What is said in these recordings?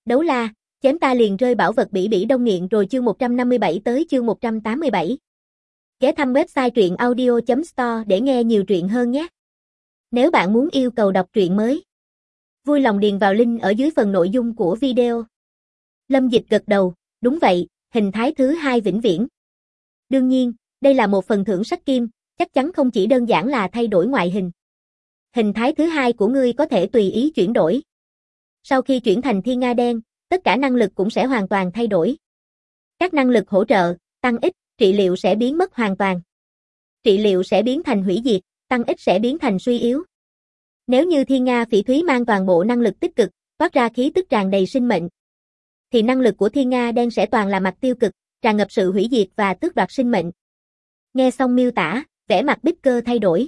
Đấu la, chém ta liền rơi bảo vật bỉ bỉ đông nghiện rồi chương 157 tới chương 187. Ghé thăm website truyện audio.store để nghe nhiều truyện hơn nhé. Nếu bạn muốn yêu cầu đọc truyện mới, vui lòng điền vào link ở dưới phần nội dung của video. Lâm Dịch gật đầu, đúng vậy, hình thái thứ hai vĩnh viễn. Đương nhiên, đây là một phần thưởng sắc kim, chắc chắn không chỉ đơn giản là thay đổi ngoại hình. Hình thái thứ hai của ngươi có thể tùy ý chuyển đổi. Sau khi chuyển thành thiên nga đen, tất cả năng lực cũng sẽ hoàn toàn thay đổi. Các năng lực hỗ trợ, tăng ích, trị liệu sẽ biến mất hoàn toàn. Trị liệu sẽ biến thành hủy diệt, tăng ích sẽ biến thành suy yếu. Nếu như thiên nga phỉ thúy mang toàn bộ năng lực tích cực, toát ra khí tức tràn đầy sinh mệnh, thì năng lực của thiên nga đen sẽ toàn là mặt tiêu cực, tràn ngập sự hủy diệt và tước đoạt sinh mệnh. Nghe xong miêu tả, vẻ mặt Bích Cơ thay đổi.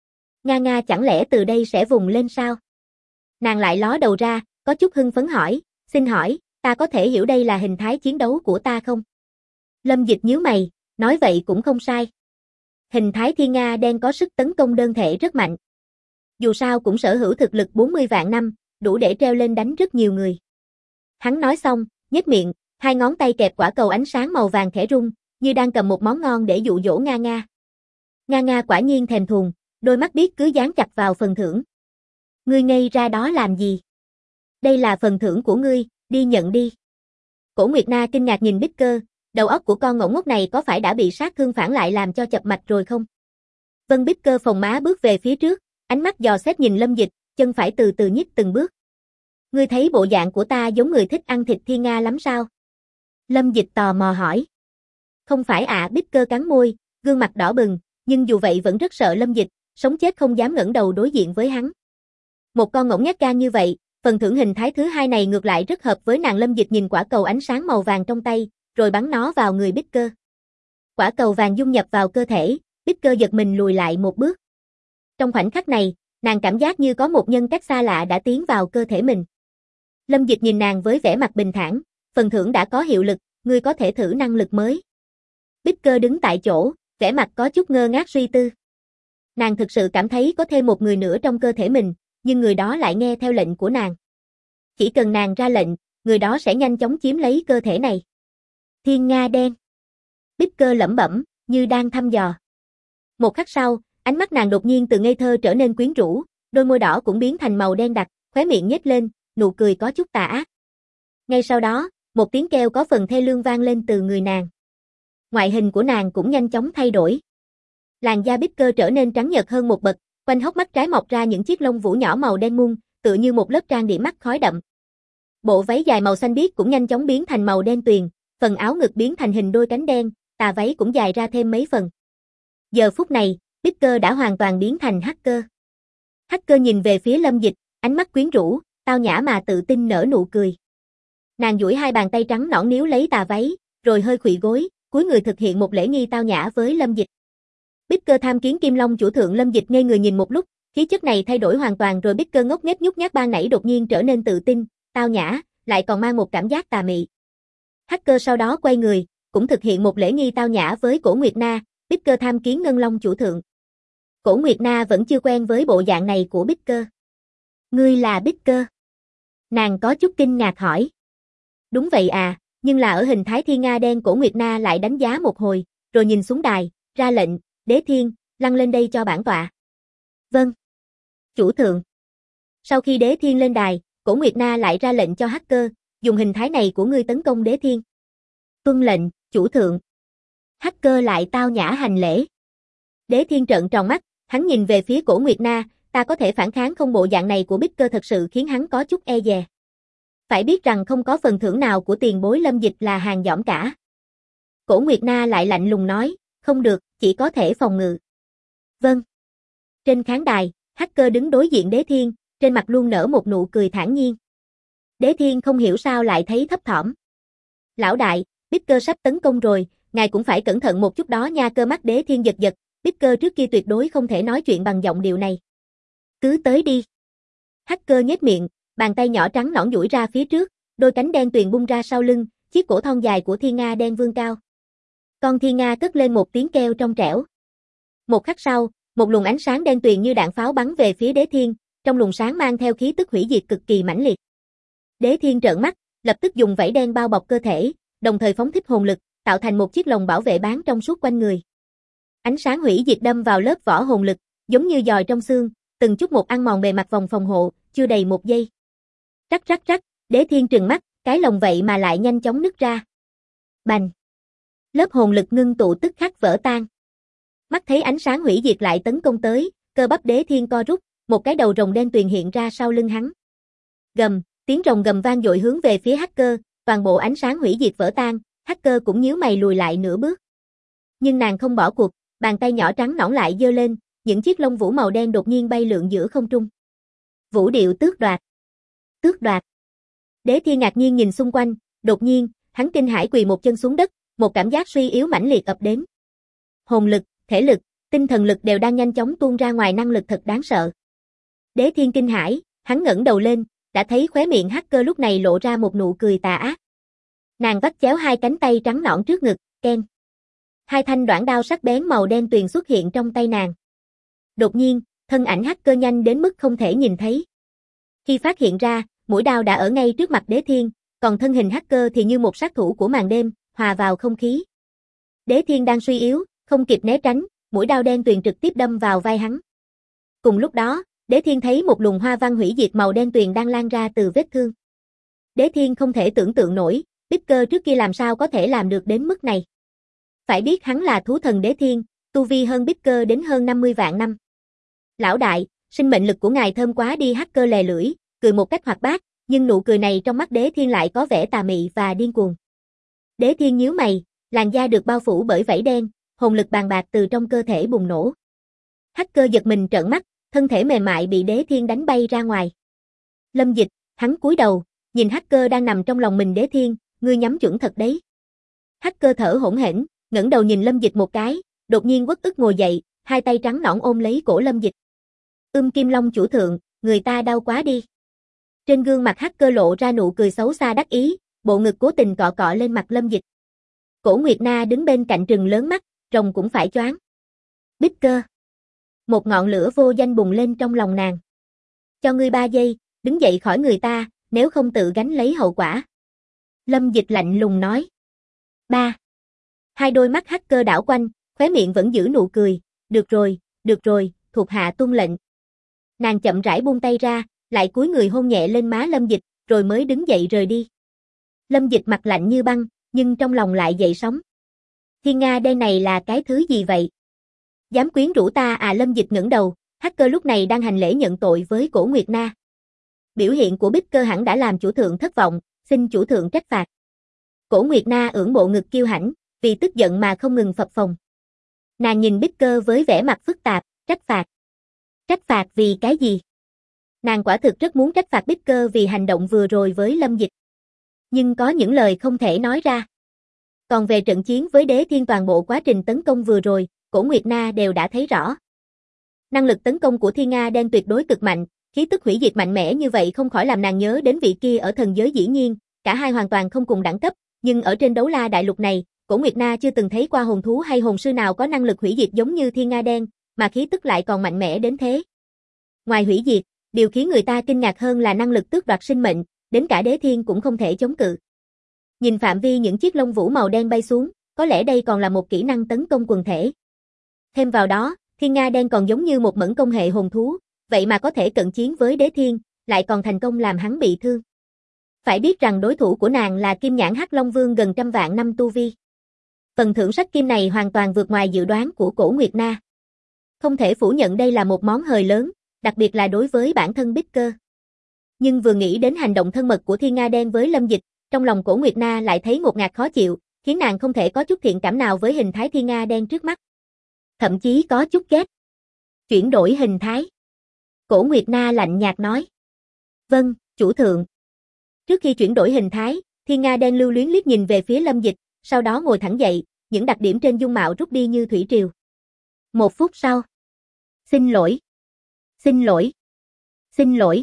Nga chẳng lẽ từ đây sẽ vùng lên sao? Nàng lại ló đầu ra, có chút hưng phấn hỏi, xin hỏi, ta có thể hiểu đây là hình thái chiến đấu của ta không? Lâm Dịch nhíu mày, nói vậy cũng không sai. Hình thái thiên nga đen có sức tấn công đơn thể rất mạnh. Dù sao cũng sở hữu thực lực 40 vạn năm, đủ để treo lên đánh rất nhiều người. Hắn nói xong, nhếch miệng, hai ngón tay kẹp quả cầu ánh sáng màu vàng khẽ rung, như đang cầm một món ngon để dụ dỗ Nga. Nga quả nhiên thèm thuồng, đôi mắt biếc cứ dán chặt vào phần thưởng. Ngươi ngây ra đó làm gì? Đây là phần thưởng của ngươi, đi nhận đi. Cổ Nguyệt Na kinh ngạc nhìn Bích Cơ, đầu óc của con ngỗng ngốc này có phải đã bị sát thương phản lại làm cho chập mạch rồi không? Vân Bích Cơ phồng má bước về phía trước, ánh mắt dò xét nhìn Lâm Dịch, chân phải từ từ nhích từng bước. Ngươi thấy bộ dạng của ta giống người thích ăn thịt thiên nga lắm sao? Lâm Dịch tò mò hỏi. Không phải ạ, Bích Cơ cắn môi, gương mặt đỏ bừng, nhưng dù vậy vẫn rất sợ Lâm Dịch, sống chết không dám ngẩng đầu đối diện với hắn. Một con ngỗng nhát gan như vậy, phần thưởng hình thái thứ hai này ngược lại rất hợp với nàng. Lâm Dịch nhìn quả cầu ánh sáng màu vàng trong tay, rồi bắn nó vào người Bích Cơ. Quả cầu vàng dung nhập vào cơ thể, Bích Cơ giật mình lùi lại một bước. Trong khoảnh khắc này, nàng cảm giác như có một nhân cách xa lạ đã tiến vào cơ thể mình. Lâm Dịch nhìn nàng với vẻ mặt bình thản, phần thưởng đã có hiệu lực, ngươi có thể thử năng lực mới. Bích Cơ đứng tại chỗ, vẻ mặt có chút ngơ ngác suy tư. Nàng thực sự cảm thấy có thêm một người nữa trong cơ thể mình, nhưng người đó lại nghe theo lệnh của nàng. Chỉ cần nàng ra lệnh, người đó sẽ nhanh chóng chiếm lấy cơ thể này. Thiên nga đen. Bích Cơ lẩm bẩm, như đang thăm dò. Một khắc sau, ánh mắt nàng đột nhiên từ ngây thơ trở nên quyến rũ, đôi môi đỏ cũng biến thành màu đen đặc, khóe miệng nhếch lên, nụ cười có chút tà ác. Ngay sau đó, một tiếng kêu có phần thê lương vang lên từ người nàng. Ngoại hình của nàng cũng nhanh chóng thay đổi. Làn da Bích Cơ trở nên trắng nhợt hơn một bậc, quanh hốc mắt trái mọc ra những chiếc lông vũ nhỏ màu đen muôn, tựa như một lớp trang điểm mắt khói đậm. Bộ váy dài màu xanh biếc cũng nhanh chóng biến thành màu đen tuyền, phần áo ngực biến thành hình đôi cánh đen, tà váy cũng dài ra thêm mấy phần. Giờ phút này, Bích Cơ đã hoàn toàn biến thành hacker. Hacker nhìn về phía Lâm Dịch, ánh mắt quyến rũ, tao nhã mà tự tin nở nụ cười. Nàng duỗi hai bàn tay trắng nõn níu lấy tà váy, rồi hơi khuỵu gối, cúi người thực hiện một lễ nghi tao nhã với Lâm Dịch. Bích Cơ tham kiến Kim Long chủ thượng. Lâm Dịch ngây người nhìn một lúc, khí chất này thay đổi hoàn toàn rồi. Bích Cơ ngốc nghếch nhút nhát ban nãy đột nhiên trở nên tự tin, tao nhã, lại còn mang một cảm giác tà mị. Hacker sau đó quay người, cũng thực hiện một lễ nghi tao nhã với Cổ Nguyệt Na. Bích Cơ tham kiến Ngân Long chủ thượng. Cổ Nguyệt Na vẫn chưa quen với bộ dạng này của Bích Cơ. Ngươi là Bích Cơ? Nàng có chút kinh ngạc hỏi. Đúng vậy à, nhưng là ở hình thái thiên nga đen. Cổ Nguyệt Na lại đánh giá một hồi, rồi nhìn xuống đài, ra lệnh, Đế Thiên, lăn lên đây cho bản tọa. Vâng. Chủ thượng. Sau khi Đế Thiên lên đài, Cổ Nguyệt Na lại ra lệnh cho hacker, dùng hình thái này của ngươi tấn công Đế Thiên. Tuân lệnh, chủ thượng. Hacker lại tao nhã hành lễ. Đế Thiên trợn tròn mắt, hắn nhìn về phía Cổ Nguyệt Na, ta có thể phản kháng không? Bộ dạng này của Bích Cơ thật sự khiến hắn có chút e dè. Phải biết rằng không có phần thưởng nào của tiền bối Lâm Dịch là hàng dỏm cả. Cổ Nguyệt Na lại lạnh lùng nói, không được, chỉ có thể phòng ngự. Vâng. Trên khán đài, hacker đứng đối diện Đế Thiên, trên mặt luôn nở một nụ cười thản nhiên. Đế Thiên không hiểu sao lại thấy thấp thỏm. Lão đại, Bích Cơ sắp tấn công rồi, ngài cũng phải cẩn thận một chút đó nha. Cơ mắt Đế Thiên giật giật, Bích Cơ trước kia tuyệt đối không thể nói chuyện bằng giọng điệu này. Cứ tới đi. Hacker nhếch miệng, bàn tay nhỏ trắng nõn duỗi ra phía trước, đôi cánh đen tuyền bung ra sau lưng, chiếc cổ thon dài của thiên nga đen vươn cao. Con thiên nga cất lên một tiếng kêu trong trẻo. Một khắc sau, một luồng ánh sáng đen tuyền như đạn pháo bắn về phía Đế Thiên, trong luồng sáng mang theo khí tức hủy diệt cực kỳ mãnh liệt. Đế Thiên trợn mắt, lập tức dùng vảy đen bao bọc cơ thể, đồng thời phóng thích hồn lực, tạo thành một chiếc lồng bảo vệ bán trong suốt quanh người. Ánh sáng hủy diệt đâm vào lớp vỏ hồn lực, giống như giòi trong xương, từng chút một ăn mòn bề mặt vòng phòng hộ, chưa đầy một giây. Rắc rắc rắc, Đế Thiên trừng mắt, cái lồng vậy mà lại nhanh chóng nứt ra. Bành! Lớp hồn lực ngưng tụ tức khắc vỡ tan. Mắt thấy ánh sáng hủy diệt lại tấn công tới, cơ bắp Đế Thiên co rút, một cái đầu rồng đen tuyền hiện ra sau lưng hắn. Gầm, tiếng rồng gầm vang dội hướng về phía hacker, toàn bộ ánh sáng hủy diệt vỡ tan, hacker cũng nhíu mày lùi lại nửa bước. Nhưng nàng không bỏ cuộc, bàn tay nhỏ trắng nõn lại giơ lên, những chiếc lông vũ màu đen đột nhiên bay lượn giữa không trung. Vũ điệu tước đoạt. Tước đoạt. Đế Thiên ngạc nhiên nhìn xung quanh, đột nhiên, hắn kinh hãi quỳ một chân xuống đất, một cảm giác suy yếu mãnh liệt ập đến. Hồn lực, thể lực, tinh thần lực đều đang nhanh chóng tuôn ra ngoài, năng lực thật đáng sợ. Đế Thiên kinh hãi, hắn ngẩng đầu lên, đã thấy khóe miệng hacker lúc này lộ ra một nụ cười tà ác. Nàng vắt chéo hai cánh tay trắng nõn trước ngực, keng. Hai thanh đoạn đao sắc bén màu đen tuyền xuất hiện trong tay nàng. Đột nhiên, thân ảnh hacker nhanh đến mức không thể nhìn thấy. Khi phát hiện ra, mũi đao đã ở ngay trước mặt Đế Thiên, còn thân hình hacker thì như một sát thủ của màn đêm, hòa vào không khí. Đế Thiên đang suy yếu, không kịp né tránh, mũi đao đen tuyền trực tiếp đâm vào vai hắn. Cùng lúc đó, Đế Thiên thấy một luồng hoa văn hủy diệt màu đen tuyền đang lan ra từ vết thương. Đế Thiên không thể tưởng tượng nổi, Picker trước kia làm sao có thể làm được đến mức này. Phải biết hắn là thú thần Đế Thiên, tu vi hơn Picker đến hơn 50 vạn năm. Lão đại, sinh mệnh lực của ngài thơm quá đi, hacker lè lưỡi, cười một cách hoạt bát, nhưng nụ cười này trong mắt Đế Thiên lại có vẻ tà mị và điên cuồng. Đế Thiên nhíu mày, làn da được bao phủ bởi vảy đen, hồn lực bàn bạc từ trong cơ thể bùng nổ. Hacker giật mình trợn mắt, thân thể mềm mại bị Đế Thiên đánh bay ra ngoài. Lâm Dịch, hắn cúi đầu, nhìn hacker đang nằm trong lòng mình. Đế Thiên, ngươi nhắm chuẩn thật đấy. Hacker thở hổn hển, ngẩng đầu nhìn Lâm Dịch một cái, đột nhiên uất ức ngồi dậy, hai tay trắng nõn ôm lấy cổ Lâm Dịch. Kim Long chủ thượng, người ta đau quá đi. Trên gương mặt hacker lộ ra nụ cười xấu xa đắc ý, bộ ngực cố tình cọ cọ lên mặt Lâm Dịch. Cổ Nguyệt Na đứng bên cạnh trừng lớn mắt, rồng cũng phải choáng. Picker. Một ngọn lửa vô danh bùng lên trong lòng nàng. Cho ngươi 3 giây, đứng dậy khỏi người ta, nếu không tự gánh lấy hậu quả. Lâm Dịch lạnh lùng nói. 3. Hai đôi mắt hacker đảo quanh, khóe miệng vẫn giữ nụ cười. Được rồi, thuộc hạ tuân lệnh. Nàng chậm rãi buông tay ra, lại cúi người hôn nhẹ lên má Lâm Dịch, rồi mới đứng dậy rời đi. Lâm Dịch mặt lạnh như băng, nhưng trong lòng lại dậy sóng. Thiên Nga đen này là cái thứ gì vậy? Dám quyến rũ ta à? Lâm Dịch ngẩng đầu, hacker lúc này đang hành lễ nhận tội với cổ Nguyệt Na. Biểu hiện của Picker hẳn đã làm chủ thượng thất vọng, xin chủ thượng trách phạt. Cổ Nguyệt Na ưỡn bộ ngực kiêu hãnh, vì tức giận mà không ngừng phập phồng. Nàng nhìn Picker với vẻ mặt phức tạp, trách phạt. Trách phạt vì cái gì? Nàng quả thực rất muốn trách phạt Picker vì hành động vừa rồi với Lâm Dịch. Nhưng có những lời không thể nói ra. Còn về trận chiến với Đế Thiên, toàn bộ quá trình tấn công vừa rồi, cổ Nguyệt Na đều đã thấy rõ. Năng lực tấn công của Thiên Nga đen tuyệt đối cực mạnh, khí tức hủy diệt mạnh mẽ như vậy không khỏi làm nàng nhớ đến vị kia ở thần giới. Dĩ nhiên, cả hai hoàn toàn không cùng đẳng cấp, nhưng ở trên đấu la đại lục này, cổ Nguyệt Na chưa từng thấy qua hồn thú hay hồn sư nào có năng lực hủy diệt giống như Thiên Nga đen, mà khí tức lại còn mạnh mẽ đến thế. Ngoài hủy diệt, điều khiến người ta kinh ngạc hơn là năng lực tước đoạt sinh mệnh, đến cả Đế Thiên cũng không thể chống cự. Nhìn phạm vi những chiếc lông vũ màu đen bay xuống, có lẽ đây còn là một kỹ năng tấn công quần thể. Thêm vào đó, Thiên Nga đen còn giống như một mẫn công hệ hồn thú, vậy mà có thể cận chiến với Đế Thiên, lại còn thành công làm hắn bị thương. Phải biết rằng đối thủ của nàng là Kim Nhãn Hắc Long Vương gần trăm vạn năm tu vi. Phần thưởng sách kim này hoàn toàn vượt ngoài dự đoán của cổ Nguyệt Na. Không thể phủ nhận đây là một món hời lớn, đặc biệt là đối với bản thân Picker. Nhưng vừa nghĩ đến hành động thân mật của Thiên Nga đen với Lâm Dịch, trong lòng cổ Nguyệt Na lại thấy ngột ngạt khó chịu, khiến nàng không thể có chút thiện cảm nào với hình thái Thiên Nga đen trước mắt. Thậm chí có chút ghét. Chuyển đổi hình thái. Cổ Nguyệt Na lạnh nhạt nói. Vâng, chủ thượng. Trước khi chuyển đổi hình thái, Thiên Nga đen lưu luyến liếc nhìn về phía Lâm Dịch, sau đó ngồi thẳng dậy, những đặc điểm trên dung mạo rút đi như thủy triều. 1 phút sau. Xin lỗi. Xin lỗi. Xin lỗi.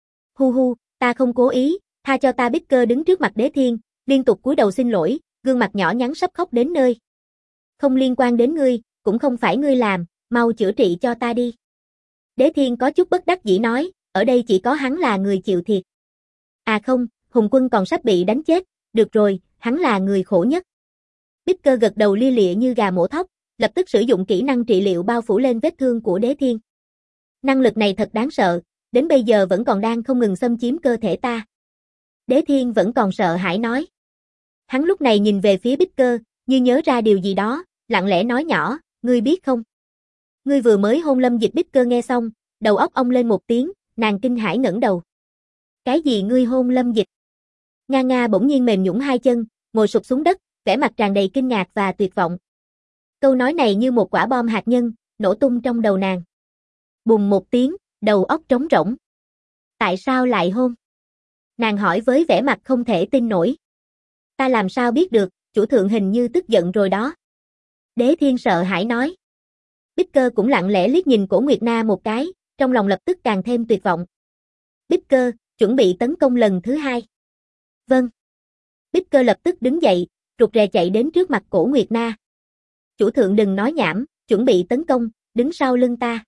Hu hu, ta không cố ý, tha cho ta. Picker đứng trước mặt Đế Thiên, liên tục cúi đầu xin lỗi, gương mặt nhỏ nhắn sắp khóc đến nơi. Không liên quan đến ngươi, cũng không phải ngươi làm, mau chữa trị cho ta đi. Đế Thiên có chút bất đắc dĩ nói, ở đây chỉ có hắn là người chịu thiệt. À không, Hùng Quân còn sắp bị đánh chết, được rồi, hắn là người khổ nhất. Bích Cơ gật đầu lia lịa như gà mổ thóc, lập tức sử dụng kỹ năng trị liệu bao phủ lên vết thương của Đế Thiên. Năng lực này thật đáng sợ, đến bây giờ vẫn còn đang không ngừng xâm chiếm cơ thể ta. Đế Thiên vẫn còn sợ hãi nói. Hắn lúc này nhìn về phía Bích Cơ, như nhớ ra điều gì đó, lặng lẽ nói nhỏ, ngươi biết không? Ngươi vừa mới hôn Lâm Dịch. Bích Cơ nghe xong, đầu óc ong lên một tiếng, nàng kinh hãi ngẩng đầu. Cái gì ngươi hôn Lâm Dịch? Nga Nga bỗng nhiên mềm nhũn hai chân, ngồi sụp xuống đất, vẻ mặt tràn đầy kinh ngạc và tuyệt vọng. Câu nói này như một quả bom hạt nhân, nổ tung trong đầu nàng. Bùng một tiếng, đầu óc trống rỗng. Tại sao lại hôn? Nàng hỏi với vẻ mặt không thể tin nổi. Ta làm sao biết được, chủ thượng hình như tức giận rồi đó. Đế Thiên sợ hãi nói. Bích Cơ cũng lặng lẽ liếc nhìn Cổ Nguyệt Na một cái, trong lòng lập tức càng thêm tuyệt vọng. Bích Cơ, chuẩn bị tấn công lần thứ hai. Vâng. Bích Cơ lập tức đứng dậy, rụt rè chạy đến trước mặt Cổ Nguyệt Na. Chủ thượng đừng nói nhảm, chuẩn bị tấn công, đứng sau lưng ta.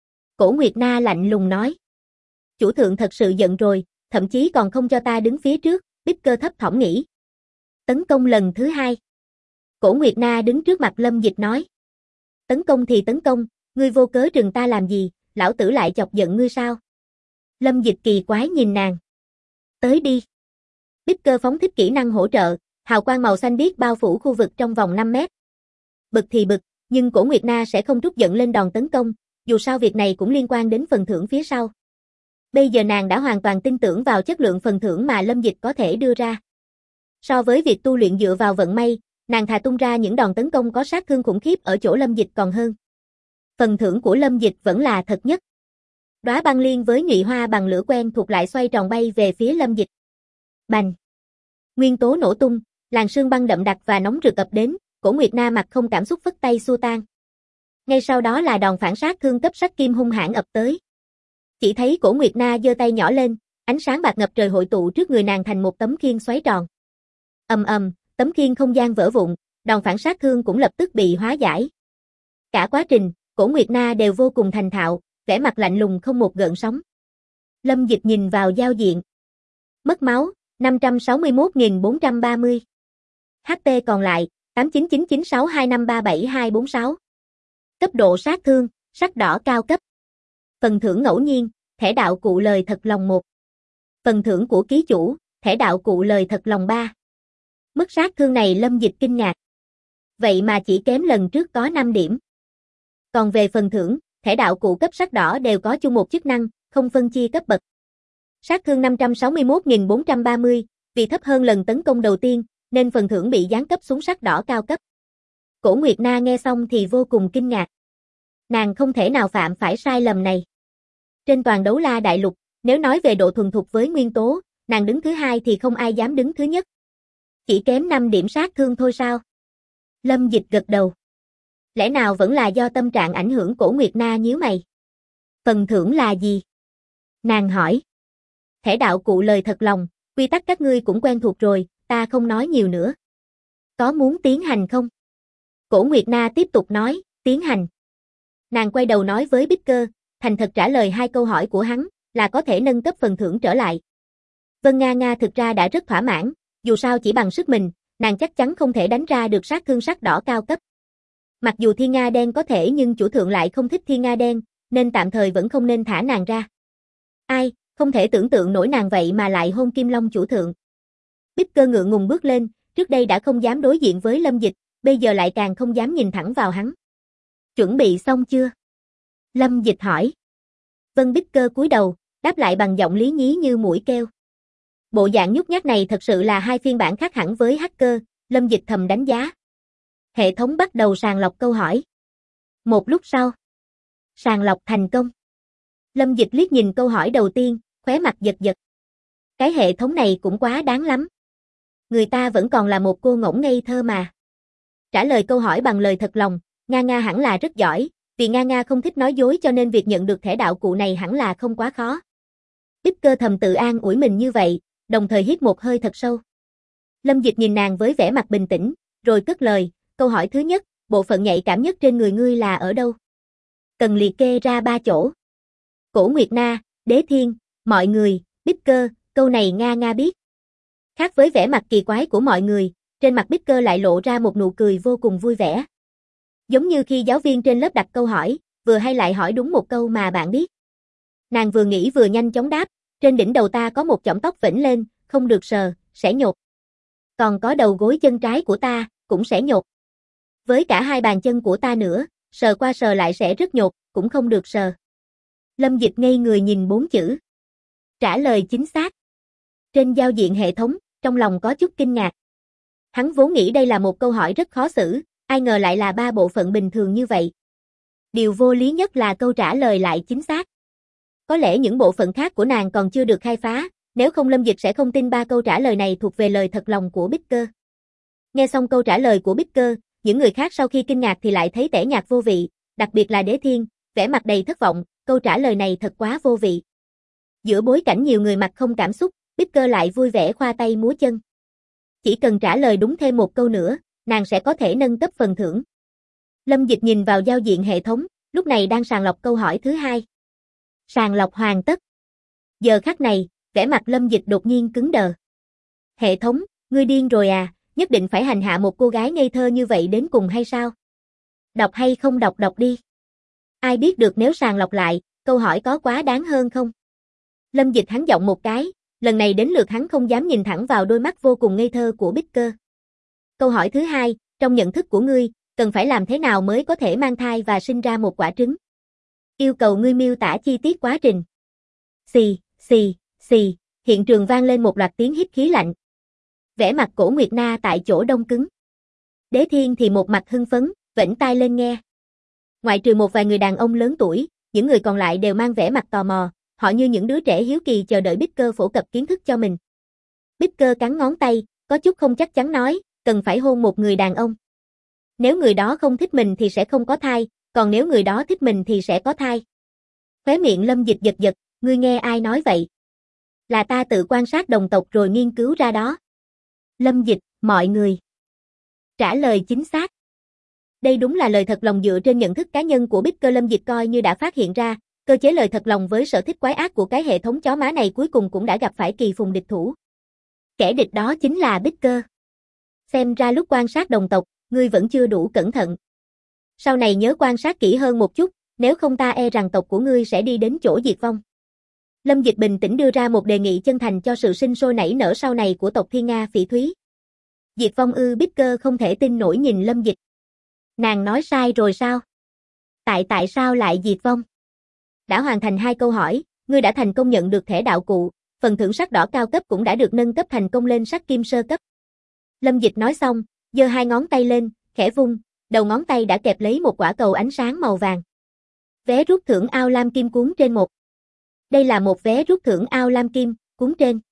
Cổ Nguyệt Na lạnh lùng nói. Chủ thượng thật sự giận rồi, thậm chí còn không cho ta đứng phía trước, Bích Cơ thấp thỏm nghĩ. Tấn công lần thứ hai. Cổ Nguyệt Na đứng trước mặt Lâm Dịch nói. Tấn công thì tấn công, ngươi vô cớ trừng ta làm gì, lão tử lại chọc giận ngươi sao? Lâm Dịch kỳ quái nhìn nàng. Tới đi. Bích Cơ phóng thích kỹ năng hỗ trợ, hào quang màu xanh biếc bao phủ khu vực trong vòng 5 mét. Bực thì bực, nhưng Cổ Nguyệt Na sẽ không trút giận lên đòn tấn công, dù sao việc này cũng liên quan đến phần thưởng phía sau. Bây giờ nàng đã hoàn toàn tin tưởng vào chất lượng phần thưởng mà Lâm Dịch có thể đưa ra. So với việc tu luyện dựa vào vận may, nàng thà tung ra những đòn tấn công có sát thương khủng khiếp ở chỗ Lâm Dịch còn hơn. Phần thưởng của Lâm Dịch vẫn là thật nhất. Đóa băng liên với nhụy hoa bằng lửa quen thuộc lại xoay tròn bay về phía Lâm Dịch. Bành! Nguyên tố nổ tung, làn sương băng đậm đặc và nóng rực ập đến, Cổ Nguyệt Na mặt không cảm xúc phất tay xua tan. Ngay sau đó là đòn phản sát thương cấp sách kim hung hãn ập tới. Chỉ thấy Cổ Nguyệt Na giơ tay nhỏ lên, ánh sáng bạc ngập trời hội tụ trước người nàng thành một tấm khiên xoáy tròn. Ầm ầm, tấm khiên không gian vỡ vụn, đòn phản sát thương cũng lập tức bị hóa giải. Cả quá trình, Cổ Nguyệt Na đều vô cùng thành thạo, vẻ mặt lạnh lùng không một gợn sóng. Lâm Dịch nhìn vào giao diện. Mất máu, 561.430. HP còn lại, 899962537246. Cấp độ sát thương, sắc đỏ cao cấp. Phần thưởng ngẫu nhiên, thẻ đạo cụ lời thật lòng 1. Phần thưởng của ký chủ, thẻ đạo cụ lời thật lòng 3. Mức sát thương này Lâm Dịch kinh ngạc. Vậy mà chỉ kém lần trước có 5 điểm. Còn về phần thưởng, thẻ đạo cụ cấp sắc đỏ đều có chung một chức năng, không phân chia cấp bậc. Sát thương 561.430, vì thấp hơn lần tấn công đầu tiên, nên phần thưởng bị giáng cấp xuống sắc đỏ cao cấp. Cổ Nguyệt Na nghe xong thì vô cùng kinh ngạc. Nàng không thể nào phạm phải sai lầm này. Trên toàn Đấu La Đại Lục, nếu nói về độ thuần thục với nguyên tố, nàng đứng thứ hai thì không ai dám đứng thứ nhất. Chỉ kém 5 điểm sát thương thôi sao? Lâm Dịch gật đầu. Lẽ nào vẫn là do tâm trạng ảnh hưởng? Cổ Nguyệt Na nhíu mày. Phần thưởng là gì? Nàng hỏi. Thẻ đạo cụ lời thật lòng, quy tắc các ngươi cũng quen thuộc rồi, ta không nói nhiều nữa. Có muốn tiến hành không? Cổ Nguyệt Na tiếp tục nói, tiến hành. Nàng quay đầu nói với Bích Cơ, thành thật trả lời 2 câu hỏi của hắn, là có thể nâng cấp phần thưởng trở lại. Vân Nga Nga thực ra đã rất thỏa mãn, dù sao chỉ bằng sức mình, nàng chắc chắn không thể đánh ra được sát thương sắc đỏ cao cấp. Mặc dù Thiên Nga đen có thể nhưng chủ thượng lại không thích Thiên Nga đen, nên tạm thời vẫn không nên thả nàng ra. Ai, không thể tưởng tượng nổi nàng vậy mà lại hôn Kim Long chủ thượng. Bích Cơ ngượng ngùng bước lên, trước đây đã không dám đối diện với Lâm Dịch, bây giờ lại càng không dám nhìn thẳng vào hắn. Chuẩn bị xong chưa? Lâm Dịch hỏi. Vân. Bích Cơ cúi đầu, đáp lại bằng giọng lý nhí như muỗi kêu. Bộ dạng nhút nhát này thật sự là 2 phiên bản khác hẳn với hacker, Lâm Dịch thầm đánh giá. Hệ thống bắt đầu sàng lọc câu hỏi. Một lúc sau, sàng lọc thành công. Lâm Dịch liếc nhìn câu hỏi đầu tiên, khóe mặt giật giật. Cái hệ thống này cũng quá đáng lắm. Người ta vẫn còn là một cô ngỗng ngây thơ mà. Trả lời câu hỏi bằng lời thật lòng, Nga Nga hẳn là rất giỏi, vì Nga Nga không thích nói dối cho nên việc nhận được thẻ đạo cụ này hẳn là không quá khó. Bích Cơ thầm tự an ủi mình như vậy, đồng thời hít một hơi thật sâu. Lâm Dịch nhìn nàng với vẻ mặt bình tĩnh, rồi cất lời, câu hỏi thứ nhất, bộ phận nhạy cảm nhất trên người ngươi là ở đâu? Cần liệt kê ra 3 chỗ. Cổ Nguyệt Na, Đế Thiên, mọi người, Bích Cơ, câu này Nga Nga biết. Khác với vẻ mặt kỳ quái của mọi người, trên mặt Bích Cơ lại lộ ra một nụ cười vô cùng vui vẻ. Giống như khi giáo viên trên lớp đặt câu hỏi, vừa hay lại hỏi đúng một câu mà bạn biết. Nàng vừa nghĩ vừa nhanh chóng đáp, trên đỉnh đầu ta có một chõm tóc vểnh lên, không được sờ, sẽ nhột. Còn có đầu gối chân trái của ta, cũng sẽ nhột. Với cả hai bàn chân của ta nữa, sờ qua sờ lại sẽ rất nhột, cũng không được sờ. Lâm Dịch ngây người nhìn 4 chữ. Trả lời chính xác. Trên giao diện hệ thống, trong lòng có chút kinh ngạc. Hắn vốn nghĩ đây là một câu hỏi rất khó xử, ai ngờ lại là 3 bộ phận bình thường như vậy. Điều vô lý nhất là câu trả lời lại chính xác. Có lẽ những bộ phận khác của nàng còn chưa được khai phá, nếu không Lâm Dịch sẽ không tin 3 câu trả lời này thuộc về lời thật lòng của Bích Cơ. Nghe xong câu trả lời của Bích Cơ, những người khác sau khi kinh ngạc thì lại thấy tẻ nhạt vô vị, đặc biệt là Đế Thiên, vẻ mặt đầy thất vọng, câu trả lời này thật quá vô vị. Giữa bối cảnh nhiều người mặt không cảm xúc, Bích Cơ lại vui vẻ khoa tay múa chân. Chỉ cần trả lời đúng thêm một câu nữa, nàng sẽ có thể nâng cấp phần thưởng. Lâm Dịch nhìn vào giao diện hệ thống, lúc này đang sàng lọc câu hỏi thứ 2. Sàng lọc hoàn tất. Giờ khắc này, vẻ mặt Lâm Dịch đột nhiên cứng đờ. Hệ thống, ngươi điên rồi à, nhất định phải hành hạ một cô gái ngây thơ như vậy đến cùng hay sao? Đọc hay không đọc đi. Ai biết được nếu sàng lọc lại, câu hỏi có quá đáng hơn không? Lâm Dịch hắn giọng một cái, lần này đến lượt hắn không dám nhìn thẳng vào đôi mắt vô cùng ngây thơ của Bích Cơ. Câu hỏi thứ 2, trong nhận thức của ngươi, cần phải làm thế nào mới có thể mang thai và sinh ra một quả trứng? Yêu cầu ngươi miêu tả chi tiết quá trình. Xì, xì, xì, hiện trường vang lên một loạt tiếng hít khí lạnh. Vẻ mặt Cổ Nguyệt Na tại chỗ đông cứng. Đế Thiên thì một mặt hưng phấn, vểnh tai lên nghe. Ngoại trừ một vài người đàn ông lớn tuổi, những người còn lại đều mang vẻ mặt tò mò, họ như những đứa trẻ hiếu kỳ chờ đợi Bích Cơ phổ cập kiến thức cho mình. Bích Cơ cắn ngón tay, có chút không chắc chắn nói, cần phải hôn một người đàn ông. Nếu người đó không thích mình thì sẽ không có thai, còn nếu người đó thích mình thì sẽ có thai. Khóe miệng Lâm Dịch giật giật, ngươi nghe ai nói vậy? Là ta tự quan sát đồng tộc rồi nghiên cứu ra đó. Lâm Dịch, mọi người. Trả lời chính xác. Đây đúng là lời thật lòng dựa trên nhận thức cá nhân của Bích Cơ. Lâm Dịch coi như đã phát hiện ra, cơ chế lời thật lòng với sở thích quái ác của cái hệ thống chó má này cuối cùng cũng đã gặp phải kỳ phùng địch thủ. Kẻ địch đó chính là Bích Cơ. Xem ra lúc quan sát đồng tộc, ngươi vẫn chưa đủ cẩn thận. Sau này nhớ quan sát kỹ hơn một chút, nếu không ta e rằng tộc của ngươi sẽ đi đến chỗ diệt vong. Lâm Dịch bình tĩnh đưa ra một đề nghị chân thành cho sự sinh sôi nảy nở sau này của tộc Thiên Nga Phỉ Thúy. Diệt vong ư? Bích Cơ không thể tin nổi nhìn Lâm Dịch. Nàng nói sai rồi sao? Tại sao lại diệt vong? Đã hoàn thành 2 câu hỏi, ngươi đã thành công nhận được thẻ đạo cụ, phần thưởng sắc đỏ cao cấp cũng đã được nâng cấp thành công lên sắc kim sơ cấp. Lâm Dịch nói xong, giơ 2 ngón tay lên, khẽ vung, đầu ngón tay đã kẹp lấy một quả cầu ánh sáng màu vàng. Vé rút thưởng ao lam kim cuốn trên 1. Đây là một vé rút thưởng ao lam kim, cuốn trên.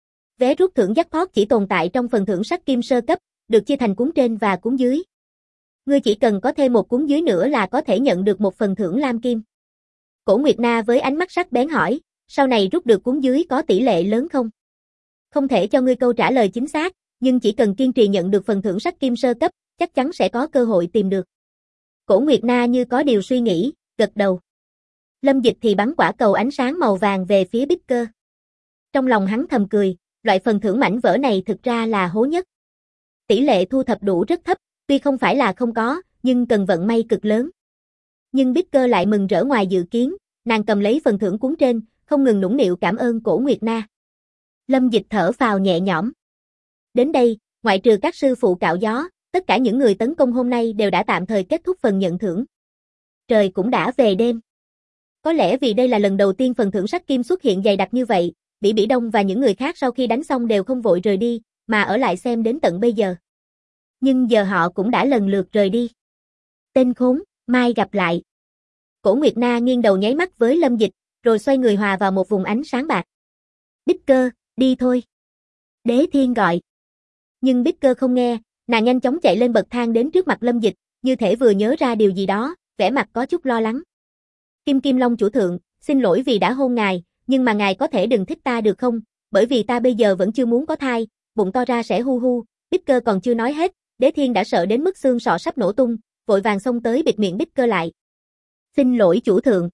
Vé rút thưởng jackpot chỉ tồn tại trong phần thưởng sắc kim sơ cấp, được chia thành cuốn trên và cuốn dưới. Ngươi chỉ cần có thêm một cuốn dưới nữa là có thể nhận được một phần thưởng lam kim. Cổ Nguyệt Na với ánh mắt sắc bén hỏi, sau này rút được cuốn dưới có tỷ lệ lớn không? Không thể cho ngươi câu trả lời chính xác, nhưng chỉ cần kiên trì nhận được phần thưởng sắc kim sơ cấp, chắc chắn sẽ có cơ hội tìm được. Cổ Nguyệt Na như có điều suy nghĩ, gật đầu. Lâm Dịch thì bắn quả cầu ánh sáng màu vàng về phía Bích Cơ. Trong lòng hắn thầm cười, loại phần thưởng mảnh vỡ này thực ra là hố nhất. Tỷ lệ thu thập đủ rất thấp, tuy không phải là không có, nhưng cần vận may cực lớn. Nhưng Bích Cơ lại mừng rỡ ngoài dự kiến, nàng cầm lấy phần thưởng cuốn trên, không ngừng nũng nịu cảm ơn Cổ Nguyệt Na. Lâm Dịch thở phào nhẹ nhõm. Đến đây, ngoại trừ các sư phụ cạo gió, tất cả những người tấn công hôm nay đều đã tạm thời kết thúc phần nhận thưởng. Trời cũng đã về đêm. Có lẽ vì đây là lần đầu tiên phần thưởng sắc kim xuất hiện dày đặc như vậy, Bỉ Bỉ Đông và những người khác sau khi đánh xong đều không vội rời đi, mà ở lại xem đến tận bây giờ. Nhưng giờ họ cũng đã lần lượt rời đi. Tên khốn, mai gặp lại. Cổ Nguyệt Na nghiêng đầu nháy mắt với Lâm Dịch, rồi xoay người hòa vào một vùng ánh sáng bạc. Bích Cơ, đi thôi. Đế Thiên gọi. Nhưng Bích Cơ không nghe, nàng nhanh chóng chạy lên bậc thang đến trước mặt Lâm Dịch, như thể vừa nhớ ra điều gì đó, vẻ mặt có chút lo lắng. Kim Kim Long chủ thượng, xin lỗi vì đã hôn ngài, nhưng mà ngài có thể đừng thích ta được không, bởi vì ta bây giờ vẫn chưa muốn có thai, bụng to ra sẽ hu hu. Bích Cơ còn chưa nói hết, Đế Thiên đã sợ đến mức xương sọ sắp nổ tung, vội vàng xông tới bịt miệng Bích Cơ lại. Xin lỗi chủ thượng.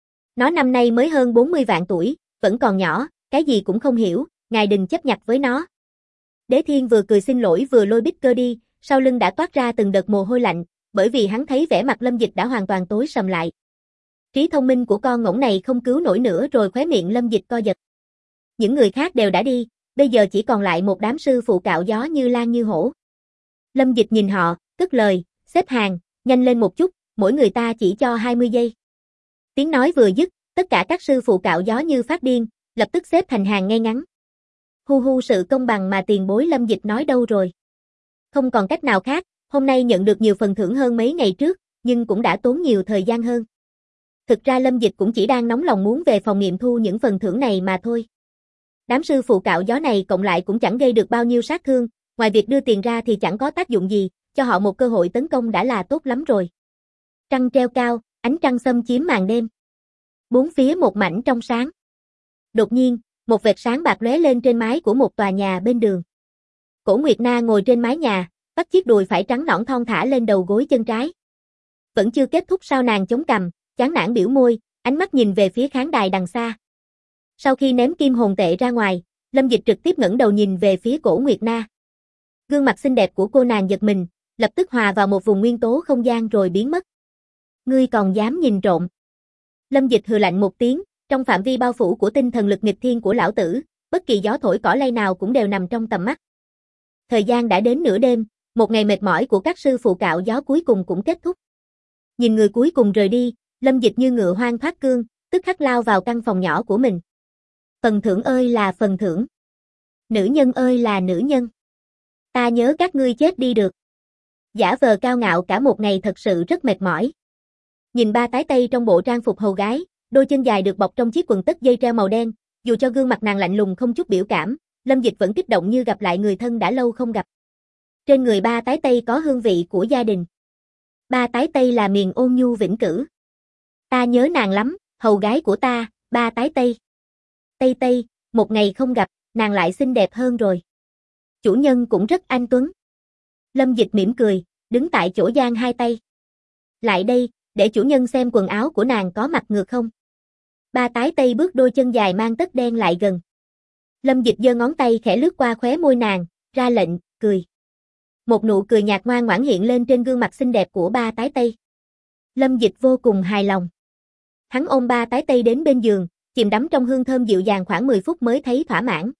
Nó năm nay mới hơn 40 vạn tuổi, vẫn còn nhỏ, cái gì cũng không hiểu, ngài đừng chấp nhặt với nó. Đế Thiên vừa cười xin lỗi vừa lôi Bích Cơ đi, sau lưng đã toát ra từng đợt mồ hôi lạnh, bởi vì hắn thấy vẻ mặt Lâm Dịch đã hoàn toàn tối sầm lại. Trí thông minh của con ngỗng này không cứu nổi nữa rồi, khóe miệng Lâm Dịch co giật. Những người khác đều đã đi, bây giờ chỉ còn lại một đám sư phụ cạo gió như lan như hổ. Lâm Dịch nhìn họ, cất lời, xếp hàng, nhanh lên một chút, mỗi người ta chỉ cho 20 giây. Tiếng nói vừa dứt, tất cả các sư phụ cạo gió như phát điên, lập tức xếp thành hàng ngay ngắn. Hu hu, sự công bằng mà tiền bối Lâm Dịch nói đâu rồi? Không còn cách nào khác, hôm nay nhận được nhiều phần thưởng hơn mấy ngày trước, nhưng cũng đã tốn nhiều thời gian hơn. Thực ra Lâm Dịch cũng chỉ đang nóng lòng muốn về phòng nghiệm thu những phần thưởng này mà thôi. Đám sư phụ cạo gió này cộng lại cũng chẳng gây được bao nhiêu sát thương, ngoài việc đưa tiền ra thì chẳng có tác dụng gì, cho họ một cơ hội tấn công đã là tốt lắm rồi. Trăng treo cao, ánh trăng xâm chiếm màn đêm. Bốn phía một mảnh trong sáng. Đột nhiên, một vệt sáng bạc lóe lên trên mái của một tòa nhà bên đường. Cổ Nguyệt Na ngồi trên mái nhà, vắt chiếc đùi phải trắng nõn thon thả lên đầu gối chân trái. Vẫn chưa kết thúc sao, nàng chống cằm, chán nản biểu môi, ánh mắt nhìn về phía khán đài đằng xa. Sau khi ném kim hồn tệ ra ngoài, Lâm Dịch trực tiếp ngẩng đầu nhìn về phía Cổ Nguyệt Na. Gương mặt xinh đẹp của cô nàng giật mình, lập tức hòa vào một vùng nguyên tố không gian rồi biến mất. Ngươi còn dám nhìn trộm? Lâm Dịch hừ lạnh một tiếng, trong phạm vi bao phủ của tinh thần lực nghịch thiên của lão tử, bất kỳ gió thổi cỏ lay nào cũng đều nằm trong tầm mắt. Thời gian đã đến nửa đêm, một ngày mệt mỏi của các sư phụ cạo gió cuối cùng cũng kết thúc. Nhìn người cuối cùng rời đi, Lâm Dịch như ngựa hoang thoát cương, tức khắc lao vào căn phòng nhỏ của mình. Phần thưởng ơi là phần thưởng. Nữ nhân ơi là nữ nhân. Ta nhớ các ngươi chết đi được. Giả vờ cao ngạo cả một ngày thật sự rất mệt mỏi. Nhìn ba tái tây trong bộ trang phục hầu gái, đôi chân dài được bọc trong chiếc quần tất dây treo màu đen, dù cho gương mặt nàng lạnh lùng không chút biểu cảm, Lâm Dịch vẫn kích động như gặp lại người thân đã lâu không gặp. Trên người ba tái tây có hương vị của gia đình. Ba tái tây là miền ôn nhu vĩnh cửu. Ta nhớ nàng lắm, hầu gái của ta, ba tái tây. Tây Tây, một ngày không gặp, nàng lại xinh đẹp hơn rồi. Chủ nhân cũng rất anh tuấn. Lâm Dịch mỉm cười, đứng tại chỗ giang hai tay. Lại đây, để chủ nhân xem quần áo của nàng có mặc ngược không. Ba tái tây bước đôi chân dài mang tất đen lại gần. Lâm Dịch giơ ngón tay khẽ lướt qua khóe môi nàng, ra lệnh, cười. Một nụ cười nhạt ngoan ngoãn hiện lên trên gương mặt xinh đẹp của ba tái tây. Lâm Dịch vô cùng hài lòng. Hắn ôm ba tái tây đến bên giường, chìm đắm trong hương thơm dịu dàng khoảng 10 phút mới thấy thỏa mãn.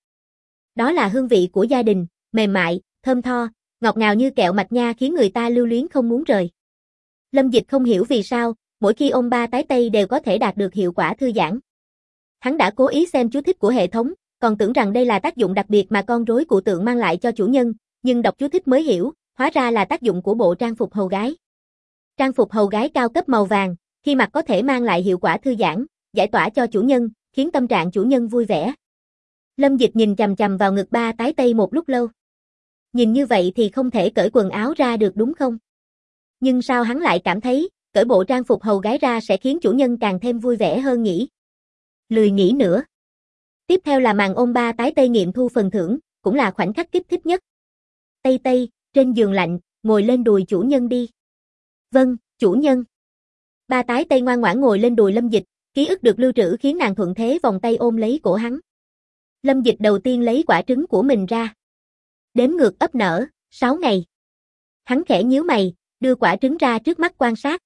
Đó là hương vị của gia đình, mềm mại, thơm tho, ngọt ngào như kẹo mạch nha khiến người ta lưu luyến không muốn rời. Lâm Dịch không hiểu vì sao, mỗi khi ôm ba tái tây đều có thể đạt được hiệu quả thư giãn. Hắn đã cố ý xem chú thích của hệ thống, còn tưởng rằng đây là tác dụng đặc biệt mà con rối cụ tượng mang lại cho chủ nhân, nhưng đọc chú thích mới hiểu, hóa ra là tác dụng của bộ trang phục hầu gái. Trang phục hầu gái cao cấp màu vàng, khi mặc có thể mang lại hiệu quả thư giãn, giải tỏa cho chủ nhân, khiến tâm trạng chủ nhân vui vẻ. Lâm Dịch nhìn chằm chằm vào ngực ba tái tây một lúc lâu. Nhìn như vậy thì không thể cởi quần áo ra được đúng không? Nhưng sao hắn lại cảm thấy, cởi bộ trang phục hầu gái ra sẽ khiến chủ nhân càng thêm vui vẻ hơn nhỉ? Lười nghĩ nữa. Tiếp theo là màn ôm ba tái tây nghiệm thu phần thưởng, cũng là khoảnh khắc kích thích nhất. Tây Tây, trên giường lạnh, ngồi lên đùi chủ nhân đi. Vâng, chủ nhân. Ba tái tây ngoan ngoãn ngồi lên đùi Lâm Dịch, ký ức được lưu trữ khiến nàng thuận thế vòng tay ôm lấy cổ hắn. Lâm Dịch đầu tiên lấy quả trứng của mình ra. Đếm ngược ấp nở, 6 ngày. Hắn khẽ nhíu mày, đưa quả trứng ra trước mắt quan sát.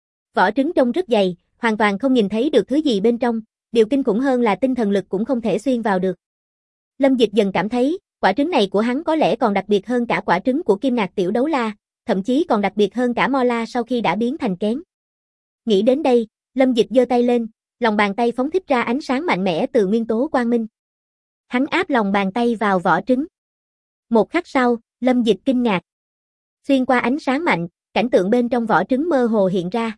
Vỏ trứng trông rất dày, hoàn toàn không nhìn thấy được thứ gì bên trong, điều kinh khủng hơn là tinh thần lực cũng không thể xuyên vào được. Lâm Dịch dần cảm thấy, quả trứng này của hắn có lẽ còn đặc biệt hơn cả quả trứng của Kim Ngạc Tiểu Đấu La, thậm chí còn đặc biệt hơn cả Mo La sau khi đã biến thành kén. Nghĩ đến đây, Lâm Dịch giơ tay lên, lòng bàn tay phóng thích ra ánh sáng mạnh mẽ từ nguyên tố quang minh. Hắn áp lòng bàn tay vào vỏ trứng. Một khắc sau, Lâm Dịch kinh ngạc. Xuyên qua ánh sáng mạnh, cảnh tượng bên trong vỏ trứng mơ hồ hiện ra.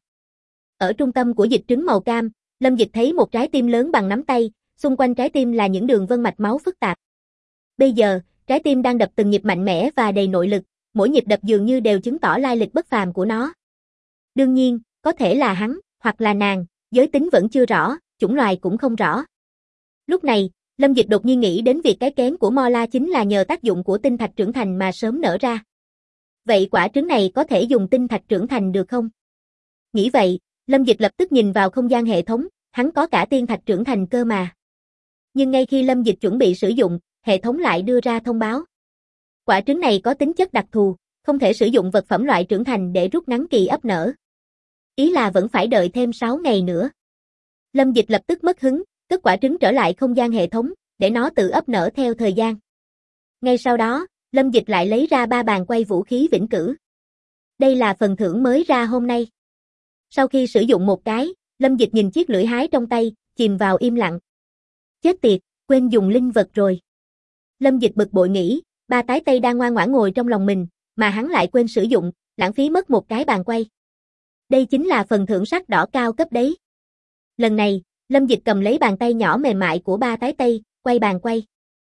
Ở trung tâm của dịch trứng màu cam, Lâm Dịch thấy một trái tim lớn bằng nắm tay, xung quanh trái tim là những đường vân mạch máu phức tạp. Bây giờ, trái tim đang đập từng nhịp mạnh mẽ và đầy nội lực, mỗi nhịp đập dường như đều chứng tỏ lai lịch bất phàm của nó. Đương nhiên, có thể là hắn, hoặc là nàng, giới tính vẫn chưa rõ, chủng loài cũng không rõ. Lúc này, Lâm Dịch đột nhiên nghĩ đến việc cái kén của Mo La chính là nhờ tác dụng của tinh thạch trưởng thành mà sớm nở ra. Vậy quả trứng này có thể dùng tinh thạch trưởng thành được không? Nghĩ vậy, Lâm Dịch lập tức nhìn vào không gian hệ thống, hắn có cả tiên thạch trưởng thành cơ mà. Nhưng ngay khi Lâm Dịch chuẩn bị sử dụng, hệ thống lại đưa ra thông báo. Quả trứng này có tính chất đặc thù, không thể sử dụng vật phẩm loại trưởng thành để rút ngắn kỳ ấp nở. Ý là vẫn phải đợi thêm 6 ngày nữa. Lâm Dịch lập tức mất hứng, cất quả trứng trở lại không gian hệ thống, để nó tự ấp nở theo thời gian. Ngay sau đó, Lâm Dịch lại lấy ra 3 bàn quay vũ khí vĩnh cửu. Đây là phần thưởng mới ra hôm nay. Sau khi sử dụng một cái, Lâm Dịch nhìn chiếc lưỡi hái trong tay, chìm vào im lặng. Chết tiệt, quên dùng linh vật rồi. Lâm Dịch bực bội nghĩ, 3 tái tây đang ngoan ngoãn ngồi trong lòng mình, mà hắn lại quên sử dụng, lãng phí mất một cái bàn quay. Đây chính là phần thưởng sắc đỏ cao cấp đấy. Lần này, Lâm Dịch cầm lấy bàn tay nhỏ mềm mại của 3 tái tây, quay bàn quay.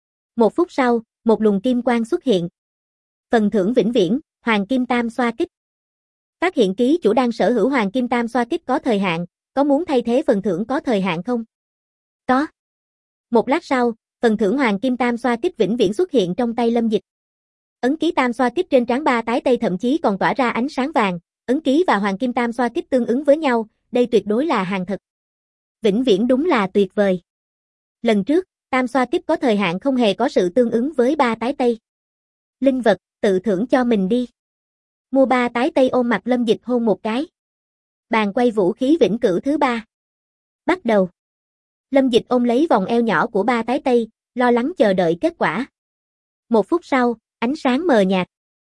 1 phút sau, một luồng kim quang xuất hiện. Phần thưởng vĩnh viễn, Hoàng Kim Tam xoa kích. Phát hiện ký chủ đang sở hữu Hoàng Kim Tam xoa kích có thời hạn, có muốn thay thế phần thưởng có thời hạn không? Có. Một lát sau, phần thưởng Hoàng Kim Tam xoa kích vĩnh viễn xuất hiện trong tay Lâm Dịch. Ấn ký Tam xoa kích trên trán 3 tái tây thậm chí còn tỏa ra ánh sáng vàng, ấn ký và Hoàng Kim Tam xoa kích tương ứng với nhau, đây tuyệt đối là hàng thật. Vĩnh viễn đúng là tuyệt vời. Lần trước, Tam xoa kích có thời hạn không hề có sự tương ứng với 3 tái tây. Linh vật, tự thưởng cho mình đi. Mua 3 tái tây ôm mặt Lâm Dịch hôn một cái. Bàn quay vũ khí vĩnh cửu thứ 3. Bắt đầu. Lâm Dịch ôm lấy vòng eo nhỏ của 3 tái tây, lo lắng chờ đợi kết quả. 1 phút sau, ánh sáng mờ nhạt.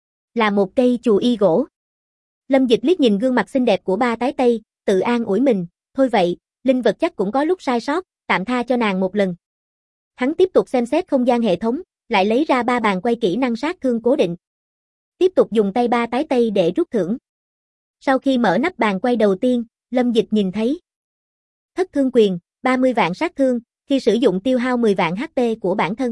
Là một cây chù y gỗ. Lâm Dịch liếc nhìn gương mặt xinh đẹp của 3 tái tây, tự an ủi mình, thôi vậy, linh vật chắc cũng có lúc sai sót, tạm tha cho nàng một lần. Hắn tiếp tục xem xét không gian hệ thống, lại lấy ra 3 bàn quay kỹ năng sát thương cố định. Tiếp tục dùng tay 3 tái tây để rút thưởng. Sau khi mở nắp bàn quay đầu tiên, Lâm Dịch nhìn thấy Thất Thương Quyền, 30 vạn sát thương, khi sử dụng tiêu hao 10 vạn HP của bản thân.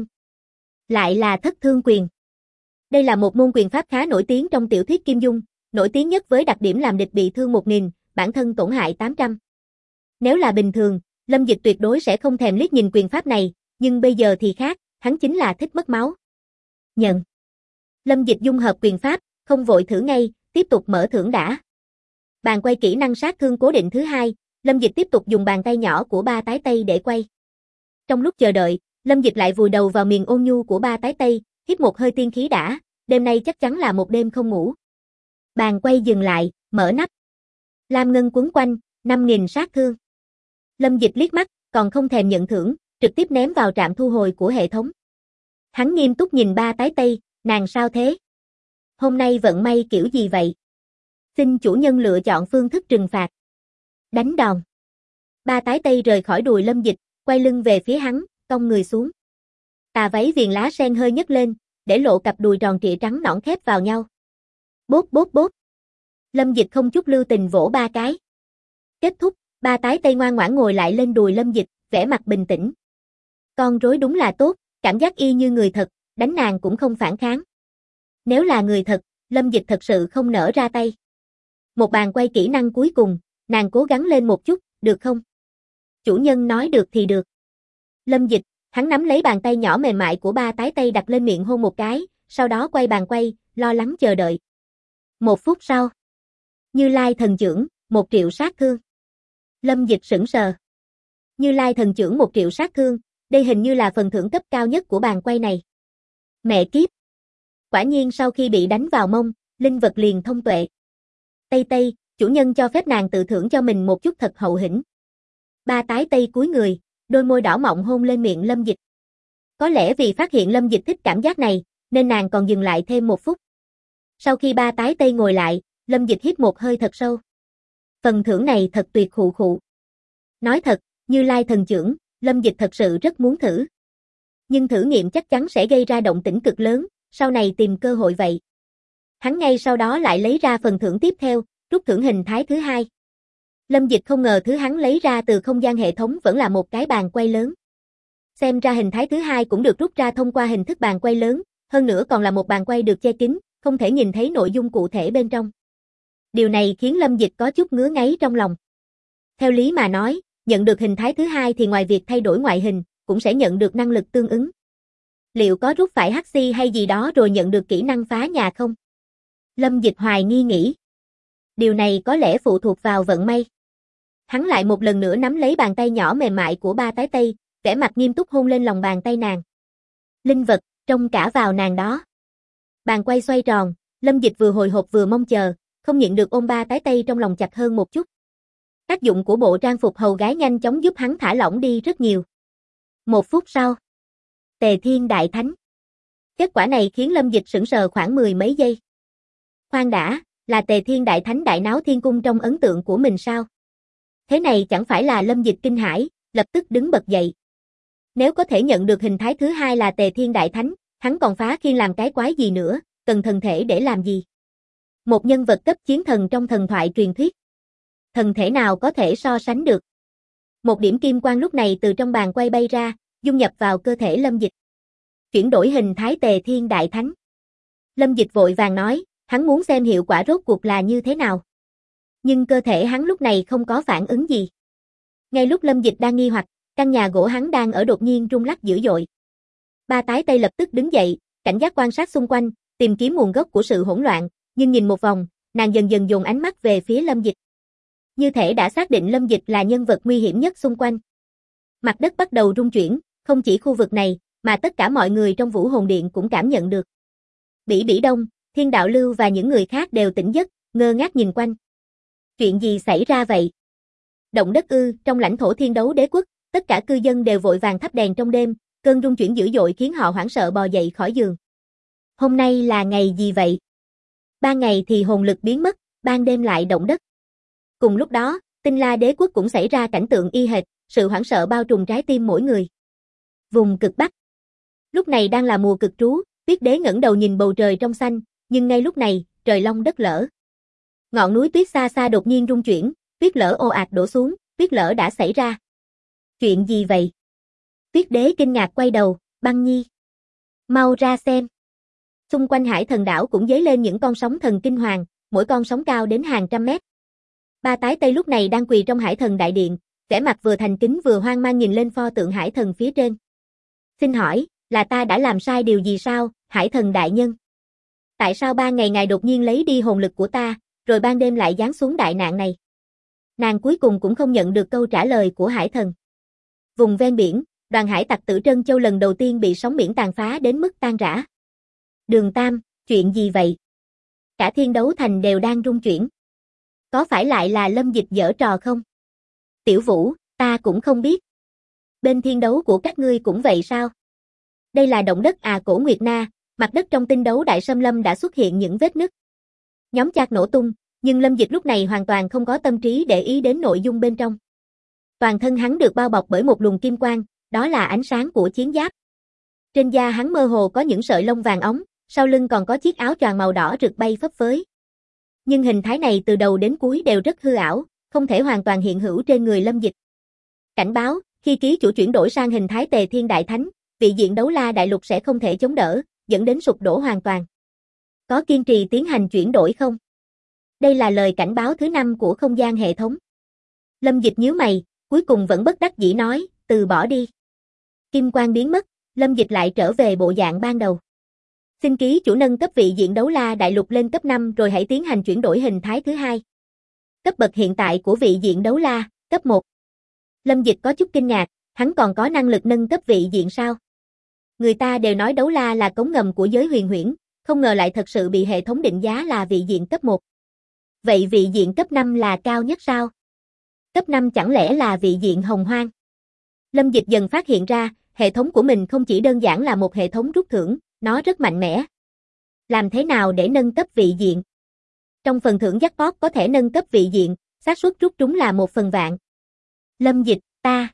Lại là Thất Thương Quyền. Đây là một môn quyền pháp khá nổi tiếng trong tiểu thuyết Kim Dung, nổi tiếng nhất với đặc điểm làm địch bị thương 1000, bản thân tổn hại 800. Nếu là bình thường, Lâm Dịch tuyệt đối sẽ không thèm liếc nhìn quyền pháp này, nhưng bây giờ thì khác, hắn chính là thích mất máu. Nhận. Lâm Dịch dung hợp quyền pháp, không vội thử ngay, tiếp tục mở thưởng đã. Bàn quay kỹ năng sát thương cố định thứ 2, Lâm Dịch tiếp tục dùng bàn tay nhỏ của 3 tái tây để quay. Trong lúc chờ đợi, Lâm Dịch lại vùi đầu vào miền ôn nhu của 3 tái tây, hít một hơi tiên khí đã, đêm nay chắc chắn là một đêm không ngủ. Bàn quay dừng lại, mở nắp. Lam ngân quấn quanh, 5000 sát thương. Lâm Dịch liếc mắt, còn không thèm nhận thưởng, trực tiếp ném vào trạm thu hồi của hệ thống. Hắn nghiêm túc nhìn 3 tái tây, nàng sao thế? Hôm nay vận may kiểu gì vậy? Xin chủ nhân lựa chọn phương thức trừng phạt. Đánh đòn. 3 tái tây rời khỏi đùi Lâm Dịch, quay lưng về phía hắn, cong người xuống. Tà váy viền lá sen hơi nhấc lên, để lộ cặp đùi tròn trịa trắng nõn khép vào nhau. Bốp bốp bốp. Lâm Dịch không chút lưu tình vỗ 3 cái. Kết thúc, 3 tái tây ngoan ngoãn ngồi lại lên đùi Lâm Dịch, vẻ mặt bình tĩnh. Con rối đúng là tốt, cảm giác y như người thật, đánh nàng cũng không phản kháng. Nếu là người thật, Lâm Dịch thật sự không nỡ ra tay. Một bàn quay kỹ năng cuối cùng, nàng cố gắng lên một chút, được không? Chủ nhân nói được thì được. Lâm Dịch, hắn nắm lấy bàn tay nhỏ mềm mại của 3 tái tây đặt lên miệng hôn một cái, sau đó quay bàn quay, lo lắng chờ đợi. 1 phút sau. Như Lai thần chưởng, 1 triệu sát thương. Lâm Dịch sững sờ. Như Lai thần chưởng 1 triệu sát thương, đây hình như là phần thưởng cấp cao nhất của bàn quay này. Mẹ kiếp. Quả nhiên sau khi bị đánh vào mông, linh vật liền thông tuệ. Tây Tây, chủ nhân cho phép nàng tự thưởng cho mình một chút thật hậu hĩnh. 3 tái tây cúi người, đôi môi đỏ mọng hôn lên miệng Lâm Dịch. Có lẽ vì phát hiện Lâm Dịch thích cảm giác này, nên nàng còn dừng lại thêm 1 phút. Sau khi 3 tái tây ngồi lại, Lâm Dịch hít một hơi thật sâu. Phần thưởng này thật tuyệt khụ khụ. Nói thật, Như Lai thần chưởng, Lâm Dịch thật sự rất muốn thử. Nhưng thử nghiệm chắc chắn sẽ gây ra động tĩnh cực lớn, sau này tìm cơ hội vậy. Hắn ngay sau đó lại lấy ra phần thưởng tiếp theo, rút thưởng hình thái thứ 2. Lâm Dịch không ngờ thứ hắn lấy ra từ không gian hệ thống vẫn là một cái bàn quay lớn. Xem ra hình thái thứ 2 cũng được rút ra thông qua hình thức bàn quay lớn, hơn nữa còn là một bàn quay được che kín, không thể nhìn thấy nội dung cụ thể bên trong. Điều này khiến Lâm Dịch có chút ngứa ngáy trong lòng. Theo lý mà nói, nhận được hình thái thứ 2 thì ngoài việc thay đổi ngoại hình, cũng sẽ nhận được năng lực tương ứng. Liệu có rút phải hắc xi hay gì đó rồi nhận được kỹ năng phá nhà không? Lâm Dịch hoài nghi nghĩ. Điều này có lẽ phụ thuộc vào vận may. Hắn lại một lần nữa nắm lấy bàn tay nhỏ mềm mại của 3 tái tây, vẻ mặt nghiêm túc hôn lên lòng bàn tay nàng. Linh vật, trông cả vào nàng đó. Bàn quay xoay tròn, Lâm Dịch vừa hồi hộp vừa mong chờ, không nhịn được ôm ba tái tay trong lòng chặt hơn một chút. Tác dụng của bộ trang phục hầu gái nhanh chóng giúp hắn thả lỏng đi rất nhiều. 1 phút sau, Tề Thiên Đại Thánh. Kết quả này khiến Lâm Dịch sững sờ khoảng 10 mấy giây. Khoan đã, là Tề Thiên Đại Thánh đại náo thiên cung trong ấn tượng của mình sao? Thế này chẳng phải là Lâm Dịch kinh hãi, lập tức đứng bật dậy. Nếu có thể nhận được hình thái thứ hai là Tề Thiên Đại Thánh, hắn còn phá khiên làm cái quái gì nữa, cần thần thể để làm gì? Một nhân vật cấp chiến thần trong thần thoại truyền thuyết. Thần thể nào có thể so sánh được? Một điểm kim quang lúc này từ trong bàn quay bay ra, dung nhập vào cơ thể Lâm Dịch. Chuyển đổi hình thái Tề Thiên Đại Thánh. Lâm Dịch vội vàng nói, hắn muốn xem hiệu quả rốt cuộc là như thế nào. Nhưng cơ thể hắn lúc này không có phản ứng gì. Ngay lúc Lâm Dịch đang nghi hoặc, căn nhà gỗ hắn đang ở đột nhiên rung lắc dữ dội. Ba tái tay lập tức đứng dậy, cảnh giác quan sát xung quanh, tìm kiếm nguồn gốc của sự hỗn loạn, nhưng nhìn một vòng, nàng dần dần dồn ánh mắt về phía Lâm Dịch. Như thể đã xác định Lâm Dịch là nhân vật nguy hiểm nhất xung quanh. Mặt đất bắt đầu rung chuyển, không chỉ khu vực này, mà tất cả mọi người trong Vũ Hồn Điện cũng cảm nhận được. Bỉ Bỉ Đông, Thiên Đạo Lưu và những người khác đều tỉnh giấc, ngơ ngác nhìn quanh. Chuyện gì xảy ra vậy? Động đất ư? Trong lãnh thổ Thiên Đấu Đế Quốc, tất cả cư dân đều vội vàng thắp đèn trong đêm, cơn rung chuyển dữ dội khiến họ hoảng sợ bò dậy khỏi giường. Hôm nay là ngày gì vậy? Ban ngày thì hồn lực biến mất, ban đêm lại động đất. Cùng lúc đó, Tinh La Đế Quốc cũng xảy ra cảnh tượng y hệt, sự hoảng sợ bao trùm trái tim mỗi người. Vùng cực Bắc. Lúc này đang là mùa cực trú, Tuyết Đế ngẩng đầu nhìn bầu trời trong xanh, nhưng ngay lúc này, trời long đất lở. Ngọn núi tuyết xa xa đột nhiên rung chuyển, tuyết lở ồ ạt đổ xuống, tuyết lở đã xảy ra. Chuyện gì vậy? Tuyết Đế kinh ngạc quay đầu, Băng Nhi. Mau ra xem. Xung quanh Hải Thần đảo cũng dấy lên những con sóng thần kinh hoàng, mỗi con sóng cao đến hàng trăm mét. Ba tái tây lúc này đang quỳ trong Hải Thần đại điện, vẻ mặt vừa thành kính vừa hoang mang nhìn lên pho tượng Hải Thần phía trên. Xin hỏi, là ta đã làm sai điều gì sao, Hải Thần đại nhân? Tại sao ban ngày ngài đột nhiên lấy đi hồn lực của ta, rồi ban đêm lại giáng xuống đại nạn này? Nàng cuối cùng cũng không nhận được câu trả lời của Hải Thần. Vùng ven biển, đoàn hải tặc Tử Trân Châu lần đầu tiên bị sóng biển tàn phá đến mức tan rã. Đường Tam, chuyện gì vậy? Cả Thiên Đấu Thành đều đang rung chuyển. Có phải lại là Lâm Dịch giở trò không? Tiểu Vũ, ta cũng không biết. Bên thiên đấu của các ngươi cũng vậy sao? Đây là động đất à? Cổ Nguyệt Na, mặt đất trong tinh đấu đại xâm lâm đã xuất hiện những vết nứt. Nhóm chạc nổ tung, nhưng Lâm Dịch lúc này hoàn toàn không có tâm trí để ý đến nội dung bên trong. Toàn thân hắn được bao bọc bởi một luồng kim quang, đó là ánh sáng của chiến giáp. Trên da hắn mơ hồ có những sợi lông vàng óng, sau lưng còn có chiếc áo choàng màu đỏ rực bay phấp phới. Nhưng hình thái này từ đầu đến cuối đều rất hư ảo, không thể hoàn toàn hiện hữu trên người Lâm Dịch. Cảnh báo, khi ký chủ chuyển đổi sang hình thái Tề Thiên Đại Thánh, vị diện Đấu La Đại Lục sẽ không thể chống đỡ, dẫn đến sụp đổ hoàn toàn. Có kiên trì tiến hành chuyển đổi không? Đây là lời cảnh báo thứ 5 của không gian hệ thống. Lâm Dịch nhíu mày, cuối cùng vẫn bất đắc dĩ nói, từ bỏ đi. Kim quang biến mất, Lâm Dịch lại trở về bộ dạng ban đầu. Xin ký chủ nâng cấp vị diện Đấu La Đại Lục lên cấp 5 rồi hãy tiến hành chuyển đổi hình thái thứ 2. Cấp bậc hiện tại của vị diện Đấu La, cấp 1. Lâm Dịch có chút kinh ngạc, hắn còn có năng lực nâng cấp vị diện sao? Người ta đều nói Đấu La là cống ngầm của giới huyền huyễn, không ngờ lại thật sự bị hệ thống định giá là vị diện cấp 1. Vậy vị diện cấp 5 là cao nhất sao? Cấp 5 chẳng lẽ là vị diện Hồng Hoang? Lâm Dịch dần phát hiện ra, hệ thống của mình không chỉ đơn giản là một hệ thống rút thưởng, nó rất mạnh mẽ. Làm thế nào để nâng cấp vị diện? Trong phần thưởng jackpot có thể nâng cấp vị diện, xác suất rút trúng là 1/100000. Lâm Dịch, ta.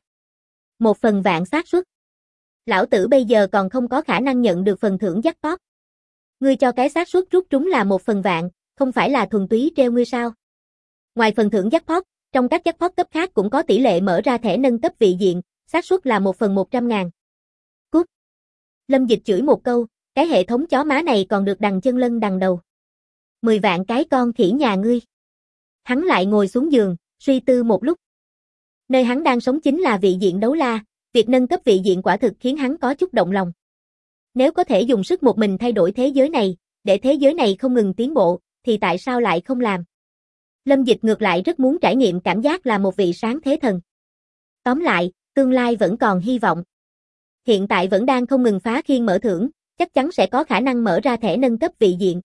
1/100000 xác suất. Lão tử bây giờ còn không có khả năng nhận được phần thưởng jackpot. Ngươi cho cái xác suất rút trúng là 1/100000, không phải là thuần túy treo ngươi sao? Ngoài phần thưởng jackpot, trong các jackpot cấp khác cũng có tỷ lệ mở ra thẻ nâng cấp vị diện, xác suất là 1/100.000. Cút. Lâm Dịch chửi một câu, cái hệ thống chó má này còn được đằng chân lân đằng đầu. 10 vạn cái con khỉ nhà ngươi. Hắn lại ngồi xuống giường, suy tư một lúc. Nơi hắn đang sống chính là vị diện Đấu La, việc nâng cấp vị diện quả thực khiến hắn có chút động lòng. Nếu có thể dùng sức một mình thay đổi thế giới này, để thế giới này không ngừng tiến bộ, thì tại sao lại không làm? Lâm Dịch ngược lại rất muốn trải nghiệm cảm giác là một vị sáng thế thần. Tóm lại, tương lai vẫn còn hy vọng. Hiện tại vẫn đang không ngừng phá khiên mở thưởng, chắc chắn sẽ có khả năng mở ra thẻ nâng cấp vị diện.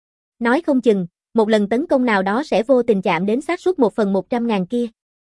Nói không chừng, một lần tấn công nào đó sẽ vô tình chạm đến xác suất 1/100.000 kia.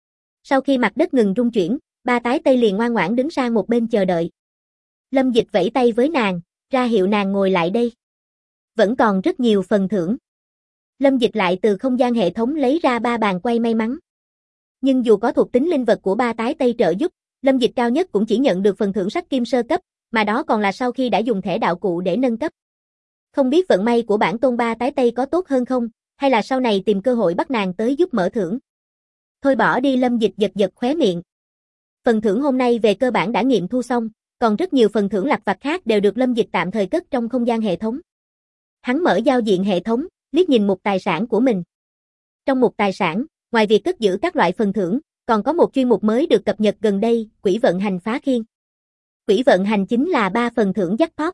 Sau khi mặt đất ngừng rung chuyển, ba tái tây liền ngoan ngoãn đứng sang một bên chờ đợi. Lâm Dịch vẫy tay với nàng, ra hiệu nàng ngồi lại đây. Vẫn còn rất nhiều phần thưởng. Lâm Dịch lại từ không gian hệ thống lấy ra 3 bàn quay may mắn. Nhưng dù có thuộc tính linh vật của ba tái tây trợ giúp, Lâm Dịch cao nhất cũng chỉ nhận được phần thưởng sắt kim sơ cấp, mà đó còn là sau khi đã dùng thẻ đạo cụ để nâng cấp. Không biết vận may của bản tôn ba tái tây có tốt hơn không, hay là sau này tìm cơ hội bắt nàng tới giúp mở thưởng. Thôi bỏ đi, Lâm Dịch giật giật khóe miệng. Phần thưởng hôm nay về cơ bản đã nghiệm thu xong, còn rất nhiều phần thưởng lặt vặt khác đều được Lâm Dịch tạm thời cất trong không gian hệ thống. Hắn mở giao diện hệ thống, liếc nhìn mục tài sản của mình. Trong mục tài sản, ngoài việc cất giữ các loại phần thưởng, còn có một chuyên mục mới được cập nhật gần đây, quỹ vận hành phá khiên. Quỹ vận hành chính là 3 phần thưởng jackpot.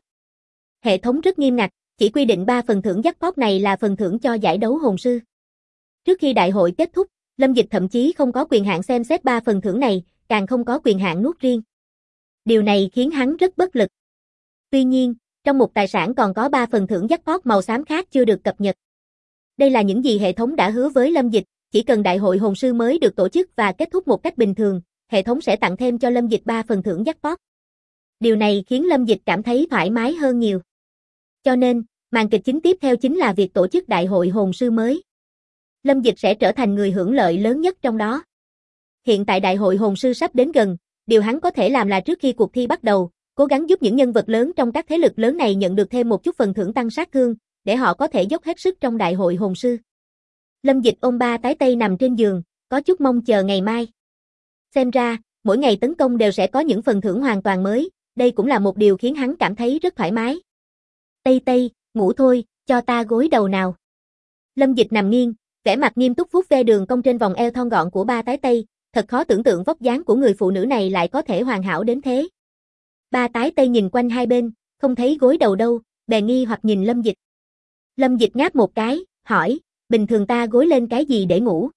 Hệ thống rất nghiêm ngặt, chỉ quy định 3 phần thưởng jackpot này là phần thưởng cho giải đấu hồn sư. Trước khi đại hội kết thúc, Lâm Dịch thậm chí không có quyền hạn xem xét 3 phần thưởng này, càng không có quyền hạn nuốt riêng. Điều này khiến hắn rất bất lực. Tuy nhiên, trong mục tài sản còn có 3 phần thưởng jackpot màu xám khác chưa được cập nhật. Đây là những gì hệ thống đã hứa với Lâm Dịch, chỉ cần đại hội hồn sư mới được tổ chức và kết thúc một cách bình thường, hệ thống sẽ tặng thêm cho Lâm Dịch 3 phần thưởng jackpot. Điều này khiến Lâm Dịch cảm thấy thoải mái hơn nhiều. Cho nên, màn kịch chính tiếp theo chính là việc tổ chức đại hội hồn sư mới. Lâm Dịch sẽ trở thành người hưởng lợi lớn nhất trong đó. Hiện tại đại hội hồn sư sắp đến gần, điều hắn có thể làm là trước khi cuộc thi bắt đầu, cố gắng giúp những nhân vật lớn trong các thế lực lớn này nhận được thêm một chút phần thưởng tăng sát thương, để họ có thể dốc hết sức trong đại hội hồn sư. Lâm Dịch ôm ba tái tây nằm trên giường, có chút mong chờ ngày mai. Xem ra, mỗi ngày tấn công đều sẽ có những phần thưởng hoàn toàn mới, đây cũng là một điều khiến hắn cảm thấy rất thoải mái. Tây Tây, ngủ thôi, cho ta gối đầu nào. Lâm Dịch nằm nghiêng, vẻ mặt nghiêm túc vuốt ve đường cong trên vòng eo thon gọn của ba tái tây, thật khó tưởng tượng vóc dáng của người phụ nữ này lại có thể hoàn hảo đến thế. Ba tái tây nhìn quanh hai bên, không thấy gối đầu đâu, bèn nghi hoặc nhìn Lâm Dịch. Lâm Dịch ngáp một cái, hỏi, bình thường ta gối lên cái gì để ngủ?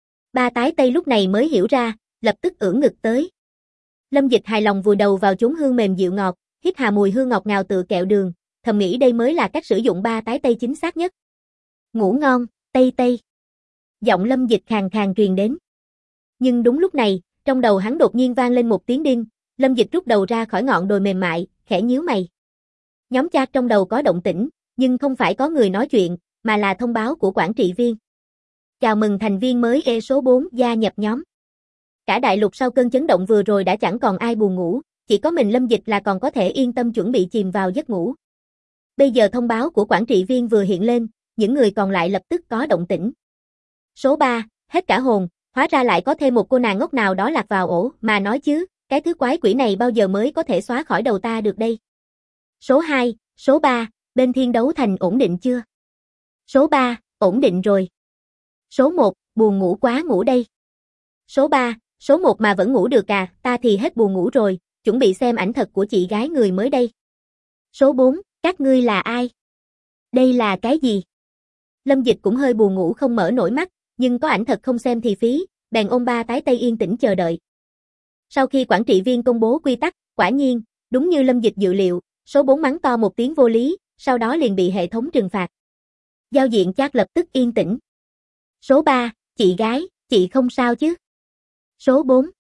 Ba tái tây lúc này mới hiểu ra, lập tức ưỡn ngực tới. Lâm Dịch hài lòng vùi đầu vào chốn hương mềm dịu ngọt, hít hà mùi hương ngọt ngào tựa kẹo đường, thầm nghĩ đây mới là cách sử dụng ba tái tây chính xác nhất. Ngủ ngon, Tây Tây. Giọng Lâm Dịch khàn khàn truyền đến. Nhưng đúng lúc này, trong đầu hắn đột nhiên vang lên một tiếng đinh, Lâm Dịch rút đầu ra khỏi ngọn đồi mềm mại, khẽ nhíu mày. Nhóm chat trong đầu có động tĩnh, nhưng không phải có người nói chuyện, mà là thông báo của quản trị viên. Chào mừng thành viên mới E số 4 gia nhập nhóm. Cả đại lục sau cơn chấn động vừa rồi đã chẳng còn ai buồn ngủ, chỉ có mình Lâm Dịch là còn có thể yên tâm chuẩn bị chìm vào giấc ngủ. Bây giờ thông báo của quản trị viên vừa hiện lên, những người còn lại lập tức có động tĩnh. Số 3, hết cả hồn, hóa ra lại có thêm một cô nàng ngốc nào đó lạc vào ổ, mà nói chứ, cái thứ quái quỷ này bao giờ mới có thể xóa khỏi đầu ta được đây. Số 2, số 3, bên thiên đấu thành ổn định chưa? Số 3, ổn định rồi. Số 1, buồn ngủ quá ngủ đây. Số 3, số 1 mà vẫn ngủ được à, ta thì hết buồn ngủ rồi, chuẩn bị xem ảnh thật của chị gái người mới đây. Số 4, các ngươi là ai? Đây là cái gì? Lâm Dịch cũng hơi buồn ngủ không mở nổi mắt, nhưng có ảnh thật không xem thì phí, bèn ôm ba tái tây yên tĩnh chờ đợi. Sau khi quản trị viên công bố quy tắc, quả nhiên, đúng như Lâm Dịch dự liệu, số 4 mắng to một tiếng vô lý, sau đó liền bị hệ thống trừng phạt. Giao diện chat lập tức yên tĩnh. Số 3, chị gái, chị không sao chứ? Số 4.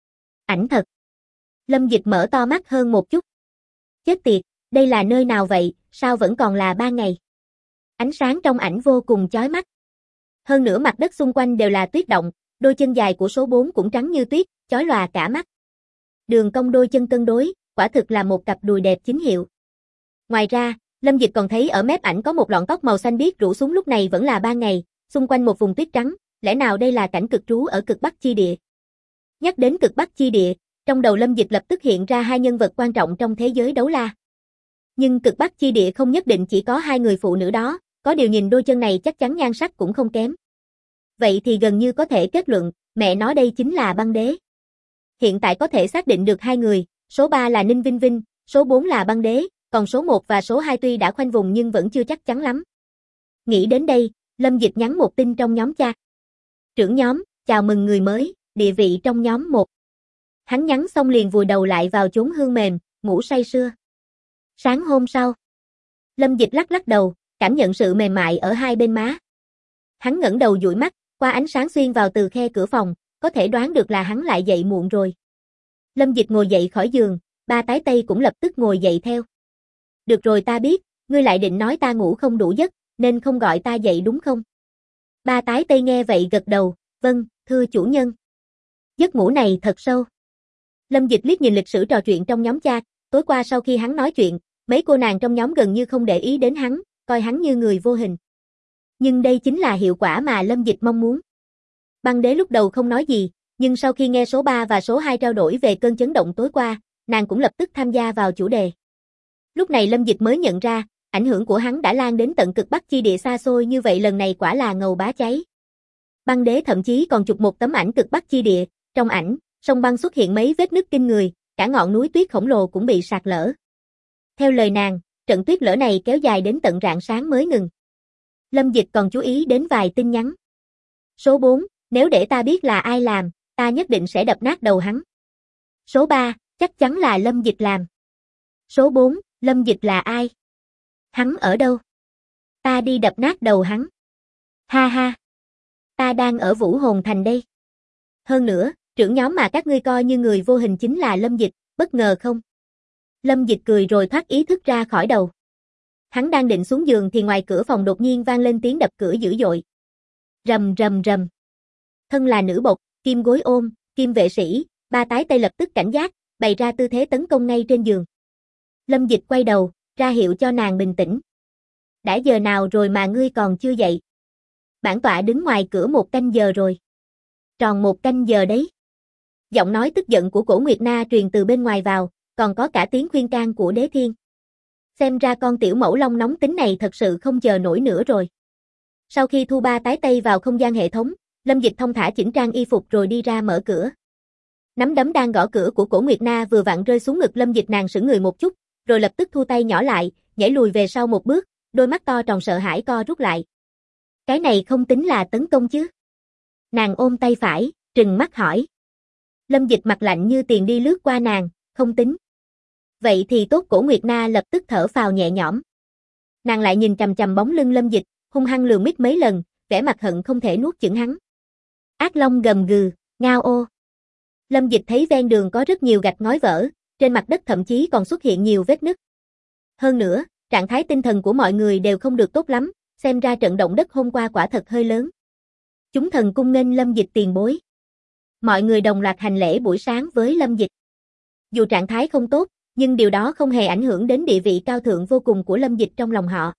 Ảnh thật. Lâm Dịch mở to mắt hơn một chút. Chết tiệt, đây là nơi nào vậy, sao vẫn còn là ban ngày? Ánh sáng trong ảnh vô cùng chói mắt. Hơn nữa mặt đất xung quanh đều là tuyết động, đôi chân dài của số 4 cũng trắng như tuyết, chói lòa cả mắt. Đường cong đôi chân cân đối, quả thực là một cặp đùi đẹp chính hiệu. Ngoài ra, Lâm Dịch còn thấy ở mép ảnh có một lọn tóc màu xanh biếc rủ xuống, lúc này vẫn là ban ngày, xung quanh một vùng tuyết trắng, lẽ nào đây là cảnh cực trú ở cực Bắc chi địa? Nhắc đến cực Bắc chi địa, trong đầu Lâm Dịch lập tức hiện ra hai nhân vật quan trọng trong thế giới đấu la. Nhưng cực Bắc chi địa không nhất định chỉ có hai người phụ nữ đó, có điều nhìn đôi chân này chắc chắn nhan sắc cũng không kém. Vậy thì gần như có thể kết luận, mẹ nói đây chính là băng đế. Hiện tại có thể xác định được hai người, số 3 là Ninh Vinh Vinh, số 4 là băng đế, còn số 1 và số 2 tuy đã khoanh vùng nhưng vẫn chưa chắc chắn lắm. Nghĩ đến đây, Lâm Dịch nhắn một tin trong nhóm chat. Trưởng nhóm, chào mừng người mới, địa vị trong nhóm 1. Hắn nhắn xong liền vùi đầu lại vào chốn hương mềm, ngủ say sưa. Sáng hôm sau, Lâm Dịch lắc lắc đầu, cảm nhận sự mềm mại ở hai bên má. Hắn ngẩng đầu dụi mắt, qua ánh sáng xuyên vào từ khe cửa phòng, có thể đoán được là hắn lại dậy muộn rồi. Lâm Dịch ngồi dậy khỏi giường, ba tái tây cũng lập tức ngồi dậy theo. Được rồi, ta biết, ngươi lại định nói ta ngủ không đủ giấc, nên không gọi ta dậy đúng không? Ba tái tây nghe vậy gật đầu, vâng, thưa chủ nhân. Giấc ngủ này thật sâu. Lâm Dịch liếc nhìn lịch sử trò chuyện trong nhóm chat, tối qua sau khi hắn nói chuyện, mấy cô nàng trong nhóm gần như không để ý đến hắn, coi hắn như người vô hình. Nhưng đây chính là hiệu quả mà Lâm Dịch mong muốn. Băng Đế lúc đầu không nói gì, nhưng sau khi nghe số 3 và số 2 trao đổi về cơn chấn động tối qua, nàng cũng lập tức tham gia vào chủ đề. Lúc này Lâm Dịch mới nhận ra, ảnh hưởng của hắn đã lan đến tận cực Bắc chi địa xa xôi, như vậy lần này quả là ngầu bá cháy. Băng Đế thậm chí còn chụp một tấm ảnh cực Bắc chi địa, trong ảnh, sông băng xuất hiện mấy vết nứt kinh người, cả ngọn núi tuyết khổng lồ cũng bị sạt lở. Theo lời nàng, trận tuyết lở này kéo dài đến tận rạng sáng mới ngừng. Lâm Dịch còn chú ý đến vài tin nhắn. Số 4, nếu để ta biết là ai làm, ta nhất định sẽ đập nát đầu hắn. Số 3, chắc chắn là Lâm Dịch làm. Số 4, Lâm Dịch là ai? Hắn ở đâu? Ta đi đập nát đầu hắn. Ha ha. Ta đang ở Vũ Hồn Thành đây. Hơn nữa, trưởng nhóm mà các ngươi coi như người vô hình chính là Lâm Dịch, bất ngờ không? Lâm Dịch cười rồi thoát ý thức ra khỏi đầu. Hắn đang định xuống giường thì ngoài cửa phòng đột nhiên vang lên tiếng đập cửa dữ dội. Rầm rầm rầm. Thân là nữ bộc, kim gối ôm, kim vệ sĩ, ba tái tây lập tức cảnh giác, bày ra tư thế tấn công ngay trên giường. Lâm Dịch quay đầu, ra hiệu cho nàng bình tĩnh. Đã giờ nào rồi mà ngươi còn chưa dậy? Bản tọa đứng ngoài cửa 1 canh giờ rồi. Tròn 1 canh giờ đấy. Giọng nói tức giận của Cổ Nguyệt Na truyền từ bên ngoài vào, còn có cả tiếng khuyên can của Đế Thiên. Xem ra con tiểu mẫu long nóng tính này thật sự không chờ nổi nữa rồi. Sau khi thu ba tái tây vào không gian hệ thống, Lâm Dịch thông thả chỉnh trang y phục rồi đi ra mở cửa. Nắm đấm đang gõ cửa của Cổ Nguyệt Na vừa vặn rơi xuống ngực Lâm Dịch, nàng sững người một chút, rồi lập tức thu tay nhỏ lại, nhảy lùi về sau một bước, đôi mắt to tròn sợ hãi co rút lại. Cái này không tính là tấn công chứ? Nàng ôm tay phải, trừng mắt hỏi. Lâm Dịch mặt lạnh như tiền đi lướt qua nàng, không tính. Vậy thì tốt. Cổ Nguyệt Na lập tức thở phào nhẹ nhõm. Nàng lại nhìn chằm chằm bóng lưng Lâm Dịch, hung hăng lườm mít mấy lần, vẻ mặt hận không thể nuốt chửng hắn. Ác long gầm gừ, ngao ô. Lâm Dịch thấy ven đường có rất nhiều gạch ngói vỡ, trên mặt đất thậm chí còn xuất hiện nhiều vết nứt. Hơn nữa, trạng thái tinh thần của mọi người đều không được tốt lắm, xem ra trận động đất hôm qua quả thật hơi lớn. Chúng thần cung nghênh Lâm Dịch tiền bối. Mọi người đồng loạt hành lễ buổi sáng với Lâm Dịch. Dù trạng thái không tốt, nhưng điều đó không hề ảnh hưởng đến địa vị cao thượng vô cùng của Lâm Dịch trong lòng họ.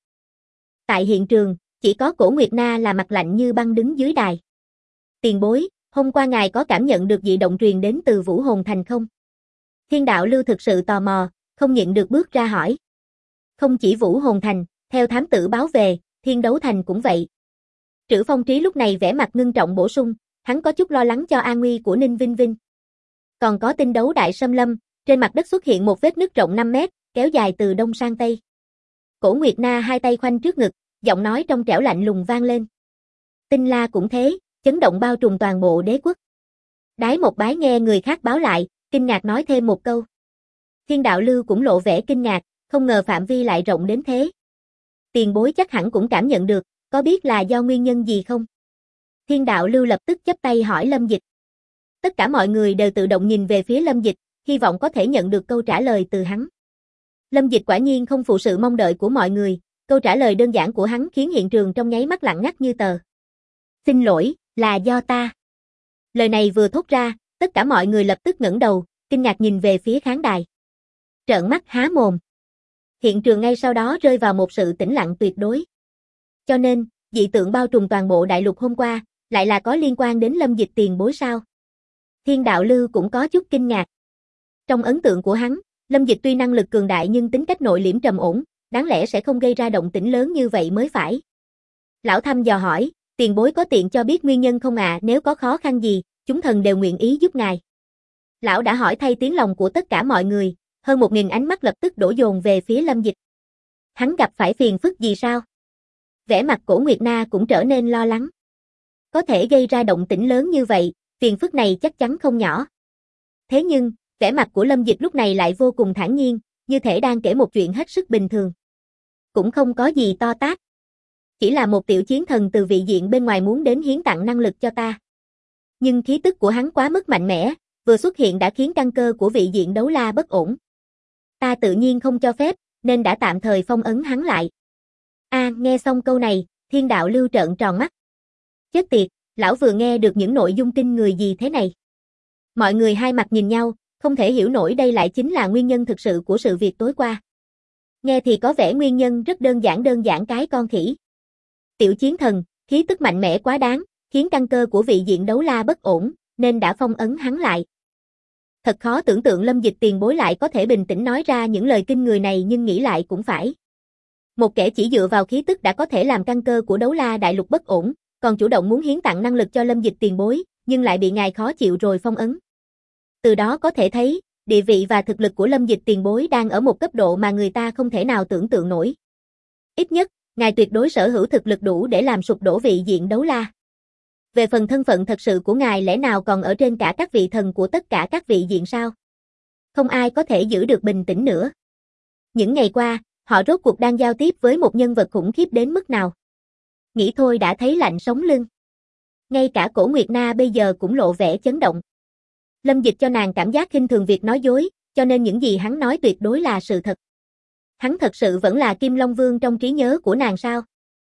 Tại hiện trường, chỉ có Cổ Nguyệt Na là mặt lạnh như băng đứng dưới đài. Tiền bối, hôm qua ngài có cảm nhận được dị động truyền đến từ Vũ Hồn Thành không? Thiên đạo Lưu thực sự tò mò, không nhịn được bước ra hỏi. Không chỉ Vũ Hồn Thành, theo thám tử báo về, Thiên Đấu Thành cũng vậy. Trữ Phong Trí lúc này vẻ mặt ngưng trọng bổ sung, hắn có chút lo lắng cho an nguy của Ninh Vinh Vinh. Còn có Tinh Đấu Đại Xâm Lâm, trên mặt đất xuất hiện một vết nứt rộng 5 mét, kéo dài từ đông sang tây. Cổ Nguyệt Na hai tay khoanh trước ngực, giọng nói trong trẻo lạnh lùng vang lên. Tinh La cũng thế, chấn động bao trùm toàn bộ đế quốc. Đái Một Bái nghe người khác báo lại, kinh ngạc nói thêm một câu. Thiên đạo Lưu cũng lộ vẻ kinh ngạc, không ngờ phạm vi lại rộng đến thế. Tiền bối chắc hẳn cũng cảm nhận được, có biết là do nguyên nhân gì không? Thiên đạo Lưu lập tức chắp tay hỏi Lâm Dịch. Tất cả mọi người đều tự động nhìn về phía Lâm Dịch, hy vọng có thể nhận được câu trả lời từ hắn. Lâm Dịch quả nhiên không phụ sự mong đợi của mọi người, câu trả lời đơn giản của hắn khiến hiện trường trong nháy mắt lặng ngắt như tờ. Xin lỗi, là do ta. Lời này vừa thốt ra, tất cả mọi người lập tức ngẩng đầu, kinh ngạc nhìn về phía khán đài. Trợn mắt há mồm. Hiện trường ngay sau đó rơi vào một sự tĩnh lặng tuyệt đối. Cho nên, dị tượng bao trùm toàn bộ đại lục hôm qua, lại là có liên quan đến Lâm Dịch tiền bối sao? Thiên đạo Lưu cũng có chút kinh ngạc. Trong ấn tượng của hắn, Lâm Dịch tuy năng lực cường đại nhưng tính cách nội liễm trầm ổn, đáng lẽ sẽ không gây ra động tĩnh lớn như vậy mới phải. Lão thăm dò hỏi, tiền bối có tiện cho biết nguyên nhân không ạ? Nếu có khó khăn gì, chúng thần đều nguyện ý giúp ngài. Lão đã hỏi thay tiếng lòng của tất cả mọi người, hơn 1000 ánh mắt lập tức đổ dồn về phía Lâm Dịch. Hắn gặp phải phiền phức gì sao? Vẻ mặt Cổ Nguyệt Na cũng trở nên lo lắng. Có thể gây ra động tĩnh lớn như vậy, phiền phức này chắc chắn không nhỏ. Thế nhưng, vẻ mặt của Lâm Dịch lúc này lại vô cùng thản nhiên, như thể đang kể một chuyện hết sức bình thường. Cũng không có gì to tát. Chỉ là một tiểu chiến thần từ vị diện bên ngoài muốn đến hiến tặng năng lực cho ta. Nhưng khí tức của hắn quá mức mạnh mẽ, vừa xuất hiện đã khiến căn cơ của vị diện đấu la bất ổn. Ta tự nhiên không cho phép, nên đã tạm thời phong ấn hắn lại. Nghe xong câu này, Thiên Đạo Lưu trợn tròn mắt. Chết tiệt, lão vừa nghe được những nội dung kinh người gì thế này. Mọi người hai mặt nhìn nhau, không thể hiểu nổi đây lại chính là nguyên nhân thực sự của sự việc tối qua. Nghe thì có vẻ nguyên nhân rất đơn giản cái con khỉ. Tiểu chiến thần, khí tức mạnh mẽ quá đáng, khiến căn cơ của vị diện đấu la bất ổn, nên đã phong ấn hắn lại. Thật khó tưởng tượng Lâm Dịch tiền bối lại có thể bình tĩnh nói ra những lời kinh người này, nhưng nghĩ lại cũng phải. Một kẻ chỉ dựa vào khí tức đã có thể làm căn cơ của đấu la đại lục bất ổn, còn chủ động muốn hiến tặng năng lực cho Lâm Dịch tiền bối, nhưng lại bị ngài khó chịu rồi phong ấn. Từ đó có thể thấy, địa vị và thực lực của Lâm Dịch tiền bối đang ở một cấp độ mà người ta không thể nào tưởng tượng nổi. Ít nhất, ngài tuyệt đối sở hữu thực lực đủ để làm sụp đổ vị diện đấu la. Về phần thân phận thật sự của ngài lẽ nào còn ở trên cả các vị thần của tất cả các vị diện sao? Không ai có thể giữ được bình tĩnh nữa. Những ngày qua, họ rốt cuộc đang giao tiếp với một nhân vật khủng khiếp đến mức nào. Nghĩ thôi đã thấy lạnh sống lưng. Ngay cả Cổ Nguyệt Na bây giờ cũng lộ vẻ chấn động. Lâm Dịch cho nàng cảm giác khinh thường việc nói dối, cho nên những gì hắn nói tuyệt đối là sự thật. Hắn thật sự vẫn là Kim Long Vương trong trí nhớ của nàng sao?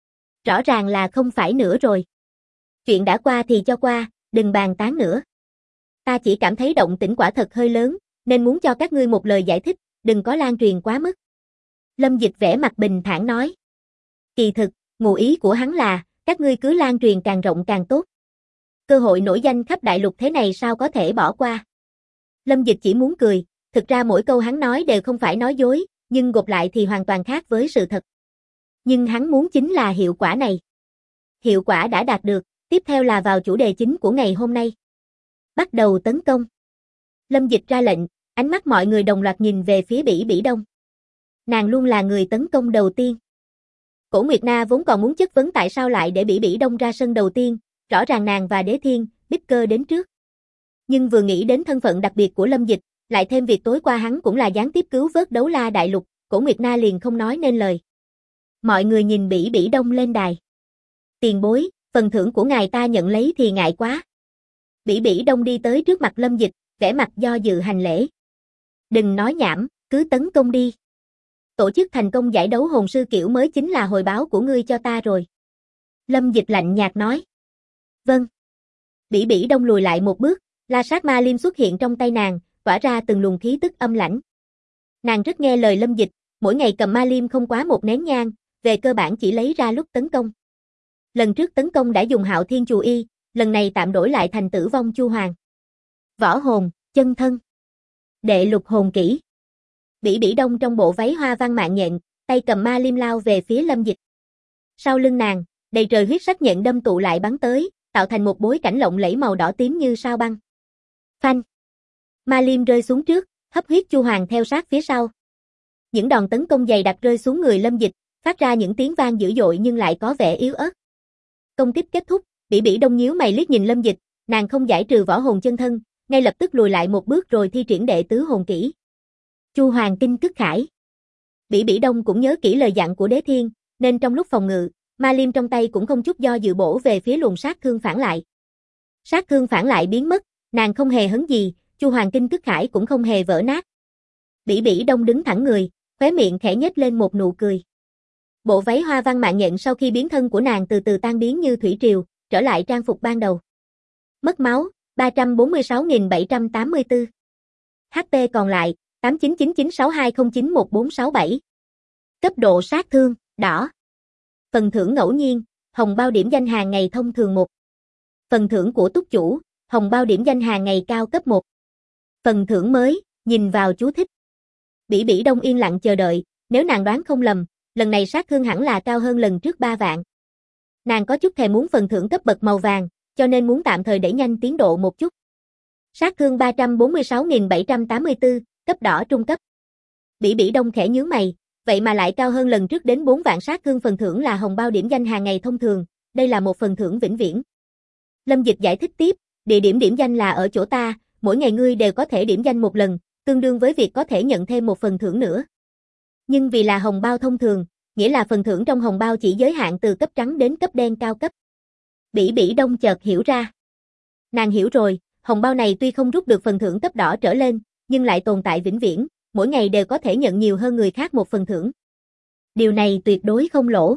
Rõ ràng là không phải nữa rồi. Chuyện đã qua thì cho qua, đừng bàn tán nữa. Ta chỉ cảm thấy động tĩnh quả thật hơi lớn, nên muốn cho các ngươi một lời giải thích, đừng có lan truyền quá mức. Lâm Dịch vẻ mặt bình thản nói. Kỳ thực, ngụ ý của hắn là, các ngươi cứ lan truyền càng rộng càng tốt. Cơ hội nổi danh khắp đại lục thế này sao có thể bỏ qua. Lâm Dịch chỉ muốn cười, thực ra mỗi câu hắn nói đều không phải nói dối, nhưng gộp lại thì hoàn toàn khác với sự thật. Nhưng hắn muốn chính là hiệu quả này. Hiệu quả đã đạt được, tiếp theo là vào chủ đề chính của ngày hôm nay. Bắt đầu tấn công. Lâm Dịch ra lệnh, ánh mắt mọi người đồng loạt nhìn về phía Bỉ Bỉ Đông. Nàng luôn là người tấn công đầu tiên. Cổ Nguyệt Na vốn còn muốn chất vấn tại sao lại để Bỉ Bỉ Đông ra sân đầu tiên, rõ ràng nàng và Đế Thiên, Bích Cơ đến trước. Nhưng vừa nghĩ đến thân phận đặc biệt của Lâm Dịch, lại thêm việc tối qua hắn cũng là gián tiếp cứu vớt đấu la đại lục, Cổ Nguyệt Na liền không nói nên lời. Mọi người nhìn Bỉ Bỉ Đông lên đài. Tiền bối, phần thưởng của ngài ta nhận lấy thì ngại quá. Bỉ Bỉ Đông đi tới trước mặt Lâm Dịch, vẻ mặt do dự hành lễ. Đừng nói nhảm, cứ tấn công đi. Tổ chức thành công giải đấu hồn sư kiểu mới chính là hồi báo của ngươi cho ta rồi. Lâm Dịch lạnh nhạt nói. Vâng. Bỉ Bỉ Đông lùi lại một bước, la sát ma liêm xuất hiện trong tay nàng, tỏa ra từng luồng khí tức âm lãnh. Nàng rất nghe lời Lâm Dịch, mỗi ngày cầm ma liêm không quá một nén nhang, về cơ bản chỉ lấy ra lúc tấn công. Lần trước tấn công đã dùng Hạo Thiên Chù Y, lần này tạm đổi lại thành Tử Vong Chu Hoàng. Võ hồn, chân thân. Đệ lục hồn kỹ. Bỉ Bỉ Đông trong bộ váy hoa văn mạng nhện, tay cầm ma liêm lao về phía Lâm Dịch. Sau lưng nàng, đầy trời huyết sắc nhện đâm tụ lại bắn tới, tạo thành một bối cảnh lộng lẫy màu đỏ tím như sao băng. Phanh. Ma liêm rơi xuống trước, hấp huyết Chu Hoàng theo sát phía sau. Những đòn tấn công dày đặc rơi xuống người Lâm Dịch, phát ra những tiếng vang dữ dội nhưng lại có vẻ yếu ớt. Công kích kết thúc, Bỉ Bỉ Đông nhíu mày liếc nhìn Lâm Dịch, nàng không giải trừ võ hồn chân thân, ngay lập tức lùi lại một bước rồi thi triển đệ tứ hồn kỹ. Chu Hoàng Kinh Cức Khải. Bỉ Bỉ Đông cũng nhớ kỹ lời dặn của Đế Thiên, nên trong lúc phòng ngự, ma liêm trong tay cũng không chút do dự bổ về phía luồng sát thương phản lại. Sát thương phản lại biến mất, nàng không hề hấn gì, Chu Hoàng Kinh Cức Khải cũng không hề vỡ nát. Bỉ Bỉ Đông đứng thẳng người, khóe miệng khẽ nhếch lên một nụ cười. Bộ váy hoa văn mạng nhện sau khi biến thân của nàng từ từ tan biến như thủy triều, trở lại trang phục ban đầu. Mất máu, 346.784. HP còn lại, 899962091467. Cấp độ sát thương, đỏ. Phần thưởng ngẫu nhiên, hồng bao điểm danh hàng ngày thông thường 1. Phần thưởng của túc chủ, hồng bao điểm danh hàng ngày cao cấp 1. Phần thưởng mới, nhìn vào chú thích. Bỉ Bỉ Đông yên lặng chờ đợi, nếu nàng đoán không lầm, lần này sát thương hẳn là cao hơn lần trước 3 vạn. Nàng có chút thèm muốn phần thưởng cấp bậc màu vàng, cho nên muốn tạm thời đẩy nhanh tiến độ một chút. Sát thương 346.784, cấp đỏ trung cấp. Bỉ Bỉ Đông khẽ nhướng mày, vậy mà lại cao hơn lần trước đến 4 vạn. Sát thương phần thưởng là hồng bao điểm danh hàng ngày thông thường, đây là một phần thưởng vĩnh viễn. Lâm Dịch giải thích tiếp, địa điểm điểm danh là ở chỗ ta, mỗi ngày ngươi đều có thể điểm danh một lần, tương đương với việc có thể nhận thêm một phần thưởng nữa. Nhưng vì là hồng bao thông thường, nghĩa là phần thưởng trong hồng bao chỉ giới hạn từ cấp trắng đến cấp đen cao cấp. Bỉ Bỉ Đông chợt hiểu ra. Nàng hiểu rồi, hồng bao này tuy không rút được phần thưởng cấp đỏ trở lên, nhưng lại tồn tại vĩnh viễn, mỗi ngày đều có thể nhận nhiều hơn người khác một phần thưởng. Điều này tuyệt đối không lỗ.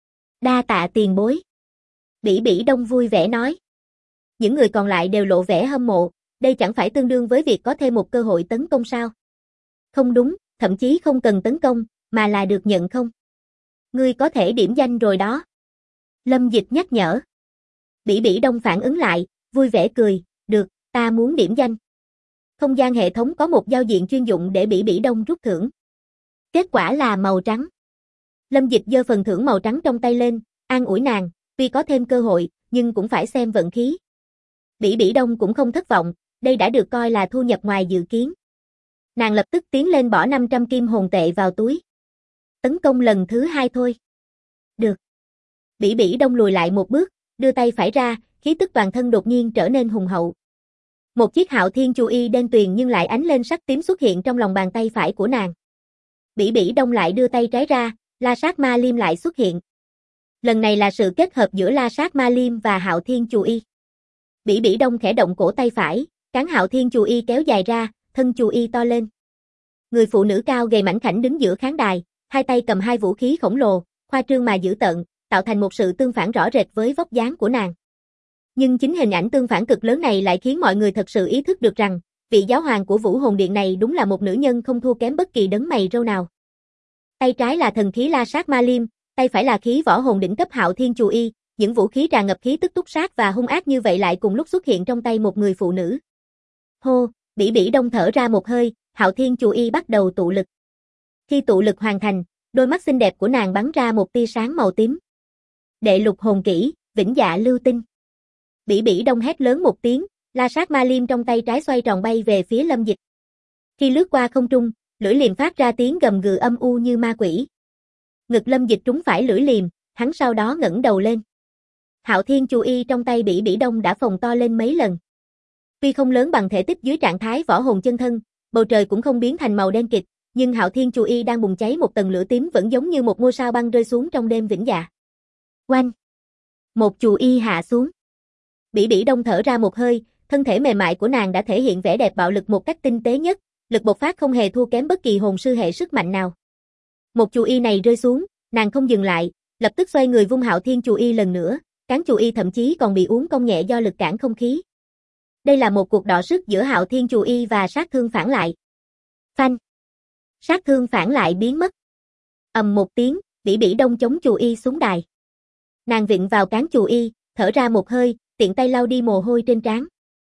Đa tạ tiền bối. Bỉ Bỉ Đông vui vẻ nói. Những người còn lại đều lộ vẻ hâm mộ, đây chẳng phải tương đương với việc có thêm một cơ hội tấn công sao? Không đúng, thậm chí không cần tấn công, mà là được nhận không? Ngươi có thể điểm danh rồi đó. Lâm Dịch nhắc nhở. Bỉ Bỉ Đông phản ứng lại, vui vẻ cười, được, ta muốn điểm danh. Không gian hệ thống có một giao diện chuyên dụng để Bỉ Bỉ Đông rút thưởng. Kết quả là màu trắng. Lâm Dịch giơ phần thưởng màu trắng trong tay lên, an ủi nàng, tuy có thêm cơ hội, nhưng cũng phải xem vận khí. Bỉ Bỉ Đông cũng không thất vọng, đây đã được coi là thu nhập ngoài dự kiến. Nàng lập tức tiến lên bỏ 500 kim hồn tệ vào túi. Tấn công lần thứ 2 thôi. Được. Bỉ Bỉ Đông lùi lại một bước, đưa tay phải ra, khí tức toàn thân đột nhiên trở nên hùng hậu. Một chiếc Hạo Thiên Chu Y đen tuyền nhưng lại ánh lên sắc tím xuất hiện trong lòng bàn tay phải của nàng. Bỉ Bỉ Đông lại đưa tay trái ra, La Sát Ma Liêm lại xuất hiện. Lần này là sự kết hợp giữa La Sát Ma Liêm và Hạo Thiên Chu Y. Bỉ Bỉ Đông khẽ động cổ tay phải, cán Hạo Thiên Chu Y kéo dài ra, thân Chu Y to lên. Người phụ nữ cao gầy mảnh khảnh đứng giữa khán đài, hai tay cầm hai vũ khí khổng lồ, khoa trương mà dữ tợn, tạo thành một sự tương phản rõ rệt với vóc dáng của nàng. Nhưng chính hình ảnh tương phản cực lớn này lại khiến mọi người thật sự ý thức được rằng, vị giáo hoàng của Vũ Hồn Điện này đúng là một nữ nhân không thua kém bất kỳ đấng mày râu nào. Tay trái là thần khí La Sát Ma Liêm, tay phải là khí võ hồn đỉnh cấp Hạo Thiên Chu Y, những vũ khí tràn ngập khí tức túc sát và hung ác như vậy lại cùng lúc xuất hiện trong tay một người phụ nữ. Hô, Bỉ Bỉ Đông thở ra một hơi, Hạo Thiên Chu Y bắt đầu tụ lực. Khi tụ lực hoàn thành, đôi mắt xinh đẹp của nàng bắn ra một tia sáng màu tím. Đệ lục hồn kỹ, Vĩnh Dạ Lưu Tinh. Bỉ Bỉ Đông hét lớn một tiếng, La Sát Ma Liêm trong tay trái xoay tròn bay về phía Lâm Dịch. Khi lướt qua không trung, lưỡi liềm phát ra tiếng gầm gừ âm u như ma quỷ. Ngực Lâm Dịch trúng phải lưỡi liềm, hắn sau đó ngẩng đầu lên. Hạo Thiên Chu Y trong tay Bỉ Bỉ Đông đã phồng to lên mấy lần. Tuy không lớn bằng thể tích dưới trạng thái võ hồn chân thân, bầu trời cũng không biến thành màu đen kịt, nhưng Hạo Thiên Chu Y đang bùng cháy một tầng lửa tím vẫn giống như một ngôi sao băng rơi xuống trong đêm vĩnh dạ. Oanh! Một Chu Y hạ xuống. Bỉ Bỉ Đông thở ra một hơi, thân thể mềm mại của nàng đã thể hiện vẻ đẹp bạo lực một cách tinh tế nhất, lực bộc phát không hề thua kém bất kỳ hồn sư hệ sức mạnh nào. Một Chu Y này rơi xuống, nàng không dừng lại, lập tức xoay người vung Hạo Thiên Chu Y lần nữa, cán Chu Y thậm chí còn bị uốn cong nhẹ do lực cản không khí. Đây là một cuộc đọ sức giữa Hạo Thiên Chu Y và sát thương phản lại. Phanh! Sát thương phản lại biến mất. Ầm một tiếng, Bỉ Bỉ Đông chống Chu Y xuống đài. Nàng vịn vào cán Chu Y, thở ra một hơi, tiện tay lau đi mồ hôi trên trán.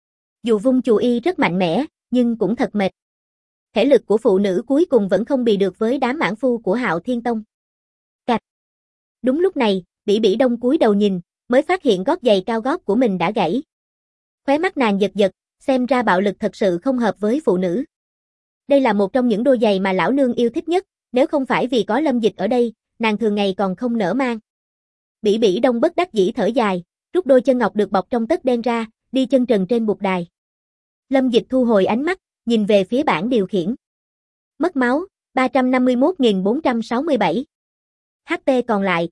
Dù vung Chu Y rất mạnh mẽ, nhưng cũng thật mệt. Thể lực của phụ nữ cuối cùng vẫn không bì được với đám mãn phu của Hạo Thiên Tông. Cạch. Đúng lúc này, Bỉ Bỉ Đông cúi đầu nhìn, mới phát hiện gót giày cao gót của mình đã gãy. Khóe mắt nàng giật giật, xem ra bạo lực thật sự không hợp với phụ nữ. Đây là một trong những đôi giày mà lão nương yêu thích nhất, nếu không phải vì có Lâm Dịch ở đây, nàng thường ngày còn không nỡ mang. Bỉ Bỉ Đông bất đắc dĩ thở dài, rút đôi chân ngọc được bọc trong tất đen ra, đi chân trần trên bục đài. Lâm Dịch thu hồi ánh mắt, nhìn về phía bảng điều khiển. Mất máu, 351.467. HP còn lại,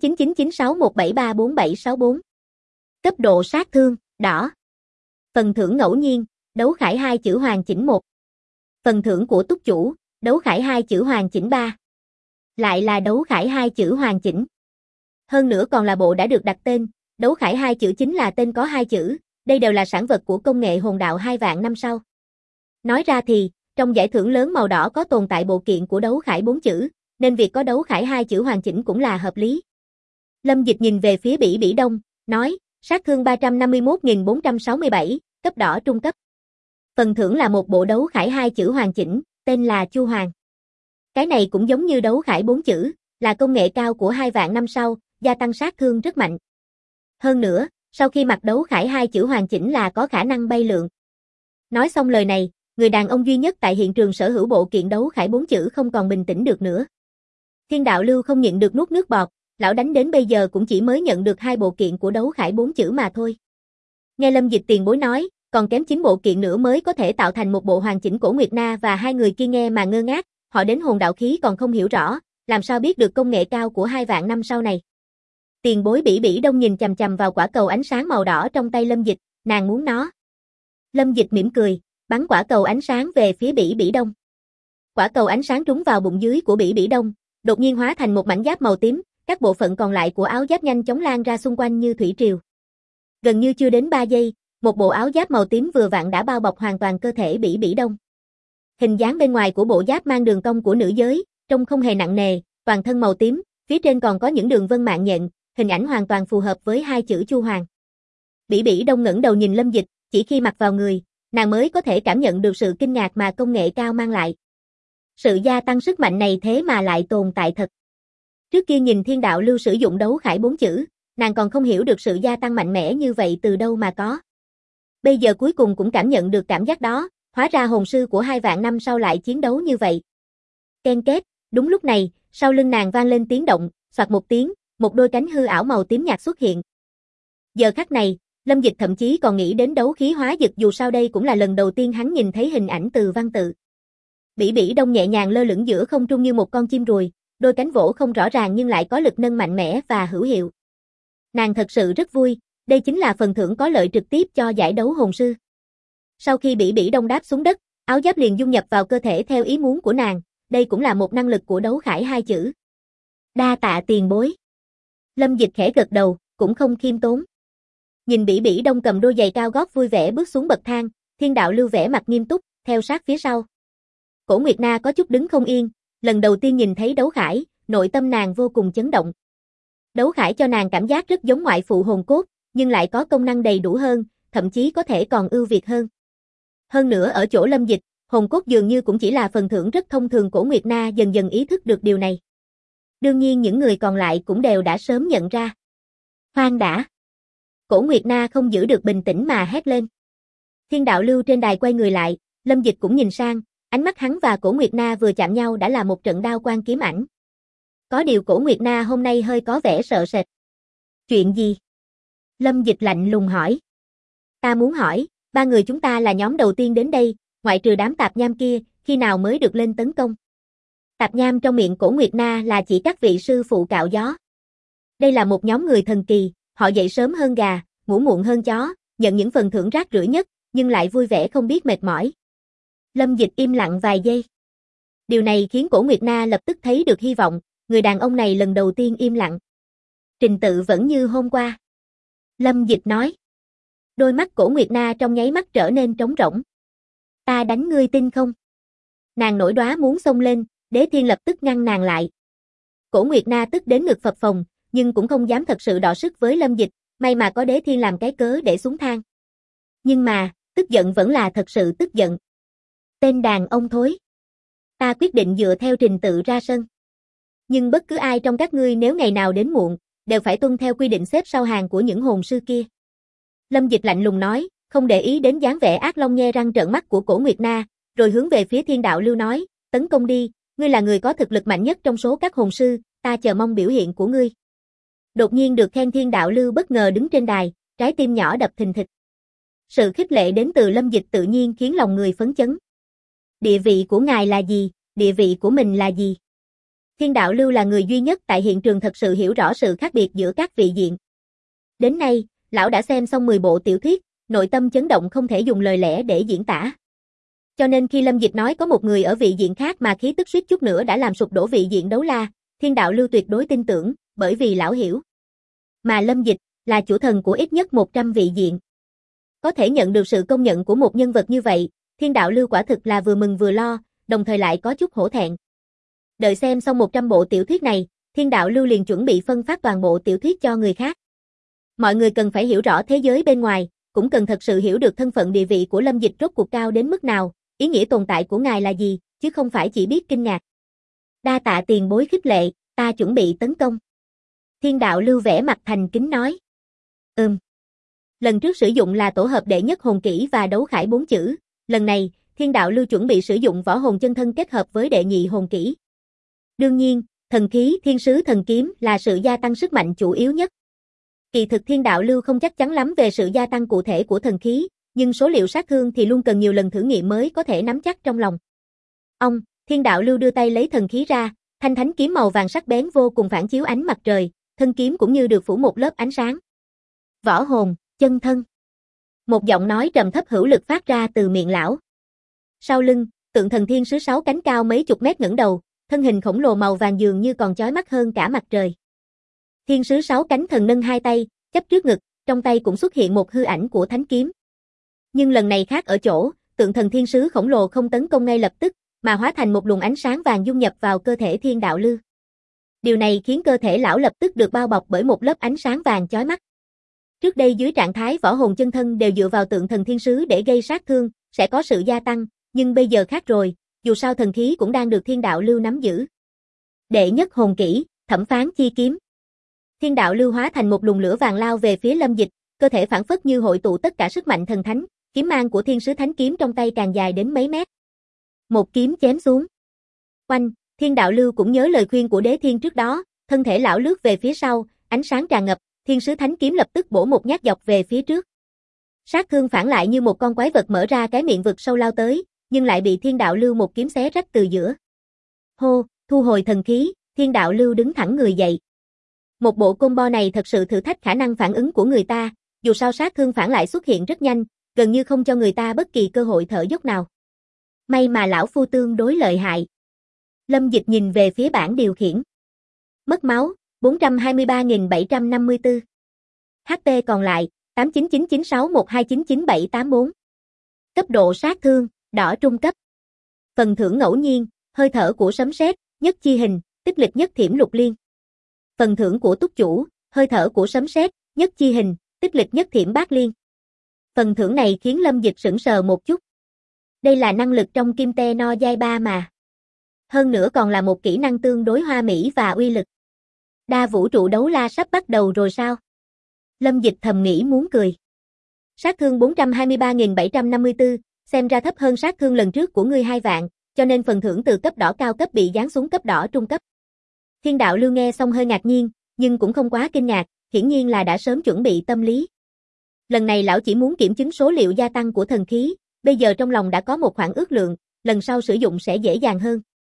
899961734764. Cấp độ sát thương, đỏ. Phần thưởng ngẫu nhiên, đấu khải 2 chữ hoàn chỉnh 1. Phần thưởng của túc chủ, đấu khải 2 chữ hoàn chỉnh 3. Lại là đấu khải 2 chữ hoàn chỉnh. Hơn nữa còn là bộ đã được đặt tên, đấu khải 2 chữ chính là tên có 2 chữ, đây đều là sản vật của công nghệ hồn đạo 2 vạn năm sau. Nói ra thì, trong giải thưởng lớn màu đỏ có tồn tại bộ kiện của đấu khải 4 chữ, nên việc có đấu khải 2 chữ hoàn chỉnh cũng là hợp lý. Lâm Dịch nhìn về phía Bỉ Bỉ Đông, nói, sát thương 351.467, cấp đỏ trung cấp. Phần thưởng là một bộ đấu khải 2 chữ hoàn chỉnh, tên là Chu Hoàng. Cái này cũng giống như đấu khải 4 chữ, là công nghệ cao của 2 vạn năm sau, gia tăng sát thương rất mạnh. Hơn nữa, sau khi mặc đấu khải 2 chữ hoàn chỉnh là có khả năng bay lượn. Nói xong lời này, người đàn ông duy nhất tại hiện trường sở hữu bộ kiện đấu khải 4 chữ không còn bình tĩnh được nữa. Thiên Đạo Lưu không nhịn được nuốt nước bọt, lão đánh đến bây giờ cũng chỉ mới nhận được 2 bộ kiện của đấu khải 4 chữ mà thôi. Nghe Lâm Dịch tiền bối nói, còn kém 9 bộ kiện nữa mới có thể tạo thành một bộ hoàn chỉnh cổ Nguyệt Na và hai người kia nghe mà ngơ ngác, họ đến hồn đạo khí còn không hiểu rõ, làm sao biết được công nghệ cao của 2 vạn năm sau này. Tiền bối Bỉ Bỉ Đông nhìn chằm chằm vào quả cầu ánh sáng màu đỏ trong tay Lâm Dịch, nàng muốn nó. Lâm Dịch mỉm cười, bắn quả cầu ánh sáng về phía Bỉ Bỉ Đông. Quả cầu ánh sáng trúng vào bụng dưới của Bỉ Bỉ Đông, đột nhiên hóa thành một mảnh giáp màu tím, các bộ phận còn lại của áo giáp nhanh chóng lan ra xung quanh như thủy triều. Gần như chưa đến 3 giây, một bộ áo giáp màu tím vừa vặn đã bao bọc hoàn toàn cơ thể Bỉ Bỉ Đông. Hình dáng bên ngoài của bộ giáp mang đường cong của nữ giới, trông không hề nặng nề, toàn thân màu tím, phía trên còn có những đường vân mạng nhện, hình ảnh hoàn toàn phù hợp với 2 chữ Chu Hoàng. Bỉ Bỉ Đông ngẩng đầu nhìn Lâm Dịch, chỉ khi mặc vào người, nàng mới có thể cảm nhận được sự kinh ngạc mà công nghệ cao mang lại. Sự gia tăng sức mạnh này thế mà lại tồn tại thật. Trước kia nhìn Thiên Đạo Lưu sử dụng đấu khải 4 chữ, nàng còn không hiểu được sự gia tăng mạnh mẽ như vậy từ đâu mà có. Bây giờ cuối cùng cũng cảm nhận được cảm giác đó, hóa ra hồn sư của 2 vạn năm sau lại chiến đấu như vậy. Ken két, đúng lúc này, sau lưng nàng vang lên tiếng động, soạt một tiếng, một đôi cánh hư ảo màu tím nhạt xuất hiện. Giờ khắc này, Lâm Dịch thậm chí còn nghĩ đến đấu khí hóa dực dù sao đây cũng là lần đầu tiên hắn nhìn thấy hình ảnh từ văn tự. Bỉ Bỉ Đông nhẹ nhàng lơ lửng giữa không trung như một con chim ruồi, đôi cánh vỗ không rõ ràng nhưng lại có lực nâng mạnh mẽ và hữu hiệu. Nàng thật sự rất vui, đây chính là phần thưởng có lợi trực tiếp cho giải đấu hồn sư. Sau khi Bỉ Bỉ Đông đáp xuống đất, áo giáp liền dung nhập vào cơ thể theo ý muốn của nàng, đây cũng là một năng lực của đấu khải 2 chữ. Đa tạ tiền bối. Lâm Dịch khẽ gật đầu, cũng không khiêm tốn. Nhìn Bỉ Bỉ Đông cầm đôi giày cao gót vui vẻ bước xuống bậc thang, Thiên Đạo Lưu vẻ mặt nghiêm túc, theo sát phía sau. Cổ Nguyệt Na có chút đứng không yên, lần đầu tiên nhìn thấy đấu khải, nội tâm nàng vô cùng chấn động. Đấu khải cho nàng cảm giác rất giống ngoại phụ hồn cốt, nhưng lại có công năng đầy đủ hơn, thậm chí có thể còn ưu việt hơn. Hơn nữa ở chỗ Lâm Dịch, hồn cốt dường như cũng chỉ là phần thưởng rất thông thường. Cổ Nguyệt Na dần dần ý thức được điều này. Đương nhiên những người còn lại cũng đều đã sớm nhận ra. Khoan đã. Cổ Nguyệt Na không giữ được bình tĩnh mà hét lên. Thiên Đạo Lưu trên đài quay người lại, Lâm Dịch cũng nhìn sang, ánh mắt hắn và Cổ Nguyệt Na vừa chạm nhau đã là một trận đao quang kiếm ảnh. Có điều Cổ Nguyệt Na hôm nay hơi có vẻ sợ sệt. Chuyện gì? Lâm Dịch lạnh lùng hỏi. Ta muốn hỏi, 3 người chúng ta là nhóm đầu tiên đến đây, ngoại trừ đám tạp nham kia, khi nào mới được lên tấn công? Tạp nham trong miệng Cổ Nguyệt Na là chỉ các vị sư phụ cạo gió. Đây là một nhóm người thần kỳ, họ dậy sớm hơn gà, ngủ muộn hơn chó, nhận những phần thưởng rác rưởi nhất, nhưng lại vui vẻ không biết mệt mỏi. Lâm Dịch im lặng vài giây. Điều này khiến Cổ Nguyệt Na lập tức thấy được hy vọng, người đàn ông này lần đầu tiên im lặng. Trình tự vẫn như hôm qua. Lâm Dịch nói. Đôi mắt Cổ Nguyệt Na trong nháy mắt trở nên trống rỗng. Ta đánh ngươi tin không? Nàng nổi đoá muốn xông lên, Đế Thiên lập tức ngăn nàng lại. Cổ Nguyệt Na tức đến ngực phập phồng, nhưng cũng không dám thật sự đọ sức với Lâm Dịch, may mà có Đế Thiên làm cái cớ để xuống thang. Nhưng mà, tức giận vẫn là thật sự tức giận. Tên đàn ông thối. Ta quyết định dựa theo trình tự ra sân. Nhưng bất cứ ai trong các ngươi nếu ngày nào đến muộn, đều phải tuân theo quy định xếp sau hàng của những hồn sư kia. Lâm Dịch lạnh lùng nói, không để ý đến dáng vẻ ác long nhe răng trợn mắt của Cổ Nguyệt Na, rồi hướng về phía Thiên Đạo Lưu nói, tấn công đi, ngươi là người có thực lực mạnh nhất trong số các hồn sư, ta chờ mong biểu hiện của ngươi. Đột nhiên được khen Thiên Đạo Lưu bất ngờ đứng trên đài, trái tim nhỏ đập thình thịch. Sự khích lệ đến từ Lâm Dịch tự nhiên khiến lòng người phấn chấn. Địa vị của ngài là gì, địa vị của mình là gì? Thiên Đạo Lưu là người duy nhất tại hiện trường thật sự hiểu rõ sự khác biệt giữa các vị diện. Đến nay, lão đã xem xong 10 bộ tiểu thuyết, nội tâm chấn động không thể dùng lời lẽ để diễn tả. Cho nên khi Lâm Dịch nói có một người ở vị diện khác mà khí tức suýt chút nữa đã làm sụp đổ vị diện Đấu La, Thiên Đạo Lưu tuyệt đối tin tưởng, bởi vì lão hiểu. Mà Lâm Dịch là chủ thần của ít nhất 100 vị diện. Có thể nhận được sự công nhận của một nhân vật như vậy, Thiên Đạo Lưu quả thực là vừa mừng vừa lo, đồng thời lại có chút hổ thẹn. Đợi xem xong 100 bộ tiểu thuyết này, Thiên Đạo Lưu liền chuẩn bị phân phát toàn bộ tiểu thuyết cho người khác. Mọi người cần phải hiểu rõ thế giới bên ngoài, cũng cần thật sự hiểu được thân phận địa vị của Lâm Dịch rốt cuộc cao đến mức nào, ý nghĩa tồn tại của ngài là gì, chứ không phải chỉ biết kinh ngạc. Đa tạ tiền bối khích lệ, ta chuẩn bị tấn công. Thiên Đạo Lưu vẻ mặt thành kính nói. Lần trước sử dụng là tổ hợp đệ nhất hồn kỹ và đấu khải 4 chữ, lần này, Thiên Đạo Lưu chuẩn bị sử dụng võ hồn chân thân kết hợp với đệ nhị hồn kỹ. Đương nhiên, thần khí Thiên Sứ Thần Kiếm là sự gia tăng sức mạnh chủ yếu nhất. Kỳ thực Thiên Đạo Lưu không chắc chắn lắm về sự gia tăng cụ thể của thần khí, nhưng số liệu sát thương thì luôn cần nhiều lần thử nghiệm mới có thể nắm chắc trong lòng. Thiên Đạo Lưu đưa tay lấy thần khí ra, Thanh thánh kiếm màu vàng sắc bén vô cùng phản chiếu ánh mặt trời, thân kiếm cũng như được phủ một lớp ánh sáng. Võ hồn, chân thân. Một giọng nói trầm thấp hữu lực phát ra từ miệng lão. Sau lưng, tượng thần thiên sứ 6 cánh cao mấy chục mét ngẩng đầu, thân hình khổng lồ màu vàng dường như còn chói mắt hơn cả mặt trời. Thiên sứ 6 cánh thần nâng hai tay, chắp trước ngực, trong tay cũng xuất hiện một hư ảnh của thánh kiếm. Nhưng lần này khác ở chỗ, tượng thần thiên sứ khổng lồ không tấn công ngay lập tức, mà hóa thành một luồng ánh sáng vàng dung nhập vào cơ thể Thiên Đạo Lưu. Điều này khiến cơ thể lão lập tức được bao bọc bởi một lớp ánh sáng vàng chói mắt. Trước đây dưới trạng thái võ hồn chân thân đều dựa vào tượng thần thiên sứ để gây sát thương, sẽ có sự gia tăng, nhưng bây giờ khác rồi, dù sao thần khí cũng đang được Thiên Đạo Lưu nắm giữ. Đệ nhất hồn kỹ, Thẩm phán chi kiếm. Thiên Đạo Lưu hóa thành một luồng lửa vàng lao về phía Lâm Dịch, cơ thể phảng phất như hội tụ tất cả sức mạnh thần thánh, kiếm mang của thiên sứ thánh kiếm trong tay càng dài đến mấy mét. Một kiếm chém xuống. Oanh, Thiên Đạo Lưu cũng nhớ lời khuyên của Đế Thiên trước đó, thân thể lão lướt về phía sau, ánh sáng tràn ngập, thiên sứ thánh kiếm lập tức bổ một nhát dọc về phía trước. Sát thương phản lại như một con quái vật mở ra cái miệng vực sâu lao tới, nhưng lại bị Thiên Đạo Lưu một kiếm xé rách từ giữa. Hô, thu hồi thần khí, Thiên Đạo Lưu đứng thẳng người dậy. Một bộ combo này thật sự thử thách khả năng phản ứng của người ta, dù sao sát thương phản lại xuất hiện rất nhanh, gần như không cho người ta bất kỳ cơ hội thở dốc nào. May mà lão phu tương đối lợi hại. Lâm Dịch nhìn về phía bảng điều khiển. Mất máu, 423.754. HP còn lại, 899961299784. Cấp độ sát thương, đỏ trung cấp. Phần thưởng ngẫu nhiên, hơi thở của sấm sét, nhất chi hình, tích lịch nhất thiểm lục liên. Phần thưởng của túc chủ, hơi thở của sấm sét, nhất chi hình, tích lịch nhất thiểm bát liên. Phần thưởng này khiến Lâm Dịch sững sờ một chút. Đây là năng lực trong Kim Te No giai 3 mà. Hơn nữa còn là một kỹ năng tương đối hoa mỹ và uy lực. Đa vũ trụ đấu la sắp bắt đầu rồi sao? Lâm Dịch thầm nghĩ muốn cười. Sát thương 423.754, xem ra thấp hơn sát thương lần trước của ngươi 2 vạn, cho nên phần thưởng từ cấp đỏ cao cấp bị giáng xuống cấp đỏ trung cấp. Thiên Đạo Lưu nghe xong hơi ngạc nhiên, nhưng cũng không quá kinh ngạc, hiển nhiên là đã sớm chuẩn bị tâm lý. Lần này lão chỉ muốn kiểm chứng số liệu gia tăng của thần khí, bây giờ trong lòng đã có một khoản ước lượng, lần sau sử dụng sẽ dễ dàng hơn.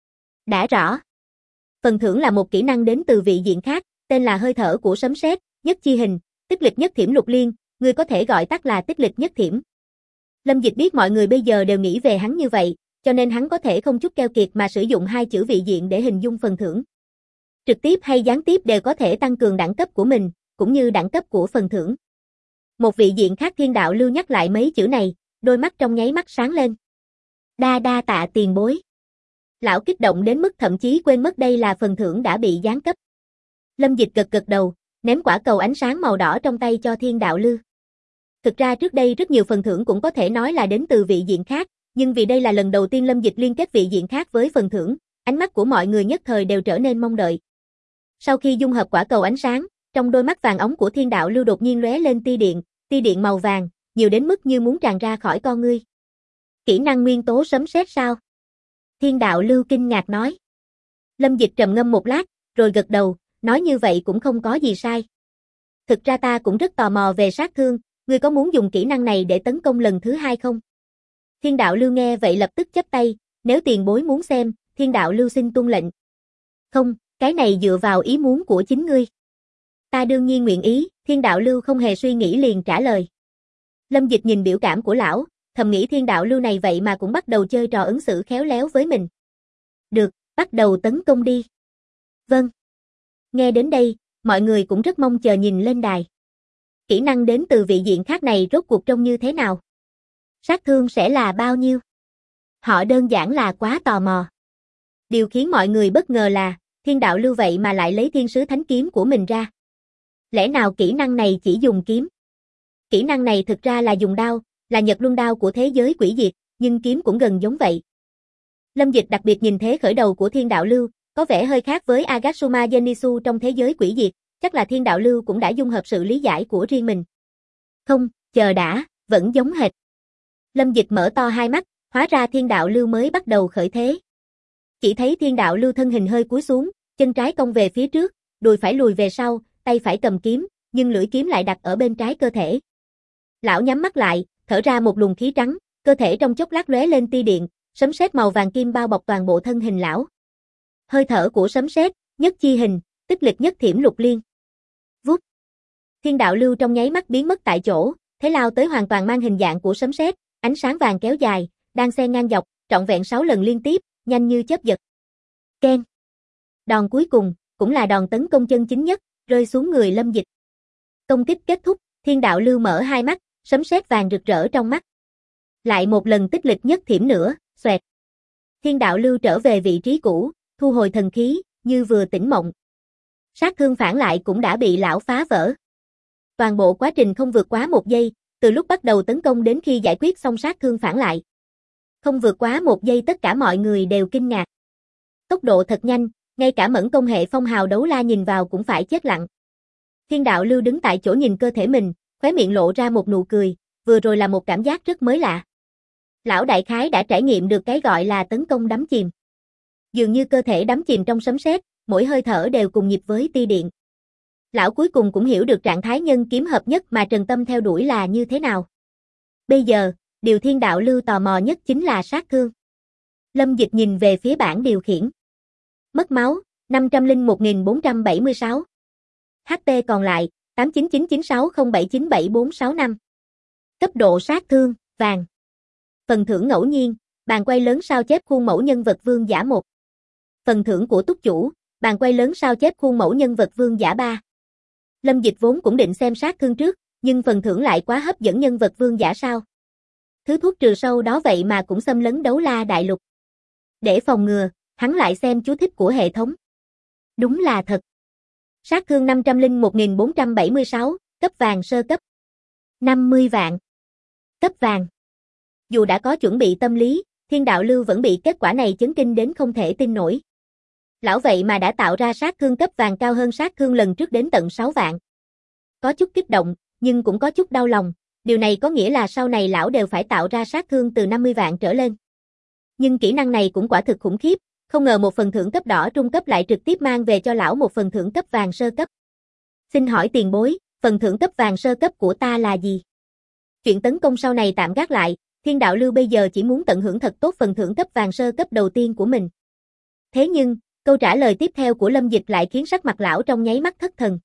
Đã rõ. Phần thưởng là một kỹ năng đến từ vị diện khác, tên là hơi thở của sấm sét, nhất chi hình, tích lịch nhất thiểm lục liên, người có thể gọi tắt là tích lịch nhất thiểm. Lâm Dịch biết mọi người bây giờ đều nghĩ về hắn như vậy, cho nên hắn có thể không chút keo kiệt mà sử dụng hai chữ vị diện để hình dung phần thưởng. Trực tiếp hay gián tiếp đều có thể tăng cường đẳng cấp của mình, cũng như đẳng cấp của phần thưởng. Một vị diện khác Thiên Đạo Lưu nhắc lại mấy chữ này, đôi mắt trong nháy mắt sáng lên. Đa đa tạ tiền bối. Lão kích động đến mức thậm chí quên mất đây là phần thưởng đã bị giáng cấp. Lâm Dịch gật gật đầu, ném quả cầu ánh sáng màu đỏ trong tay cho Thiên Đạo Lưu. Thực ra trước đây rất nhiều phần thưởng cũng có thể nói là đến từ vị diện khác, nhưng vì đây là lần đầu tiên Lâm Dịch liên kết vị diện khác với phần thưởng, ánh mắt của mọi người nhất thời đều trở nên mong đợi. Sau khi dung hợp quả cầu ánh sáng, trong đôi mắt vàng óng của Thiên Đạo Lưu đột nhiên lóe lên tia điện màu vàng, nhiều đến mức như muốn tràn ra khỏi con ngươi. Kỹ năng nguyên tố sấm sét sao? Thiên Đạo Lưu kinh ngạc nói. Lâm Dịch trầm ngâm một lát, rồi gật đầu, nói như vậy cũng không có gì sai. Thực ra ta cũng rất tò mò về sát thương, ngươi có muốn dùng kỹ năng này để tấn công lần thứ 2 không? Thiên Đạo Lưu nghe vậy lập tức chắp tay, nếu tiền bối muốn xem, Thiên Đạo Lưu xin tuân lệnh. Không, cái này dựa vào ý muốn của chính ngươi. Ta đương nhiên nguyện ý, Thiên Đạo Lưu không hề suy nghĩ liền trả lời. Lâm Dịch nhìn biểu cảm của lão, thầm nghĩ Thiên Đạo Lưu này vậy mà cũng bắt đầu chơi trò ứng xử khéo léo với mình. Được, bắt đầu tấn công đi. Vâng. Nghe đến đây, mọi người cũng rất mong chờ nhìn lên đài. Kỹ năng đến từ vị diện khác này rốt cuộc trông như thế nào? Sát thương sẽ là bao nhiêu? Họ đơn giản là quá tò mò. Điều khiến mọi người bất ngờ là, Thiên Đạo Lưu vậy mà lại lấy thiên sứ thánh kiếm của mình ra. Lẽ nào kỹ năng này chỉ dùng kiếm? Kỹ năng này thực ra là dùng đao, là Nhật Luân đao của thế giới quỷ diệt, nhưng kiếm cũng gần giống vậy. Lâm Dịch đặc biệt nhìn thế khởi đầu của Thiên Đạo Lưu, có vẻ hơi khác với Agatsuma Zenitsu trong thế giới quỷ diệt, chắc là Thiên Đạo Lưu cũng đã dung hợp sự lý giải của riêng mình. Không, chờ đã, vẫn giống hệt. Lâm Dịch mở to hai mắt, hóa ra Thiên Đạo Lưu mới bắt đầu khởi thế. Chỉ thấy Thiên Đạo Lưu thân hình hơi cúi xuống, chân trái cong về phía trước, đùi phải lùi về sau, tay phải cầm kiếm, nhưng lưỡi kiếm lại đặt ở bên trái cơ thể. Lão nhắm mắt lại, thở ra một luồng khí trắng, cơ thể trong chốc lát lóe lên tia điện, sấm sét màu vàng kim bao bọc toàn bộ thân hình lão. Hơi thở của sấm sét, nhất chi hình, tức lịch nhất thiểm lục liên. Vút. Thiên đạo lưu trong nháy mắt biến mất tại chỗ, thế lao tới hoàn toàn mang hình dạng của sấm sét, ánh sáng vàng kéo dài, đang xen ngang dọc, trọn vẹn 6 lần liên tiếp, nhanh như chớp giật. Keng. Đòn cuối cùng, cũng là đòn tấn công chân chính nhất, rơi xuống người Lâm Dịch. Công kích kết thúc, thiên đạo lưu mở hai mắt, sấm sét vàng rực rỡ trong mắt. Lại một lần tích lịch nhất thiểm nữa, xoẹt. Thiên đạo lưu trở về vị trí cũ, thu hồi thần khí, như vừa tỉnh mộng. Sát thương phản lại cũng đã bị lão phá vỡ. Toàn bộ quá trình không vượt quá 1 giây, từ lúc bắt đầu tấn công đến khi giải quyết xong sát thương phản lại. Không vượt quá 1 giây tất cả mọi người đều kinh ngạc. Tốc độ thật nhanh, ngay cả Mẫn công hệ phong hào đấu la nhìn vào cũng phải chết lặng. Thiên đạo lưu đứng tại chỗ nhìn cơ thể mình, khóe miệng lộ ra một nụ cười, vừa rồi là một cảm giác rất mới lạ. Lão đại khái đã trải nghiệm được cái gọi là tấn công đắm chìm. Dường như cơ thể đắm chìm trong sấm sét, mỗi hơi thở đều cùng nhịp với tia điện. Lão cuối cùng cũng hiểu được trạng thái nhân kiếm hợp nhất mà Trần Tâm theo đuổi là như thế nào. Bây giờ, điều thiên đạo lưu tò mò nhất chính là sát thương. Lâm Dịch nhìn về phía bảng điều khiển. Mất máu, 501.476. HP còn lại, 899960797465. Cấp độ sát thương, vàng. Phần thưởng ngẫu nhiên, bàn quay lớn sao chép khuôn mẫu nhân vật vương giả 1. Phần thưởng của túc chủ, bàn quay lớn sao chép khuôn mẫu nhân vật vương giả 3. Lâm Dịch vốn cũng định xem sát thương trước, nhưng phần thưởng lại quá hấp dẫn nhân vật vương giả sao. Thứ thuốc trừ sâu đó vậy mà cũng xâm lấn đấu la đại lục. Để phòng ngừa, hắn lại xem chú thích của hệ thống. Đúng là thật. Sát thương 501.476, cấp vàng sơ cấp. 50 vạn. Cấp vàng. Dù đã có chuẩn bị tâm lý, thiên đạo lưu vẫn bị kết quả này chấn kinh đến không thể tin nổi. Lão vậy mà đã tạo ra sát thương cấp vàng cao hơn sát thương lần trước đến tận 6 vạn. Có chút kích động, nhưng cũng có chút đau lòng, điều này có nghĩa là sau này lão đều phải tạo ra sát thương từ 50 vạn trở lên. Nhưng kỹ năng này cũng quả thực khủng khiếp, không ngờ một phần thưởng cấp đỏ trung cấp lại trực tiếp mang về cho lão một phần thưởng cấp vàng sơ cấp. Xin hỏi tiền bối, phần thưởng cấp vàng sơ cấp của ta là gì? Chuyện tấn công sau này tạm gác lại, thiên đạo lưu bây giờ chỉ muốn tận hưởng thật tốt phần thưởng cấp vàng sơ cấp đầu tiên của mình. Thế nhưng, câu trả lời tiếp theo của Lâm Dịch lại khiến sắc mặt lão trong nháy mắt thất thần.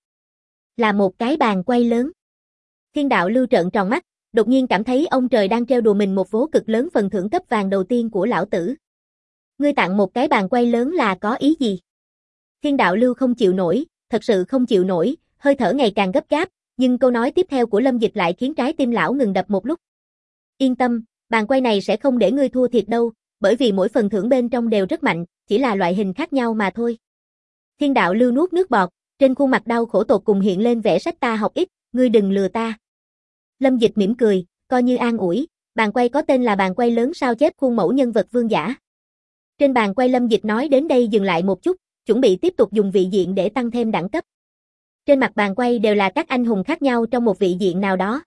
Là một cái bàn quay lớn. Thiên đạo lưu trợn tròn mắt, đột nhiên cảm thấy ông trời đang trêu đùa mình một vố cực lớn phần thưởng cấp vàng đầu tiên của lão tử. Ngươi tặng một cái bàn quay lớn là có ý gì? Thiên đạo lưu không chịu nổi, thật sự không chịu nổi, hơi thở ngày càng gấp gáp, nhưng câu nói tiếp theo của Lâm Dịch lại khiến trái tim lão ngừng đập một lúc. Yên tâm, bàn quay này sẽ không để ngươi thua thiệt đâu, bởi vì mỗi phần thưởng bên trong đều rất mạnh, chỉ là loại hình khác nhau mà thôi. Thiên đạo lưu nuốt nước bọt, trên khuôn mặt đau khổ tột cùng hiện lên vẻ sách ta học ít, ngươi đừng lừa ta. Lâm Dịch mỉm cười, coi như an ủi, bàn quay có tên là bàn quay lớn sao chép khuôn mẫu nhân vật vương giả. Trên bàn quay Lâm Dịch nói đến đây dừng lại một chút, chuẩn bị tiếp tục dùng vị diện để tăng thêm đẳng cấp. Trên mặt bàn quay đều là các anh hùng khác nhau trong một vị diện nào đó.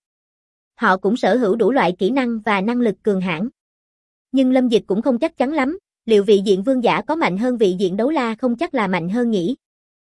Họ cũng sở hữu đủ loại kỹ năng và năng lực cường hãn. Nhưng Lâm Dịch cũng không chắc chắn lắm, liệu vị diện vương giả có mạnh hơn vị diện đấu la không chắc là mạnh hơn nhỉ.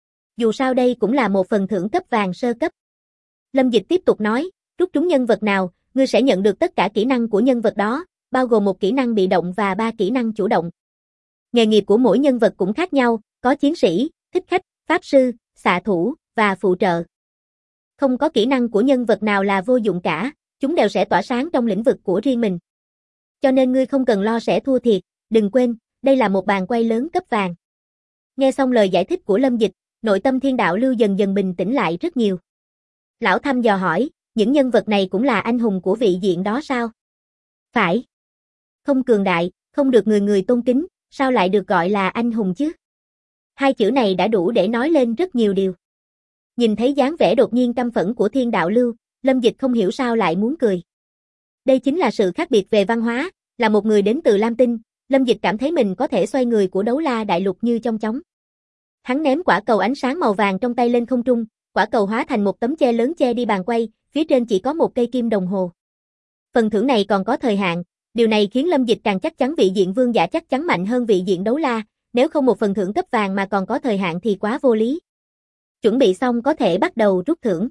Dù sao đây cũng là một phần thưởng cấp vàng sơ cấp. Lâm Dịch tiếp tục nói, rút trúng nhân vật nào, ngươi sẽ nhận được tất cả kỹ năng của nhân vật đó, bao gồm một kỹ năng bị động và 3 kỹ năng chủ động. Nghề nghiệp của mỗi nhân vật cũng khác nhau, có chiến sĩ, thích khách, pháp sư, xạ thủ, và phụ trợ. Không có kỹ năng của nhân vật nào là vô dụng cả, chúng đều sẽ tỏa sáng trong lĩnh vực của riêng mình. Cho nên ngươi không cần lo sẽ thua thiệt, đừng quên, đây là một bàn quay lớn cấp vàng. Nghe xong lời giải thích của Lâm Dịch, nội tâm thiên đạo lưu dần dần bình tĩnh lại rất nhiều. Lão thăm dò hỏi, những nhân vật này cũng là anh hùng của vị diện đó sao? Phải. Không cường đại, không được người người tôn kính, sao lại được gọi là anh hùng chứ? Hai chữ này đã đủ để nói lên rất nhiều điều. Nhìn thấy dáng vẻ đột nhiên căm phẫn của thiên đạo lưu, Lâm Dịch không hiểu sao lại muốn cười. Đây chính là sự khác biệt về văn hóa, là một người đến từ Lam Tinh, Lâm Dịch cảm thấy mình có thể xoay người của đấu la đại lục như trong chóng. Hắn ném quả cầu ánh sáng màu vàng trong tay lên không trung, quả cầu hóa thành một tấm che lớn che đi bàn quay, phía trên chỉ có một cây kim đồng hồ. Phần thưởng này còn có thời hạn, điều này khiến Lâm Dịch càng chắc chắn vị diện vương giả chắc chắn mạnh hơn vị diện đấu la, nếu không một phần thưởng cấp vàng mà còn có thời hạn thì quá vô lý. Chuẩn bị xong có thể bắt đầu rút thưởng.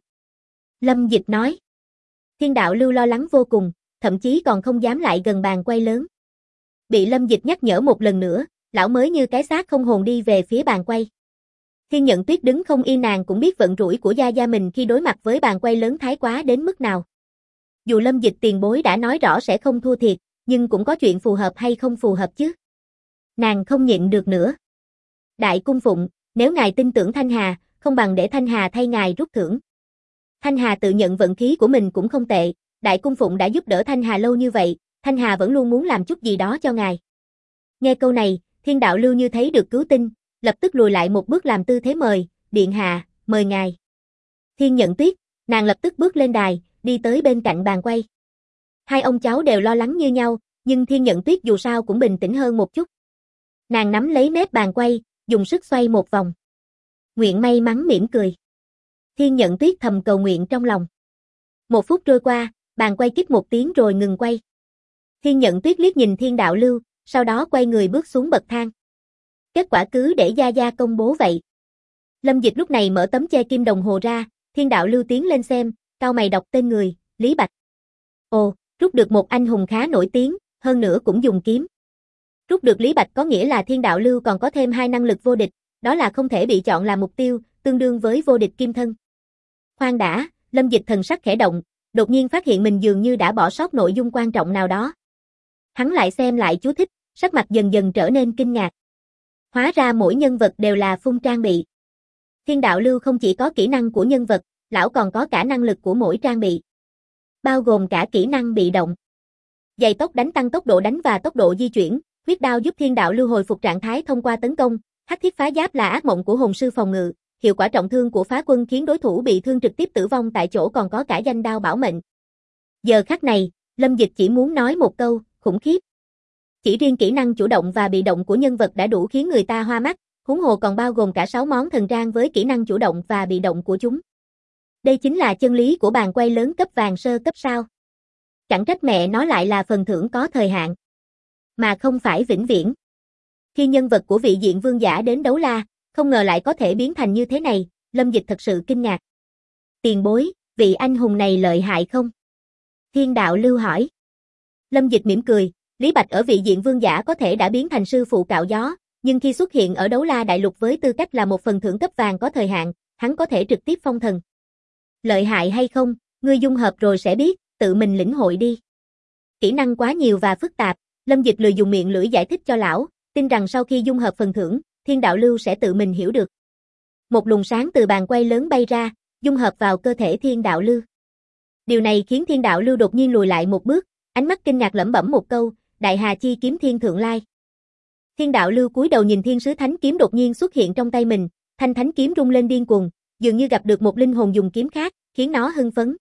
Lâm Dịch nói. Thiên đạo lưu lo lắng vô cùng, thậm chí còn không dám lại gần bàn quay lớn. Bị Lâm Dịch nhắc nhở một lần nữa, lão mới như cái xác không hồn đi về phía bàn quay. Thiên Nhận Tuyết đứng không yên, nàng cũng biết vận rủi của gia gia mình khi đối mặt với bàn quay lớn thái quá đến mức nào. Dù Lâm Dịch tiền bối đã nói rõ sẽ không thua thiệt, nhưng cũng có chuyện phù hợp hay không phù hợp chứ. Nàng không nhịn được nữa. Đại cung phụng, nếu ngài tin tưởng Thanh Hà, không bằng để Thanh Hà thay ngài rút thưởng. Thanh Hà tự nhận vận khí của mình cũng không tệ, đại cung phụng đã giúp đỡ Thanh Hà lâu như vậy, Thanh Hà vẫn luôn muốn làm chút gì đó cho ngài. Nghe câu này, Thiên Đạo Lưu như thấy được cứu tinh, lập tức lùi lại một bước làm tư thế mời, điện hạ, mời ngài. Thiên Nhận Tuyết, nàng lập tức bước lên đài, đi tới bên cạnh bàn quay. Hai ông cháu đều lo lắng như nhau, nhưng Thiên Nhận Tuyết dù sao cũng bình tĩnh hơn một chút. Nàng nắm lấy mép bàn quay, dùng sức xoay một vòng. Nguyện may mắn mỉm cười. Thiên Nhận Tuyết thầm cầu nguyện trong lòng. 1 phút trôi qua, bàn quay kích một tiếng rồi ngừng quay. Thiên Nhận Tuyết liếc nhìn Thiên Đạo Lưu, sau đó quay người bước xuống bậc thang. Kết quả cứ để gia gia công bố vậy. Lâm Dịch lúc này mở tấm che kim đồng hồ ra, Thiên Đạo Lưu tiến lên xem, cau mày đọc tên người, Lý Bạch. Ồ, rút được một anh hùng khá nổi tiếng, hơn nữa cũng dùng kiếm. Rút được Lý Bạch có nghĩa là Thiên Đạo Lưu còn có thêm 2 năng lực vô địch, đó là không thể bị chọn làm mục tiêu, tương đương với vô địch kim thân. Khoan đã, Lâm Dịch thần sắc khẽ động, đột nhiên phát hiện mình dường như đã bỏ sót nội dung quan trọng nào đó. Hắn lại xem lại chú thích, sắc mặt dần dần trở nên kinh ngạc. Hóa ra mỗi nhân vật đều là phun trang bị. Thiên Đạo Lưu không chỉ có kỹ năng của nhân vật, lão còn có cả năng lực của mỗi trang bị. Bao gồm cả kỹ năng bị động. Giày tốc đánh tăng tốc độ đánh và tốc độ di chuyển, huyết đao giúp Thiên Đạo Lưu hồi phục trạng thái thông qua tấn công, hắc thiết phá giáp là ác mộng của hồn sư phòng ngự, hiệu quả trọng thương của phá quân khiến đối thủ bị thương trực tiếp tử vong tại chỗ, còn có cả danh đao bảo mệnh. Giờ khắc này, Lâm Dịch chỉ muốn nói một câu, khủng khiếp. Chỉ riêng kỹ năng chủ động và bị động của nhân vật đã đủ khiến người ta hoa mắt, huống hồ còn bao gồm cả 6 món thần trang với kỹ năng chủ động và bị động của chúng. Đây chính là chân lý của bàn quay lớn cấp vàng sơ cấp sao. Chẳng trách mẹ nó lại là phần thưởng có thời hạn, mà không phải vĩnh viễn. Khi nhân vật của vị diện vương giả đến đấu la, không ngờ lại có thể biến thành như thế này, Lâm Dịch thật sự kinh ngạc. Tiền bối, vị anh hùng này lợi hại không? Thiên Đạo Lưu hỏi. Lâm Dịch mỉm cười, Lý Bạch ở vị diện vương giả có thể đã biến thành sư phụ cạo gió, nhưng khi xuất hiện ở đấu la đại lục với tư cách là một phần thưởng cấp vàng có thời hạn, hắn có thể trực tiếp phong thần. Lợi hại hay không, ngươi dung hợp rồi sẽ biết, tự mình lĩnh hội đi. Kỹ năng quá nhiều và phức tạp, Lâm Dịch lười dùng miệng lưỡi giải thích cho lão, tin rằng sau khi dung hợp phần thưởng, Thiên Đạo Lưu sẽ tự mình hiểu được. Một luồng sáng từ bàn quay lớn bay ra, dung hợp vào cơ thể Thiên Đạo Lưu. Điều này khiến Thiên Đạo Lưu đột nhiên lùi lại một bước, ánh mắt kinh ngạc lẩm bẩm một câu, Đại Hà Chi kiếm Thiên Thượng Lai. Thiên Đạo Lưu cúi đầu nhìn Thiên Sứ Thánh kiếm đột nhiên xuất hiện trong tay mình, thanh thánh kiếm rung lên điên cuồng, dường như gặp được một linh hồn dùng kiếm khác, khiến nó hưng phấn.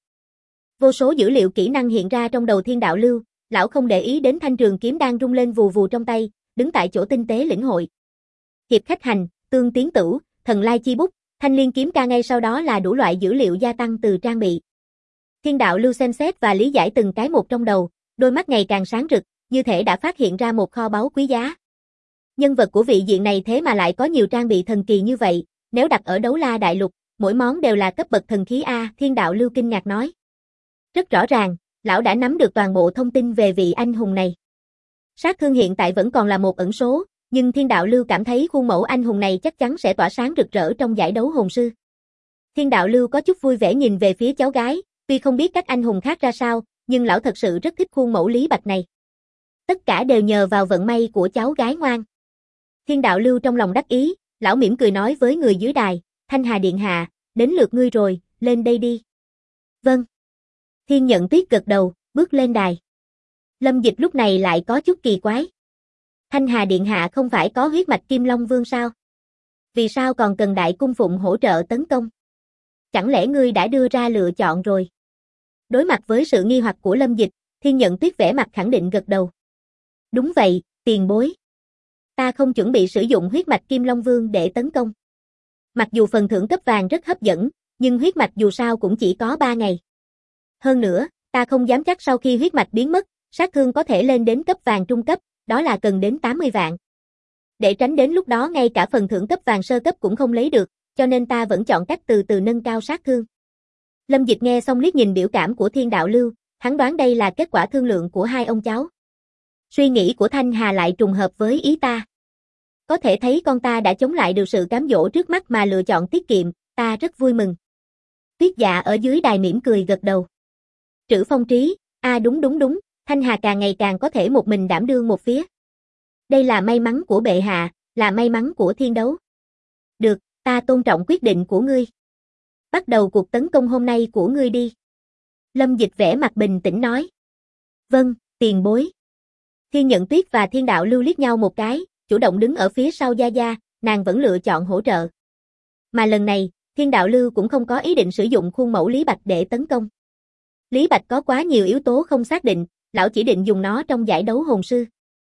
Vô số dữ liệu kỹ năng hiện ra trong đầu Thiên Đạo Lưu, lão không để ý đến thanh trường kiếm đang rung lên vù vù trong tay, đứng tại chỗ tinh tế lĩnh hội. Hiệp khách hành, tương tiến tử, thần lai chi bút, thanh liên kiếm ca, ngay sau đó là đủ loại dữ liệu gia tăng từ trang bị. Thiên Đạo Lưu xem xét và lý giải từng cái một trong đầu, đôi mắt ngày càng sáng rực, như thể đã phát hiện ra một kho báu quý giá. Nhân vật của vị diện này thế mà lại có nhiều trang bị thần kỳ như vậy, nếu đặt ở đấu la đại lục, mỗi món đều là cấp bậc thần khí A, Thiên Đạo Lưu kinh ngạc nói. Rất rõ ràng, lão đã nắm được toàn bộ thông tin về vị anh hùng này. Sát thương hiện tại vẫn còn là một ẩn số, nhưng Thiên Đạo Lưu cảm thấy khuôn mẫu anh hùng này chắc chắn sẽ tỏa sáng rực rỡ trong giải đấu hồn sư. Thiên Đạo Lưu có chút vui vẻ nhìn về phía cháu gái, tuy không biết các anh hùng khác ra sao, nhưng lão thật sự rất thích khuôn mẫu Lý Bạch này. Tất cả đều nhờ vào vận may của cháu gái ngoan. Thiên Đạo Lưu trong lòng đắc ý, lão mỉm cười nói với người dưới đài, Thanh Hà điện hạ, đến lượt ngươi rồi, lên đây đi. Vâng. Thiên Nhận Tuyết gật đầu, bước lên đài. Lâm Dịch lúc này lại có chút kỳ quái. Thanh Hà điện hạ không phải có huyết mạch Kim Long Vương sao? Vì sao còn cần đại cung phụng hỗ trợ tấn công? Chẳng lẽ ngươi đã đưa ra lựa chọn rồi? Đối mặt với sự nghi hoặc của Lâm Dịch, Thiên Nhận Tuyết vẻ mặt khẳng định gật đầu. Đúng vậy, tiền bối. Ta không chuẩn bị sử dụng huyết mạch Kim Long Vương để tấn công. Mặc dù phần thưởng cấp vàng rất hấp dẫn, nhưng huyết mạch dù sao cũng chỉ có 3 ngày. Hơn nữa, ta không dám chắc sau khi huyết mạch biến mất, sát thương có thể lên đến cấp vàng trung cấp, đó là cần đến 80 vạn. Để tránh đến lúc đó ngay cả phần thưởng cấp vàng sơ cấp cũng không lấy được, cho nên ta vẫn chọn cách từ từ nâng cao sát thương. Lâm Dịch nghe xong liếc nhìn biểu cảm của Thiên Đạo Lưu, hắn đoán đây là kết quả thương lượng của hai ông cháu. Suy nghĩ của Thanh Hà lại trùng hợp với ý ta. Có thể thấy con ta đã chống lại được sự cám dỗ trước mắt mà lựa chọn tiết kiệm, ta rất vui mừng. Tuyết Dạ ở dưới đài mỉm cười gật đầu. Trữ Phong Trí, đúng, Thanh Hà càng ngày càng có thể một mình đảm đương một phía. Đây là may mắn của bệ hạ, là may mắn của thiên đấu. Được, ta tôn trọng quyết định của ngươi. Bắt đầu cuộc tấn công hôm nay của ngươi đi. Lâm Dịch vẻ mặt bình tĩnh nói. Vâng, tiền bối. Thiên Nhận Tuyết và Thiên Đạo Lưu liếc nhau một cái, chủ động đứng ở phía sau Gia Gia, nàng vẫn lựa chọn hỗ trợ. Mà lần này, Thiên Đạo Lưu cũng không có ý định sử dụng khuôn mẫu Lý Bạch để tấn công. Lý Bạch có quá nhiều yếu tố không xác định, lão chỉ định dùng nó trong giải đấu hồn sư.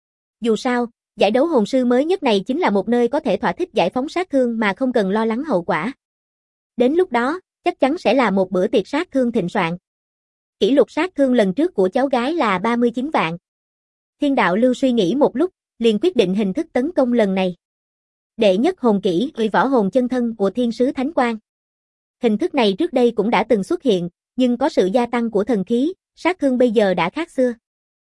Dù sao, giải đấu hồn sư mới nhất này chính là một nơi có thể thỏa thích giải phóng sát thương mà không cần lo lắng hậu quả. Đến lúc đó, chắc chắn sẽ là một bữa tiệc sát thương thịnh soạn. Kỷ lục sát thương lần trước của cháu gái là 39 vạn. Thiên Đạo Lưu suy nghĩ một lúc, liền quyết định hình thức tấn công lần này. Đệ nhất hồn kỹ võ hồn chân thân của Thiên Sứ Thánh Quang. Hình thức này trước đây cũng đã từng xuất hiện, nhưng có sự gia tăng của thần khí, sát thương bây giờ đã khác xưa.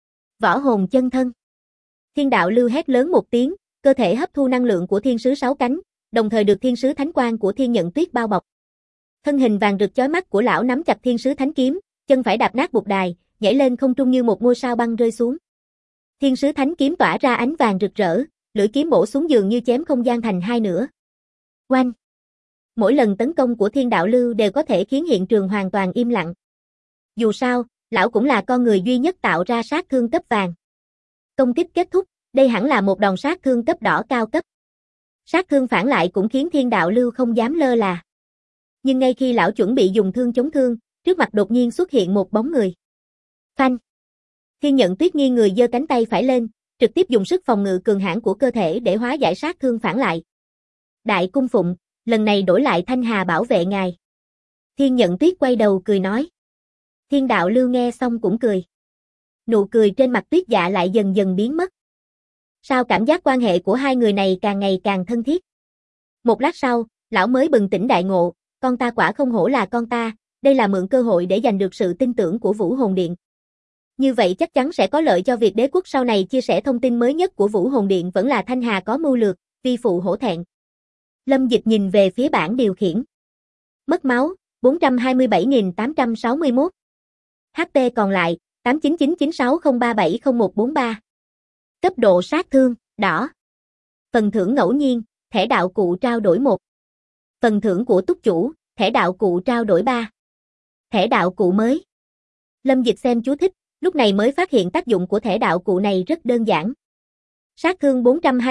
Võ hồn chân thân. Thiên Đạo Lưu hét lớn một tiếng, cơ thể hấp thu năng lượng của Thiên Sứ Sáu Cánh, đồng thời được Thiên Sứ Thánh Quang của Thiên Nhận Tuyết bao bọc. Thân hình vàng rực chói mắt của lão nắm chặt Thiên Sứ Thánh Kiếm, chân phải đạp nát bục đài, nhảy lên không trung như một ngôi sao băng rơi xuống. Thiên Sứ Thánh Kiếm tỏa ra ánh vàng rực rỡ, lưỡi kiếm bổ xuống dường như chém không gian thành hai nửa. Oanh! Mỗi lần tấn công của Thiên Đạo Lưu đều có thể khiến hiện trường hoàn toàn im lặng. Dù sao, lão cũng là con người duy nhất tạo ra sát thương cấp vàng. Công kích kết thúc, đây hẳn là một đòn sát thương cấp đỏ cao cấp. Sát thương phản lại cũng khiến Thiên Đạo Lưu không dám lơ là. Nhưng ngay khi lão chuẩn bị dùng thương chống thương, trước mặt đột nhiên xuất hiện một bóng người. Phanh! Thiên Nhận Tuyết nghiêng người giơ cánh tay phải lên, trực tiếp dùng sức phòng ngự cường hãn của cơ thể để hóa giải sát thương phản lại. Đại cung phụng, lần này đổi lại Thanh Hà bảo vệ ngài. Thiên Nhận Tuyết quay đầu cười nói. Thiên Đạo Lưu nghe xong cũng cười. Nụ cười trên mặt Tuyết Dạ lại dần dần biến mất. Sao cảm giác quan hệ của hai người này càng ngày càng thân thiết? Một lát sau, lão mới bừng tỉnh đại ngộ, con ta quả không hổ là con ta, đây là mượn cơ hội để giành được sự tin tưởng của Vũ Hồn Điện. Như vậy chắc chắn sẽ có lợi cho việc đế quốc sau này chia sẻ thông tin mới nhất của Vũ Hồn Điện vẫn là Thanh Hà có mưu lược, vi phụ hổ thẹn. Lâm Dịch nhìn về phía bảng điều khiển. Mất máu, 427.861. HP còn lại, 899960370143. Cấp độ sát thương, đỏ. Phần thưởng ngẫu nhiên, thẻ đạo cụ trao đổi 1. Phần thưởng của túc chủ, thẻ đạo cụ trao đổi 3. Thẻ đạo cụ mới. Lâm Dịch xem chú thích, lúc này mới phát hiện tác dụng của thẻ đạo cụ này rất đơn giản. Sát thương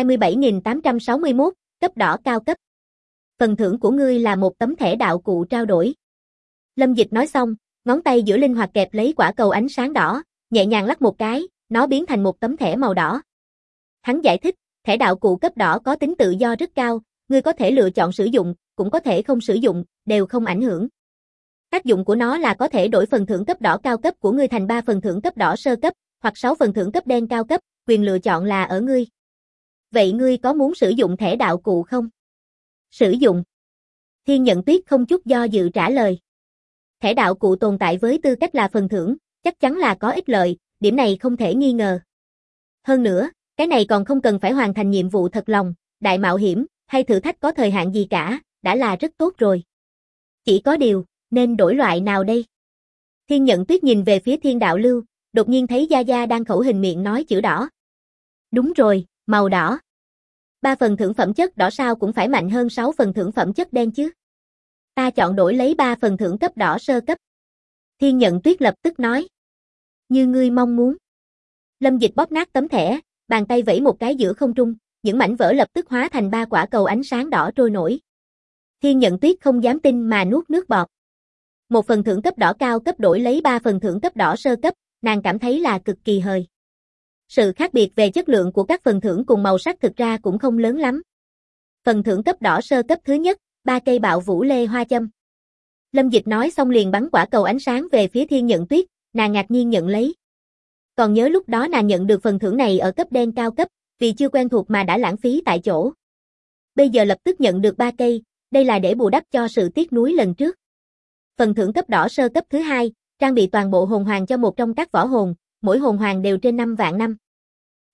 427.861, cấp đỏ cao cấp. Phần thưởng của ngươi là một tấm thẻ đạo cụ trao đổi. Lâm Dịch nói xong, ngón tay giữa linh hoạt kẹp lấy quả cầu ánh sáng đỏ, nhẹ nhàng lắc một cái, nó biến thành một tấm thẻ màu đỏ. Hắn giải thích, thẻ đạo cụ cấp đỏ có tính tự do rất cao, ngươi có thể lựa chọn sử dụng, cũng có thể không sử dụng, đều không ảnh hưởng. Tác dụng của nó là có thể đổi phần thưởng cấp đỏ cao cấp của ngươi thành 3 phần thưởng cấp đỏ sơ cấp, hoặc 6 phần thưởng cấp đen cao cấp, quyền lựa chọn là ở ngươi. Vậy ngươi có muốn sử dụng thẻ đạo cụ không? Sử dụng. Thiên Nhận Tuyết không chút do dự trả lời. Thẻ đạo cụ tồn tại với tư cách là phần thưởng, chắc chắn là có ích lợi, điểm này không thể nghi ngờ. Hơn nữa, cái này còn không cần phải hoàn thành nhiệm vụ thật lòng, đại mạo hiểm, hay thử thách có thời hạn gì cả, đã là rất tốt rồi. Chỉ có điều, nên đổi loại nào đây? Thiên Nhận Tuyết nhìn về phía Thiên Đạo Lưu, đột nhiên thấy Gia Gia đang khẩu hình miệng nói chữ đỏ. Đúng rồi, màu đỏ. 3 phần thưởng phẩm chất đỏ sao cũng phải mạnh hơn 6 phần thưởng phẩm chất đen chứ. Ta chọn đổi lấy 3 phần thưởng cấp đỏ sơ cấp. Thiên Nhận Tuyết lập tức nói. Như ngươi mong muốn. Lâm Dịch bóp nát tấm thẻ, bàn tay vẫy một cái giữa không trung, những mảnh vỡ lập tức hóa thành 3 quả cầu ánh sáng đỏ trôi nổi. Thiên Nhận Tuyết không dám tin mà nuốt nước bọt. Một phần thưởng cấp đỏ cao cấp đổi lấy 3 phần thưởng cấp đỏ sơ cấp, nàng cảm thấy là cực kỳ hời. Sự khác biệt về chất lượng của các phần thưởng cùng màu sắc thực ra cũng không lớn lắm. Phần thưởng cấp đỏ sơ cấp thứ nhất, 3 cây bạo vũ lê hoa châm. Lâm Dịch nói xong liền bắn quả cầu ánh sáng về phía Thiên Nhận Tuyết, nàng ngạc nhiên nhận lấy. Còn nhớ lúc đó nàng nhận được phần thưởng này ở cấp đen cao cấp, vì chưa quen thuộc mà đã lãng phí tại chỗ. Bây giờ lập tức nhận được 3 cây, đây là để bù đắp cho sự tiếc nuối lần trước. Phần thưởng cấp đỏ sơ cấp thứ hai, trang bị toàn bộ hồn hoàng cho một trong các võ hồn, mỗi hồn hoàng đều trên 5 vạn năm.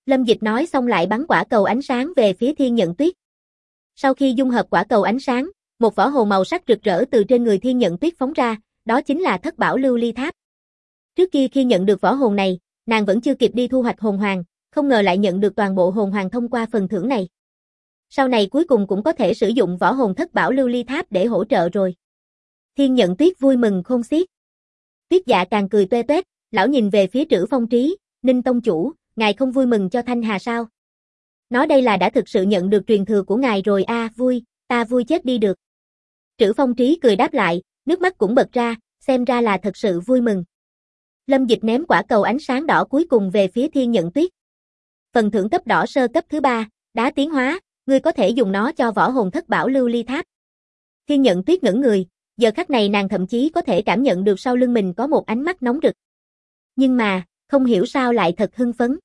Lâm Dịch nói xong lại bắn quả cầu ánh sáng về phía Thiên Nhận Tuyết. Sau khi dung hợp quả cầu ánh sáng, một vỏ hồn màu sắc rực rỡ từ trên người Thiên Nhận Tuyết phóng ra, đó chính là Thất Bảo Lưu Ly Tháp. Trước kia khi nhận được vỏ hồn này, nàng vẫn chưa kịp đi thu hoạch hồn hoàng, không ngờ lại nhận được toàn bộ hồn hoàng thông qua phần thưởng này. Sau này cuối cùng cũng có thể sử dụng võ hồn Thất Bảo Lưu Ly Tháp để hỗ trợ rồi. Thiên Nhận Tuyết vui mừng khôn xiết. Tuyết Dạ càng cười toe toét, lão nhìn về phía Trữ Phong Trí, Ninh tông chủ, ngài không vui mừng cho Thanh Hà sao? Nói đây là đã thực sự nhận được truyền thừa của ngài rồi a, vui, ta vui chết đi được. Trữ Phong Trí cười đáp lại, nước mắt cũng bật ra, xem ra là thật sự vui mừng. Lâm Dịch ném quả cầu ánh sáng đỏ cuối cùng về phía Thiên Nhận Tuyết. Phần thưởng cấp đỏ sơ cấp thứ 3, đá tiến hóa, ngươi có thể dùng nó cho võ hồn Thất Bảo Lưu Ly Tháp. Thiên Nhận Tuyết ngẩn người, giờ khắc này nàng thậm chí có thể cảm nhận được sau lưng mình có một ánh mắt nóng rực. Nhưng mà, không hiểu sao lại thật hưng phấn.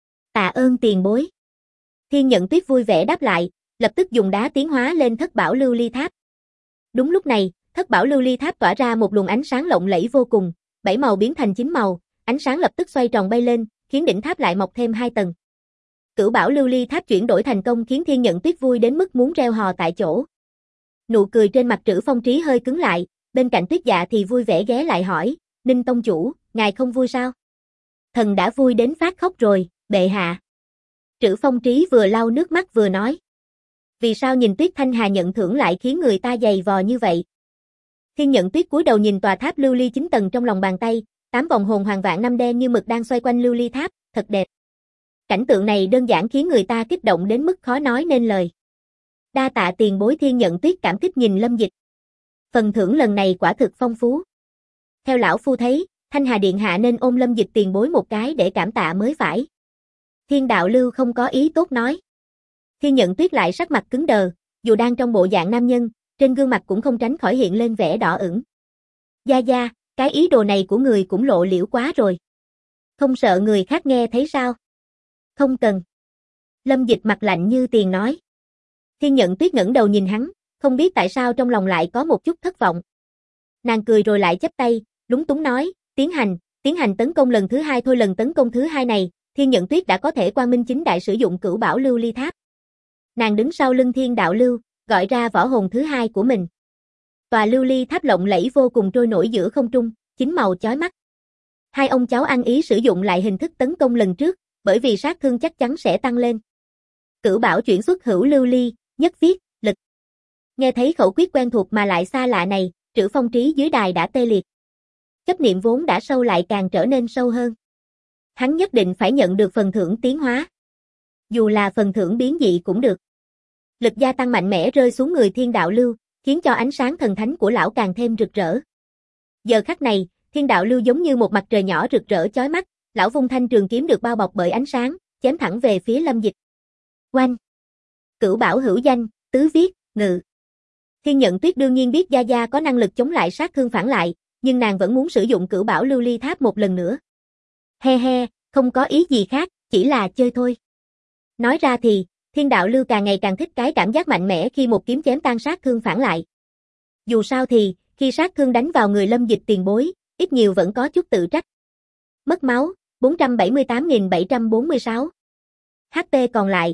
Tạ ơn tiền bối. Thiên Nhận Tuyết vui vẻ đáp lại, lập tức dùng đá tiến hóa lên Thất Bảo Lưu Ly Tháp. Đúng lúc này, Thất Bảo Lưu Ly Tháp tỏa ra một luồng ánh sáng lộng lẫy vô cùng, 7 màu biến thành 9 màu, ánh sáng lập tức xoay tròn bay lên, khiến đỉnh tháp lại mọc thêm 2 tầng. Cửu Bảo Lưu Ly Tháp chuyển đổi thành công khiến Thiên Nhận Tuyết vui đến mức muốn reo hò tại chỗ. Nụ cười trên mặt Trữ Phong Trí hơi cứng lại, bên cạnh Tuyết Dạ thì vui vẻ ghé lại hỏi, Ninh tông chủ, ngài không vui sao? Thần đã vui đến phát khóc rồi, bệ hạ. Trữ Phong Trí vừa lau nước mắt vừa nói. Vì sao nhìn Tuyết Thanh Hà nhận thưởng lại khiến người ta dày vò như vậy? Thiên Nhận Tuyết cúi đầu nhìn tòa tháp lưu ly 9 tầng trong lòng bàn tay, 8 vòng hồn hoàng vạn năm đen như mực đang xoay quanh lưu ly tháp, thật đẹp. Cảnh tượng này đơn giản khiến người ta kích động đến mức khó nói nên lời. Đa tạ tiền bối. Thiên Nhận Tuyết cảm kích nhìn Lâm Dịch. Phần thưởng lần này quả thực phong phú. Theo lão phu thấy, Thanh Hà điện hạ nên ôm Lâm Dịch tiền bối một cái để cảm tạ mới phải. Thiên Đạo Lưu không có ý tốt nói. Thiên Nhận Tuyết lại sắc mặt cứng đờ, dù đang trong bộ dạng nam nhân, trên gương mặt cũng không tránh khỏi hiện lên vẻ đỏ ửng. Gia Gia, cái ý đồ này của người cũng lộ liễu quá rồi. Không sợ người khác nghe thấy sao? Không cần. Lâm Dịch mặt lạnh như tiền nói. Thiên Nhận Tuyết ngẩng đầu nhìn hắn, không biết tại sao trong lòng lại có một chút thất vọng. Nàng cười rồi lại chắp tay, lúng túng nói, tiến hành tấn công lần thứ 2 thôi. Lần tấn công thứ 2 này, Thiên Nhận Tuyết đã có thể quang minh chính đại sử dụng Cửu Bảo Lưu Ly Tháp. Nàng đứng sau lưng Thiên Đạo Lưu, gọi ra võ hồn thứ 2 của mình. Tòa lưu ly tháp lộng lẫy vô cùng trôi nổi giữa không trung, 9 màu chói mắt. Hai ông cháu ăn ý sử dụng lại hình thức tấn công lần trước, bởi vì sát thương chắc chắn sẽ tăng lên. Cửu Bảo chuyển xuất hữu lưu ly, nhất viết, lực. Nghe thấy khẩu quyết quen thuộc mà lại xa lạ này, Trữ Phong Trí dưới đài đã tê liệt. Chấp niệm vốn đã sâu lại càng trở nên sâu hơn. Hắn nhất định phải nhận được phần thưởng tiến hóa. Dù là phần thưởng biến dị cũng được. Lực gia tăng mạnh mẽ rơi xuống người Thiên Đạo Lưu, khiến cho ánh sáng thần thánh của lão càng thêm rực rỡ. Giờ khắc này, Thiên Đạo Lưu giống như một mặt trời nhỏ rực rỡ chói mắt, lão vung thanh trường kiếm được bao bọc bởi ánh sáng, chém thẳng về phía Lâm Dịch. Oanh! Cửu Bảo hữu danh, tứ viết, ngự. Thiên Nhận Tuyết đương nhiên biết Gia Gia có năng lực chống lại sát thương phản lại, nhưng nàng vẫn muốn sử dụng Cửu Bảo Lưu Ly Tháp một lần nữa. He he, không có ý gì khác, chỉ là chơi thôi. Nói ra thì, Thiên Đạo Lưu càng ngày càng thích cái cảm giác mạnh mẽ khi một kiếm chém tan sát thương phản lại. Dù sao thì, khi sát thương đánh vào người Lâm Dịch tiền bối, ít nhiều vẫn có chút tự trách. Mất máu, 478.746. HP còn lại,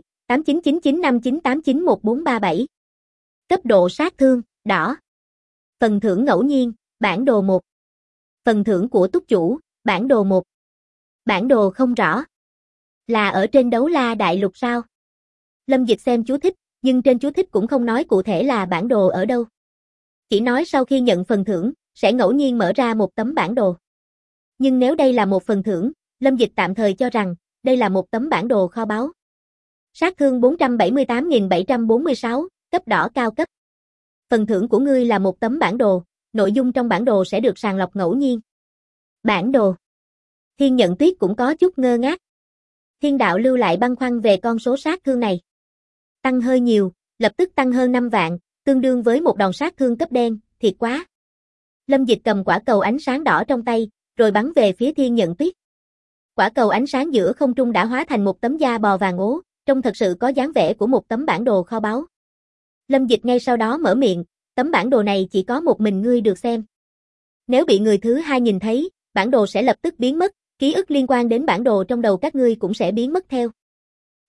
899959891437. Cấp độ sát thương, đỏ. Phần thưởng ngẫu nhiên, bản đồ 1. Phần thưởng của túc chủ, bản đồ 1. Bản đồ không rõ. Là ở trên Đấu La Đại Lục sao? Lâm Dịch xem chú thích, nhưng trên chú thích cũng không nói cụ thể là bản đồ ở đâu. Chỉ nói sau khi nhận phần thưởng, sẽ ngẫu nhiên mở ra một tấm bản đồ. Nhưng nếu đây là một phần thưởng, Lâm Dịch tạm thời cho rằng, đây là một tấm bản đồ kho báu. Sát thương 478.746, cấp đỏ cao cấp. Phần thưởng của ngươi là một tấm bản đồ, nội dung trong bản đồ sẽ được sàng lọc ngẫu nhiên. Bản đồ. Thiên Nhận Tuyết cũng có chút ngơ ngác. Thiên Đạo Lưu lại băn khoăn về con số sát thương này. Tăng hơi nhiều, lập tức tăng hơn 5 vạn, tương đương với một đòn sát thương cấp đen, thiệt quá. Lâm Dịch cầm quả cầu ánh sáng đỏ trong tay, rồi bắn về phía Thiên Nhận Tuyết. Quả cầu ánh sáng giữa không trung đã hóa thành một tấm da bò vàng ố, trông thật sự có dáng vẻ của một tấm bản đồ kho báu. Lâm Dịch ngay sau đó mở miệng, tấm bản đồ này chỉ có một mình ngươi được xem. Nếu bị người thứ hai nhìn thấy, bản đồ sẽ lập tức biến mất, ký ức liên quan đến bản đồ trong đầu các ngươi cũng sẽ biến mất theo.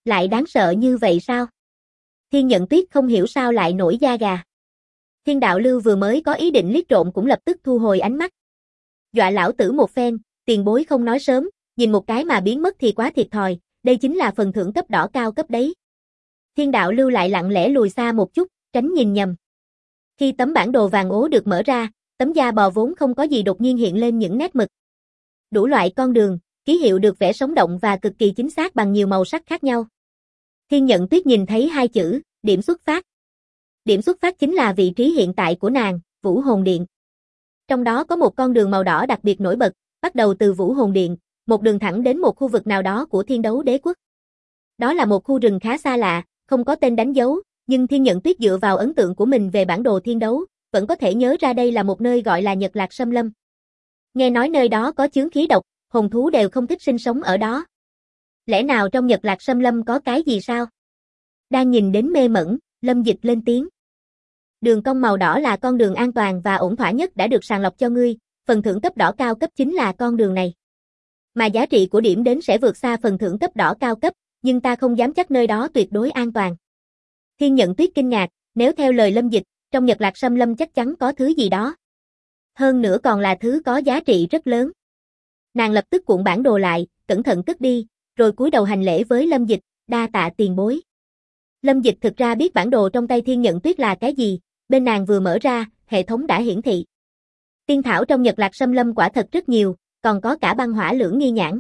Lại đáng sợ như vậy sao? Thiên Nhận Tuyết không hiểu sao lại nổi da gà. Thiên Đạo Lưu vừa mới có ý định liếc trộm cũng lập tức thu hồi ánh mắt. Dọa lão tử một phen, tiền bối không nói sớm, nhìn một cái mà biến mất thì quá thiệt thòi, đây chính là phần thưởng cấp đỏ cao cấp đấy. Thiên Đạo Lưu lại lặng lẽ lùi xa một chút, tránh nhìn nhầm. Khi tấm bản đồ vàng ố được mở ra, tấm da bò vốn không có gì đột nhiên hiện lên những nét mực. Đủ loại con đường, ký hiệu được vẽ sống động và cực kỳ chính xác bằng nhiều màu sắc khác nhau. Thiên Nhận Tuyết nhìn thấy hai chữ, điểm xuất phát. Điểm xuất phát chính là vị trí hiện tại của nàng, Vũ Hồn Điện. Trong đó có một con đường màu đỏ đặc biệt nổi bật, bắt đầu từ Vũ Hồn Điện, một đường thẳng đến một khu vực nào đó của Thiên Đấu Đế Quốc. Đó là một khu rừng khá xa lạ, không có tên đánh dấu, nhưng Thiên Nhận Tuyết dựa vào ấn tượng của mình về bản đồ thiên đấu, vẫn có thể nhớ ra đây là một nơi gọi là Nhật Lạc Sâm Lâm. Nghe nói nơi đó có chướng khí độc, hồn thú đều không thích sinh sống ở đó. Lẽ nào trong Nhật Lạc Sâm Lâm có cái gì sao? Đang nhìn đến mê mẩn, Lâm Dịch lên tiếng. Đường cong màu đỏ là con đường an toàn và ổn thỏa nhất đã được sàng lọc cho ngươi, phần thưởng cấp đỏ cao cấp chính là con đường này. Mà giá trị của điểm đến sẽ vượt xa phần thưởng cấp đỏ cao cấp, nhưng ta không dám chắc nơi đó tuyệt đối an toàn. Thiên Nhận Tuyết kinh ngạc, nếu theo lời Lâm Dịch, trong Nhật Lạc Sâm Lâm chắc chắn có thứ gì đó. Hơn nữa còn là thứ có giá trị rất lớn. Nàng lập tức cuộn bản đồ lại, cẩn thận cất đi, rồi cúi đầu hành lễ với Lâm Dịch, đa tạ tiền bối. Lâm Dịch thực ra biết bản đồ trong tay Thiên Nhận Tuyết là cái gì, bên nàng vừa mở ra, hệ thống đã hiển thị. Tiên thảo trong Nhật Lạc Sâm Lâm quả thật rất nhiều, còn có cả băng hỏa lưỡng nghi nhãn.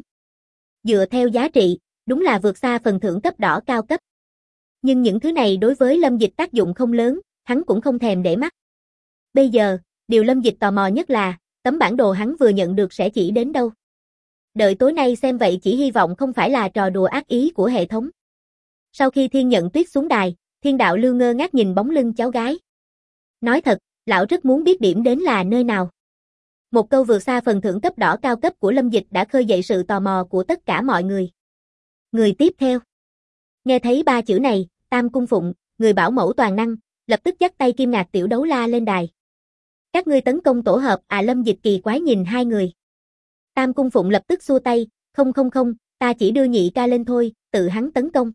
Dựa theo giá trị, đúng là vượt xa phần thưởng cấp đỏ cao cấp. Nhưng những thứ này đối với Lâm Dịch tác dụng không lớn, hắn cũng không thèm để mắt. Bây giờ, điều Lâm Dịch tò mò nhất là, tấm bản đồ hắn vừa nhận được sẽ chỉ đến đâu. Đợi tối nay xem vậy, chỉ hy vọng không phải là trò đùa ác ý của hệ thống. Sau khi Thiên Nhận Tuyết xuống đài, Thiên Đạo Lưu ngơ ngác nhìn bóng lưng cháu gái. Nói thật, lão rất muốn biết điểm đến là nơi nào. Một câu vượt xa phần thưởng cấp đỏ cao cấp của Lâm Dịch đã khơi dậy sự tò mò của tất cả mọi người. Người tiếp theo. Nghe thấy ba chữ này, Tam Cung Phụng, người bảo mẫu toàn năng, lập tức dắt tay Kim Ngạc Tiểu Đấu La lên đài. Các ngươi tấn công tổ hợp à? Lâm Dịch kỳ quái nhìn hai người. Tam Cung Phụng lập tức xua tay, không, ta chỉ đưa nhị ca lên thôi, tự hắn tấn công.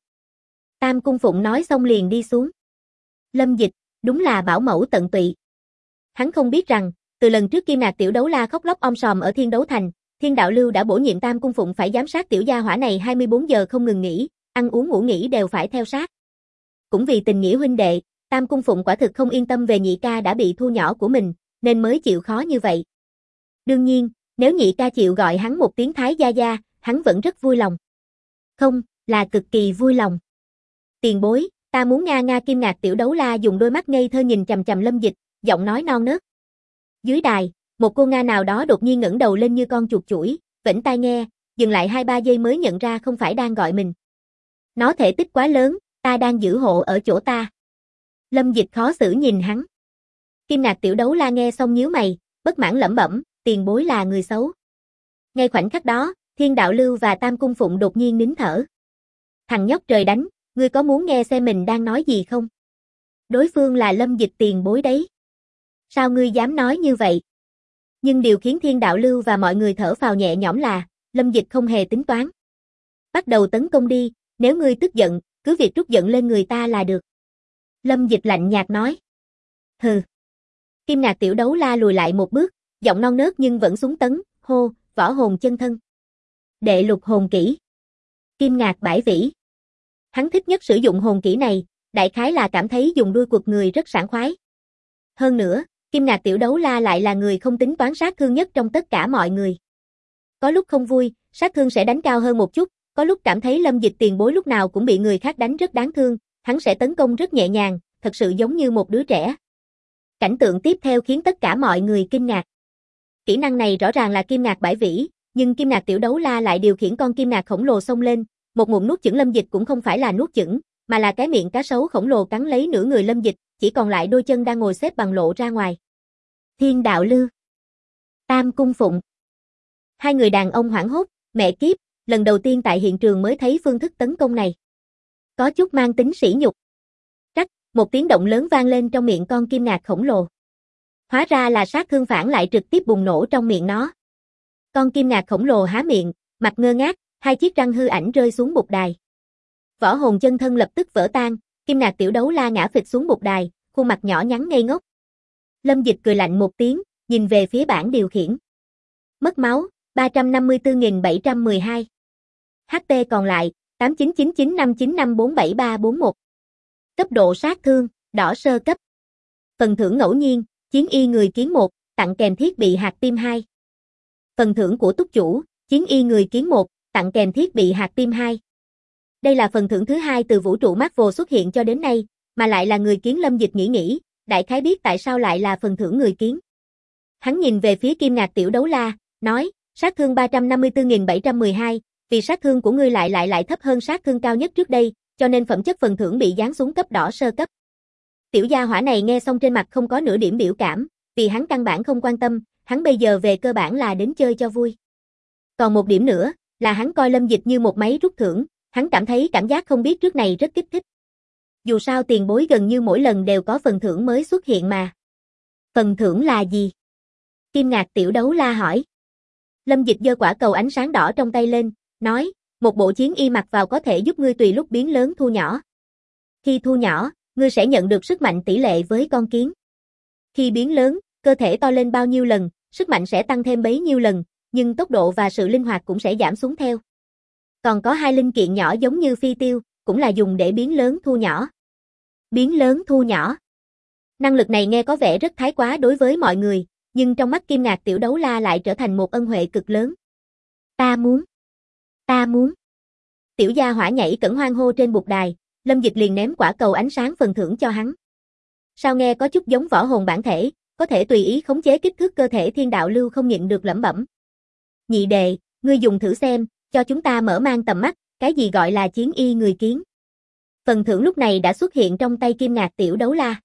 Tam Cung Phụng nói xong liền đi xuống. Lâm Dịch, đúng là bảo mẫu tận tụy. Hắn không biết rằng, từ lần trước Kim Ngạc Tiểu Đấu La khóc lóc om sòm ở Thiên Đấu Thành, Thiên Đạo Lưu đã bổ nhiệm Tam Cung Phụng phải giám sát tiểu gia hỏa này 24 giờ không ngừng nghỉ, ăn uống ngủ nghỉ đều phải theo sát. Cũng vì tình nghĩa huynh đệ, Tam Cung Phụng quả thực không yên tâm về nhị ca đã bị thu nhỏ của mình, nên mới chịu khó như vậy. Đương nhiên, nếu nhị ca chịu gọi hắn một tiếng Thái Gia Gia, hắn vẫn rất vui lòng. Không, là cực kỳ vui lòng. Tiền bối, ta muốn Nga. Kim Ngạc Tiểu Đấu La dùng đôi mắt ngây thơ nhìn chằm chằm Lâm Dịch, giọng nói non nớt. Dưới đài, một cô Nga nào đó đột nhiên ngẩng đầu lên như con chuột chủi, vểnh tai nghe, dừng lại 2-3 giây mới nhận ra không phải đang gọi mình. Nó thể tích quá lớn, ta đang giữ hộ ở chỗ ta. Lâm Dịch khó xử nhìn hắn. Kim Ngạc Tiểu Đấu La nghe xong nhíu mày, bất mãn lẩm bẩm, tiền bối là người xấu. Ngay khoảnh khắc đó, Thiên Đạo Lưu và Tam Cung Phụng đột nhiên nín thở. Thằng nhóc trời đánh, ngươi có muốn nghe xem mình đang nói gì không? Đối phương là Lâm Dịch tiền bối đấy. Sao ngươi dám nói như vậy? Nhưng điều khiến Thiên Đạo Lưu và mọi người thở phào nhẹ nhõm là, Lâm Dịch không hề tính toán. Bắt đầu tấn công đi, nếu ngươi tức giận, cứ việc trút giận lên người ta là được. Lâm Dịch lạnh nhạt nói. Hừ. Kim Ngạc Tiểu Đấu La lùi lại một bước, giọng non nớt nhưng vẫn súng tấn, hô, võ hồn chân thân. Đệ lục hồn kỹ. Kim Ngạc bãi vĩ. Hắn thích nhất sử dụng hồn kỹ này, đại khái là cảm thấy dùng đuôi quật người rất sảng khoái. Hơn nữa, Kim Ngạc Tiểu Đấu La lại là người không tính toán sát thương nhất trong tất cả mọi người. Có lúc không vui, sát thương sẽ đánh cao hơn một chút, có lúc cảm thấy Lâm Dịch tiền bối lúc nào cũng bị người khác đánh rất đáng thương, hắn sẽ tấn công rất nhẹ nhàng, thật sự giống như một đứa trẻ. Cảnh tượng tiếp theo khiến tất cả mọi người kinh ngạc. Kỹ năng này rõ ràng là Kim Ngạc bãi vĩ, nhưng Kim Ngạc Tiểu Đấu La lại điều khiển con kim ngạc khổng lồ xông lên, một ngụm nuốt chửng Lâm Dịch cũng không phải là nuốt chửng, mà là cái miệng cá sấu khổng lồ cắn lấy nửa người Lâm Dịch, chỉ còn lại đôi chân đang ngồi xếp bằng lộ ra ngoài. Thiên Đạo Lưu, Tam Cung Phụng. Hai người đàn ông hoảng hốt, mẹ kiếp, lần đầu tiên tại hiện trường mới thấy phương thức tấn công này. Có chút mang tính sỉ nhục. Rắc, một tiếng động lớn vang lên trong miệng con kim ngạc khổng lồ. Hóa ra là sát thương phản lại trực tiếp bùng nổ trong miệng nó. Con kim ngạc khổng lồ há miệng, mặt ngơ ngác, hai chiếc răng hư ảnh rơi xuống bục đài. Võ hồn chân thân lập tức vỡ tan, Kim Ngạc Tiểu Đấu La ngã phịch xuống bục đài, khuôn mặt nhỏ nhắn ngây ngốc. Lâm Dịch cười lạnh một tiếng, nhìn về phía bảng điều khiển. Mất máu, 354.712. HP còn lại, 899959547341. Cấp độ sát thương, đỏ sơ cấp. Phần thưởng ngẫu nhiên, chiến y người kiến 1, tặng kèm thiết bị hạt tim 2. Phần thưởng của túc chủ, chiến y người kiến 1, tặng kèm thiết bị hạt tim 2. Đây là phần thưởng thứ hai từ vũ trụ Marvel xuất hiện cho đến nay, mà lại là người kiến. Lâm Dịch nghĩ, đại khái biết tại sao lại là phần thưởng người kiến. Hắn nhìn về phía Kim Ngạc Tiểu Đấu La, nói, sát thương 354.712, vì sát thương của ngươi lại thấp hơn sát thương cao nhất trước đây, cho nên phẩm chất phần thưởng bị giáng xuống cấp đỏ sơ cấp. Tiểu gia hỏa này nghe xong trên mặt không có nửa điểm biểu cảm, vì hắn căn bản không quan tâm, hắn bây giờ về cơ bản là đến chơi cho vui. Còn một điểm nữa, là hắn coi Lâm Dịch như một máy rút thưởng, hắn cảm thấy cảm giác không biết trước này rất kích thích. Dù sao tiền bối gần như mỗi lần đều có phần thưởng mới xuất hiện mà. Phần thưởng là gì? Kim Ngạc Tiểu Đấu La hỏi. Lâm Dịch giơ quả cầu ánh sáng đỏ trong tay lên, nói, một bộ chiến y mặc vào có thể giúp ngươi tùy lúc biến lớn thu nhỏ. Khi thu nhỏ, ngươi sẽ nhận được sức mạnh tỷ lệ với con kiến. Khi biến lớn, cơ thể to lên bao nhiêu lần, sức mạnh sẽ tăng thêm bấy nhiêu lần, nhưng tốc độ và sự linh hoạt cũng sẽ giảm xuống theo. Còn có hai linh kiện nhỏ giống như phi tiêu, cũng là dùng để biến lớn thu nhỏ. Biến lớn thu nhỏ. Năng lực này nghe có vẻ rất thái quá đối với mọi người, nhưng trong mắt Kim Ngạc Tiểu Đấu La lại trở thành một ân huệ cực lớn. Ta muốn. Ta muốn. Tiểu gia hỏa nhảy cẫng hoan hô trên bục đài, Lâm Dịch liền ném quả cầu ánh sáng phần thưởng cho hắn. Sao nghe có chút giống võ hồn bản thể, có thể tùy ý khống chế kích thước cơ thể. Thiên đạo lưu không nhịn được lẩm bẩm. Nhị đệ, ngươi dùng thử xem, cho chúng ta mở mang tầm mắt, cái gì gọi là chiến y người kiến. Phần thưởng lúc này đã xuất hiện trong tay Kim Ngạc Tiểu Đấu La.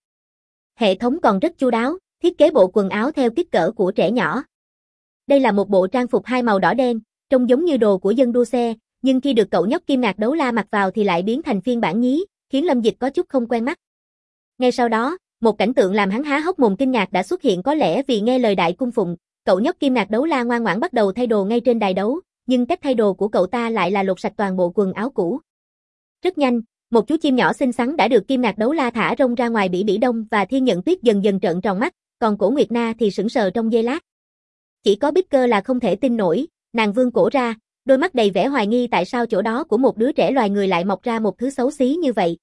Hệ thống còn rất chu đáo, thiết kế bộ quần áo theo kích cỡ của trẻ nhỏ. Đây là một bộ trang phục hai màu đỏ đen, trông giống như đồ của dân đua xe, nhưng khi được cậu nhóc Kim Ngạc Đấu La mặc vào thì lại biến thành phiên bản nhí, khiến Lâm Dịch có chút không quen mắt. Ngay sau đó, một cảnh tượng làm hắn há hốc mồm kinh ngạc đã xuất hiện. Có lẽ vì nghe lời đại cung phụng, cậu nhóc Kim Ngạc Đấu La ngoan ngoãn bắt đầu thay đồ ngay trên đài đấu, nhưng cách thay đồ của cậu ta lại là lột sạch toàn bộ quần áo cũ. Rất nhanh, một chú chim nhỏ xinh xắn đã được Kim Ngạc Đấu La thả rông ra ngoài. Bỉ Bỉ Đông và Thiên Nhận Tuyết dần dần trợn tròn mắt, còn Cổ Nguyệt Na thì sững sờ trong giây lát. Chỉ có Bích Cơ là không thể tin nổi, nàng vươn cổ ra, đôi mắt đầy vẻ hoài nghi tại sao chỗ đó của một đứa trẻ loài người lại mọc ra một thứ xấu xí như vậy.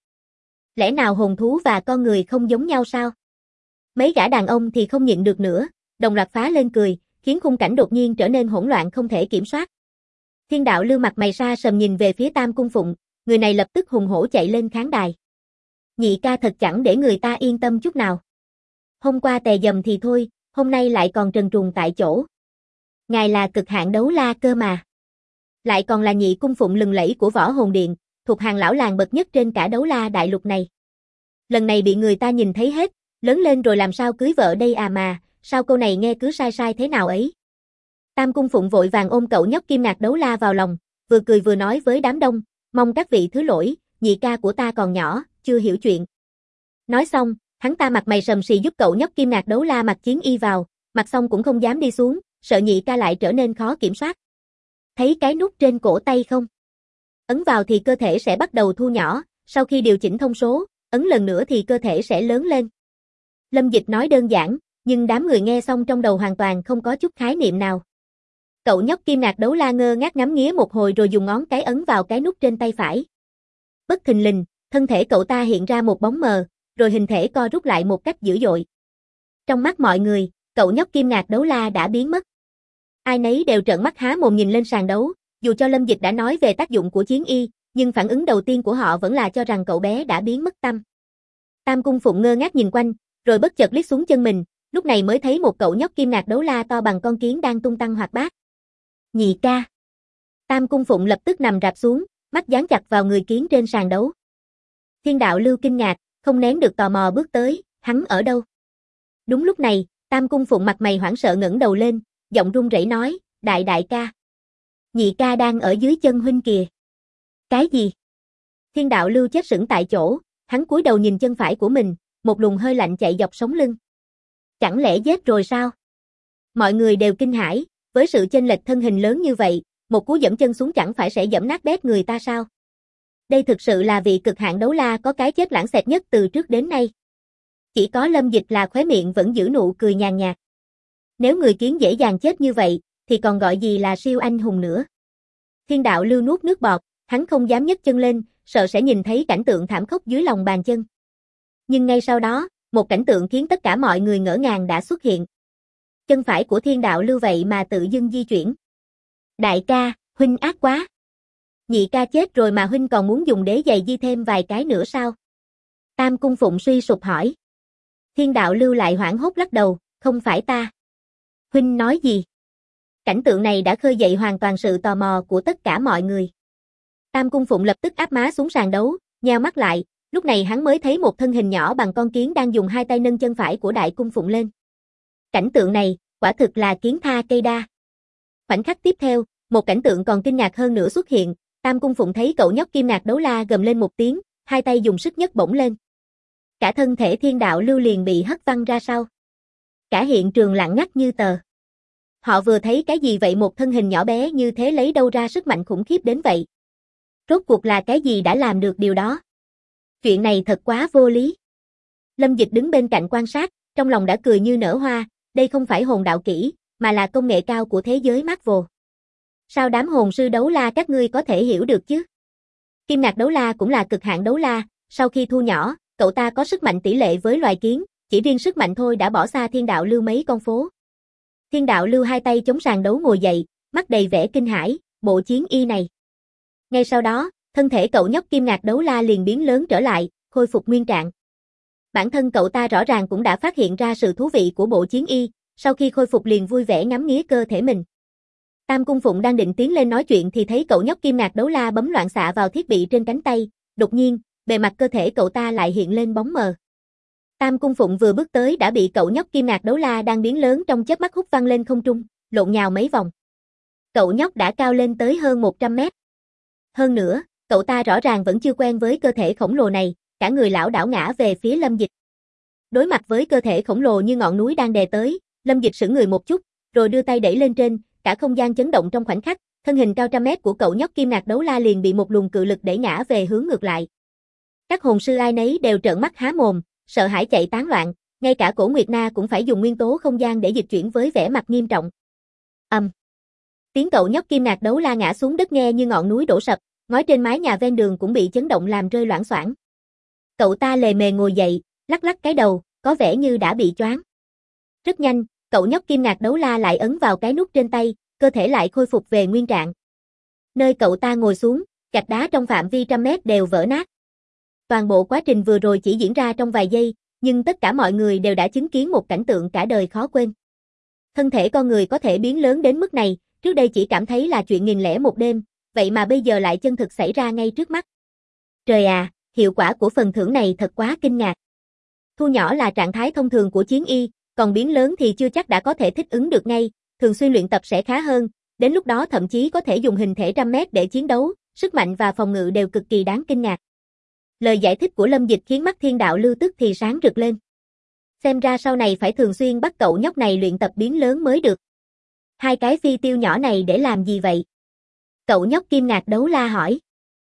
Lẽ nào hồn thú và con người không giống nhau sao? Mấy gã đàn ông thì không nhịn được nữa, đồng loạt phá lên cười, khiến khung cảnh đột nhiên trở nên hỗn loạn không thể kiểm soát. Thiên đạo lưu mặt mày sa sầm nhìn về phía Tam Cung Phụng, người này lập tức hùng hổ chạy lên khán đài. Nhị ca thật chẳng để người ta yên tâm chút nào. Hôm qua tè dầm thì thôi, hôm nay lại còn trần truồng tại chỗ. Ngài là cực hạn đấu la cơ mà. Lại còn là nhị cung phụng lừng lẫy của Võ Hồn Điện, thuộc hàng lão làng bậc nhất trên cả đấu la đại lục này. Lần này bị người ta nhìn thấy hết, lớn lên rồi làm sao cưới vợ đây à mà, sao câu này nghe cứ sai sai thế nào ấy. Tam Cung Phụng vội vàng ôm cậu nhóc Kim Ngạc Đấu La vào lòng, vừa cười vừa nói với đám đông, mong các vị thứ lỗi, nhị ca của ta còn nhỏ, chưa hiểu chuyện. Nói xong, hắn ta mặt mày sầm sì giúp cậu nhóc Kim Ngạc Đấu La mặc chiến y vào, mặc xong cũng không dám đi xuống, sợ nhị ca lại trở nên khó kiểm soát. Thấy cái nút trên cổ tay không? Ấn vào thì cơ thể sẽ bắt đầu thu nhỏ, sau khi điều chỉnh thông số, ấn lần nữa thì cơ thể sẽ lớn lên. Lâm Dịch nói đơn giản, nhưng đám người nghe xong trong đầu hoàn toàn không có chút khái niệm nào. Cậu nhóc Kim Ngạc Đấu La ngơ ngác ngắm nghía một hồi rồi dùng ngón cái ấn vào cái nút trên tay phải. Bất thình lình, thân thể cậu ta hiện ra một bóng mờ, rồi hình thể co rút lại một cách dữ dội. Trong mắt mọi người, cậu nhóc Kim Ngạc Đấu La đã biến mất. Ai nấy đều trợn mắt há mồm nhìn lên sàn đấu, dù cho Lâm Dịch đã nói về tác dụng của chiến y, nhưng phản ứng đầu tiên của họ vẫn là cho rằng cậu bé đã biến mất tăm. Tam Cung Phụng ngơ ngác nhìn quanh, rồi bất chợt liếc xuống chân mình, lúc này mới thấy một cậu nhóc Kim Ngạc Đấu La to bằng con kiến đang tung tăng hoạt bát. Nhị ca. Tam Cung Phụng lập tức nằm rạp xuống, mắt dán chặt vào người kiến trên sàn đấu. Thiên đạo lưu kinh ngạc, không nén được tò mò bước tới, hắn ở đâu? Đúng lúc này, Tam Cung Phụng mặt mày hoảng sợ ngẩng đầu lên, giọng run rẩy nói, đại ca. Nhị ca đang ở dưới chân huynh kìa. Cái gì? Thiên đạo lưu chết sững tại chỗ, hắn cúi đầu nhìn chân phải của mình, một luồng hơi lạnh chạy dọc sống lưng. Chẳng lẽ giết rồi sao? Mọi người đều kinh hãi, với sự chênh lệch thân hình lớn như vậy, một cú giẫm chân xuống chẳng phải sẽ giẫm nát bét người ta sao? Đây thực sự là vị cực hạn đấu la có cái chết lãng xẹt nhất từ trước đến nay. Chỉ có Lâm Dịch là khóe miệng vẫn giữ nụ cười nhàn nhạt. Nếu người kiến dễ dàng chết như vậy, thì còn gọi gì là siêu anh hùng nữa. Thiên đạo lưu nuốt nước bọt, hắn không dám nhấc chân lên, sợ sẽ nhìn thấy cảnh tượng thảm khốc dưới lòng bàn chân. Nhưng ngay sau đó, một cảnh tượng khiến tất cả mọi người ngỡ ngàng đã xuất hiện. Chân phải của thiên đạo lưu vậy mà tự dưng di chuyển. Đại ca, huynh ác quá. Nhị ca chết rồi mà huynh còn muốn dùng đế giày di thêm vài cái nữa sao? Tam Cung Phụng suy sụp hỏi. Thiên đạo lưu lại hoảng hốt lắc đầu, không phải ta. Huynh nói gì? Cảnh tượng này đã khơi dậy hoàn toàn sự tò mò của tất cả mọi người. Tam Cung Phụng lập tức áp má xuống sàn đấu, nheo mắt lại, lúc này hắn mới thấy một thân hình nhỏ bằng con kiến đang dùng hai tay nâng chân phải của Đại Cung Phụng lên. Cảnh tượng này, quả thực là kiến tha cây đa. Khoảnh khắc tiếp theo, một cảnh tượng còn kinh ngạc hơn nữa xuất hiện, Tam Cung Phụng thấy cậu nhóc Kim Ngạc Đấu La gầm lên một tiếng, hai tay dùng sức nhấc bổng lên. Cả thân thể thiên đạo lưu liền bị hất văng ra sau. Cả hiện trường lặng ngắt như tờ. Họ vừa thấy cái gì vậy, một thân hình nhỏ bé như thế lấy đâu ra sức mạnh khủng khiếp đến vậy? Rốt cuộc là cái gì đã làm được điều đó? Chuyện này thật quá vô lý. Lâm Dịch đứng bên cạnh quan sát, trong lòng đã cười như nở hoa, đây không phải hồn đạo kỹ, mà là công nghệ cao của thế giới Marvel. Sao đám hồn sư đấu la các ngươi có thể hiểu được chứ? Kim Ngạc Đấu La cũng là cực hạn đấu la, sau khi thu nhỏ, cậu ta có sức mạnh tỷ lệ với loài kiến, chỉ riêng sức mạnh thôi đã bỏ xa thiên đạo lưu mấy con phố. Thiên đạo lưu hai tay chống sàn đấu ngồi dậy, mắt đầy vẻ kinh hãi, bộ chiến y này. Ngay sau đó, thân thể cậu nhóc Kim Ngạc Đấu La liền biến lớn trở lại, khôi phục nguyên trạng. Bản thân cậu ta rõ ràng cũng đã phát hiện ra sự thú vị của bộ chiến y, sau khi khôi phục liền vui vẻ ngắm nghía cơ thể mình. Tam Cung Phụng đang định tiến lên nói chuyện thì thấy cậu nhóc Kim Ngạc Đấu La bấm loạn xạ vào thiết bị trên cánh tay, đột nhiên, bề mặt cơ thể cậu ta lại hiện lên bóng mờ. Tam Cung Phụng vừa bước tới đã bị cậu nhóc Kim Ngạc Đấu La đang biến lớn trong chớp mắt hút văng lên không trung, lộn nhào mấy vòng. Cậu nhóc đã cao lên tới hơn 100 mét. Hơn nữa, cậu ta rõ ràng vẫn chưa quen với cơ thể khổng lồ này, cả người lảo đảo ngã về phía Lâm Dịch. Đối mặt với cơ thể khổng lồ như ngọn núi đang đè tới, Lâm Dịch sững người một chút, rồi đưa tay đẩy lên trên, cả không gian chấn động trong khoảnh khắc, thân hình cao trăm mét của cậu nhóc Kim Ngạc Đấu La liền bị một luồng cự lực đẩy ngã về hướng ngược lại. Các hồn sư ai nấy đều trợn mắt há mồm, sợ hãi chạy tán loạn, ngay cả Cổ Nguyệt Na cũng phải dùng nguyên tố không gian để dịch chuyển với vẻ mặt nghiêm trọng. Tiếng cậu nhóc Kim Ngạc Đấu La ngã xuống đất nghe như ngọn núi đổ sập, ngói trên mái nhà ven đường cũng bị chấn động làm rơi loảng xoảng. Cậu ta lề mề ngồi dậy, lắc lắc cái đầu, có vẻ như đã bị choáng. Rất nhanh, cậu nhóc Kim Ngạc Đấu La lại ấn vào cái nút trên tay, cơ thể lại khôi phục về nguyên trạng. Nơi cậu ta ngồi xuống, gạch đá trong phạm vi trăm mét đều vỡ nát. Toàn bộ quá trình vừa rồi chỉ diễn ra trong vài giây, nhưng tất cả mọi người đều đã chứng kiến một cảnh tượng cả đời khó quên. Thân thể con người có thể biến lớn đến mức này, trước đây chỉ cảm thấy là chuyện nghìn lẻ một đêm, vậy mà bây giờ lại chân thực xảy ra ngay trước mắt. Trời à, hiệu quả của phần thưởng này thật quá kinh ngạc. Thu nhỏ là trạng thái thông thường của chiến y, còn biến lớn thì chưa chắc đã có thể thích ứng được ngay, thường xuyên luyện tập sẽ khá hơn, đến lúc đó thậm chí có thể dùng hình thể trăm mét để chiến đấu, sức mạnh và phòng ngự đều cực kỳ đáng kinh ngạc. Lời giải thích của Lâm Dịch khiến mắt thiên đạo lưu tức thì sáng rực lên. Xem ra sau này phải thường xuyên bắt cậu nhóc này luyện tập biến lớn mới được. Hai cái phi tiêu nhỏ này để làm gì vậy? Cậu nhóc Kim Ngạc Đấu La hỏi.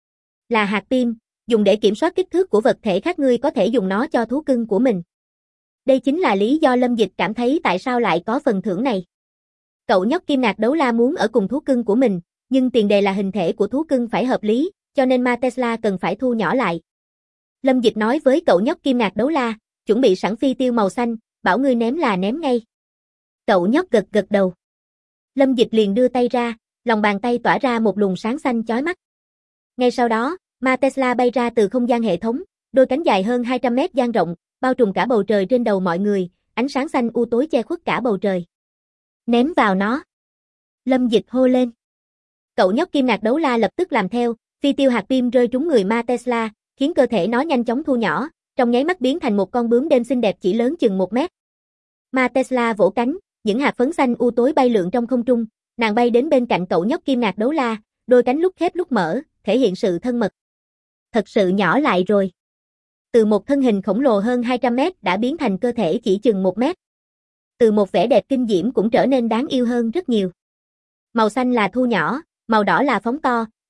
Là hạt tim, dùng để kiểm soát kích thước của vật thể khác, ngươi có thể dùng nó cho thú cưng của mình. Đây chính là lý do Lâm Dịch cảm thấy tại sao lại có phần thưởng này. Cậu nhóc Kim Ngạc Đấu La muốn ở cùng thú cưng của mình, nhưng tiền đề là hình thể của thú cưng phải hợp lý, cho nên Ma Tesla cần phải thu nhỏ lại. Lâm Dịch nói với cậu nhóc Kim Ngạc Đấu La, chuẩn bị sẵn phi tiêu màu xanh, bảo ngươi ném là ném ngay. Cậu nhóc gật gật đầu. Lâm Dịch liền đưa tay ra, lòng bàn tay tỏa ra một luồng sáng xanh chói mắt. Ngay sau đó, Ma Tesla bay ra từ không gian hệ thống, đôi cánh dài hơn 200 mét dang rộng, bao trùm cả bầu trời trên đầu mọi người, ánh sáng xanh u tối che khuất cả bầu trời. Ném vào nó. Lâm Dịch hô lên. Cậu nhóc Kim Ngạc Đấu La lập tức làm theo, phi tiêu hạt tim rơi trúng người Ma Tesla, khiến cơ thể nó nhanh chóng thu nhỏ, trong nháy mắt biến thành một con bướm đêm xinh đẹp chỉ lớn chừng 1 mét. Ma Tesla vỗ cánh, những hạt phấn xanh u tối bay lượn trong không trung, nàng bay đến bên cạnh cậu nhóc Kim Ngạc Đấu La, đôi cánh lúc khép lúc mở, thể hiện sự thân mật. Thật sự nhỏ lại rồi. Từ một thân hình khổng lồ hơn 200 mét đã biến thành cơ thể chỉ chừng 1 mét. Từ một vẻ đẹp kinh diễm cũng trở nên đáng yêu hơn rất nhiều. Màu xanh là thu nhỏ, màu đỏ là phóng to,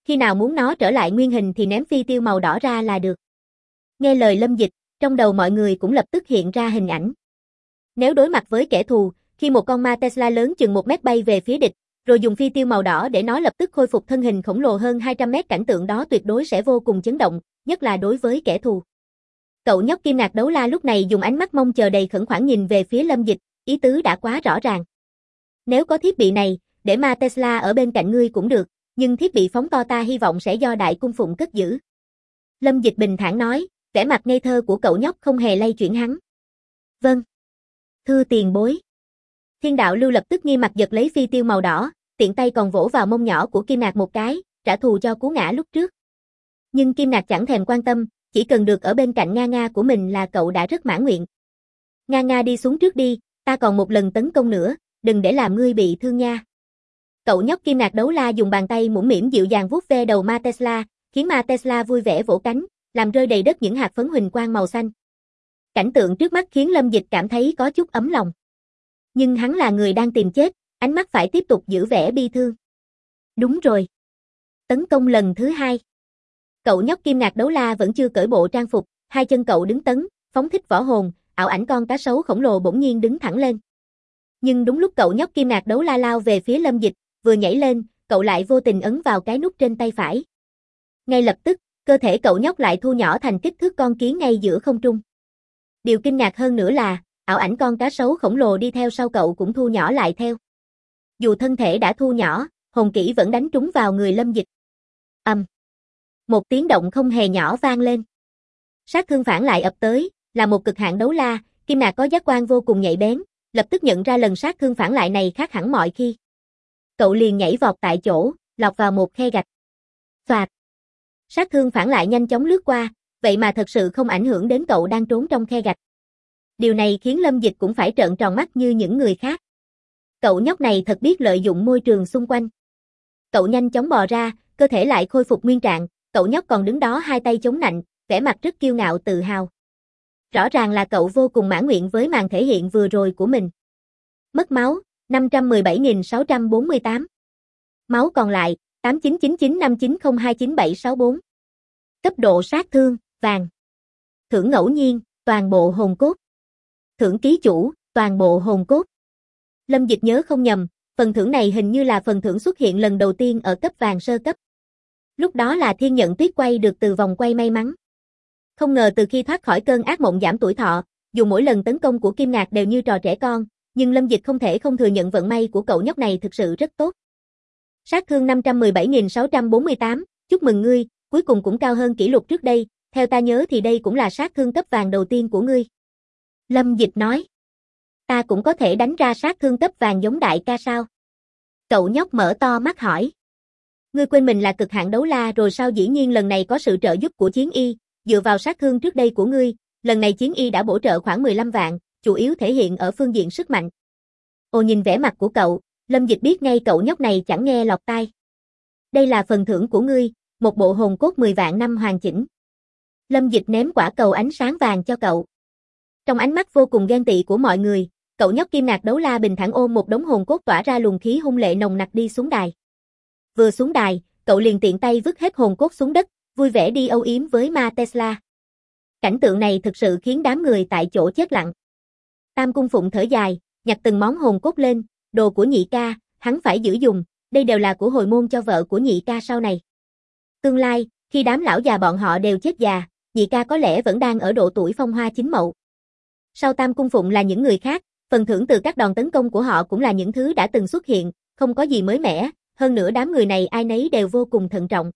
khi nào muốn nó trở lại nguyên hình thì ném phi tiêu màu đỏ ra là được. Nghe lời Lâm Dịch, trong đầu mọi người cũng lập tức hiện ra hình ảnh. Nếu đối mặt với kẻ thù, khi một con ma Tesla lớn chừng 1 mét bay về phía địch, rồi dùng phi tiêu màu đỏ để nó lập tức khôi phục thân hình khổng lồ hơn 200 mét, cảnh tượng đó tuyệt đối sẽ vô cùng chấn động, nhất là đối với kẻ thù. Cậu nhóc Kim Ngạc Đấu La lúc này dùng ánh mắt mong chờ đầy khẩn khoản nhìn về phía Lâm Dịch, ý tứ đã quá rõ ràng. Nếu có thiết bị này, để ma Tesla ở bên cạnh ngươi cũng được, nhưng thiết bị phóng to ta hy vọng sẽ do Đại Cung Phụng cất giữ. Lâm Dịch bình thản nói, vẻ mặt ngây thơ của cậu nhóc không hề lay chuyển hắn. Vâng. Thưa tiền bối. Thiên đạo lưu lập tức nghiêm mặt giật lấy phi tiêu màu đỏ, tiện tay còn vỗ vào mông nhỏ của Kim Ngạc một cái, trả thù cho cú ngã lúc trước. Nhưng Kim Ngạc chẳng thèm quan tâm, chỉ cần được ở bên cạnh Nga Nga của mình là cậu đã rất mãn nguyện. Nga Nga đi xuống trước đi, ta còn một lần tấn công nữa, đừng để làm ngươi bị thương nha. Cậu nhóc Kim Ngạc Đấu La dùng bàn tay mũm mĩm dịu dàng vuốt ve đầu ma Tesla, khiến ma Tesla vui vẻ vỗ cánh, làm rơi đầy đất những hạt phấn huỳnh quang màu xanh. Cảnh tượng trước mắt khiến Lâm Dịch cảm thấy có chút ấm lòng. Nhưng hắn là người đang tìm chết, ánh mắt phải tiếp tục giữ vẻ bi thương. Đúng rồi. Tấn công lần thứ 2. Cậu nhóc Kim Ngạc Đấu La vẫn chưa cởi bộ trang phục, hai chân cậu đứng tấn, phóng thích võ hồn, ảo ảnh con cá sấu khổng lồ bỗng nhiên đứng thẳng lên. Nhưng đúng lúc cậu nhóc Kim Ngạc Đấu La lao về phía Lâm Dịch, vừa nhảy lên, cậu lại vô tình ấn vào cái nút trên tay phải. Ngay lập tức, cơ thể cậu nhóc lại thu nhỏ thành kích thước con kiến ngay giữa không trung. Điều kinh ngạc hơn nữa là, ảo ảnh con cá sấu khổng lồ đi theo sau cậu cũng thu nhỏ lại theo. Dù thân thể đã thu nhỏ, hồn kỹ vẫn đánh trúng vào người Lâm Dịch. Một tiếng động không hề nhỏ vang lên. Sát thương phản lại ập tới, là một cực hạn đấu la, Kim Ngạc có giác quan vô cùng nhạy bén, lập tức nhận ra lần sát thương phản lại này khác hẳn mọi khi. Cậu liền nhảy vọt tại chỗ, lọt vào một khe gạch. Phạt. Sát thương phản lại nhanh chóng lướt qua, vậy mà thật sự không ảnh hưởng đến cậu đang trốn trong khe gạch. Điều này khiến Lâm Dịch cũng phải trợn tròn mắt như những người khác. Cậu nhóc này thật biết lợi dụng môi trường xung quanh. Cậu nhanh chóng bò ra, cơ thể lại khôi phục nguyên trạng, cậu nhóc còn đứng đó hai tay chống nạnh, vẻ mặt rất kiêu ngạo tự hào. Rõ ràng là cậu vô cùng mãn nguyện với màn thể hiện vừa rồi của mình. Mất máu, 517.648. Máu còn lại, 899959029764. Cấp độ sát thương, vàng. Thưởng ngẫu nhiên, toàn bộ hồn cốt. Thưởng ký chủ, toàn bộ hồn cốt. Lâm Dịch nhớ không nhầm, phần thưởng này hình như là phần thưởng xuất hiện lần đầu tiên ở cấp vàng sơ cấp. Lúc đó là thiên nhận tuyết quay được từ vòng quay may mắn. Không ngờ từ khi thoát khỏi cơn ác mộng giảm tuổi thọ, dù mỗi lần tấn công của Kim Ngạc đều như trò trẻ con, nhưng Lâm Dịch không thể không thừa nhận vận may của cậu nhóc này thực sự rất tốt. Sát thương 517.648, chúc mừng ngươi, cuối cùng cũng cao hơn kỷ lục trước đây, theo ta nhớ thì đây cũng là sát thương cấp vàng đầu tiên của ngươi. Lâm Dịch nói. Ta cũng có thể đánh ra sát thương cấp vàng giống đại ca sao? Cậu nhóc mở to mắt hỏi. Ngươi quên mình là cực hạn đấu la rồi sao? Dĩ nhiên lần này có sự trợ giúp của Chiến Y, dựa vào sát thương trước đây của ngươi, lần này Chiến Y đã bổ trợ khoảng 15 vạn, chủ yếu thể hiện ở phương diện sức mạnh. Ồ, nhìn vẻ mặt của cậu, Lâm Dịch biết ngay cậu nhóc này chẳng nghe lọt tai. Đây là phần thưởng của ngươi, một bộ hồn cốt 10 vạn năm hoàn chỉnh. Lâm Dịch ném quả cầu ánh sáng vàng cho cậu. Trong ánh mắt vô cùng ghen tị của mọi người, cậu nhóc Kim Ngạc Đấu La bình thản ôm một đống hồn cốt tỏa ra luồng khí hung lệ nồng nặc đi xuống đài. Vừa xuống đài, cậu liền tiện tay vứt hết hồn cốt xuống đất, vui vẻ đi âu yếm với ma Tesla. Cảnh tượng này thực sự khiến đám người tại chỗ chết lặng. Tam Cung Phụng thở dài, nhặt từng món hồn cốt lên, đồ của nhị ca, hắn phải giữ dùng, đây đều là của hồi môn cho vợ của nhị ca sau này. Tương lai, khi đám lão già bọn họ đều chết già, nhị ca có lẽ vẫn đang ở độ tuổi phong hoa chính mậu. Sau Tam Cung Phụng là những người khác, phần thưởng từ các đòn tấn công của họ cũng là những thứ đã từng xuất hiện, không có gì mới mẻ, hơn nữa đám người này ai nấy đều vô cùng thận trọng.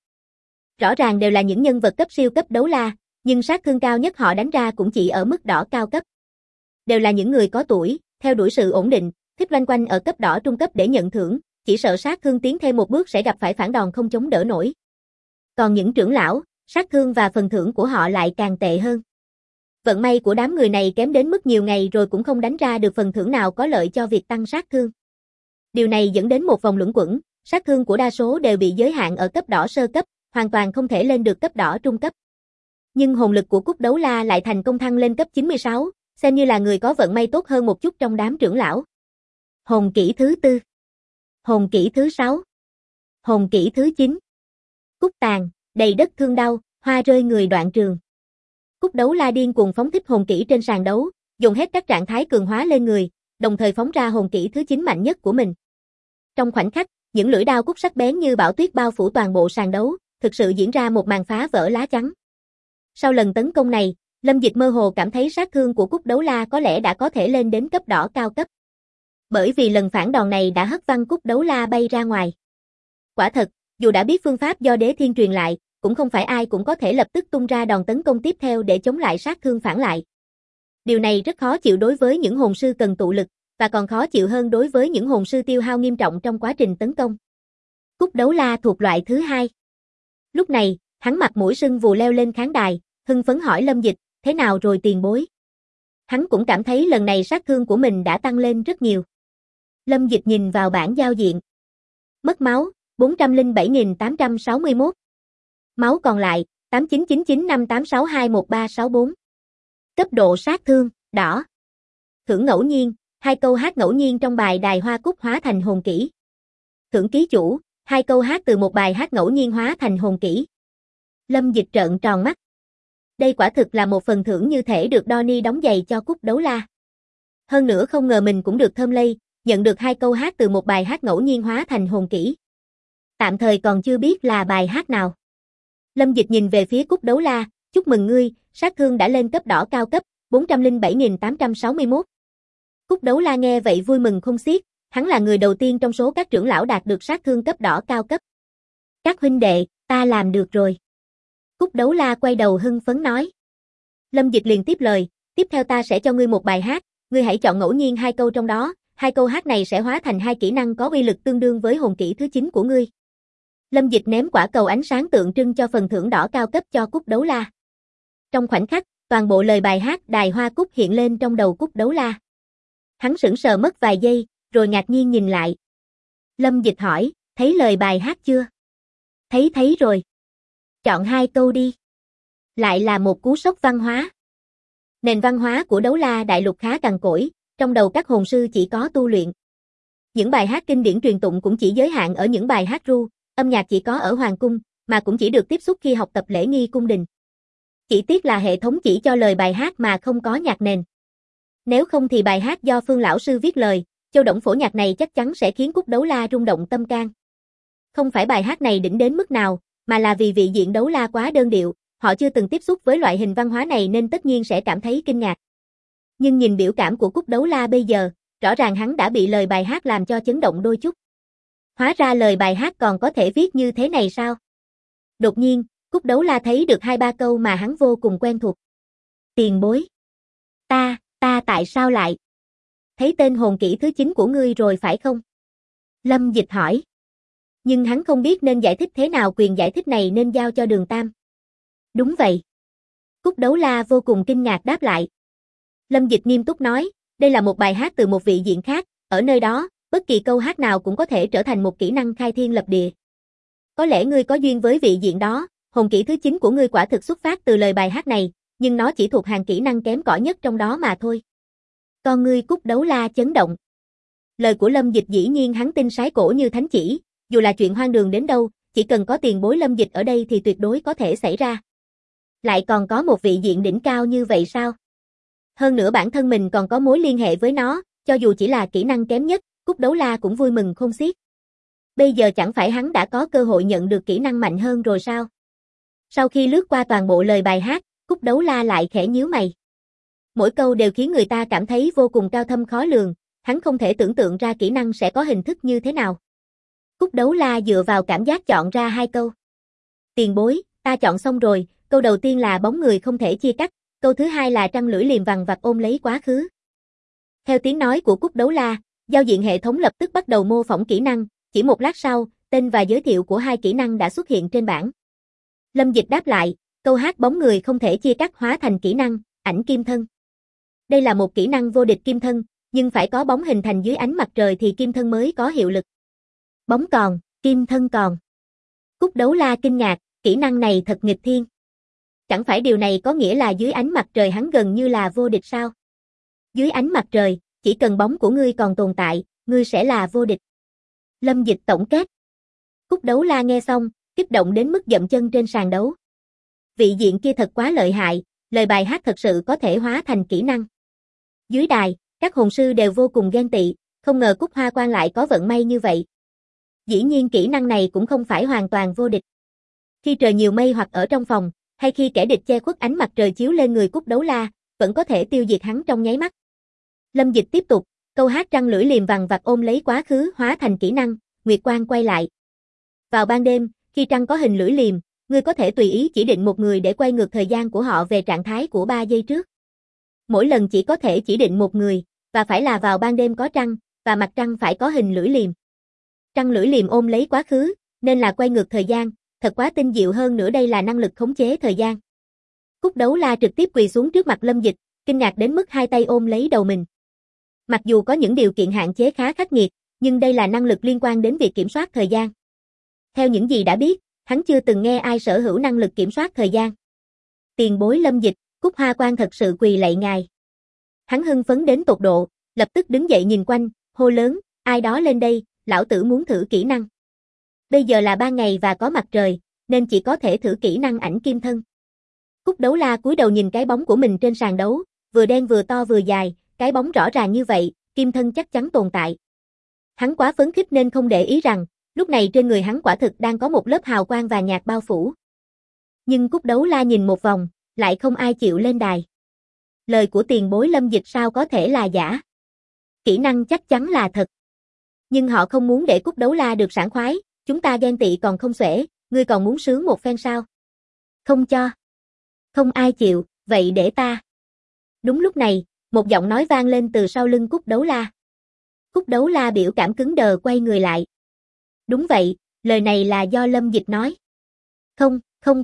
Rõ ràng đều là những nhân vật cấp siêu cấp đấu la, nhưng sát thương cao nhất họ đánh ra cũng chỉ ở mức đỏ cao cấp. Đều là những người có tuổi, theo đuổi sự ổn định, thích loanh quanh ở cấp đỏ trung cấp để nhận thưởng, chỉ sợ sát thương tiến thêm một bước sẽ gặp phải phản đòn không chống đỡ nổi. Còn những trưởng lão, sát thương và phần thưởng của họ lại càng tệ hơn. Vận may của đám người này kém đến mức nhiều ngày rồi cũng không đánh ra được phần thưởng nào có lợi cho việc tăng sát thương. Điều này dẫn đến một vòng luẩn quẩn, sát thương của đa số đều bị giới hạn ở cấp đỏ sơ cấp, hoàn toàn không thể lên được cấp đỏ trung cấp. Nhưng hồn lực của Cúc Đấu La lại thành công thăng lên cấp 96, xem như là người có vận may tốt hơn một chút trong đám trưởng lão. Hồn kỹ thứ 4, hồn kỹ thứ 6, hồn kỹ thứ 9. Cúc tàn, đầy đất thương đau, hoa rơi người đoạn trường. Cúc Đấu La điên cuồng phóng thích hồn kỹ trên sàn đấu, dùng hết các trạng thái cường hóa lên người, đồng thời phóng ra hồn kỹ thứ 9 mạnh nhất của mình. Trong khoảnh khắc, những lưỡi đao cúc sắc bén như bão tuyết bao phủ toàn bộ sàn đấu, thực sự diễn ra một màn phá vỡ lá chắn. Sau lần tấn công này, Lâm Dịch mơ hồ cảm thấy sát thương của Cúc Đấu La có lẽ đã có thể lên đến cấp đỏ cao cấp. Bởi vì lần phản đòn này đã hất văng Cúc Đấu La bay ra ngoài. Quả thật, dù đã biết phương pháp do Đế Thiên truyền lại, cũng không phải ai cũng có thể lập tức tung ra đòn tấn công tiếp theo để chống lại sát thương phản lại. Điều này rất khó chịu đối với những hồn sư cần tụ lực, và còn khó chịu hơn đối với những hồn sư tiêu hao nghiêm trọng trong quá trình tấn công. Cúc Đấu La thuộc loại thứ 2. Lúc này, hắn mặt mũi sưng vù leo lên khán đài, hưng phấn hỏi Lâm Dịch, thế nào rồi tiền bối? Hắn cũng cảm thấy lần này sát thương của mình đã tăng lên rất nhiều. Lâm Dịch nhìn vào bảng giao diện. Mất máu, 407.861. Máu còn lại, 899958621364. Cấp độ sát thương, đỏ. Thưởng ngẫu nhiên, 2 câu hát ngẫu nhiên trong bài Đài Hoa Cúc hóa thành hồn kỹ. Thưởng ký chủ, 2 câu hát từ một bài hát ngẫu nhiên hóa thành hồn kỹ. Lâm Dịch trợn tròn mắt. Đây quả thực là một phần thưởng như thể được Donnie đóng giày cho Cúc Đấu La. Hơn nữa không ngờ mình cũng được thơm lây, nhận được 2 câu hát từ một bài hát ngẫu nhiên hóa thành hồn kỹ. Tạm thời còn chưa biết là bài hát nào. Lâm Dịch nhìn về phía Cúc Đấu La, chúc mừng ngươi, sát thương đã lên cấp đỏ cao cấp, 407.861. Cúc Đấu La nghe vậy vui mừng không xiết, hắn là người đầu tiên trong số các trưởng lão đạt được sát thương cấp đỏ cao cấp. Các huynh đệ, ta làm được rồi. Cúc Đấu La quay đầu hưng phấn nói. Lâm Dịch liền tiếp lời, tiếp theo ta sẽ cho ngươi một bài hát, ngươi hãy chọn ngẫu nhiên 2 câu trong đó, 2 câu hát này sẽ hóa thành 2 kỹ năng có uy lực tương đương với hồn kỹ thứ 9 của ngươi. Lâm Dịch ném quả cầu ánh sáng tượng trưng cho phần thưởng đỏ cao cấp cho Cúc Đấu La. Trong khoảnh khắc, toàn bộ lời bài hát Đài Hoa Cúc hiện lên trong đầu Cúc Đấu La. Hắn sững sờ mất vài giây, rồi ngạc nhiên nhìn lại. Lâm Dịch hỏi, thấy lời bài hát chưa? Thấy rồi. Chọn 2 câu đi. Lại là một cú sốc văn hóa. Nền văn hóa của Đấu La Đại Lục khá cằn cỗi, trong đầu các hồn sư chỉ có tu luyện. Những bài hát kinh điển truyền tụng cũng chỉ giới hạn ở những bài hát ru, âm nhạc chỉ có ở hoàng cung, mà cũng chỉ được tiếp xúc khi học tập lễ nghi cung đình. Chỉ tiếc là hệ thống chỉ cho lời bài hát mà không có nhạc nền. Nếu không thì bài hát do Phương lão sư viết lời, châu động phổ nhạc này chắc chắn sẽ khiến Cúc Đấu La rung động tâm can. Không phải bài hát này đỉnh đến mức nào, mà là vì vị diện Đấu La quá đơn điệu, họ chưa từng tiếp xúc với loại hình văn hóa này nên tất nhiên sẽ cảm thấy kinh ngạc. Nhưng nhìn biểu cảm của Cúc Đấu La bây giờ, rõ ràng hắn đã bị lời bài hát làm cho chấn động đôi chút. Hóa ra lời bài hát còn có thể viết như thế này sao? Đột nhiên, Cúc Đấu La thấy được 2-3 câu mà hắn vô cùng quen thuộc. Tiền bối. Ta tại sao lại? Thấy tên hồn kỹ thứ 9 của ngươi rồi phải không? Lâm Dịch hỏi. Nhưng hắn không biết nên giải thích thế nào, quyền giải thích này nên giao cho Đường Tam. Đúng vậy. Cúc Đấu La vô cùng kinh ngạc đáp lại. Lâm Dịch nghiêm túc nói, đây là một bài hát từ một vị diện khác, ở nơi đó, bất kỳ câu hát nào cũng có thể trở thành một kỹ năng khai thiên lập địa. Có lẽ ngươi có duyên với vị diện đó, hồn kỹ thứ 9 của ngươi quả thực xuất phát từ lời bài hát này, nhưng nó chỉ thuộc hàng kỹ năng kém cỏi nhất trong đó mà thôi. Con ngươi Cúc Đấu La chấn động. Lời của Lâm Dịch dĩ nhiên hắn tin sái cổ như thánh chỉ, dù là chuyện hoang đường đến đâu, chỉ cần có tiền bối Lâm Dịch ở đây thì tuyệt đối có thể xảy ra. Lại còn có một vị diện đỉnh cao như vậy sao? Hơn nữa bản thân mình còn có mối liên hệ với nó, cho dù chỉ là kỹ năng kém nhất, Cúc Đấu La cũng vui mừng khôn xiết. Bây giờ chẳng phải hắn đã có cơ hội nhận được kỹ năng mạnh hơn rồi sao? Sau khi lướt qua toàn bộ lời bài hát, Cúc Đấu La lại khẽ nhíu mày. Mỗi câu đều khiến người ta cảm thấy vô cùng cao thâm khó lường, hắn không thể tưởng tượng ra kỹ năng sẽ có hình thức như thế nào. Cúc Đấu La dựa vào cảm giác chọn ra 2 câu. Tiền bối, ta chọn xong rồi, câu đầu tiên là bóng người không thể chia cắt, câu thứ 2 là trăng lưỡi liềm vằn vặt ôm lấy quá khứ. Theo tiếng nói của Cúc Đấu La, giao diện hệ thống lập tức bắt đầu mô phỏng kỹ năng, chỉ một lát sau, tên và giới thiệu của 2 kỹ năng đã xuất hiện trên bảng. Lâm Dịch đáp lại, câu hát bóng người không thể chia cắt hóa thành kỹ năng, ảnh kim thân. Đây là một kỹ năng vô địch kim thân, nhưng phải có bóng hình thành dưới ánh mặt trời thì kim thân mới có hiệu lực. Bóng còn, kim thân còn. Cúc Đấu La kinh ngạc, kỹ năng này thật nghịch thiên. Chẳng phải điều này có nghĩa là dưới ánh mặt trời hắn gần như là vô địch sao? Dưới ánh mặt trời, chỉ cần bóng của ngươi còn tồn tại, ngươi sẽ là vô địch. Lâm Dịch tổng kết. Cúc Đấu La nghe xong, kích động đến mức dậm chân trên sàn đấu. Vị diện kia thật quá lợi hại, lời bài hát thật sự có thể hóa thành kỹ năng. Dưới đài, các hồn sư đều vô cùng ghen tị, không ngờ Cúc Hoa Quan lại có vận may như vậy. Dĩ nhiên kỹ năng này cũng không phải hoàn toàn vô địch. Khi trời nhiều mây hoặc ở trong phòng, hay khi kẻ địch che khuất ánh mặt trời chiếu lên người Cúc Đấu La, vẫn có thể tiêu diệt hắn trong nháy mắt. Lâm Dịch tiếp tục, câu hát trăng lưỡi liềm vằng vặc ôm lấy quá khứ hóa thành kỹ năng, Nguyệt Quang quay lại. Vào ban đêm, khi trăng có hình lưỡi liềm, ngươi có thể tùy ý chỉ định một người để quay ngược thời gian của họ về trạng thái của 3 giây trước. Mỗi lần chỉ có thể chỉ định một người, và phải là vào ban đêm có trăng, và mặt trăng phải có hình lưỡi liềm. Trăng lưỡi liềm ôm lấy quá khứ, nên là quay ngược thời gian, thật quá tinh diệu hơn nữa đây là năng lực khống chế thời gian. Cúc Đấu La trực tiếp quỳ xuống trước mặt Lâm Dịch, kinh ngạc đến mức hai tay ôm lấy đầu mình. Mặc dù có những điều kiện hạn chế khá khắc nghiệt, nhưng đây là năng lực liên quan đến việc kiểm soát thời gian. Theo những gì đã biết, hắn chưa từng nghe ai sở hữu năng lực kiểm soát thời gian. Tiền bối Lâm Dịch, Cúc Hoa Quan thật sự quỳ lạy ngài. Hắn hưng phấn đến tột độ, lập tức đứng dậy nhìn quanh, hô lớn, ai đó lên đây, lão tử muốn thử kỹ năng. Bây giờ là ban ngày và có mặt trời, nên chỉ có thể thử kỹ năng ảnh kim thân. Cúc Đấu La cúi đầu nhìn cái bóng của mình trên sàn đấu, vừa đen vừa to vừa dài, cái bóng rõ ràng như vậy, kim thân chắc chắn tồn tại. Hắn quá phấn khích nên không để ý rằng, lúc này trên người hắn quả thực đang có một lớp hào quang vàng nhạt bao phủ. Nhưng Cúc Đấu La nhìn một vòng, lại không ai chịu lên đài. Lời của tiền bối Lâm Dịch sao có thể là giả? Kỹ năng chắc chắn là thật. Nhưng họ không muốn để Cúc Đấu La được sảng khoái, chúng ta ghen tị còn không xuể, ngươi còn muốn sướng một phen sao? Không cho. Không ai chịu, vậy để ta. Đúng lúc này, một giọng nói vang lên từ sau lưng Cúc Đấu La. Cúc Đấu La biểu cảm cứng đờ quay người lại. Đúng vậy, lời này là do Lâm Dịch nói. Không.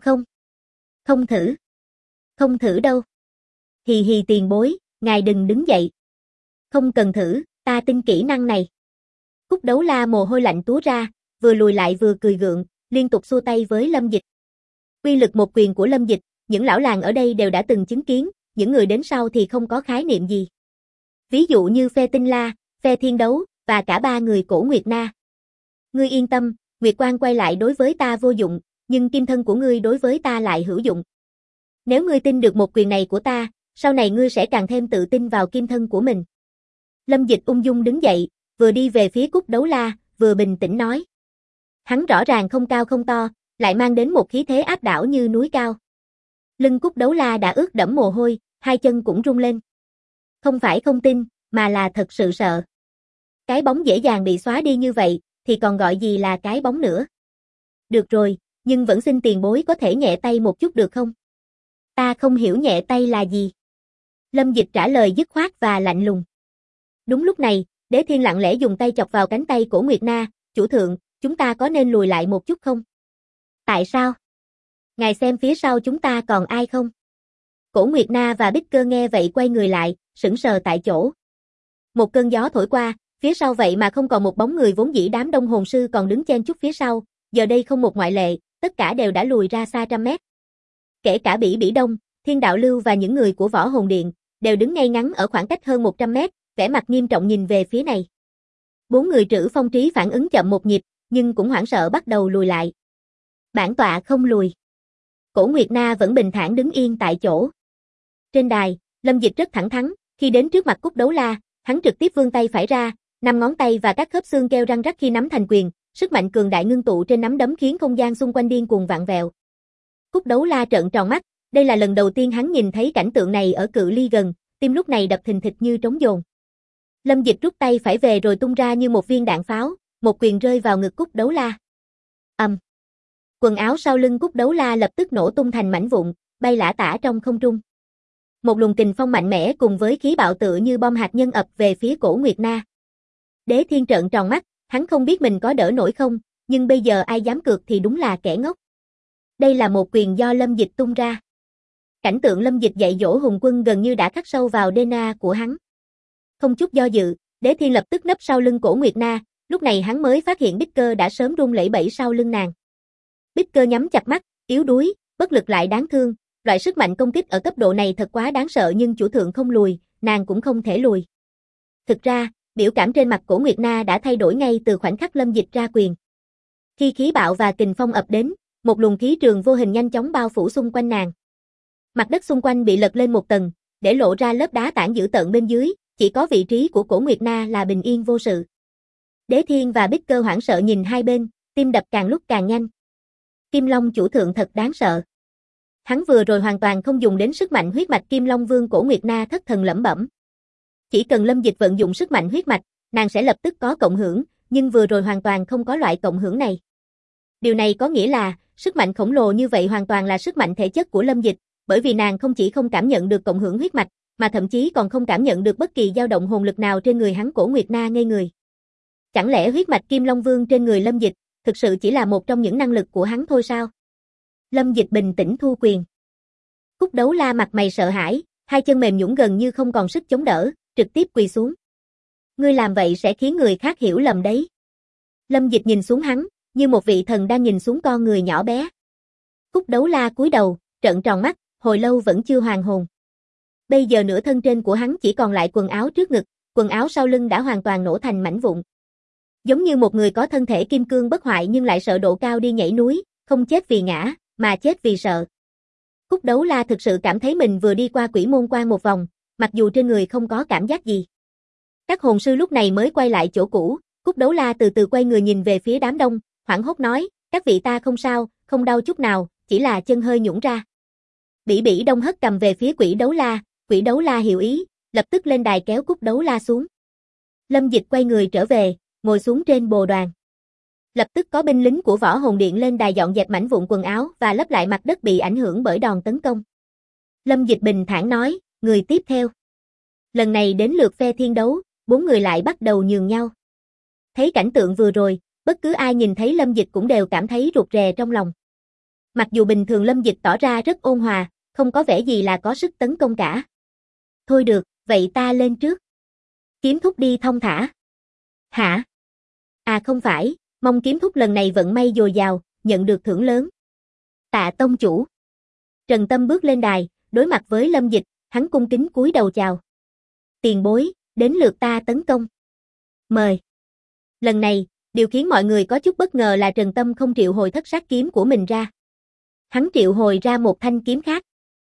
Không thử. Không thử đâu. Hì hì tiền bối, ngài đừng đứng dậy. Không cần thử, ta tin kỹ năng này. Cúc Đấu La mồ hôi lạnh túa ra, vừa lùi lại vừa cười gượng, liên tục xua tay với Lâm Dịch. Uy lực một quyền của Lâm Dịch, những lão làng ở đây đều đã từng chứng kiến, những người đến sau thì không có khái niệm gì. Ví dụ như Phe Tinh La, Phe Thiên Đấu, và cả 3 người Cổ Nguyệt Na. Ngươi yên tâm, Nguyệt Quang quay lại đối với ta vô dụng, nhưng kim thân của ngươi đối với ta lại hữu dụng. Nếu ngươi tin được một quyền này của ta, sau này ngươi sẽ càng thêm tự tin vào kim thân của mình. Lâm Dịch ung dung đứng dậy, vừa đi về phía Cúc Đấu La, vừa bình tĩnh nói. Hắn rõ ràng không cao không to, lại mang đến một khí thế áp đảo như núi cao. Lưng Cúc Đấu La đã ướt đẫm mồ hôi, hai chân cũng rung lên. Không phải không tin, mà là thật sự sợ. Cái bóng dễ dàng bị xóa đi như vậy, thì còn gọi gì là cái bóng nữa. Được rồi, nhưng vẫn xin tiền bối có thể nhẹ tay một chút được không? Ta không hiểu nhẹ tay là gì. Lâm Dịch trả lời dứt khoát và lạnh lùng. Đúng lúc này, Đế Thiên lặng lẽ dùng tay chọc vào cánh tay Cổ Nguyệt Na, chủ thượng, chúng ta có nên lùi lại một chút không? Tại sao? Ngài xem phía sau chúng ta còn ai không? Cổ Nguyệt Na và Bích Cơ nghe vậy quay người lại, sững sờ tại chỗ. Một cơn gió thổi qua, phía sau vậy mà không còn một bóng người vốn dĩ đám đông hồn sư còn đứng chen chúc phía sau, giờ đây không một ngoại lệ, tất cả đều đã lùi ra xa trăm mét. Kể cả Bỉ Bỉ Đông, Thiên Đạo Lưu và những người của Võ Hồn Điện, đều đứng ngay ngắn ở khoảng cách hơn 100 mét, vẻ mặt nghiêm trọng nhìn về phía này. 4 người Trữ Phong Trí phản ứng chậm một nhịp, nhưng cũng hoảng sợ bắt đầu lùi lại. Bản tọa không lùi. Cổ Nguyệt Na vẫn bình thản đứng yên tại chỗ. Trên đài, Lâm Dịch rất thẳng thắn, khi đến trước mặt Cúc Đấu La, hắn trực tiếp vươn tay phải ra, 5 ngón tay và các khớp xương kêu răng rắc khi nắm thành quyền, sức mạnh cường đại ngưng tụ trên nắm đấm khiến không gian xung quanh điên cuồng vặn vẹo. Cúc Đấu La trợn tròn mắt, đây là lần đầu tiên hắn nhìn thấy cảnh tượng này ở cự ly gần, tim lúc này đập thình thịch như trống dồn. Lâm Dịch rút tay phải về rồi tung ra như một viên đạn pháo, một quyền rơi vào ngực Cúc Đấu La. Quần áo sau lưng Cúc Đấu La lập tức nổ tung thành mảnh vụn, bay lả tả trong không trung. Một luồng kình phong mạnh mẽ cùng với khí bạo tựa như bom hạt nhân ập về phía Cổ Nguyệt Na. Đế Thiên trợn tròn mắt, hắn không biết mình có đỡ nổi không, nhưng bây giờ ai dám cược thì đúng là kẻ ngốc. Đây là một quyền do Lâm Dịch tung ra. Cảnh tượng Lâm Dịch dạy dỗ hùng quân gần như đã khắc sâu vào DNA của hắn. Không chút do dự, Đế Thiên lập tức nấp sau lưng Cổ Nguyệt Na, lúc này hắn mới phát hiện Bích Cơ đã sớm run lẩy bẩy sau lưng nàng. Bích Cơ nhắm chặt mắt, yếu đuối, bất lực lại đáng thương, loại sức mạnh công kích ở cấp độ này thật quá đáng sợ nhưng chủ thượng không lùi, nàng cũng không thể lùi. Thực ra, biểu cảm trên mặt Cổ Nguyệt Na đã thay đổi ngay từ khoảnh khắc Lâm Dịch ra quyền. Khi khí bạo và kình phong ập đến, một luồng khí trường vô hình nhanh chóng bao phủ xung quanh nàng. Mặt đất xung quanh bị lật lên một tầng, để lộ ra lớp đá tảng dữ tợn bên dưới, chỉ có vị trí của Cổ Nguyệt Na là bình yên vô sự. Đế Thiên và Bích Cơ hoảng sợ nhìn hai bên, tim đập càng lúc càng nhanh. Kim Long chủ thượng thật đáng sợ. Hắn vừa rồi hoàn toàn không dùng đến sức mạnh huyết mạch Kim Long Vương. Cổ Nguyệt Na thất thần lẩm bẩm. Chỉ cần Lâm Dịch vận dụng sức mạnh huyết mạch, nàng sẽ lập tức có cộng hưởng, nhưng vừa rồi hoàn toàn không có loại cộng hưởng này. Điều này có nghĩa là, sức mạnh khổng lồ như vậy hoàn toàn là sức mạnh thể chất của Lâm Dịch, bởi vì nàng không chỉ không cảm nhận được cộng hưởng huyết mạch, mà thậm chí còn không cảm nhận được bất kỳ dao động hồn lực nào trên người hắn. Cổ Nguyệt Na ngây người. Chẳng lẽ huyết mạch Kim Long Vương trên người Lâm Dịch, thực sự chỉ là một trong những năng lực của hắn thôi sao? Lâm Dịch bình tĩnh thu quyền. Cúc Đấu La mặt mày sợ hãi, hai chân mềm nhũn gần như không còn sức chống đỡ, trực tiếp quỳ xuống. Ngươi làm vậy sẽ khiến người khác hiểu lầm đấy. Lâm Dịch nhìn xuống hắn, như một vị thần đang nhìn xuống con người nhỏ bé. Cúc Đấu La cúi đầu, trợn tròn mắt, hồi lâu vẫn chưa hoàn hồn. Bây giờ nửa thân trên của hắn chỉ còn lại quần áo trước ngực, quần áo sau lưng đã hoàn toàn nổ thành mảnh vụn. Giống như một người có thân thể kim cương bất hoại nhưng lại sợ độ cao đi nhảy núi, không chết vì ngã, mà chết vì sợ. Cúc Đấu La thực sự cảm thấy mình vừa đi qua quỷ môn quan một vòng, mặc dù trên người không có cảm giác gì. Các hồn sư lúc này mới quay lại chỗ cũ, Cúc Đấu La từ từ quay người nhìn về phía đám đông, hoảng hốt nói, các vị ta không sao, không đau chút nào, chỉ là chân hơi nhũn ra. Bỉ Bỉ Đông hất cầm về phía Quỷ Đấu La hiểu ý, lập tức lên đài kéo Cúc Đấu La xuống. Lâm Dịch quay người trở về, ngồi xuống trên bồ đoàn. Lập tức có binh lính của Võ Hồn Điện lên đài dọn dẹp mảnh vụn quần áo và lấp lại mặt đất bị ảnh hưởng bởi đòn tấn công. Lâm Dịch bình thản nói, người tiếp theo. Lần này đến lượt phe thiên đấu, 4 người lại bắt đầu nhường nhau. Thấy cảnh tượng vừa rồi, bất cứ ai nhìn thấy Lâm Dịch cũng đều cảm thấy rụt rè trong lòng. Mặc dù bình thường Lâm Dịch tỏ ra rất ôn hòa, không có vẻ gì là có sức tấn công cả. Thôi được, vậy ta lên trước. Kiếm Thúc đi thong thả. Hả? À không phải, mong Kiếm Thúc lần này vận may dồi dào, nhận được thưởng lớn. Tạ tông chủ. Trần Tâm bước lên đài, đối mặt với Lâm Dịch, hắn cung kính cúi đầu chào. Tiền bối, đến lượt ta tấn công. Mời. Lần này, điều khiến mọi người có chút bất ngờ là Trần Tâm không triệu hồi thất sát kiếm của mình ra. Hắn triệu hồi ra một thanh kiếm khác.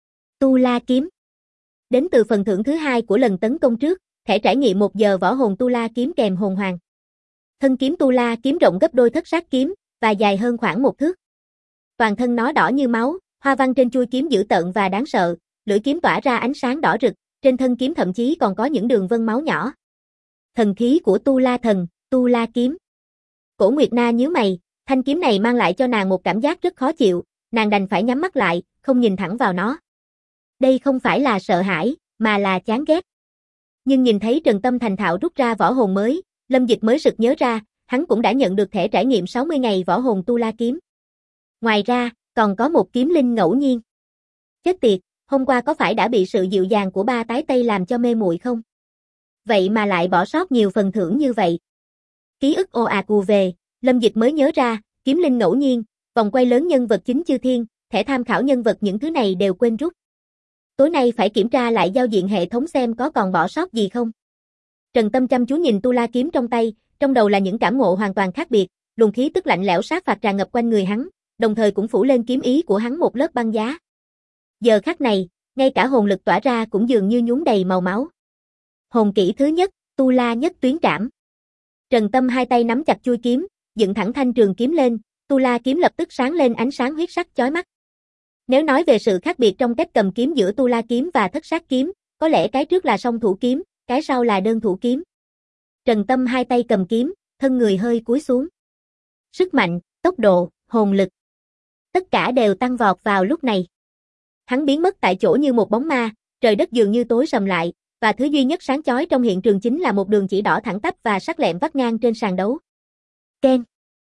Tu La kiếm. Đến từ phần thưởng thứ 2 của lần tấn công trước, thẻ trải nghiệm 1 giờ võ hồn Tu La kiếm kèm hồn hoàng. Thân kiếm Tu La kiếm rộng gấp đôi thất sát kiếm, và dài hơn khoảng 1 thước. Toàn thân nó đỏ như máu, hoa văn trên chuôi kiếm dữ tợn và đáng sợ, lưỡi kiếm tỏa ra ánh sáng đỏ rực, trên thân kiếm thậm chí còn có những đường vân máu nhỏ. Thần khí của Tu La thần, Tu La kiếm. Cổ Nguyệt Na nhíu mày, thanh kiếm này mang lại cho nàng một cảm giác rất khó chịu, nàng đành phải nhắm mắt lại, không nhìn thẳng vào nó. Đây không phải là sợ hãi, mà là chán ghét. Nhưng nhìn thấy Trần Tâm thành thạo rút ra võ hồn mới, Lâm Dịch mới sực nhớ ra, hắn cũng đã nhận được thẻ trải nghiệm 60 ngày võ hồn Tu La kiếm. Ngoài ra, còn có một kiếm linh ngẫu nhiên. Chết tiệt, hôm qua có phải đã bị sự dịu dàng của ba tái tây làm cho mê muội không? Vậy mà lại bỏ sót nhiều phần thưởng như vậy. Ký ức ồ ạt ùa về, Lâm Dịch mới nhớ ra, kiếm linh ngẫu nhiên, vòng quay lớn nhân vật chính chư thiên, thẻ tham khảo nhân vật những thứ này đều quên rút. Tối nay phải kiểm tra lại giao diện hệ thống xem có còn bỏ sót gì không. Trần Tâm chăm chú nhìn Tu La kiếm trong tay, trong đầu là những cảm ngộ hoàn toàn khác biệt, luồng khí tức lạnh lẽo sát phạt tràn ngập quanh người hắn, đồng thời cũng phủ lên kiếm ý của hắn một lớp băng giá. Giờ khắc này, ngay cả hồn lực tỏa ra cũng dường như nhuốm đầy màu máu. Hồn kỹ thứ nhất, Tu La nhất tuyến trảm. Trần Tâm hai tay nắm chặt chuôi kiếm, dựng thẳng thanh trường kiếm lên, Tu La kiếm lập tức sáng lên ánh sáng huyết sắc chói mắt. Nếu nói về sự khác biệt trong cách cầm kiếm giữa Tu La kiếm và thất sát kiếm, có lẽ cái trước là song thủ kiếm, cái sau là đơn thủ kiếm. Trần Tâm hai tay cầm kiếm, thân người hơi cúi xuống. Sức mạnh, tốc độ, hồn lực, tất cả đều tăng vọt vào lúc này. Hắn biến mất tại chỗ như một bóng ma, trời đất dường như tối sầm lại, và thứ duy nhất sáng chói trong hiện trường chính là một đường chỉ đỏ thẳng tắp và sắc lẹm vắt ngang trên sàn đấu. Keng.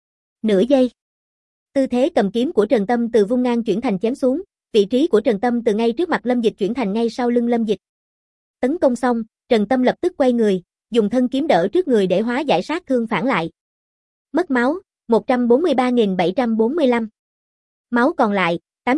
Nửa giây. Tư thế cầm kiếm của Trần Tâm từ vung ngang chuyển thành chém xuống, vị trí của Trần Tâm từ ngay trước mặt Lâm Dịch chuyển thành ngay sau lưng Lâm Dịch. Tấn công xong, Trần Tâm lập tức quay người, dùng thân kiếm đỡ trước người để hóa giải sát thương phản lại. Mất máu, 143.745. Máu còn lại,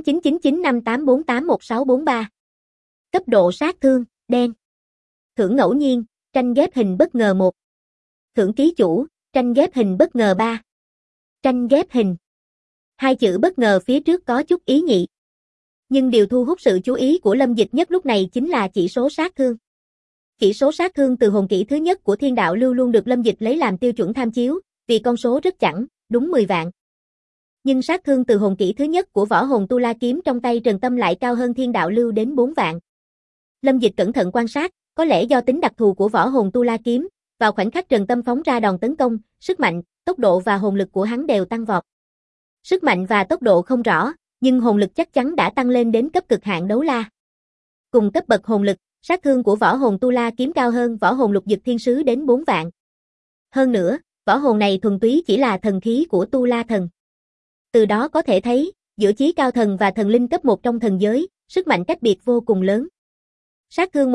899958481643. Cấp độ sát thương, đen. Thưởng ngẫu nhiên, tranh ghép hình bất ngờ 1. Thưởng ký chủ, tranh ghép hình bất ngờ 3. Tranh ghép hình. Hai chữ bất ngờ phía trước có chút ý nhị. Nhưng điều thu hút sự chú ý của Lâm Dịch nhất lúc này chính là chỉ số sát thương. Chỉ số sát thương từ hồn kỹ thứ nhất của Thiên Đạo Lưu luôn được Lâm Dịch lấy làm tiêu chuẩn tham chiếu, vì con số rất chẵn, đúng 10 vạn. Nhưng sát thương từ hồn kỹ thứ nhất của võ hồn Tu La kiếm trong tay Trần Tâm lại cao hơn Thiên Đạo Lưu đến 4 vạn. Lâm Dịch cẩn thận quan sát, có lẽ do tính đặc thù của võ hồn Tu La kiếm, vào khoảnh khắc Trần Tâm phóng ra đòn tấn công, sức mạnh, tốc độ và hồn lực của hắn đều tăng vọt. Sức mạnh và tốc độ không rõ, nhưng hồn lực chắc chắn đã tăng lên đến cấp cực hạn đấu la. Cùng cấp bậc hồn lực, sát thương của võ hồn Tu La kiếm cao hơn võ hồn Lục Dực Thiên Sứ đến 4 vạn. Hơn nữa, võ hồn này thuần túy chỉ là thần khí của Tu La thần. Từ đó có thể thấy, giữa chí cao thần và thần linh cấp 1 trong thần giới, sức mạnh cách biệt vô cùng lớn. Sát thương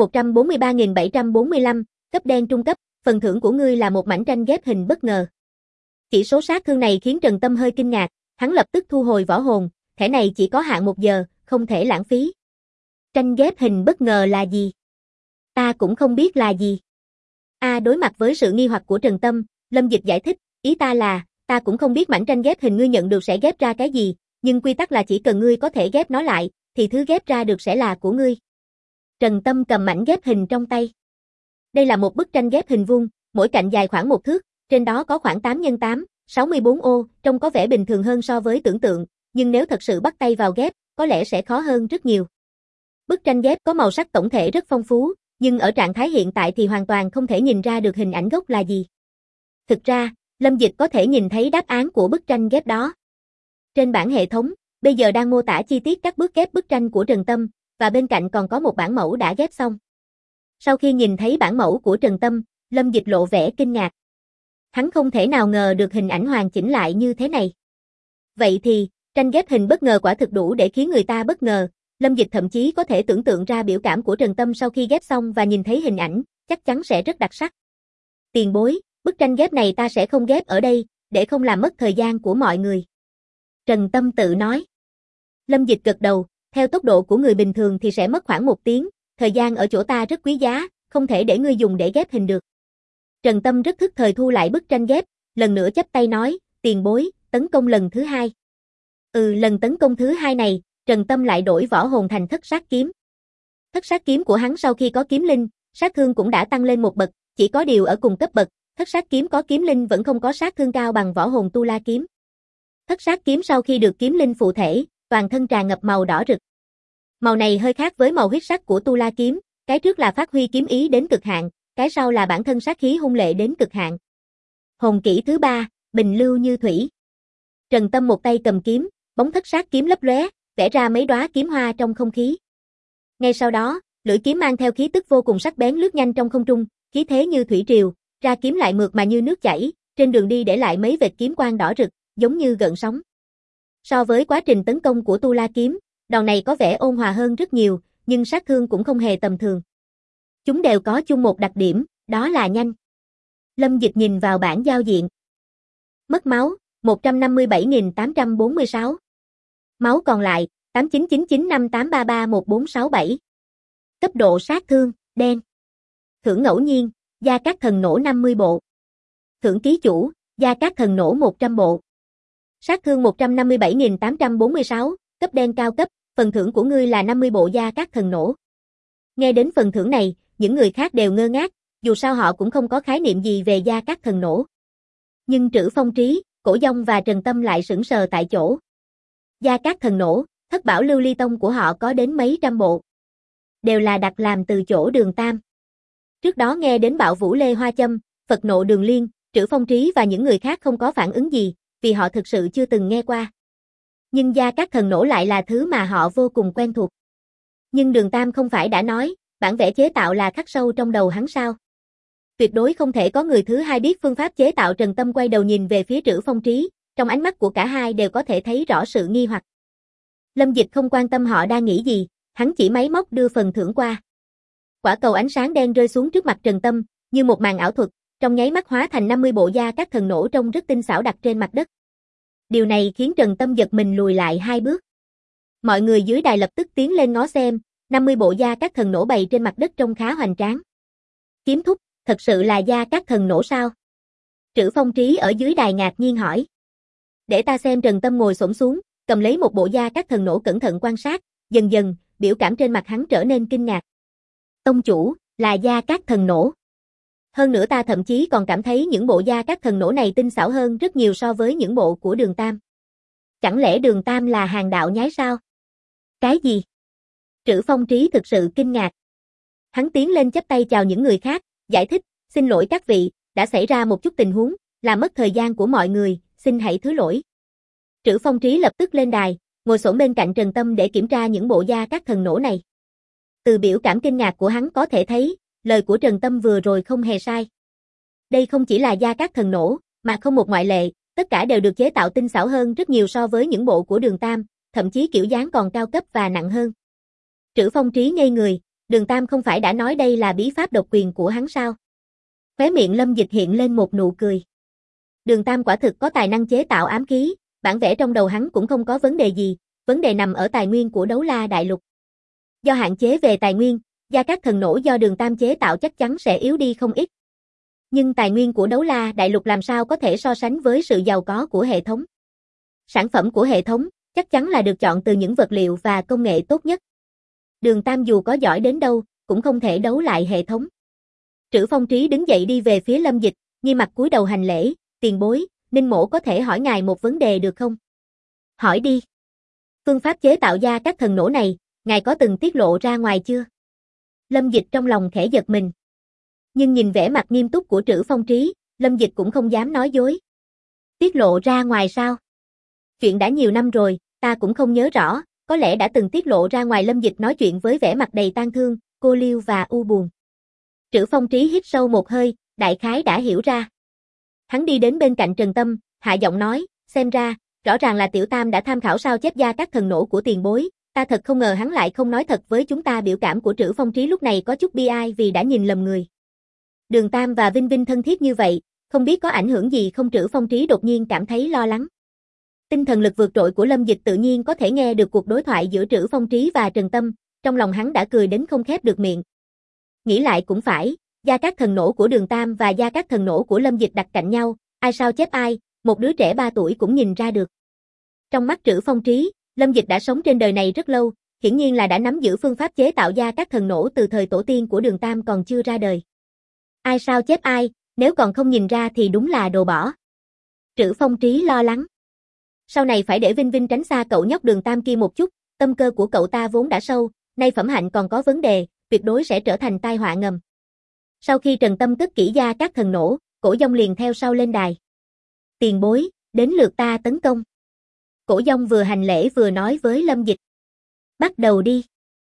143.745, cấp đen trung cấp, phần thưởng của ngươi là một mảnh tranh ghép hình bất ngờ. Chỉ số sát thương này khiến Trần Tâm hơi kinh ngạc, hắn lập tức thu hồi võ hồn, thẻ này chỉ có hạn 1 giờ, không thể lãng phí. Tranh ghép hình bất ngờ là gì? Ta cũng không biết là gì. Đối mặt với sự nghi hoặc của Trần Tâm, Lâm Dịch giải thích, ý ta là, ta cũng không biết mảnh tranh ghép hình ngươi nhận được sẽ ghép ra cái gì, nhưng quy tắc là chỉ cần ngươi có thể ghép nó lại, thì thứ ghép ra được sẽ là của ngươi. Trần Tâm cầm mảnh ghép hình trong tay. Đây là một bức tranh ghép hình vuông, mỗi cạnh dài khoảng 1 thước, trên đó có khoảng 8 x 8, 64 ô, trông có vẻ bình thường hơn so với tưởng tượng, nhưng nếu thật sự bắt tay vào ghép, có lẽ sẽ khó hơn rất nhiều. Bức tranh ghép có màu sắc tổng thể rất phong phú, nhưng ở trạng thái hiện tại thì hoàn toàn không thể nhìn ra được hình ảnh gốc là gì. Thực ra, Lâm Dịch có thể nhìn thấy đáp án của bức tranh ghép đó. Trên bảng hệ thống, bây giờ đang mô tả chi tiết các bước ghép bức tranh của Trần Tâm, và bên cạnh còn có một bản mẫu đã ghép xong. Sau khi nhìn thấy bản mẫu của Trần Tâm, Lâm Dịch lộ vẻ kinh ngạc. Hắn không thể nào ngờ được hình ảnh hoàn chỉnh lại như thế này. Vậy thì, tranh ghép hình bất ngờ quả thực đủ để khiến người ta bất ngờ. Lâm Dịch thậm chí có thể tưởng tượng ra biểu cảm của Trần Tâm sau khi ghép xong và nhìn thấy hình ảnh, chắc chắn sẽ rất đặc sắc. Tiền bối, bức tranh ghép này ta sẽ không ghép ở đây, để không làm mất thời gian của mọi người. Trần Tâm tự nói. Lâm Dịch gật đầu, theo tốc độ của người bình thường thì sẽ mất khoảng 1 tiếng, thời gian ở chỗ ta rất quý giá, không thể để ngươi dùng để ghép hình được. Trần Tâm rất thức thời thu lại bức tranh ghép, lần nữa chắp tay nói, tiền bối, tấn công lần thứ 2. Lần tấn công thứ 2 này, Trần Tâm lại đổi võ hồn thành thất sát kiếm. Thất sát kiếm của hắn sau khi có kiếm linh, sát thương cũng đã tăng lên một bậc, chỉ có điều ở cùng cấp bậc, thất sát kiếm có kiếm linh vẫn không có sát thương cao bằng võ hồn Tu La kiếm. Thất sát kiếm sau khi được kiếm linh phụ thể, toàn thân tràn ngập màu đỏ rực. Màu này hơi khác với màu huyết sắc của Tu La kiếm, cái trước là phát huy kiếm ý đến cực hạn, cái sau là bản thân sát khí hung lệ đến cực hạn. Hồn kỹ thứ 3, bình lưu như thủy. Trần Tâm một tay cầm kiếm, bóng thất sát kiếm lấp lóe, vẽ ra mấy đóa kiếm hoa trong không khí. Ngay sau đó, lưỡi kiếm mang theo khí tức vô cùng sắc bén lướt nhanh trong không trung, khí thế như thủy triều, ra kiếm lại mượt mà như nước chảy, trên đường đi để lại mấy vệt kiếm quang đỏ rực, giống như gợn sóng. So với quá trình tấn công của Tu La kiếm, đòn này có vẻ ôn hòa hơn rất nhiều, nhưng sát thương cũng không hề tầm thường. Chúng đều có chung một đặc điểm, đó là nhanh. Lâm Dịch nhìn vào bảng giao diện. Mất máu, 157.846. Máu còn lại, 899958331467. Cấp độ sát thương, đen. Thưởng ngẫu nhiên, Gia Cát Thần nổ 50 bộ. Thưởng ký chủ, Gia Cát Thần nổ 100 bộ. Sát thương 157.846, cấp đen cao cấp, phần thưởng của ngươi là 50 bộ Gia Cát Thần nổ. Nghe đến phần thưởng này, những người khác đều ngơ ngác, dù sao họ cũng không có khái niệm gì về Gia Cát Thần nổ. Nhưng Trữ Phong Trí, Cổ Dông và Trần Tâm lại sững sờ tại chỗ. Gia Cát Thần nổ, thất bảo lưu ly tông của họ có đến mấy trăm bộ. Đều là đặt làm từ chỗ Đường Tam. Trước đó nghe đến Bạo Vũ Lê Hoa Châm, Phật Nộ Đường Liên, Trữ Phong Trí và những người khác không có phản ứng gì, vì họ thực sự chưa từng nghe qua. Nhưng Gia Cát Thần nổ lại là thứ mà họ vô cùng quen thuộc. Nhưng Đường Tam không phải đã nói, bản vẽ chế tạo là khắc sâu trong đầu hắn sao? Tuyệt đối không thể có người thứ hai biết phương pháp chế tạo. Trần Tâm quay đầu nhìn về phía Trữ Phong Trí, trong ánh mắt của cả hai đều có thể thấy rõ sự nghi hoặc. Lâm Dịch không quan tâm họ đang nghĩ gì, hắn chỉ máy móc đưa phần thưởng qua. Quả cầu ánh sáng đen rơi xuống trước mặt Trần Tâm, như một màn ảo thuật, trong nháy mắt hóa thành 50 bộ Gia Cát Thần nổ trông rất tinh xảo đặt trên mặt đất. Điều này khiến Trần Tâm giật mình lùi lại 2 bước. Mọi người dưới đài lập tức tiến lên ngó xem, 50 bộ Gia Cát Thần nổ bày trên mặt đất trông khá hoành tráng. Kiếm thúc, thật sự là Gia Cát Thần nổ sao? Trữ Phong Trí ở dưới đài ngạc nhiên hỏi. Để ta xem. Trần Tâm ngồi xổm xuống, cầm lấy một bộ da các thần nổ cẩn thận quan sát, dần dần, biểu cảm trên mặt hắn trở nên kinh ngạc. Tông chủ, là da các thần nổ. Hơn nữa ta thậm chí còn cảm thấy những bộ da các thần nổ này tinh xảo hơn rất nhiều so với những bộ của Đường Tam. Chẳng lẽ Đường Tam là hàng đạo nhái sao? Cái gì? Trữ Phong Trí thực sự kinh ngạc. Hắn tiến lên chắp tay chào những người khác, giải thích, xin lỗi các vị, đã xảy ra một chút tình huống, làm mất thời gian của mọi người, xin hãy thứ lỗi. Trữ Phong Trí lập tức lên đài, ngồi xổm bên cạnh Trần Tâm để kiểm tra những bộ da các thần nổ này. Từ biểu cảm kinh ngạc của hắn có thể thấy, lời của Trần Tâm vừa rồi không hề sai. Đây không chỉ là da các thần nổ, mà không một ngoại lệ, tất cả đều được chế tạo tinh xảo hơn rất nhiều so với những bộ của Đường Tam, thậm chí kiểu dáng còn cao cấp và nặng hơn. Trữ Phong Trí ngây người, Đường Tam không phải đã nói đây là bí pháp độc quyền của hắn sao? Khóe miệng Lâm Dịch hiện lên một nụ cười. Đường Tam quả thực có tài năng chế tạo ám khí, bản vẽ trong đầu hắn cũng không có vấn đề gì, vấn đề nằm ở tài nguyên của Đấu La Đại Lục. Do hạn chế về tài nguyên, da các thần nổ do Đường Tam chế tạo chắc chắn sẽ yếu đi không ít. Nhưng tài nguyên của Đấu La Đại Lục làm sao có thể so sánh với sự giàu có của hệ thống? Sản phẩm của hệ thống chắc chắn là được chọn từ những vật liệu và công nghệ tốt nhất. Đường Tam dù có giỏi đến đâu, cũng không thể đấu lại hệ thống. Trữ Phong Trí đứng dậy đi về phía Lâm Dịch, nghiêm mặt cúi đầu hành lễ, tiền bối, Ninh mỗ có thể hỏi ngài một vấn đề được không? Hỏi đi. Phương pháp chế tạo da các thần nổ này, ngài có từng tiết lộ ra ngoài chưa? Lâm Dịch trong lòng khẽ giật mình. Nhưng nhìn vẻ mặt nghiêm túc của Trữ Phong Trí, Lâm Dịch cũng không dám nói dối. Tiết lộ ra ngoài sao? Chuyện đã nhiều năm rồi, ta cũng không nhớ rõ, có lẽ đã từng tiết lộ ra ngoài. Lâm Dịch nói chuyện với vẻ mặt đầy tang thương, cô liêu và u buồn. Trữ Phong Trí hít sâu một hơi, đại khái đã hiểu ra. Hắn đi đến bên cạnh Trần Tâm, hạ giọng nói, xem ra, rõ ràng là Tiểu Tam đã tham khảo sao chép da các thần nổ của tiền bối, ta thật không ngờ hắn lại không nói thật với chúng ta. Biểu cảm của Trữ Phong Trí lúc này có chút bi ai vì đã nhìn lầm người. Đường Tam và Vinh Vinh thân thiết như vậy, không biết có ảnh hưởng gì không? Trữ Phong Trí đột nhiên cảm thấy lo lắng. Tinh thần lực vượt trội của Lâm Dịch tự nhiên có thể nghe được cuộc đối thoại giữa Trữ Phong Trí và Trần Tâm, trong lòng hắn đã cười đến không khép được miệng. Nghĩ lại cũng phải, da các thần nổ của Đường Tam và da các thần nổ của Lâm Dịch đặt cạnh nhau, ai sao chép ai, một đứa trẻ 3 tuổi cũng nhìn ra được. Trong mắt Trữ Phong Trí, Lâm Dịch đã sống trên đời này rất lâu, hiển nhiên là đã nắm giữ phương pháp chế tạo da các thần nổ từ thời tổ tiên của Đường Tam còn chưa ra đời. Ai sao chép ai, nếu còn không nhìn ra thì đúng là đồ bỏ. Trữ Phong Trí lo lắng. Sau này phải để Vinh Vinh tránh xa cậu nhóc Đường Tam kia một chút, tâm cơ của cậu ta vốn đã sâu, nay phẩm hạnh còn có vấn đề, tuyệt đối sẽ trở thành tai họa ngầm. Sau khi Trần Tâm cất kỹ da các thần nổ, Cổ Dông liền theo sau lên đài. Tiền bối, đến lượt ta tấn công. Cổ Dông vừa hành lễ vừa nói với Lâm Dịch. Bắt đầu đi.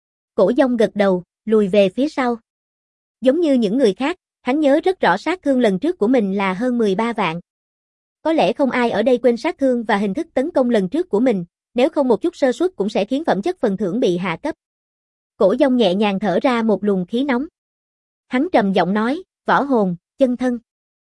Cổ Dông gật đầu, lùi về phía sau. Giống như những người khác, hắn nhớ rất rõ sát thương lần trước của mình là hơn 13 vạn. Có lẽ không ai ở đây quên sát thương và hình thức tấn công lần trước của mình, nếu không một chút sơ suất cũng sẽ khiến phẩm chất phần thưởng bị hạ cấp. Cổ Dông nhẹ nhàng thở ra một luồng khí nóng. Hắn trầm giọng nói, võ hồn, chân thân.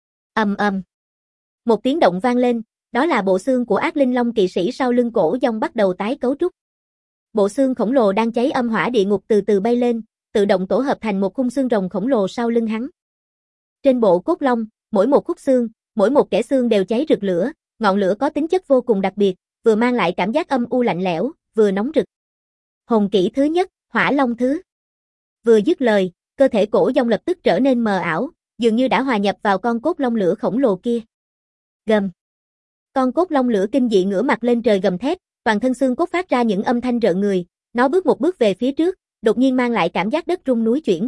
Ầm ầm. Một tiếng động vang lên, đó là bộ xương của ác linh long kỵ sĩ sau lưng Cổ Dông bắt đầu tái cấu trúc. Bộ xương khổng lồ đang cháy âm hỏa địa ngục từ từ bay lên, tự động tổ hợp thành một khung xương rồng khổng lồ sau lưng hắn. Trên bộ cốt long, mỗi một khúc xương, mỗi một kẽ xương đều cháy rực lửa, ngọn lửa có tính chất vô cùng đặc biệt, vừa mang lại cảm giác âm u lạnh lẽo, vừa nóng rực. Hồn kỹ thứ nhất, Hỏa Long thứ. Vừa dứt lời, cơ thể Cổ Dông lập tức trở nên mờ ảo, dường như đã hòa nhập vào con cốt long lửa khổng lồ kia. Gầm. Con cốt long lửa kinh dị ngửa mặt lên trời gầm thét, toàn thân xương cốt phát ra những âm thanh rợn người, nó bước một bước về phía trước, đột nhiên mang lại cảm giác đất rung núi chuyển.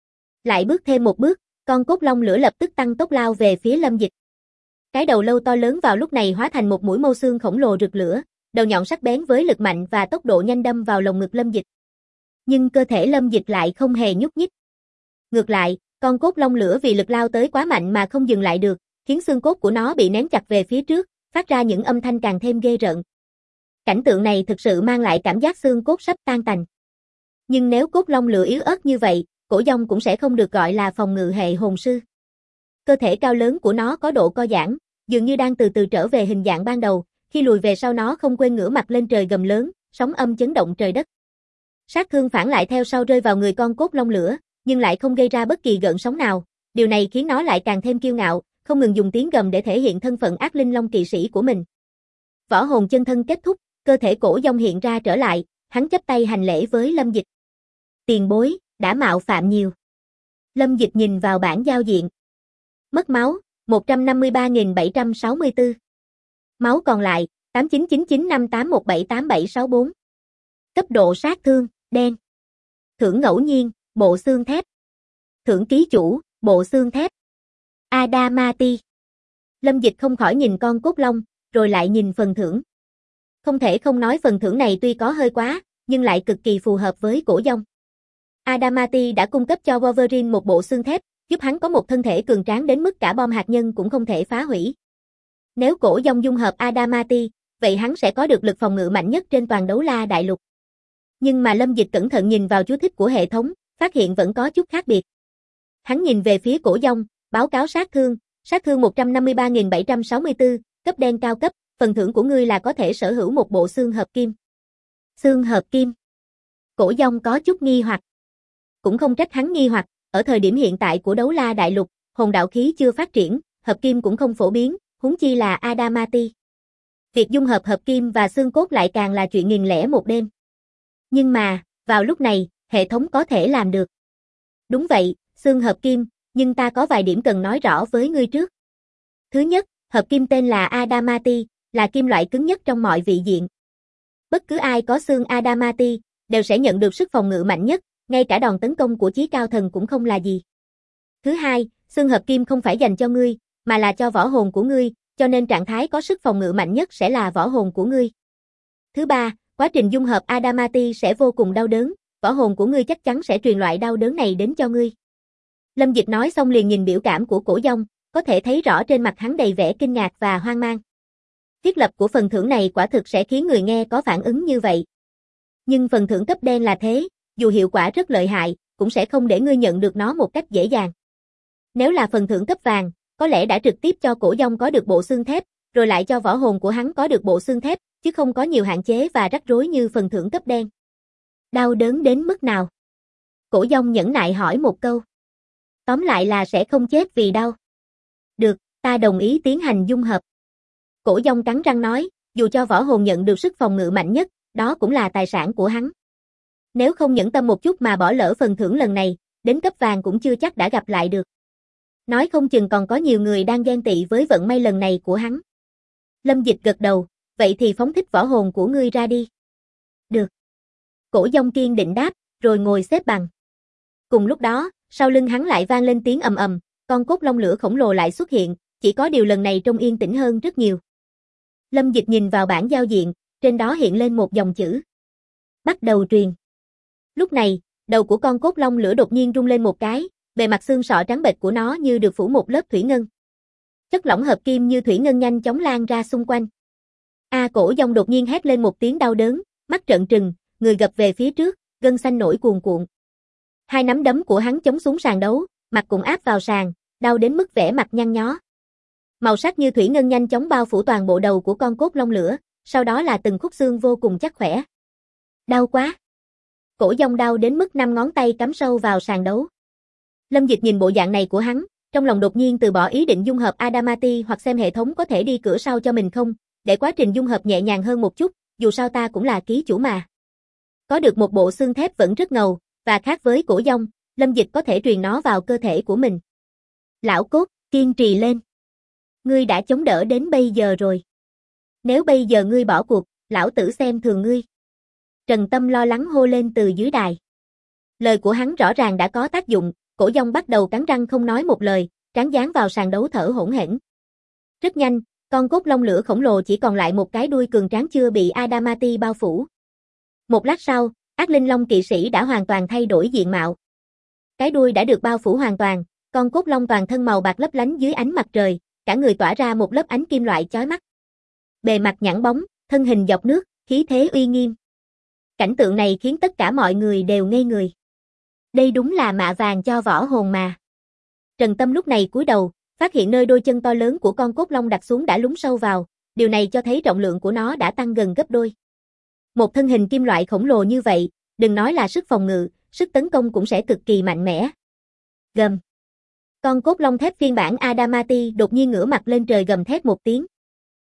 Lại bước thêm một bước, con cốt long lửa lập tức tăng tốc lao về phía Lâm Dịch. Cái đầu lâu to lớn vào lúc này hóa thành một mũi mâu xương khổng lồ rực lửa, đầu nhọn sắc bén với lực mạnh và tốc độ nhanh đâm vào lồng ngực Lâm Dịch. Nhưng cơ thể Lâm Dịch lại không hề nhúc nhích. Ngược lại, con cốt long lửa vì lực lao tới quá mạnh mà không dừng lại được, khiến xương cốt của nó bị nén chặt về phía trước, phát ra những âm thanh càng thêm ghê rợn. Cảnh tượng này thực sự mang lại cảm giác xương cốt sắp tan tành. Nhưng nếu cốt long lửa yếu ớt như vậy, Cổ Dông cũng sẽ không được gọi là phòng ngự hệ hồn sư. Cơ thể cao lớn của nó có độ co giãn, dường như đang từ từ trở về hình dạng ban đầu, khi lùi về sau nó không quên ngửa mặt lên trời gầm lớn, sóng âm chấn động trời đất. Sát thương phản lại theo sau rơi vào người con cốt long lửa, nhưng lại không gây ra bất kỳ gợn sóng nào, điều này khiến nó lại càng thêm kiêu ngạo, không ngừng dùng tiếng gầm để thể hiện thân phận ác linh long kỵ sĩ của mình. võ hồn chân thân kết thúc, cơ thể Cổ Dông hiện ra trở lại, hắn chắp tay hành lễ với Lâm Dịch. Tiền bối, đã mạo phạm nhiều. Lâm Dịch nhìn vào bảng giao diện. Mất máu, 153.764. Máu còn lại, 899958178764. Cấp độ sát thương, đen. Thưởng ngẫu nhiên, bộ xương thép. Thưởng ký chủ, bộ xương thép. Adamati. Lâm Dịch không khỏi nhìn con cốt long, rồi lại nhìn phần thưởng. Không thể không nói phần thưởng này tuy có hơi quá, nhưng lại cực kỳ phù hợp với Cổ Dông. Adamati đã cung cấp cho Wolverine một bộ xương thép, giúp hắn có một thân thể cường tráng đến mức cả bom hạt nhân cũng không thể phá hủy. Nếu Cổ Dông dung hợp Adamati, vậy hắn sẽ có được lực phòng ngự mạnh nhất trên toàn Đấu La Đại Lục. Nhưng mà Lâm Dịch cẩn thận nhìn vào chú thích của hệ thống, phát hiện vẫn có chút khác biệt. Hắn nhìn về phía Cổ Dông, báo cáo sát thương 153.764, cấp đen cao cấp, phần thưởng của ngươi là có thể sở hữu một bộ xương hợp kim. Xương hợp kim. Cổ Dông có chút nghi hoặc. Cũng không trách hắn nghi hoặc, ở thời điểm hiện tại của Đấu La Đại Lục, hồn đạo khí chưa phát triển, hợp kim cũng không phổ biến, huống chi là Adamati. Việc dung hợp hợp kim và xương cốt lại càng là chuyện nghìn lẻ một đêm. Nhưng mà, vào lúc này, hệ thống có thể làm được. Đúng vậy, xương hợp kim, nhưng ta có vài điểm cần nói rõ với ngươi trước. Thứ nhất, hợp kim tên là Adamati, là kim loại cứng nhất trong mọi vị diện. Bất cứ ai có xương Adamati, đều sẽ nhận được sức phòng ngự mạnh nhất, ngay cả đòn tấn công của chí cao thần cũng không là gì. Thứ hai, xương hợp kim không phải dành cho ngươi, mà là cho võ hồn của ngươi, cho nên trạng thái có sức phòng ngự mạnh nhất sẽ là võ hồn của ngươi. Thứ ba, quá trình dung hợp Adamati sẽ vô cùng đau đớn, võ hồn của ngươi chắc chắn sẽ truyền loại đau đớn này đến cho ngươi. Lâm Dịch nói xong liền nhìn biểu cảm của Cổ Dông, có thể thấy rõ trên mặt hắn đầy vẻ kinh ngạc và hoang mang. Thiết lập của phần thưởng này quả thực sẽ khiến người nghe có phản ứng như vậy. Nhưng phần thưởng cấp đen là thế, dù hiệu quả rất lợi hại, cũng sẽ không để ngươi nhận được nó một cách dễ dàng. Nếu là phần thưởng cấp vàng, có lẽ đã trực tiếp cho Cổ Dông có được bộ xương thép, rồi lại cho võ hồn của hắn có được bộ xương thép, chứ không có nhiều hạn chế và rắc rối như phần thưởng cấp đen. Đau đớn đến mức nào? Cổ Dông nhẫn nại hỏi một câu. Tóm lại là sẽ không chết vì đau. Được, ta đồng ý tiến hành dung hợp. Cổ Dông cắn răng nói, dù cho võ hồn nhận được sức phòng ngự mạnh nhất, đó cũng là tài sản của hắn. Nếu không nhẫn tâm một chút mà bỏ lỡ phần thưởng lần này, đến cấp vàng cũng chưa chắc đã gặp lại được. Nói không chừng còn có nhiều người đang ghen tị với vận may lần này của hắn. Lâm Dịch gật đầu, vậy thì phóng thích võ hồn của ngươi ra đi. Được. Cổ Dông kiên định đáp, rồi ngồi xếp bằng. Cùng lúc đó, sau lưng hắn lại vang lên tiếng ầm ầm, con cốt long lửa khổng lồ lại xuất hiện, chỉ có điều lần này trông yên tĩnh hơn rất nhiều. Lâm Dịch nhìn vào bảng giao diện, trên đó hiện lên một dòng chữ. Bắt đầu truyền. Lúc này, đầu của con cốt long lửa đột nhiên rung lên một cái, bề mặt xương sọ trắng bệch của nó như được phủ một lớp thủy ngân. Chất lỏng hợp kim như thủy ngân nhanh chóng lan ra xung quanh. Cổ Dông đột nhiên hét lên một tiếng đau đớn, mắt trợn trừng, người gập về phía trước, gân xanh nổi cuồn cuộn. Hai nắm đấm của hắn chống xuống sàn đấu, mặt cũng áp vào sàn, đau đến mức vẻ mặt nhăn nhó. Màu sắc như thủy ngân nhanh chóng bao phủ toàn bộ đầu của con cốt long lửa, sau đó là từng khúc xương vô cùng chắc khỏe. Đau quá. Cổ Dông đau đến mức 5 ngón tay cắm sâu vào sàn đấu. Lâm Dịch nhìn bộ dạng này của hắn, trong lòng đột nhiên từ bỏ ý định dung hợp Adamati hoặc xem hệ thống có thể đi cửa sau cho mình không, để quá trình dung hợp nhẹ nhàng hơn một chút, dù sao ta cũng là ký chủ mà. Có được một bộ xương thép vẫn rất ngầu, và khác với Cổ Dông, Lâm Dịch có thể truyền nó vào cơ thể của mình. Lão cốt, kiên trì lên. Ngươi đã chống đỡ đến bây giờ rồi. Nếu bây giờ ngươi bỏ cuộc, lão tử xem thường ngươi. Trần Tâm lo lắng hô lên từ dưới đài. Lời của hắn rõ ràng đã có tác dụng, Cổ Dông bắt đầu cắn răng không nói một lời, trán dán vào sàn đấu thở hổn hển. Rất nhanh, con cốt long lửa khổng lồ chỉ còn lại một cái đuôi cường tráng chưa bị Adamati bao phủ. Một lát sau, ác linh long kỵ sĩ đã hoàn toàn thay đổi diện mạo. Cái đuôi đã được bao phủ hoàn toàn, con cốt long toàn thân màu bạc lấp lánh dưới ánh mặt trời, cả người tỏa ra một lớp ánh kim loại chói mắt. Bề mặt nhẵn bóng, thân hình dọc nước, khí thế uy nghiêm. Cảnh tượng này khiến tất cả mọi người đều ngây người. Đây đúng là mạ vàng cho võ hồn mà. Trần Tâm lúc này cúi đầu, phát hiện nơi đôi chân to lớn của con cốt long đặt xuống đã lún sâu vào, điều này cho thấy trọng lượng của nó đã tăng gần gấp đôi. Một thân hình kim loại khổng lồ như vậy, đừng nói là sức phòng ngự, sức tấn công cũng sẽ cực kỳ mạnh mẽ. Gầm. Con cốt long thép phiên bản Adamati đột nhiên ngửa mặt lên trời gầm thét một tiếng.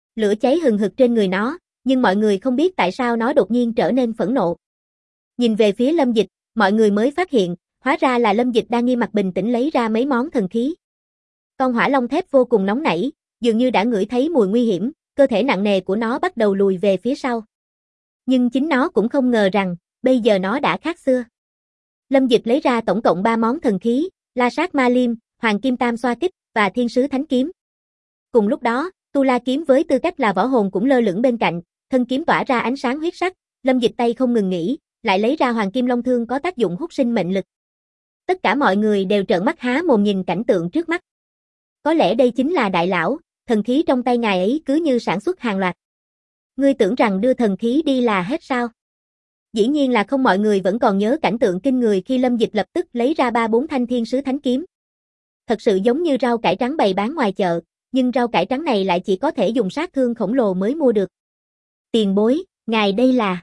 Lửa cháy hừng hực trên người nó, nhưng mọi người không biết tại sao nó đột nhiên trở nên phẫn nộ. Nhìn về phía Lâm Dịch, mọi người mới phát hiện, hóa ra là Lâm Dịch đang nghiêm mặt bình tĩnh lấy ra mấy món thần khí. Con hỏa long thép vô cùng nóng nảy, dường như đã ngửi thấy mùi nguy hiểm, cơ thể nặng nề của nó bắt đầu lùi về phía sau. Nhưng chính nó cũng không ngờ rằng, bây giờ nó đã khác xưa. Lâm Dịch lấy ra tổng cộng 3 món thần khí, La Sát Ma Liêm, Hoàng Kim Tam Xoa Kích và Thiên Sứ Thánh Kiếm. Cùng lúc đó, Tu La Kiếm với tư cách là võ hồn cũng lơ lửng bên cạnh, thân kiếm tỏa ra ánh sáng huyết sắc, Lâm Dịch tay không ngừng nghỉ, lại lấy ra Hoàng Kim Long Thương có tác dụng hút sinh mệnh lực. Tất cả mọi người đều trợn mắt há mồm nhìn cảnh tượng trước mắt. Có lẽ đây chính là đại lão, thần khí trong tay ngài ấy cứ như sản xuất hàng loạt. Ngươi tưởng rằng đưa thần khí đi là hết sao? Dĩ nhiên là không, mọi người vẫn còn nhớ cảnh tượng kinh người khi Lâm Dịch lập tức lấy ra 3-4 thanh Thiên Sứ Thánh Kiếm. Thật sự giống như rau cải trắng bày bán ngoài chợ, nhưng rau cải trắng này lại chỉ có thể dùng sát thương khổng lồ mới mua được. Tiền bối, ngài đây là...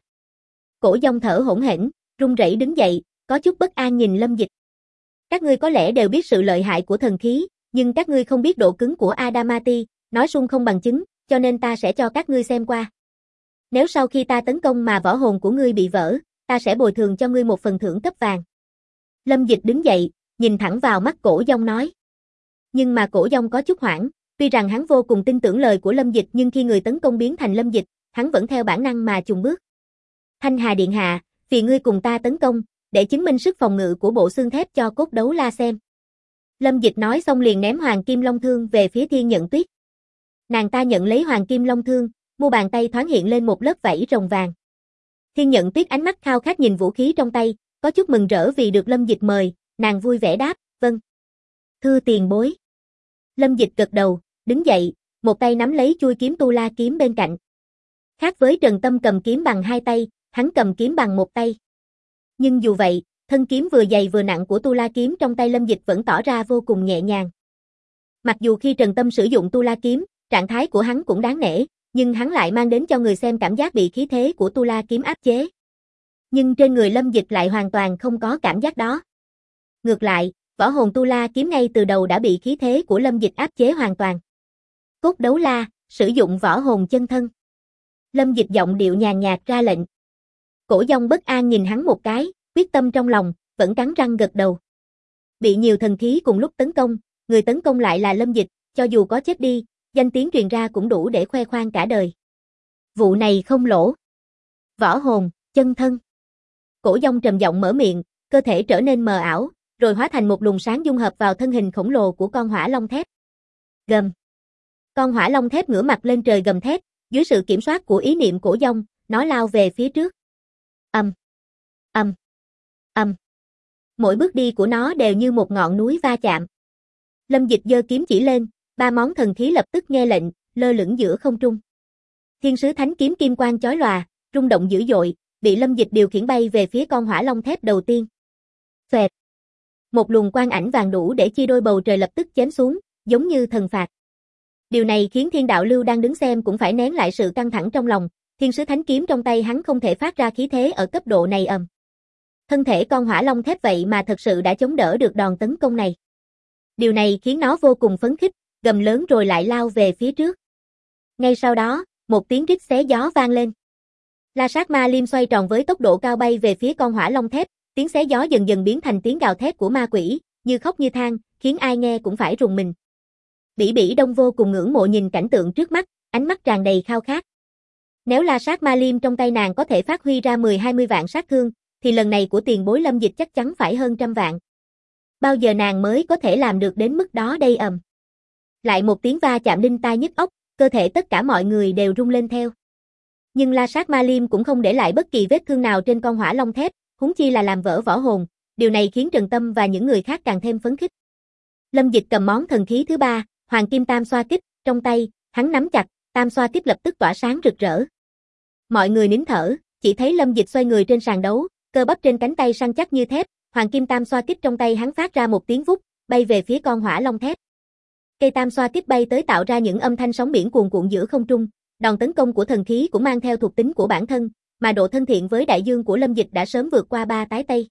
Cổ Dông thở hổn hển, run rẩy đứng dậy, có chút bất an nhìn Lâm Dịch. Các ngươi có lẽ đều biết sự lợi hại của thần khí, nhưng các ngươi không biết độ cứng của Adamati, nói suông không bằng chứng, cho nên ta sẽ cho các ngươi xem qua. Nếu sau khi ta tấn công mà võ hồn của ngươi bị vỡ, ta sẽ bồi thường cho ngươi một phần thưởng cấp vàng. Lâm Dịch đứng dậy, nhìn thẳng vào mắt Cổ Dông nói. Nhưng mà Cổ Dông có chút hoảng, tuy rằng hắn vô cùng tin tưởng lời của Lâm Dịch nhưng khi người tấn công biến thành Lâm Dịch, hắn vẫn theo bản năng mà chùn bước. Thanh Hà Điện Hạ, vì ngươi cùng ta tấn công, để chứng minh sức phòng ngự của bộ xương thép cho Cốt Đấu La xem. Lâm Dịch nói xong liền ném Hoàng Kim Long Thương về phía Thiên Nhận Tuyết. Nàng ta nhận lấy Hoàng Kim Long Thương, mu bàn tay thoáng hiện lên một lớp vảy rồng vàng. Thiên Nhận Tuyết ánh mắt khao khát nhìn vũ khí trong tay, có chút mừng rỡ vì được Lâm Dịch mời, nàng vui vẻ đáp, vâng. Thưa tiền bối. Lâm Dịch gật đầu, đứng dậy, một tay nắm lấy chuôi kiếm Tu La kiếm bên cạnh. Khác với Trần Tâm cầm kiếm bằng 2 tay, hắn cầm kiếm bằng 1 tay. Nhưng dù vậy, thân kiếm vừa dày vừa nặng của Tu La kiếm trong tay Lâm Dịch vẫn tỏ ra vô cùng nhẹ nhàng. Mặc dù khi Trần Tâm sử dụng Tu La kiếm, trạng thái của hắn cũng đáng nể, nhưng hắn lại mang đến cho người xem cảm giác bị khí thế của Tu La kiếm áp chế. Nhưng trên người Lâm Dịch lại hoàn toàn không có cảm giác đó. Ngược lại, võ hồn Tu La kiếm ngay từ đầu đã bị khí thế của Lâm Dịch áp chế hoàn toàn. Cốt Đấu La, sử dụng võ hồn chân thân. Lâm Dịch giọng điệu nhàn nhạt ra lệnh. Cổ Dông bất an nhìn hắn một cái, quyết tâm trong lòng, vẫn cắn răng gật đầu. Bị nhiều thần khí cùng lúc tấn công, người tấn công lại là Lâm Dịch, cho dù có chết đi, danh tiếng truyền ra cũng đủ để khoe khoang cả đời. Vụ này không lỗ. Võ hồn, chân thân. Cổ Dông trầm giọng mở miệng, cơ thể trở nên mờ ảo, rồi hóa thành một luồng sáng dung hợp vào thân hình khổng lồ của con hỏa long thép. Gầm. Con hỏa long thép ngửa mặt lên trời gầm thét, dưới sự kiểm soát của ý niệm Cổ Dông, nó lao về phía trước. Ầm. Ầm. Ầm. Mỗi bước đi của nó đều như một ngọn núi va chạm. Lâm Dịch giơ kiếm chỉ lên, 3 món thần khí lập tức nghe lệnh, lơ lửng giữa không trung. Thiên Sứ Thánh Kiếm kim quang chói lòa, rung động dữ dội, bị Lâm Dịch điều khiển bay về phía con hỏa long thép đầu tiên. Xoẹt. Một luồng quang ảnh vàng đủ để chia đôi bầu trời lập tức chém xuống, giống như thần phạt. Điều này khiến Thiên Đạo Lưu đang đứng xem cũng phải nén lại sự căng thẳng trong lòng, Thiên Sứ Thánh Kiếm trong tay hắn không thể phát ra khí thế ở cấp độ này ầm. Thân thể con hỏa long thép vậy mà thật sự đã chống đỡ được đòn tấn công này. Điều này khiến nó vô cùng phấn khích, gầm lớn rồi lại lao về phía trước. Ngay sau đó, một tiếng rít xé gió vang lên. La Sát Ma Liêm xoay tròn với tốc độ cao bay về phía con hỏa long thép, tiếng xé gió dần dần biến thành tiếng gào thét của ma quỷ, như khóc như than, khiến ai nghe cũng phải rùng mình. Bỉ Bỉ Đông vô cùng ngưỡng mộ nhìn cảnh tượng trước mắt, ánh mắt tràn đầy khao khát. Nếu La Sát Ma Liêm trong tay nàng có thể phát huy ra 10-20 vạn sát thương, thì lần này của tiền bối Lâm Dịch chắc chắn phải hơn 100 vạn. Bao giờ nàng mới có thể làm được đến mức đó đây ầm. Lại một tiếng va chạm đinh tai nhức óc, cơ thể tất cả mọi người đều rung lên theo. Nhưng La Sát Ma Liêm cũng không để lại bất kỳ vết thương nào trên con hỏa long thép, huống chi là làm vỡ võ hồn, điều này khiến Trần Tâm và những người khác càng thêm phấn khích. Lâm Dịch cầm món thần khí thứ 3, Hoàng Kim Tam Xoa Kích, trong tay, hắn nắm chặt, Tam Xoa Kích lập tức tỏa sáng rực rỡ. Mọi người nín thở, chỉ thấy Lâm Dịch xoay người trên sàn đấu, cơ bắp trên cánh tay săn chắc như thép, Hoàng Kim Tam Xoa Kích trong tay hắn phát ra một tiếng vút, bay về phía con hỏa long thép. Cây Tam Xoa Kích bay tới tạo ra những âm thanh sóng biển cuồn cuộn giữa không trung, đòn tấn công của thần khí cũng mang theo thuộc tính của bản thân, mà độ thân thiện với đại dương của Lâm Dịch đã sớm vượt qua 3 tái Tây.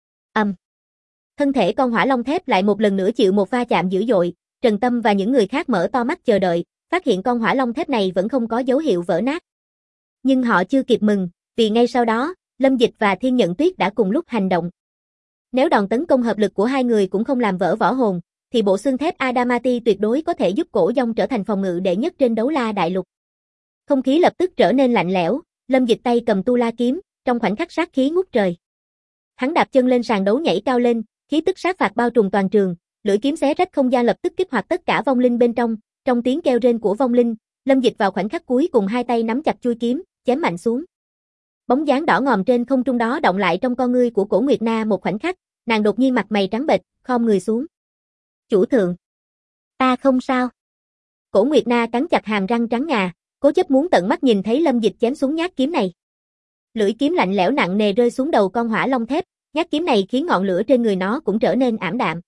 Thân thể con hỏa long thép lại một lần nữa chịu một va chạm dữ dội, Trần Tâm và những người khác mở to mắt chờ đợi, phát hiện con hỏa long thép này vẫn không có dấu hiệu vỡ nát. Nhưng họ chưa kịp mừng, vì ngay sau đó, Lâm Dịch và Thiên Nhận Tuyết đã cùng lúc hành động. Nếu đòn tấn công hợp lực của hai người cũng không làm vỡ võ hồn, thì bộ xương thép Adamati tuyệt đối có thể giúp Cổ Dông trở thành phòng ngự đệ nhất trên Đấu La Đại Lục. Không khí lập tức trở nên lạnh lẽo, Lâm Dịch tay cầm tu la kiếm, trong khoảnh khắc sát khí ngút trời. Hắn đạp chân lên sàn đấu nhảy cao lên, khí tức sát phạt bao trùm toàn trường, lưỡi kiếm xé rách không gian lập tức kích hoạt tất cả vong linh bên trong tiếng kêu rên của vong linh, Lâm Dịch vào khoảnh khắc cuối cùng hai tay nắm chặt chuôi kiếm, chém mạnh xuống. Bóng dáng đỏ ngòm trên không trung đó động lại trong con ngươi của Cổ Nguyệt Na một khoảnh khắc, nàng đột nhiên mặt mày trắng bệch, khom người xuống. "Chủ thượng, ta không sao." Cổ Nguyệt Na cắn chặt hàm răng trắng ngà, cố chấp muốn tận mắt nhìn thấy Lâm Dịch chém xuống nhát kiếm này. Lưỡi kiếm lạnh lẽo nặng nề rơi xuống đầu con hỏa long thép, nhát kiếm này khiến ngọn lửa trên người nó cũng trở nên ảm đạm.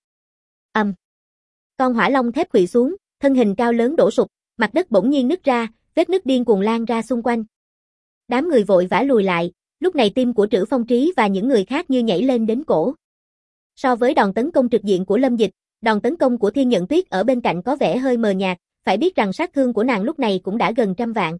Con hỏa long thép khuỵu xuống, thân hình cao lớn đổ sụp, mặt đất bỗng nhiên nứt ra, vết nứt điên cuồng lan ra xung quanh. Đám người vội vã lùi lại, lúc này tim của Trữ Phong Trí và những người khác như nhảy lên đến cổ. So với đòn tấn công trực diện của Lâm Dịch, đòn tấn công của Thiên Nhận Tuyết ở bên cạnh có vẻ hơi mờ nhạt, phải biết rằng sát thương của nàng lúc này cũng đã gần 100 vạn.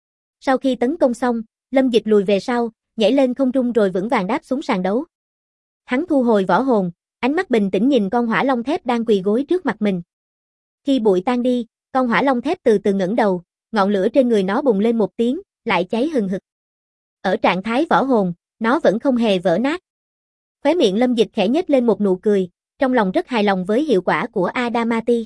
Sau khi tấn công xong, Lâm Dịch lùi về sau, nhảy lên không trung rồi vững vàng đáp xuống sàn đấu. Hắn thu hồi võ hồn, ánh mắt bình tĩnh nhìn con hỏa long thép đang quỳ gối trước mặt mình. Khi bụi tan đi, con hỏa long thép từ từ ngẩng đầu, ngọn lửa trên người nó bùng lên một tiếng, lại cháy hừng hực. Ở trạng thái võ hồn, nó vẫn không hề vỡ nát. Khóe miệng Lâm Dịch khẽ nhếch lên một nụ cười, trong lòng rất hài lòng với hiệu quả của Adamati.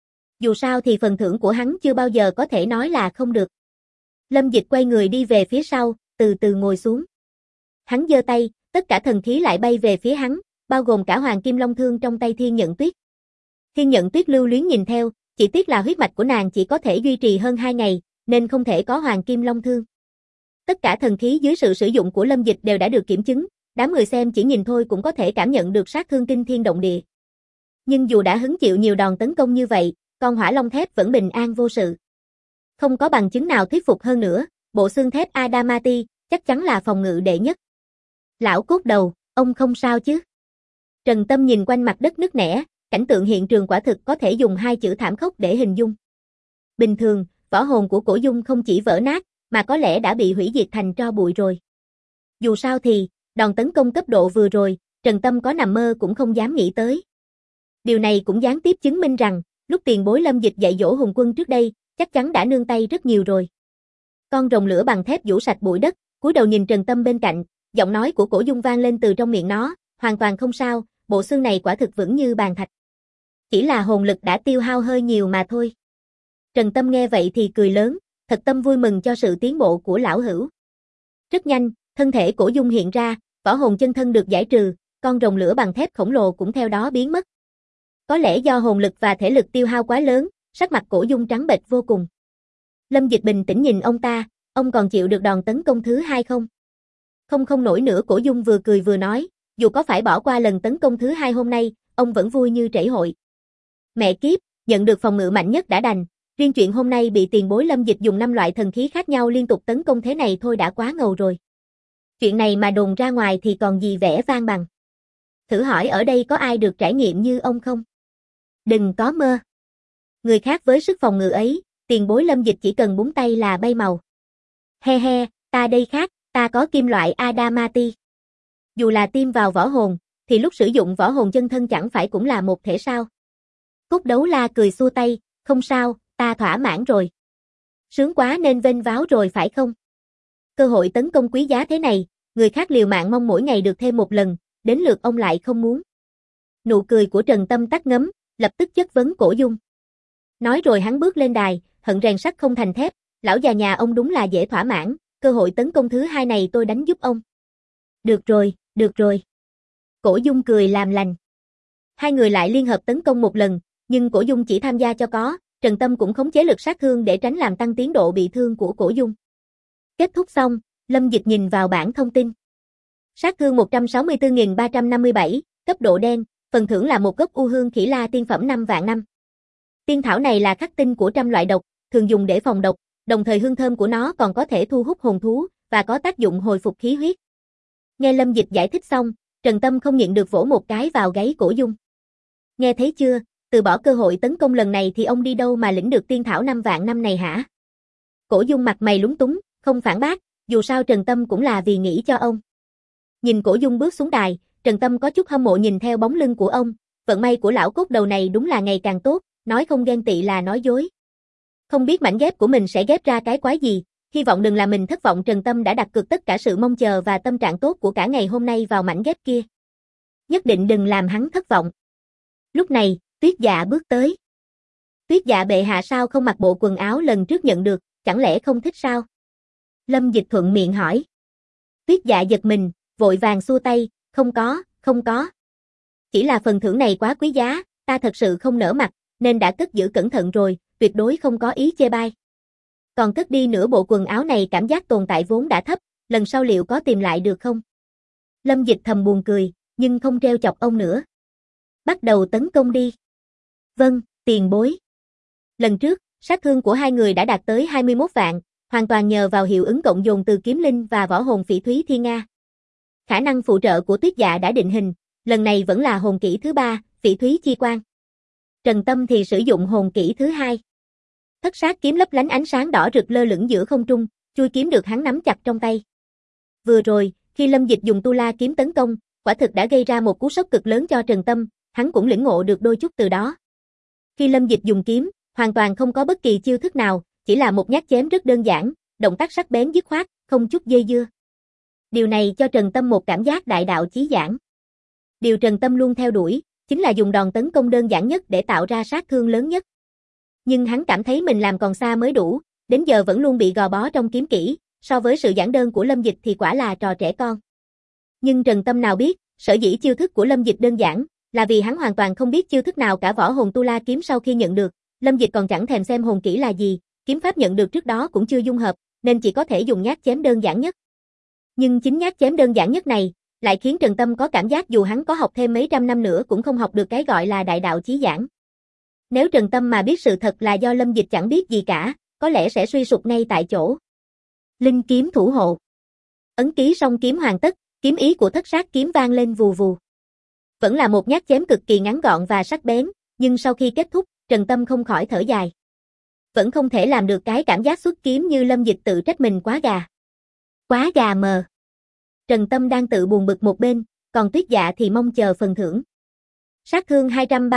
Dù sao thì phần thưởng của hắn chưa bao giờ có thể nói là không được. Lâm Dịch quay người đi về phía sau, từ từ ngồi xuống. Hắn giơ tay, tất cả thần khí lại bay về phía hắn, bao gồm cả Hoàng Kim Long Thương trong tay Thiên Nhận Tuyết. Thiên Nhận Tuyết lưu luyến nhìn theo, chỉ tiếc là huyết mạch của nàng chỉ có thể duy trì hơn 2 ngày, nên không thể có Hoàng Kim Long Thương. Tất cả thần khí dưới sự sử dụng của Lâm Dịch đều đã được kiểm chứng, đám người xem chỉ nhìn thôi cũng có thể cảm nhận được sát thương kinh thiên động địa. Nhưng dù đã hứng chịu nhiều đòn tấn công như vậy, con hỏa long thép vẫn bình an vô sự. Không có bằng chứng nào thuyết phục hơn nữa, bộ xương thép Adamati chắc chắn là phòng ngự đệ nhất. Lão cốt đầu, ông không sao chứ? Trần Tâm nhìn quanh mặt đất nứt nẻ, cảnh tượng hiện trường quả thực có thể dùng 2 chữ thảm khốc để hình dung. Bình thường, võ hồn của Cổ Dung không chỉ vỡ nát, mà có lẽ đã bị hủy diệt thành tro bụi rồi. Dù sao thì, đòn tấn công cấp độ vừa rồi, Trần Tâm có nằm mơ cũng không dám nghĩ tới. Điều này cũng gián tiếp chứng minh rằng, lúc tiền bối Lâm Dịch dạy dỗ hùng quân trước đây, chắc chắn đã nương tay rất nhiều rồi. Con rồng lửa bằng thép vũ sạch bụi đất, cúi đầu nhìn Trần Tâm bên cạnh, giọng nói của Cổ Dung vang lên từ trong miệng nó, hoàn toàn không sao, bộ xương này quả thực vững như bàn thạch. Chỉ là hồn lực đã tiêu hao hơi nhiều mà thôi. Trần Tâm nghe vậy thì cười lớn, thật tâm vui mừng cho sự tiến bộ của lão hữu. Rất nhanh, thân thể Cổ Dung hiện ra, võ hồn chân thân được giải trừ, con rồng lửa bằng thép khổng lồ cũng theo đó biến mất. Có lẽ do hồn lực và thể lực tiêu hao quá lớn, sắc mặt Cổ Dung trắng bệch vô cùng. Lâm Dịch bình tĩnh nhìn ông ta, ông còn chịu được đòn tấn công thứ 2 không? Không nổi nữa. Cổ Dung vừa cười vừa nói, dù có phải bỏ qua lần tấn công thứ 2 hôm nay, ông vẫn vui như trẩy hội. Mẹ kiếp, nhận được phòng ngự mạnh nhất đã đành, riêng chuyện hôm nay bị tiền bối Lâm Dịch dùng 5 loại thần khí khác nhau liên tục tấn công thế này thôi đã quá ngầu rồi. Chuyện này mà đồn ra ngoài thì còn gì vẻ vang bằng. Thử hỏi ở đây có ai được trải nghiệm như ông không? Đừng có mơ. Người khác với sức phòng ngự ấy, tiền bối Lâm Dịch chỉ cần búng tay là bay màu. He he, ta đây khác, ta có kim loại Adamati. Dù là tiêm vào võ hồn, thì lúc sử dụng võ hồn chân thân chẳng phải cũng là một thể sao? Cúc Đấu La cười xua tay, không sao, ta thỏa mãn rồi. Sướng quá nên vênh váo rồi phải không? Cơ hội tấn công quý giá thế này, người khác liều mạng mong mỗi ngày được thêm một lần, đến lượt ông lại không muốn. Nụ cười của Trần Tâm tắt ngấm, lập tức chất vấn Cổ Dung. Nói rồi hắn bước lên đài, hận rèn sắt không thành thép, lão già nhà ông đúng là dễ thỏa mãn, cơ hội tấn công thứ 2 này tôi đánh giúp ông. Được rồi, được rồi. Cổ Dung cười làm lành. Hai người lại liên hợp tấn công một lần, nhưng Cổ Dung chỉ tham gia cho có, Trần Tâm cũng khống chế lực sát thương để tránh làm tăng tiến độ bị thương của Cổ Dung. Kết thúc xong, Lâm Dịch nhìn vào bảng thông tin. Sát thương 164.357, cấp độ đen, phần thưởng là một gốc u hương khỉ la tiên phẩm 5 vạn năm. Tiên thảo này là khắc tinh của trăm loại độc, thường dùng để phòng độc, đồng thời hương thơm của nó còn có thể thu hút hồn thú và có tác dụng hồi phục khí huyết. Nghe Lâm Dịch giải thích xong, Trần Tâm không nhịn được vỗ một cái vào gáy Cổ Dung. Nghe thấy chưa, từ bỏ cơ hội tấn công lần này thì ông đi đâu mà lĩnh được tiên thảo 5 vạn năm này hả? Cổ Dung mặt mày lúng túng, không phản bác, dù sao Trần Tâm cũng là vì nghĩ cho ông. Nhìn Cổ Dung bước xuống đài, Trần Tâm có chút hâm mộ nhìn theo bóng lưng của ông, vận may của lão cốt đầu này đúng là ngày càng tốt, nói không ghen tị là nói dối. Không biết mảnh ghép của mình sẽ ghép ra cái quái gì, hy vọng đừng làm mình thất vọng. Trần Tâm đã đặt cược tất cả sự mong chờ và tâm trạng tốt của cả ngày hôm nay vào mảnh ghép kia. Nhất định đừng làm hắn thất vọng. Lúc này, Tuyết Dạ bước tới. Tuyết Dạ bệ hạ sao không mặc bộ quần áo lần trước nhận được, chẳng lẽ không thích sao? Lâm Dịch thuận miệng hỏi. Tuyết Dạ giật mình, vội vàng xua tay, không có. Chỉ là phần thưởng này quá quý giá, ta thật sự không nỡ mặc, nên đã cất giữ cẩn thận rồi, tuyệt đối không có ý chê bai. Còn cất đi nửa bộ quần áo này cảm giác tồn tại vốn đã thấp, lần sau liệu có tìm lại được không? Lâm Dịch thầm buồn cười, nhưng không trêu chọc ông nữa. Bắt đầu tấn công đi. Vâng, tiền bối. Lần trước, sát thương của hai người đã đạt tới 21 vạn, hoàn toàn nhờ vào hiệu ứng cộng dồn từ kiếm linh và võ hồn Phỉ Thúy Thiên Nga. Khả năng phụ trợ của Tuyết Dạ đã định hình, lần này vẫn là hồn kỹ thứ 3, Phỉ Thúy Chi Quang. Trần Tâm thì sử dụng hồn kỹ thứ 2. Thất sát kiếm lấp lánh ánh sáng đỏ rực lơ lửng giữa không trung, chui kiếm được hắn nắm chặt trong tay. Vừa rồi, khi Lâm Dịch dùng Tu La kiếm tấn công, quả thực đã gây ra một cú sốc cực lớn cho Trần Tâm, hắn cũng lĩnh ngộ được đôi chút từ đó. Khi Lâm Dịch dùng kiếm, hoàn toàn không có bất kỳ chiêu thức nào, chỉ là một nhát chém rất đơn giản, động tác sắc bén dứt khoát, không chút dây dưa. Điều này cho Trần Tâm một cảm giác đại đạo chí giảng. Điều Trần Tâm luôn theo đuổi, chính là dùng đòn tấn công đơn giản nhất để tạo ra sát thương lớn nhất. Nhưng hắn cảm thấy mình làm còn xa mới đủ, đến giờ vẫn luôn bị gò bó trong kiếm kỹ, so với sự giản đơn của Lâm Dịch thì quả là trò trẻ con. Nhưng Trần Tâm nào biết, sở dĩ chiêu thức của Lâm Dịch đơn giản, là vì hắn hoàn toàn không biết chiêu thức nào cả. Võ hồn Tu La kiếm sau khi nhận được, Lâm Dịch còn chẳng thèm xem hồn kỹ là gì, kiếm pháp nhận được trước đó cũng chưa dung hợp, nên chỉ có thể dùng nhát chém đơn giản nhất. Nhưng chính nhát chém đơn giản nhất này, lại khiến Trần Tâm có cảm giác dù hắn có học thêm mấy trăm năm nữa cũng không học được cái gọi là đại đạo chí giảng. Nếu Trần Tâm mà biết sự thật là do Lâm Dịch chẳng biết gì cả, có lẽ sẽ suy sụp ngay tại chỗ. Linh kiếm thủ hộ. Ấn ký song kiếm hoàn tất, kiếm ý của thất sát kiếm vang lên vù vù. Vẫn là một nhát chém cực kỳ ngắn gọn và sắc bén, nhưng sau khi kết thúc, Trần Tâm không khỏi thở dài. Vẫn không thể làm được cái cảm giác xuất kiếm như Lâm Dịch, tự trách mình quá gà. Quá gà mờ. Trần Tâm đang tự buồn bực một bên, còn Tuyết Dạ thì mong chờ phần thưởng. Sát thương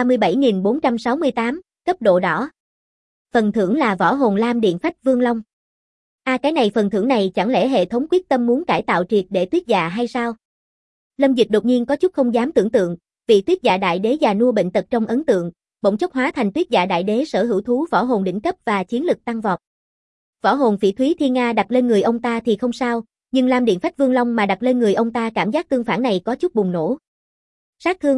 237.468, cấp độ đỏ. Phần thưởng là võ hồn Lam Điện Phách Vương Long. Cái này phần thưởng này chẳng lẽ hệ thống quyết tâm muốn cải tạo triệt để Tuyết Dạ hay sao? Lâm Dịch đột nhiên có chút không dám tưởng tượng, vị Tuyết Dạ đại đế già nua bệnh tật trong ấn tượng, bỗng chốc hóa thành Tuyết Dạ đại đế sở hữu thú võ hồn đỉnh cấp và chiến lực tăng vọt. Võ hồn Phỉ Thúy Thiên Nga đặt lên người ông ta thì không sao, nhưng Lam Điện Phách Vương Long mà đặt lên người ông ta, cảm giác tương phản này có chút bùng nổ. Sát thương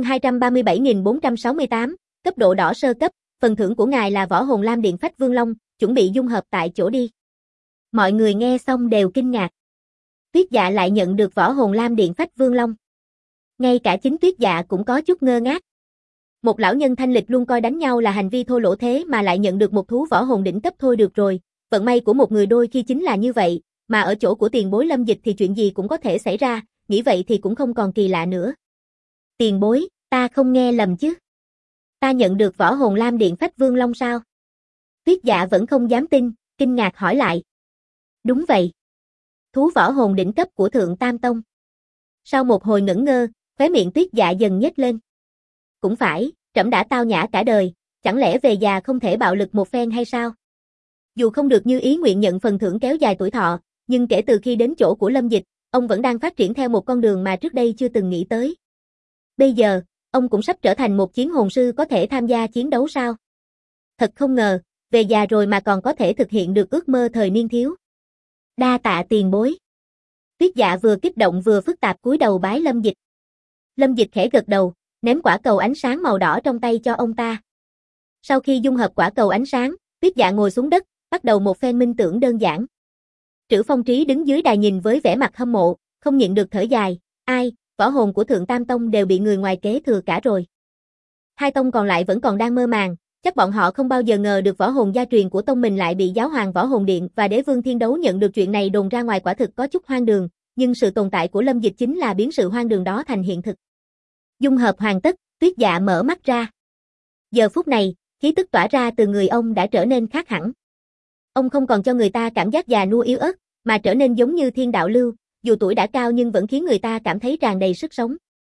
237.468, cấp độ đỏ sơ cấp, phần thưởng của ngài là võ hồn Lam Điện Phách Vương Long, chuẩn bị dung hợp tại chỗ đi. Mọi người nghe xong đều kinh ngạc. Tuyết Dạ lại nhận được võ hồn Lam Điện Phách Vương Long. Ngay cả chính Tuyết Dạ cũng có chút ngơ ngác. Một lão nhân thanh lịch luôn coi đánh nhau là hành vi thô lỗ, thế mà lại nhận được một thú võ hồn đỉnh cấp. Thôi được rồi, vận may của một người đôi khi chính là như vậy, mà ở chỗ của tiền bối Lâm Dịch thì chuyện gì cũng có thể xảy ra, nghĩ vậy thì cũng không còn kỳ lạ nữa. Tiền bối, ta không nghe lầm chứ? Ta nhận được võ hồn Lam Điện Phách Vương Long sao? Tuyết Dạ vẫn không dám tin, kinh ngạc hỏi lại. Đúng vậy. Thú võ hồn đỉnh cấp của Thượng Tam Tông. Sau một hồi ngẩn ngơ, khóe miệng Tuyết Dạ dần nhếch lên. Cũng phải, trẫm đã tao nhã cả đời, chẳng lẽ về già không thể bạo lực một phen hay sao? Dù không được như ý nguyện nhận phần thưởng kéo dài tuổi thọ, nhưng kể từ khi đến chỗ của Lâm Dịch, ông vẫn đang phát triển theo một con đường mà trước đây chưa từng nghĩ tới. Bây giờ, ông cũng sắp trở thành một chiến hồn sư có thể tham gia chiến đấu sao? Thật không ngờ, về già rồi mà còn có thể thực hiện được ước mơ thời niên thiếu. Đa tạ tiền bối. Tuyết Dạ vừa kích động vừa phức tạp cúi đầu bái Lâm Dịch. Lâm Dịch khẽ gật đầu, ném quả cầu ánh sáng màu đỏ trong tay cho ông ta. Sau khi dung hợp quả cầu ánh sáng, Tuyết Dạ ngồi xuống đất, bắt đầu một phen minh tưởng đơn giản. Trữ Phong Trí đứng dưới đài nhìn với vẻ mặt hâm mộ, không nhịn được thở dài, võ hồn của Thượng Tam Tông đều bị người ngoài kế thừa cả rồi. Hai tông còn lại vẫn còn đang mơ màng, chắc bọn họ không bao giờ ngờ được võ hồn gia truyền của tông mình lại bị Giáo Hoàng Võ Hồn Điện và Đế Vương Thiên Đấu nhận được. Chuyện này đồn ra ngoài quả thực có chút hoang đường, nhưng sự tồn tại của Lâm Dịch chính là biến sự hoang đường đó thành hiện thực. Dung hợp hoàn tất, Tuyết Dạ mở mắt ra. Giờ phút này, khí tức tỏa ra từ người ông đã trở nên khác hẳn. Ông không còn cho người ta cảm giác già nua yếu ớt, mà trở nên giống như thiên đạo lưu, dù tuổi đã cao nhưng vẫn khiến người ta cảm thấy tràn đầy sức sống.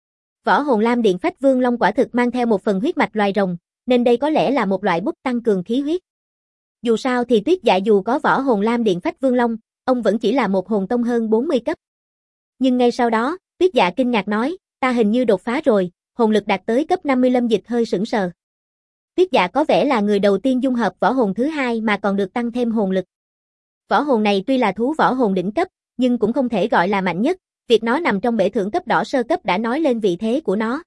Võ hồn lam điện phách vương long quả thực mang theo một phần huyết mạch loài rồng, nên đây có lẽ là một loại bút tăng cường khí huyết. Dù sao thì Tuyết Dạ dù có võ hồn lam điện phách vương long, ông vẫn chỉ là một hồn tông hơn 40 cấp. Nhưng ngay sau đó, Tuyết Dạ kinh ngạc nói, ta hình như đột phá rồi, hồn lực đạt tới cấp 50. Lâm Dịch hơi sững sờ. Tuyết Dạ có vẻ là người đầu tiên dung hợp võ hồn thứ hai mà còn được tăng thêm hồn lực. Võ hồn này tuy là thú võ hồn đỉnh cấp, nhưng cũng không thể gọi là mạnh nhất, việc nó nằm trong bể thưởng cấp đỏ sơ cấp đã nói lên vị thế của nó.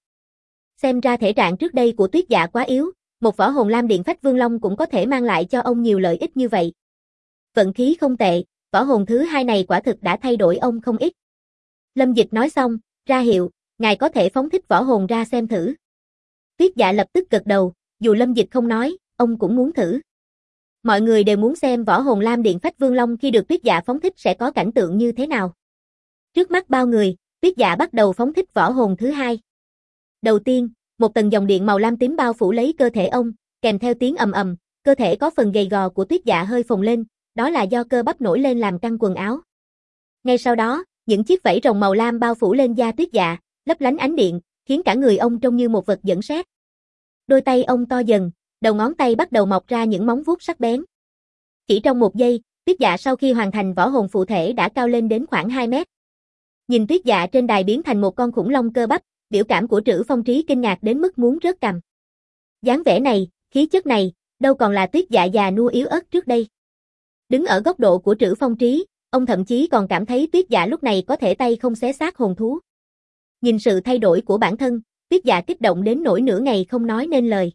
Xem ra thể trạng trước đây của Tuyết Dạ quá yếu, một võ hồn lam điện phách vương long cũng có thể mang lại cho ông nhiều lợi ích như vậy. Vận khí không tệ, võ hồn thứ hai này quả thực đã thay đổi ông không ít. Lâm Dịch nói xong, ra hiệu, ngài có thể phóng thích võ hồn ra xem thử. Tuyết Dạ lập tức gật đầu, dù Lâm Dịch không nói, ông cũng muốn thử. Mọi người đều muốn xem võ hồn lam điện phách vương long khi được Tuyết Dạ phóng thích sẽ có cảnh tượng như thế nào. Trước mắt bao người, Tuyết Dạ bắt đầu phóng thích võ hồn thứ hai. Đầu tiên, một tầng dòng điện màu lam tím bao phủ lấy cơ thể ông, kèm theo tiếng ầm ầm, cơ thể có phần gầy gò của Tuyết Dạ hơi phồng lên, đó là do cơ bắp nổi lên làm căng quần áo. Ngay sau đó, những chiếc vảy rồng màu lam bao phủ lên da Tuyết Dạ, lấp lánh ánh điện, khiến cả người ông trông như một vật dẫn sét. Đôi tay ông to dần, đầu ngón tay bắt đầu mọc ra những móng vuốt sắc bén. Chỉ trong một giây, Tuyết Dạ sau khi hoàn thành võ hồn phụ thể đã cao lên đến khoảng 2 mét. Nhìn Tuyết Dạ trên đài biến thành một con khủng long cơ bắp, biểu cảm của Trữ Phong Trí kinh ngạc đến mức muốn rớt cằm. Dáng vẻ này, khí chất này, đâu còn là Tuyết Dạ già nua yếu ớt trước đây. Đứng ở góc độ của Trữ Phong Trí, ông thậm chí còn cảm thấy Tuyết Dạ lúc này có thể tay không xé xác hồn thú. Nhìn sự thay đổi của bản thân, Tuyết Dạ kích động đến nỗi nửa ngày không nói nên lời.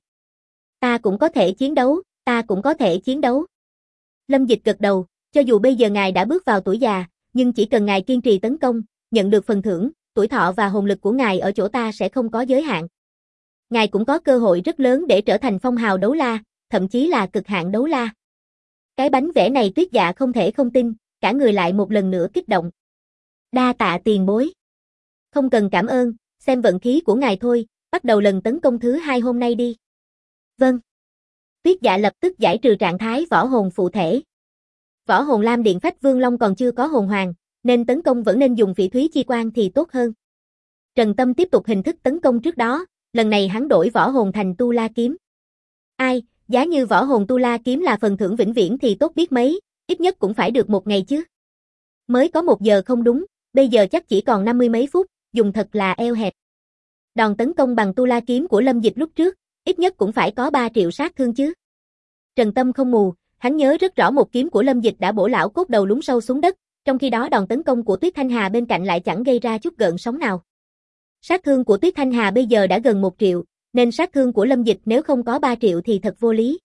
Ta cũng có thể chiến đấu, ta cũng có thể chiến đấu. Lâm Dịch gật đầu, cho dù bây giờ ngài đã bước vào tuổi già, nhưng chỉ cần ngài kiên trì tấn công, nhận được phần thưởng, tuổi thọ và hồn lực của ngài ở chỗ ta sẽ không có giới hạn. Ngài cũng có cơ hội rất lớn để trở thành phong hào đấu la, thậm chí là cực hạn đấu la. Cái bánh vẽ này Tuyết Dạ không thể không tin, cả người lại một lần nữa kích động. Đa tạ tiền bối. Không cần cảm ơn, xem vận khí của ngài thôi, bắt đầu lần tấn công thứ hai hôm nay đi. Vâng. Tuyết Dạ lập tức giải trừ trạng thái võ hồn phụ thể. Võ hồn lam điện phách vương long còn chưa có hồn hoàng, nên tấn công vẫn nên dùng phỉ thúy chi quang thì tốt hơn. Trần Tâm tiếp tục hình thức tấn công trước đó, lần này hắn đổi võ hồn thành tu la kiếm. Ai, giá như võ hồn tu la kiếm là phần thưởng vĩnh viễn thì tốt biết mấy, ít nhất cũng phải được một ngày chứ. Mới có 1 giờ không đúng, bây giờ chắc chỉ còn 50 mấy phút, dùng thật là eo hẹp. Đòn tấn công bằng tu la kiếm của Lâm Dịch lúc trước, ít nhất cũng phải có 3 triệu sát thương chứ. Trần Tâm không mù, hắn nhớ rất rõ một kiếm của Lâm Dịch đã bổ lão cốt đầu lún sâu xuống đất, trong khi đó đòn tấn công của Tuyết Thanh Hà bên cạnh lại chẳng gây ra chút gợn sóng nào. Sát thương của Tuyết Thanh Hà bây giờ đã gần 1 triệu, nên sát thương của Lâm Dịch nếu không có 3 triệu thì thật vô lý.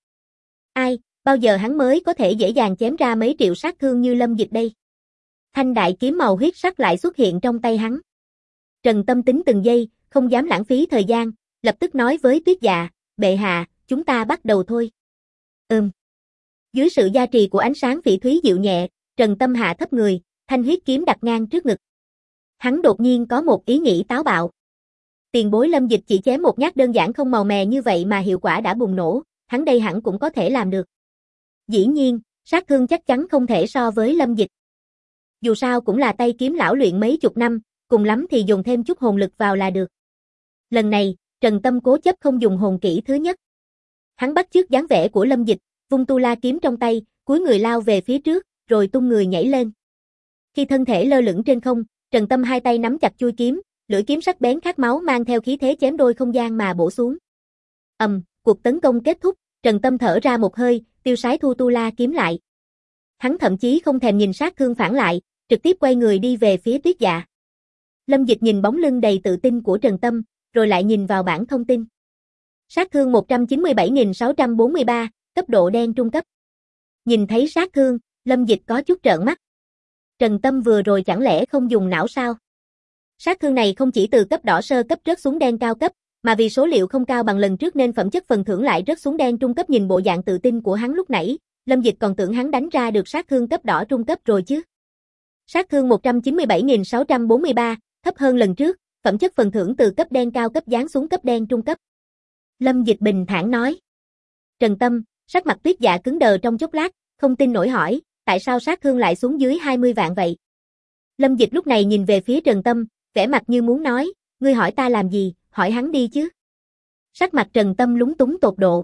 Ai, bao giờ hắn mới có thể dễ dàng chém ra mấy triệu sát thương như Lâm Dịch đây? Thanh đại kiếm màu huyết sắc lại xuất hiện trong tay hắn. Trần Tâm tính từng giây, không dám lãng phí thời gian, lập tức nói với Tuyết Dạ, bệ hạ, chúng ta bắt đầu thôi. Dưới sự gia trì của ánh sáng phỉ thúy dịu nhẹ, Trần Tâm hạ thấp người, thanh huyết kiếm đặt ngang trước ngực. Hắn đột nhiên có một ý nghĩ táo bạo. Tiền bối Lâm Dịch chỉ chém một nhát đơn giản không màu mè như vậy mà hiệu quả đã bùng nổ, hắn đây hẳn cũng có thể làm được. Dĩ nhiên, sát thương chắc chắn không thể so với Lâm Dịch. Dù sao cũng là tay kiếm lão luyện mấy chục năm, cùng lắm thì dùng thêm chút hồn lực vào là được. Lần này, Trần Tâm cố chấp không dùng hồn kỹ thứ nhất. Hắn bắt chước dáng vẻ của Lâm Dịch, vung tu la kiếm trong tay, cúi người lao về phía trước, rồi tung người nhảy lên. Khi thân thể lơ lửng trên không, Trần Tâm hai tay nắm chặt chuôi kiếm, lưỡi kiếm sắc bén khát máu mang theo khí thế chém đôi không gian mà bổ xuống. Cuộc tấn công kết thúc, Trần Tâm thở ra một hơi, tiêu sái thu tu la kiếm lại. Hắn thậm chí không thèm nhìn sát thương phản lại, trực tiếp quay người đi về phía Tuyết Dạ. Lâm Dịch nhìn bóng lưng đầy tự tin của Trần Tâm, rồi lại nhìn vào bảng thông tin. Sát thương 197.643, cấp độ đen trung cấp. Nhìn thấy sát thương, Lâm Dịch có chút trợn mắt. Trần Tâm vừa rồi chẳng lẽ không dùng não sao? Sát thương này không chỉ từ cấp đỏ sơ cấp rớt xuống đen cao cấp, mà vì số liệu không cao bằng lần trước nên phẩm chất phần thưởng lại rớt xuống đen trung cấp. Nhìn bộ dạng tự tin của hắn lúc nãy, Lâm Dịch còn tưởng hắn đánh ra được sát thương cấp đỏ trung cấp rồi chứ. Sát thương 197.643, thấp hơn lần trước, phẩm chất phần thưởng từ cấp đen cao cấp giáng xuống cấp đen trung cấp. Lâm Dịch bình thản nói. Trần Tâm, sắc mặt Tuyết Dạ cứng đờ trong chốc lát, không tin nổi hỏi, tại sao sát thương lại xuống dưới 20 vạn vậy? Lâm Dịch lúc này nhìn về phía Trần Tâm, vẻ mặt như muốn nói, ngươi hỏi ta làm gì, hỏi hắn đi chứ. Sắc mặt Trần Tâm lúng túng tột độ.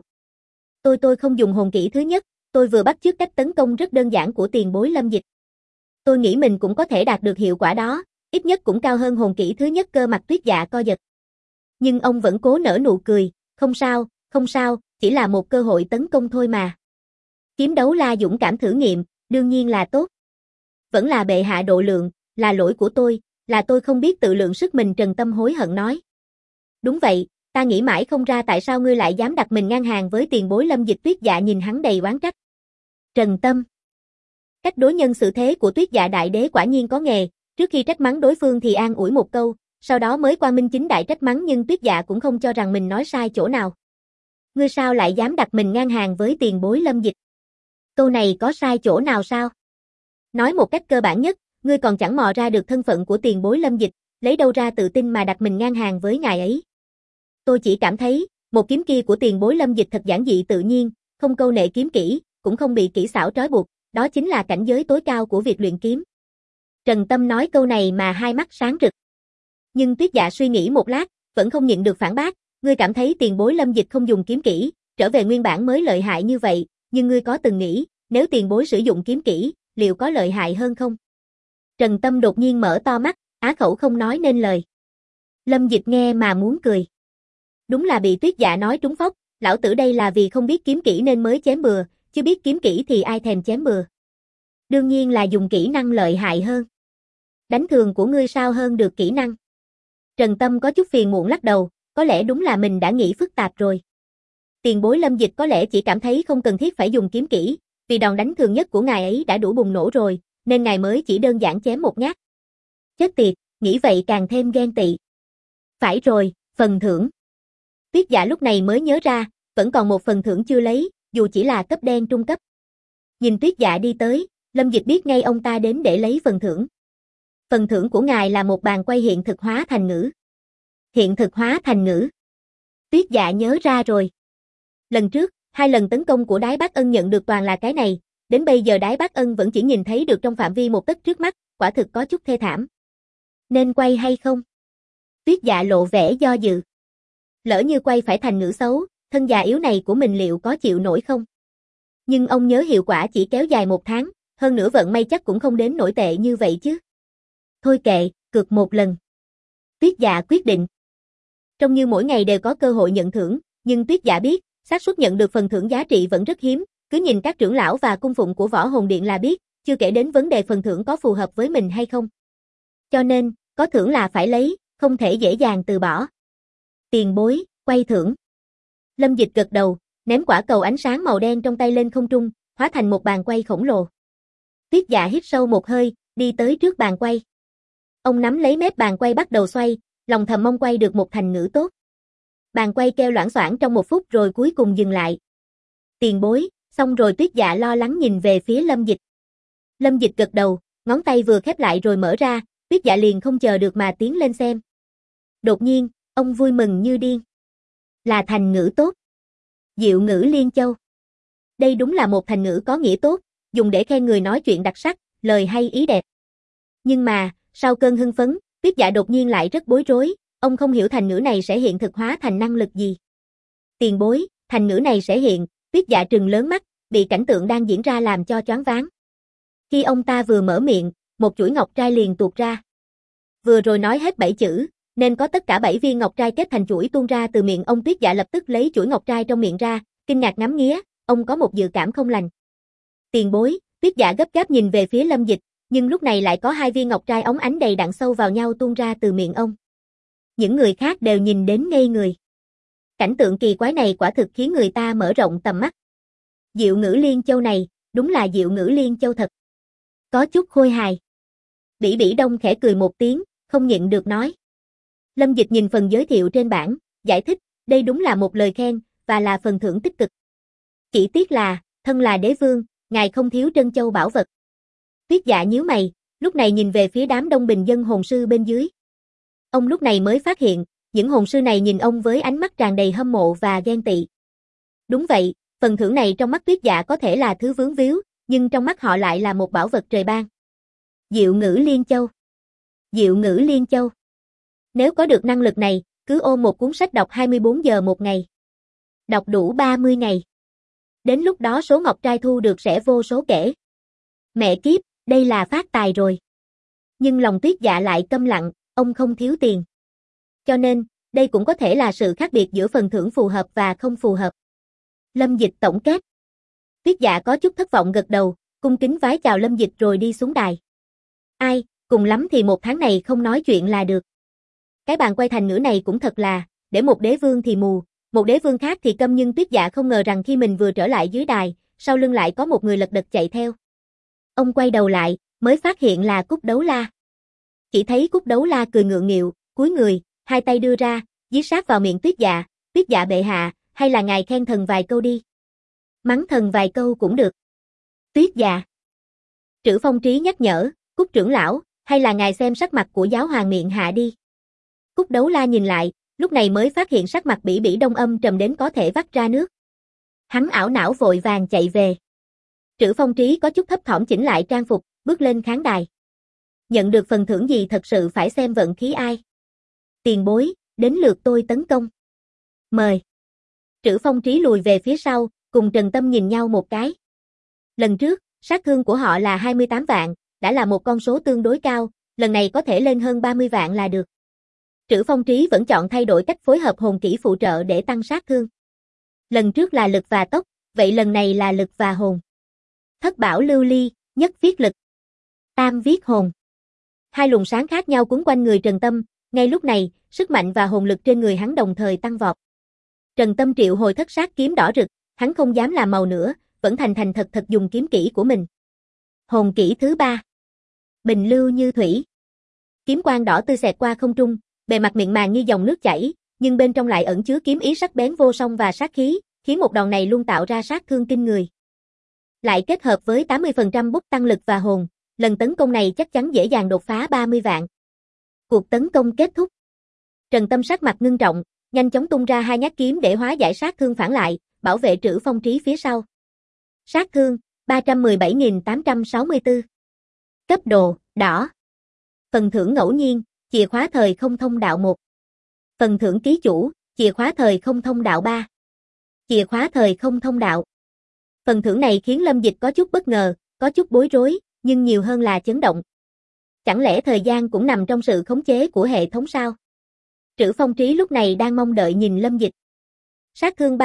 Tôi không dùng hồn kỹ thứ nhất, tôi vừa bắt chước cách tấn công rất đơn giản của tiền bối Lâm Dịch. Tôi nghĩ mình cũng có thể đạt được hiệu quả đó, ít nhất cũng cao hơn hồn kỹ thứ nhất cơ. Mặt Tuyết Dạ co giật. Nhưng ông vẫn cố nở nụ cười, không sao, chỉ là một cơ hội tấn công thôi mà. Kiếm đấu la dũng cảm thử nghiệm, đương nhiên là tốt. Vẫn là bệ hạ độ lượng, là lỗi của tôi, là tôi không biết tự lượng sức mình. Trần Tâm hối hận nói. Đúng vậy, ta nghĩ mãi không ra tại sao ngươi lại dám đặt mình ngang hàng với tiền bối Lâm Dịch. Tuyết Dạ nhìn hắn đầy oán trách. Trần Tâm. Cách đối nhân xử thế của Tuyết Dạ đại đế quả nhiên có nghề, trước khi trách mắng đối phương thì an ủi một câu, sau đó mới quang minh chính đại trách mắng. Nhưng Tuyết Dạ cũng không cho rằng mình nói sai chỗ nào. Ngươi sao lại dám đặt mình ngang hàng với tiền bối Lâm Dịch? Câu này có sai chỗ nào sao? Nói một cách cơ bản nhất, ngươi còn chẳng mò ra được thân phận của tiền bối Lâm Dịch, lấy đâu ra tự tin mà đặt mình ngang hàng với ngài ấy? Tôi chỉ cảm thấy, một kiếm kia của tiền bối Lâm Dịch thật giản dị tự nhiên, không câu nệ kiếm kỹ, cũng không bị kỹ xảo trói buộc, đó chính là cảnh giới tối cao của việc luyện kiếm. Trần Tâm nói câu này mà hai mắt sáng rực. Nhưng Tuyết Dạ suy nghĩ một lát, vẫn không nhịn được phản bác, ngươi cảm thấy tiền bối Lâm Dịch không dùng kiếm kỹ, trở về nguyên bản mới lợi hại như vậy, nhưng ngươi có từng nghĩ, nếu tiền bối sử dụng kiếm kỹ, liệu có lợi hại hơn không? Trần Tâm đột nhiên mở to mắt, á khẩu không nói nên lời. Lâm Dịch nghe mà muốn cười. Đúng là bị Tuyết Dạ nói trúng phóc, lão tử đây là vì không biết kiếm kỹ nên mới chém bừa, chứ biết kiếm kỹ thì ai thèm chém bừa. Đương nhiên là dùng kỹ năng lợi hại hơn. Đánh thường của ngươi sao hơn được kỹ năng? Trần Tâm có chút phiền muộn lắc đầu, có lẽ đúng là mình đã nghĩ phức tạp rồi. Tiền bối Lâm Dịch có lẽ chỉ cảm thấy không cần thiết phải dùng kiếm kỹ, vì đòn đánh thường nhất của ngài ấy đã đủ bùng nổ rồi, nên ngài mới chỉ đơn giản chém một nhát. Chết tiệt, nghĩ vậy càng thêm ghen tị. Phải rồi, phần thưởng. Tuyết Dạ lúc này mới nhớ ra, vẫn còn một phần thưởng chưa lấy, dù chỉ là cấp đen trung cấp. Nhìn Tuyết Dạ đi tới, Lâm Dịch biết ngay ông ta đến để lấy phần thưởng. Phần thưởng của ngài là một bàn quay hiện thực hóa thành ngữ. Hiện thực hóa thành ngữ. Tuyết Dạ nhớ ra rồi. Lần trước, 2 lần tấn công của Đái Bác Ân nhận được toàn là cái này, đến bây giờ Đái Bác Ân vẫn chỉ nhìn thấy được trong phạm vi một tấc trước mắt, quả thực có chút thê thảm. Nên quay hay không? Tuyết Dạ lộ vẻ do dự. Lỡ như quay phải thành ngữ xấu, thân già yếu này của mình liệu có chịu nổi không? Nhưng ông nhớ hiệu quả chỉ kéo dài 1 tháng, hơn nữa vận may chắc cũng không đến nổi tệ như vậy chứ. Thôi kệ, cược một lần. Tuyết Dạ quyết định. Trông như mỗi ngày đều có cơ hội nhận thưởng, nhưng Tuyết Dạ biết, xác suất nhận được phần thưởng giá trị vẫn rất hiếm, cứ nhìn các trưởng lão và cung phụng của Võ Hồn Điện là biết, chưa kể đến vấn đề phần thưởng có phù hợp với mình hay không. Cho nên, có thưởng là phải lấy, không thể dễ dàng từ bỏ. Tiền bối, quay thưởng. Lâm Dịch gật đầu, ném quả cầu ánh sáng màu đen trong tay lên không trung, hóa thành một bàn quay khổng lồ. Tuyết Dạ hít sâu một hơi, đi tới trước bàn quay. Ông nắm lấy mép bàn quay bắt đầu xoay, lòng thầm mong quay được một thành ngữ tốt. Bàn quay kêu loảng xoảng trong 1 phút rồi cuối cùng dừng lại. Tiền bối, xong rồi. Tuyết Dạ lo lắng nhìn về phía Lâm Dịch. Lâm Dịch gật đầu, ngón tay vừa khép lại rồi mở ra, Tuyết Dạ liền không chờ được mà tiến lên xem. Đột nhiên, ông vui mừng như điên. Là thành ngữ tốt. Diệu ngữ liên châu. Đây đúng là một thành ngữ có nghĩa tốt, dùng để khen người nói chuyện đặc sắc, lời hay ý đẹp. Nhưng mà, sau cơn hưng phấn, Tuyết Dạ đột nhiên lại rất bối rối, ông không hiểu thành ngữ này sẽ hiện thực hóa thành năng lực gì. Tiền bối, thành ngữ này sẽ hiện. Tuyết Dạ trừng lớn mắt, bị cảnh tượng đang diễn ra làm cho choáng váng. Khi ông ta vừa mở miệng, một chuỗi ngọc trai liền tuột ra. Vừa rồi nói hết 7 chữ, nên có tất cả 7 viên ngọc trai kết thành chuỗi tuôn ra từ miệng ông. Tuyết Dạ lập tức lấy chuỗi ngọc trai trong miệng ra, kinh ngạc ngắm nghía, ông có một dự cảm không lành. Tiền bối, Tuyết Dạ gấp gáp nhìn về phía Lâm Dịch, nhưng lúc này lại có 2 viên ngọc trai óng ánh đầy đặn sâu vào nhau tuôn ra từ miệng ông. Những người khác đều nhìn đến ngây người. Cảnh tượng kỳ quái này quả thực khiến người ta mở rộng tầm mắt. Diệu ngữ liên châu này, đúng là diệu ngữ liên châu thật. Có chút khôi hài. Bỉ Bỉ Đông khẽ cười một tiếng, không nhịn được nói. Lâm Dịch nhìn phần giới thiệu trên bảng, giải thích, đây đúng là một lời khen, và là phần thưởng tích cực. Chỉ tiếc là, thân là đế vương, ngài không thiếu trân châu bảo vật. Tuyết Dạ nhíu mày, lúc này nhìn về phía đám đông bình dân hồn sư bên dưới. Ông lúc này mới phát hiện, Những hồn sư này nhìn ông với ánh mắt tràn đầy hâm mộ và ghen tị. Đúng vậy, phần thưởng này trong mắt Tuyết Dạ có thể là thứ vướng víu, nhưng trong mắt họ lại là một bảo vật trời ban. Diệu Ngữ Liên Châu. Diệu Ngữ Liên Châu. Nếu có được năng lực này, cứ ôm một cuốn sách đọc 24 giờ một ngày. Đọc đủ 30 ngày. Đến lúc đó số ngọc trai thu được sẽ vô số kể. Mẹ kiếp, đây là phát tài rồi. Nhưng lòng Tuyết Dạ lại câm lặng, ông không thiếu tiền. Cho nên, đây cũng có thể là sự khác biệt giữa phần thưởng phù hợp và không phù hợp. Lâm Dịch tổng kết. Tuyết Dạ có chút thất vọng gật đầu, cung kính vái chào Lâm Dịch rồi đi xuống đài. Ai, cùng lắm thì một tháng này không nói chuyện là được. Cái bàn quay thành ngữ này cũng thật là, để một đế vương thì mù, một đế vương khác thì câm, nhưng Tuyết Dạ không ngờ rằng khi mình vừa trở lại dưới đài, sau lưng lại có một người lật đật chạy theo. Ông quay đầu lại, mới phát hiện là Cúc Đấu La. Chỉ thấy Cúc Đấu La cười ngượng nghịu, cúi người, hai tay đưa ra, dí sát vào miệng Tuyết Dạ bệ hạ, hay là ngài khen thần vài câu đi. Mắng thần vài câu cũng được. Tuyết Dạ. Trữ Phong Trí nhắc nhở, Cúc trưởng lão, hay là ngài xem sắc mặt của giáo hoàng miệng hạ đi. Cúc Đấu La nhìn lại, lúc này mới phát hiện sắc mặt Bỉ Bỉ Đông âm trầm đến có thể vắt ra nước. Hắn ảo não vội vàng chạy về. Trữ Phong Trí có chút thấp thỏm chỉnh lại trang phục, bước lên khán đài. Nhận được phần thưởng gì thật sự phải xem vận khí ai. Tiền bối, đến lượt tôi tấn công. Mời. Trữ Phong Trí lùi về phía sau, cùng Trần Tâm nhìn nhau một cái. Lần trước, sát thương của họ là 28 vạn, đã là một con số tương đối cao, lần này có thể lên hơn 30 vạn là được. Trữ Phong Trí vẫn chọn thay đổi cách phối hợp hồn kỹ phụ trợ để tăng sát thương. Lần trước là lực và tốc, vậy lần này là lực và hồn. Thất bảo lưu ly, nhất viết lực, tam viết hồn. Hai luồng sáng khác nhau quấn quanh người Trần Tâm, ngay lúc này, sức mạnh và hồn lực trên người hắn đồng thời tăng vọt. Trần Tâm triệu hồi thất sát kiếm đỏ rực, hắn không dám làm màu nữa, vẫn thành thật dùng kiếm kỹ của mình. Hồn kỹ thứ 3. Bình lưu như thủy. Kiếm quang đỏ tươi xẹt qua không trung, bề mặt mịn màng như dòng nước chảy, nhưng bên trong lại ẩn chứa kiếm ý sắc bén vô song và sát khí, khiến một đòn này luôn tạo ra sát thương kinh người. Lại kết hợp với 80% bút tăng lực và hồn, lần tấn công này chắc chắn dễ dàng đột phá 30 vạn. Cuộc tấn công kết thúc. Trần Tâm sắc mặt ngưng trọng, nhanh chóng tung ra hai nhát kiếm để hóa giải sát thương phản lại, bảo vệ Trữ Phong Trí phía sau. Sát thương 317.864. Cấp độ đỏ. Phần thưởng ngẫu nhiên, chìa khóa thời không thông đạo 1. Phần thưởng ký chủ, chìa khóa thời không thông đạo 3. Chìa khóa thời không thông đạo. Phần thưởng này khiến Lâm Dịch có chút bất ngờ, có chút bối rối, nhưng nhiều hơn là chấn động. Chẳng lẽ thời gian cũng nằm trong sự khống chế của hệ thống sao? Trữ Phong Trí lúc này đang mong đợi nhìn Lâm Dịch. Sát thương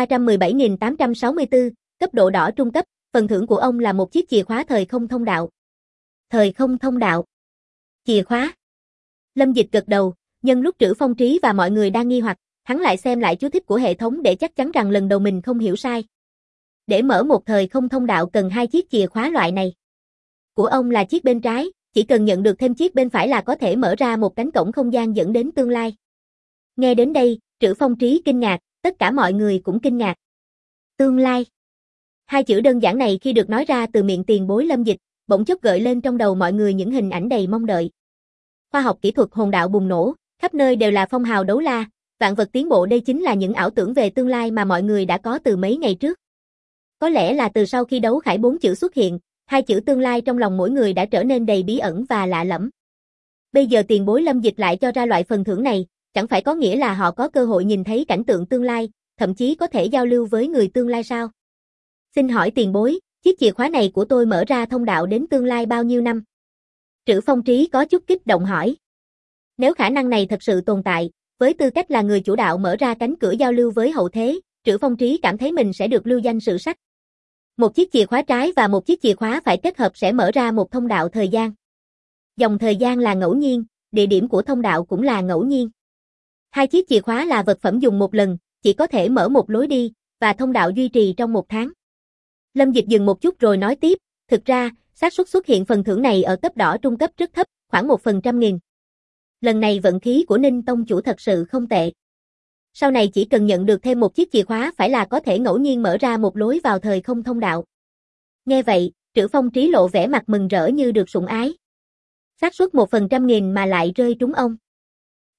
317.864, cấp độ đỏ trung cấp, phần thưởng của ông là một chiếc chìa khóa thời không thông đạo. Thời không thông đạo. Chìa khóa. Lâm Dịch gật đầu, nhân lúc Trữ Phong Trí và mọi người đang nghi hoặc, hắn lại xem lại chú thích của hệ thống để chắc chắn rằng lần đầu mình không hiểu sai. Để mở một thời không thông đạo cần 2 chiếc chìa khóa loại này. Của ông là chiếc bên trái, chỉ cần nhận được thêm chiếc bên phải là có thể mở ra một cánh cổng không gian dẫn đến tương lai. Nghe đến đây, Trữ Phong Trí kinh ngạc, tất cả mọi người cũng kinh ngạc. Tương lai. Hai chữ đơn giản này khi được nói ra từ miệng tiền bối Lâm Dịch, bỗng chốc gợi lên trong đầu mọi người những hình ảnh đầy mong đợi. Khoa học kỹ thuật hồn đạo bùng nổ, khắp nơi đều là phong hào đấu la, vạn vật tiến bộ, đây chính là những ảo tưởng về tương lai mà mọi người đã có từ mấy ngày trước. Có lẽ là từ sau khi đấu khải 4 chữ xuất hiện, hai chữ tương lai trong lòng mỗi người đã trở nên đầy bí ẩn và lạ lẫm. Bây giờ tiền bối Lâm Dịch lại cho ra loại phần thưởng này, chẳng phải có nghĩa là họ có cơ hội nhìn thấy cảnh tượng tương lai, thậm chí có thể giao lưu với người tương lai sao? Xin hỏi tiền bối, chiếc chìa khóa này của tôi mở ra thông đạo đến tương lai bao nhiêu năm? Trữ Phong Trí có chút kích động hỏi. Nếu khả năng này thật sự tồn tại, với tư cách là người chủ đạo mở ra cánh cửa giao lưu với hậu thế, Trữ Phong Trí cảm thấy mình sẽ được lưu danh sử sách. Một chiếc chìa khóa trái và một chiếc chìa khóa phải kết hợp sẽ mở ra một thông đạo thời gian. Dòng thời gian là ngẫu nhiên, địa điểm của thông đạo cũng là ngẫu nhiên. Hai chiếc chìa khóa là vật phẩm dùng một lần, chỉ có thể mở một lối đi, và thông đạo duy trì trong 1 tháng. Lâm Dịch dừng một chút rồi nói tiếp, thực ra, xác suất xuất hiện phần thưởng này ở cấp đỏ trung cấp rất thấp, khoảng 1/100.000. Lần này vận khí của Ninh Tông chủ thật sự không tệ. Sau này chỉ cần nhận được thêm một chiếc chìa khóa phải là có thể ngẫu nhiên mở ra một lối vào thời không thông đạo. Nghe vậy, Trữ Phong Trí lộ vẻ mặt mừng rỡ như được sủng ái. Xác suất 1/100.000 mà lại rơi trúng ông.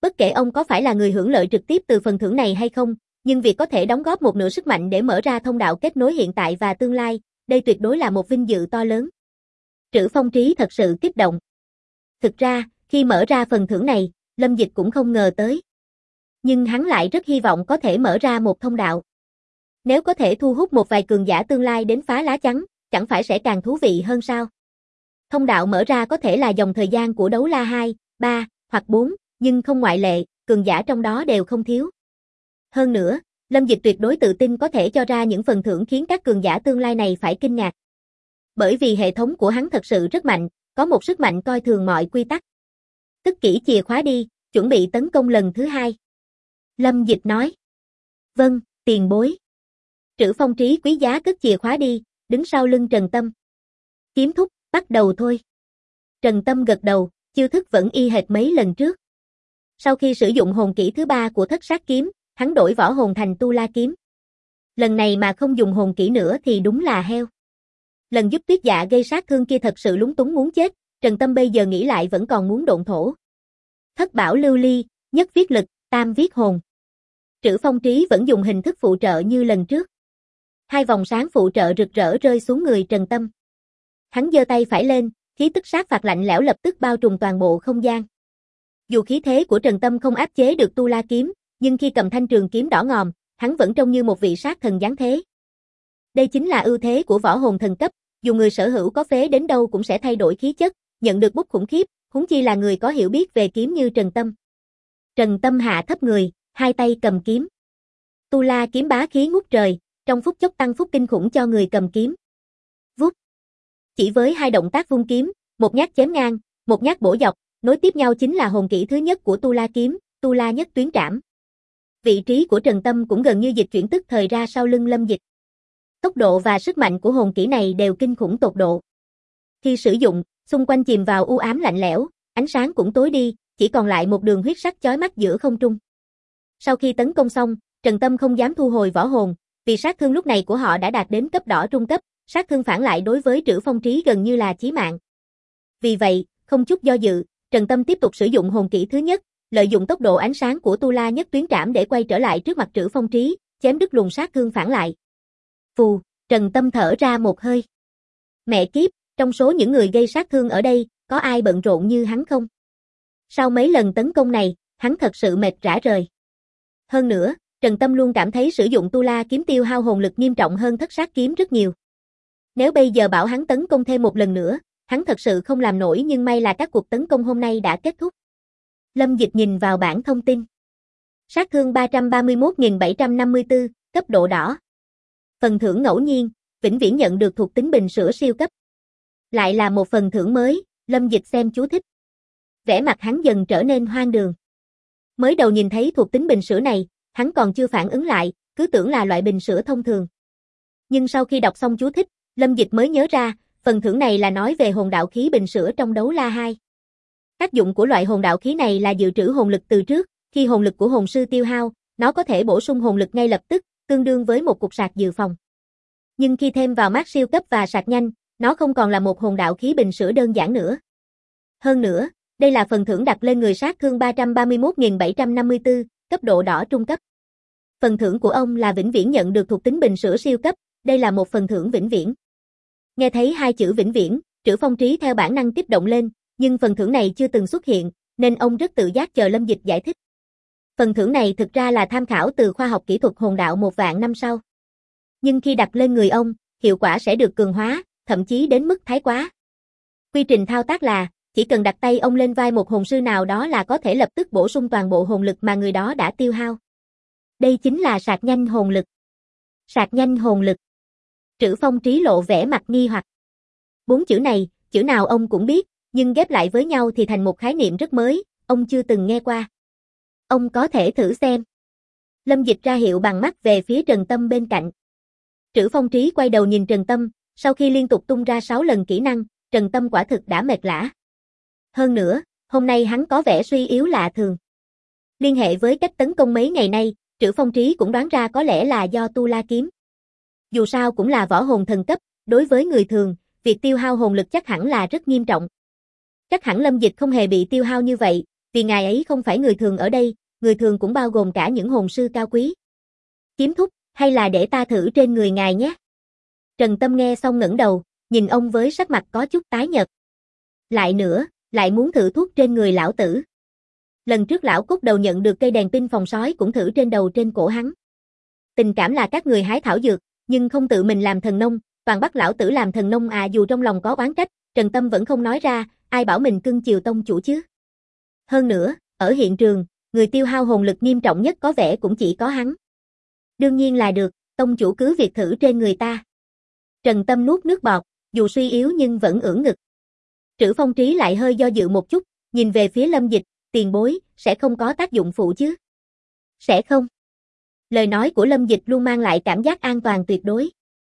Bất kể ông có phải là người hưởng lợi trực tiếp từ phần thưởng này hay không, nhưng việc có thể đóng góp một nửa sức mạnh để mở ra thông đạo kết nối hiện tại và tương lai, đây tuyệt đối là một vinh dự to lớn. Trữ Phong Trí thật sự kích động. Thực ra, khi mở ra phần thưởng này, Lâm Dịch cũng không ngờ tới. Nhưng hắn lại rất hy vọng có thể mở ra một thông đạo. Nếu có thể thu hút một vài cường giả tương lai đến phá lá chắn, chẳng phải sẽ càng thú vị hơn sao? Thông đạo mở ra có thể là dòng thời gian của đấu la 2, 3, hoặc 4, nhưng không ngoại lệ, cường giả trong đó đều không thiếu. Hơn nữa, Lâm Dịch tuyệt đối tự tin có thể cho ra những phần thưởng khiến các cường giả tương lai này phải kinh ngạc. Bởi vì hệ thống của hắn thật sự rất mạnh, có một sức mạnh coi thường mọi quy tắc. Cất kỹ chìa khóa đi, chuẩn bị tấn công lần thứ 2. Lâm Dịch nói. Vâng, tiền bối. Trữ Phong Trí quý giá cất chìa khóa đi, đứng sau lưng Trần Tâm. Kiếm thúc, bắt đầu thôi. Trần Tâm gật đầu, chiêu thức vẫn y hệt mấy lần trước. Sau khi sử dụng hồn kỹ thứ 3 của Thất Sát Kiếm, hắn đổi võ hồn thành Tu La Kiếm. Lần này mà không dùng hồn kỹ nữa thì đúng là heo. Lần giúp Tuyết Dạ gây sát thương kia thật sự lúng túng muốn chết, Trần Tâm bây giờ nghĩ lại vẫn còn muốn độn thổ. Thất bảo lưu ly, nhất viết lực, tam viết hồn. Trữ Phong Trí vẫn dùng hình thức phụ trợ như lần trước. 2 vòng sáng phụ trợ rực rỡ rơi xuống người Trần Tâm. Hắn giơ tay phải lên, khí tức sát phạt lạnh lẽo lập tức bao trùm toàn bộ không gian. Dù khí thế của Trần Tâm không áp chế được Tu La Kiếm, nhưng khi cầm thanh trường kiếm đỏ ngòm, hắn vẫn trông như một vị sát thần giáng thế. Đây chính là ưu thế của võ hồn thần cấp, dù người sở hữu có phế đến đâu cũng sẽ thay đổi khí chất, nhận được bút khủng khiếp, huống chi là người có hiểu biết về kiếm như Trần Tâm. Trần Tâm hạ thấp người, 2 tay cầm kiếm. Tu La Kiếm bá khí ngút trời, trong phút chốc tăng phúc kinh khủng cho người cầm kiếm. Vút. Chỉ với 2 động tác vung kiếm, một nhát chém ngang, một nhát bổ dọc, nối tiếp nhau chính là hồn kỹ thứ nhất của Tu La Kiếm, Tu La Nhất Tuyến Trảm. Vị trí của Trần Tâm cũng gần như dịch chuyển tức thời ra sau lưng Lâm Dịch. Tốc độ và sức mạnh của hồn kỹ này đều kinh khủng tột độ. Khi sử dụng, xung quanh chìm vào u ám lạnh lẽo, ánh sáng cũng tối đi, chỉ còn lại một đường huyết sắc chói mắt giữa không trung. Sau khi tấn công xong, Trần Tâm không dám thu hồi võ hồn, vì sát thương lúc này của họ đã đạt đến cấp đỏ trung cấp, sát thương phản lại đối với Trữ Phong Trí gần như là chí mạng. Vì vậy, không chút do dự, Trần Tâm tiếp tục sử dụng hồn kỹ thứ nhất, lợi dụng tốc độ ánh sáng của Tu La Nhất Tuyến Trảm để quay trở lại trước mặt Trữ Phong Trí, chém đứt luồng sát thương phản lại. Phù, Trần Tâm thở ra một hơi. Mẹ kiếp, trong số những người gây sát thương ở đây, có ai bận rộn như hắn không? Sau mấy lần tấn công này, hắn thật sự mệt rã rời. Hơn nữa, Trần Tâm luôn cảm thấy sử dụng Tu La Kiếm tiêu hao hồn lực nghiêm trọng hơn Thất Sát Kiếm rất nhiều. Nếu bây giờ bảo hắn tấn công thêm một lần nữa, hắn thật sự không làm nổi, nhưng may là các cuộc tấn công hôm nay đã kết thúc. Lâm Dịch nhìn vào bảng thông tin. Sát thương 331.754, cấp độ đỏ. Phần thưởng ngẫu nhiên, vĩnh viễn nhận được thuộc tính bình sữa siêu cấp. Lại là một phần thưởng mới, Lâm Dịch xem chú thích. Vẻ mặt hắn dần trở nên hoang đường. Mới đầu nhìn thấy thuộc tính bình sữa này, hắn còn chưa phản ứng lại, cứ tưởng là loại bình sữa thông thường. Nhưng sau khi đọc xong chú thích, Lâm Dịch mới nhớ ra, phần thưởng này là nói về hồn đạo khí bình sữa trong đấu la 2. Tác dụng của loại hồn đạo khí này là dự trữ hồn lực từ trước, khi hồn lực của hồn sư tiêu hao, nó có thể bổ sung hồn lực ngay lập tức, tương đương với một cục sạc dự phòng. Nhưng khi thêm vào mát siêu cấp và sạc nhanh, nó không còn là một hồn đạo khí bình sữa đơn giản nữa. Hơn nữa, đây là phần thưởng đặt lên người sát thương 331.754, cấp độ đỏ trung cấp. Phần thưởng của ông là vĩnh viễn nhận được thuộc tính bình sữa siêu cấp, đây là một phần thưởng vĩnh viễn. Nghe thấy 2 chữ vĩnh viễn, Trữ Phong Trí theo bản năng kích động lên, nhưng phần thưởng này chưa từng xuất hiện, nên ông rất tự giác chờ Lâm Dịch giải thích. Phần thưởng này thực ra là tham khảo từ khoa học kỹ thuật hồn đạo 1.000 năm sau. Nhưng khi đặt lên người ông, hiệu quả sẽ được cường hóa, thậm chí đến mức thái quá. Quy trình thao tác là, chỉ cần đặt tay ông lên vai một hồn sư nào đó là có thể lập tức bổ sung toàn bộ hồn lực mà người đó đã tiêu hao. Đây chính là sạc nhanh hồn lực. Sạc nhanh hồn lực. Trữ Phong Trí lộ vẻ mặt nghi hoặc. 4 chữ này, chữ nào ông cũng biết, nhưng ghép lại với nhau thì thành một khái niệm rất mới, ông chưa từng nghe qua. Ông có thể thử xem. Lâm Dịch ra hiệu bằng mắt về phía Trần Tâm bên cạnh. Trữ Phong Trí quay đầu nhìn Trần Tâm, sau khi liên tục tung ra 6 lần kỹ năng, Trần Tâm quả thực đã mệt lả. Hơn nữa, hôm nay hắn có vẻ suy yếu lạ thường. Liên hệ với cách tấn công mấy ngày nay, Trữ Phong Trí cũng đoán ra có lẽ là do Tu La Kiếm. Dù sao cũng là võ hồn thần cấp, đối với người thường, việc tiêu hao hồn lực chắc hẳn là rất nghiêm trọng. Chắc hẳn Lâm Dịch không hề bị tiêu hao như vậy, Vì ngài ấy không phải người thường ở đây, người thường cũng bao gồm cả những hồn sư cao quý. Kiếm thúc, hay là để ta thử trên người ngài nhé. Trần Tâm nghe xong ngẩng đầu, nhìn ông với sắc mặt có chút tái nhợt. Lại nữa, lại muốn thử thuốc trên người lão tử. Lần trước lão cốt đầu nhận được cây đèn pin phòng sói cũng thử trên đầu trên cổ hắn. Tình cảm là các người hái thảo dược, nhưng không tự mình làm thần nông, toàn bắt lão tử làm thần nông à. Dù trong lòng có oán trách, Trần Tâm vẫn không nói ra, ai bảo mình cưng chiều tông chủ chứ. Hơn nữa, ở hiện trường, người tiêu hao hồn lực nghiêm trọng nhất có vẻ cũng chỉ có hắn. Đương nhiên là được, tông chủ cứ việc thử trên người ta. Trần Tâm nuốt nước bọt, dù suy yếu nhưng vẫn ưỡn ngực. Trữ Phong Trí lại hơi do dự một chút, nhìn về phía Lâm Dịch, tiền bối, sẽ không có tác dụng phụ chứ? Sẽ không. Lời nói của Lâm Dịch luôn mang lại cảm giác an toàn tuyệt đối.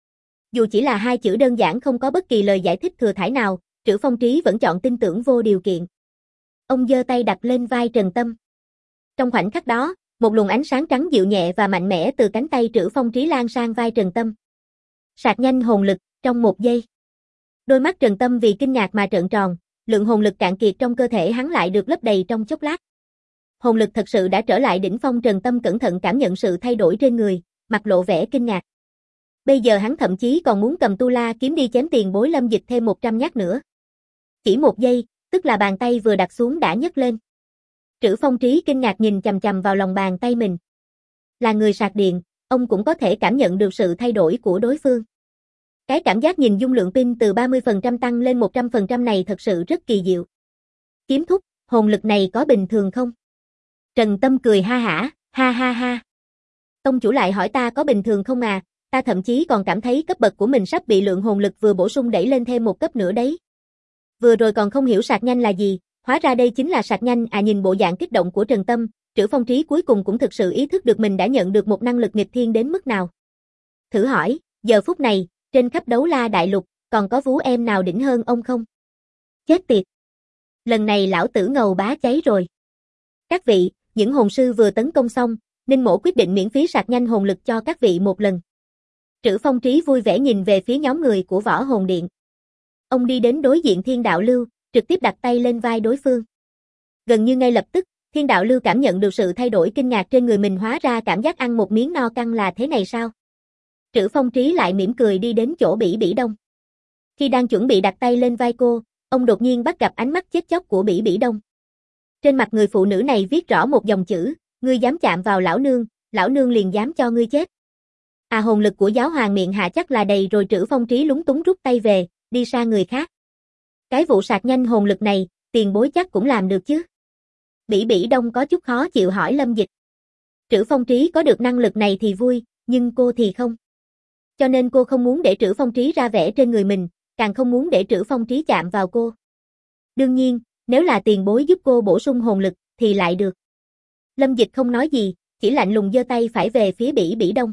Dù chỉ là hai chữ đơn giản không có bất kỳ lời giải thích thừa thãi nào, Trữ Phong Trí vẫn chọn tin tưởng vô điều kiện. Ông giơ tay đặt lên vai Trần Tâm. Trong khoảnh khắc đó, một luồng ánh sáng trắng dịu nhẹ và mạnh mẽ từ cánh tay Trữ Phong Trí lan sang vai Trần Tâm. Sạc nhanh hồn lực, trong một giây. Đôi mắt Trần Tâm vì kinh ngạc mà trợn tròn, lượng hồn lực cạn kiệt trong cơ thể hắn lại được lấp đầy trong chốc lát. Hồn lực thật sự đã trở lại đỉnh phong. Trần Tâm cẩn thận cảm nhận sự thay đổi trên người, mặt lộ vẻ kinh ngạc. Bây giờ hắn thậm chí còn muốn cầm tu la kiếm đi chém tiền bối Lâm Dịch thêm 100 nhát nữa. Chỉ một giây, tức là bàn tay vừa đặt xuống đã nhấc lên. Trữ Phong Trí kinh ngạc nhìn chằm chằm vào lòng bàn tay mình. Là người sạc điện, ông cũng có thể cảm nhận được sự thay đổi của đối phương. Cái cảm giác nhìn dung lượng pin từ 30% tăng lên 100% này thật sự rất kỳ diệu. Kiếm thúc, hồn lực này có bình thường không? Trần Tâm cười ha hả, ha ha ha. Tông chủ lại hỏi ta có bình thường không à, ta thậm chí còn cảm thấy cấp bậc của mình sắp bị lượng hồn lực vừa bổ sung đẩy lên thêm một cấp nữa đấy. Vừa rồi còn không hiểu sạc nhanh là gì, hóa ra đây chính là sạc nhanh à. Nhìn bộ dạng kích động của Trần Tâm, Trữ Phong Trí cuối cùng cũng thực sự ý thức được mình đã nhận được một năng lực nghịch thiên đến mức nào. Thử hỏi, giờ phút này, trên khắp Đấu La Đại Lục, còn có vú em nào đỉnh hơn ông không? Chết tiệt! Lần này lão tử ngầu bá cháy rồi. Các vị, những hồn sư vừa tấn công xong, Ninh Mỗ quyết định miễn phí sạc nhanh hồn lực cho các vị một lần. Trữ Phong Trí vui vẻ nhìn về phía nhóm người của Võ Hồn Điện. Ông đi đến đối diện Thiên Đạo Lưu, trực tiếp đặt tay lên vai đối phương. Gần như ngay lập tức, Thiên Đạo Lưu cảm nhận được sự thay đổi kinh ngạc trên người mình, hóa ra cảm giác ăn một miếng no căng là thế này sao? Trữ Phong Trí lại mỉm cười đi đến chỗ Bỉ Bỉ Đông. Khi đang chuẩn bị đặt tay lên vai cô, ông đột nhiên bắt gặp ánh mắt chết chóc của Bỉ Bỉ Đông. Trên mặt người phụ nữ này viết rõ một dòng chữ, ngươi dám chạm vào lão nương liền dám cho ngươi chết. À, hồn lực của giáo hoàng miệng hạ chắc là đầy rồi. Trữ Phong Trí lúng túng rút tay về, đi sang người khác. Cái vụ sạc nhanh hồn lực này, tiền bối chắc cũng làm được chứ? Bỉ Bỉ Đông có chút khó chịu hỏi Lâm Dịch. Trữ Phong Trí có được năng lực này thì vui, nhưng cô thì không. Cho nên cô không muốn để Trữ Phong Trí ra vẻ trên người mình, càng không muốn để Trữ Phong Trí chạm vào cô. Đương nhiên, nếu là tiền bối giúp cô bổ sung hồn lực, thì lại được. Lâm Dịch không nói gì, chỉ lạnh lùng giơ tay phải về phía Bỉ Bỉ Đông.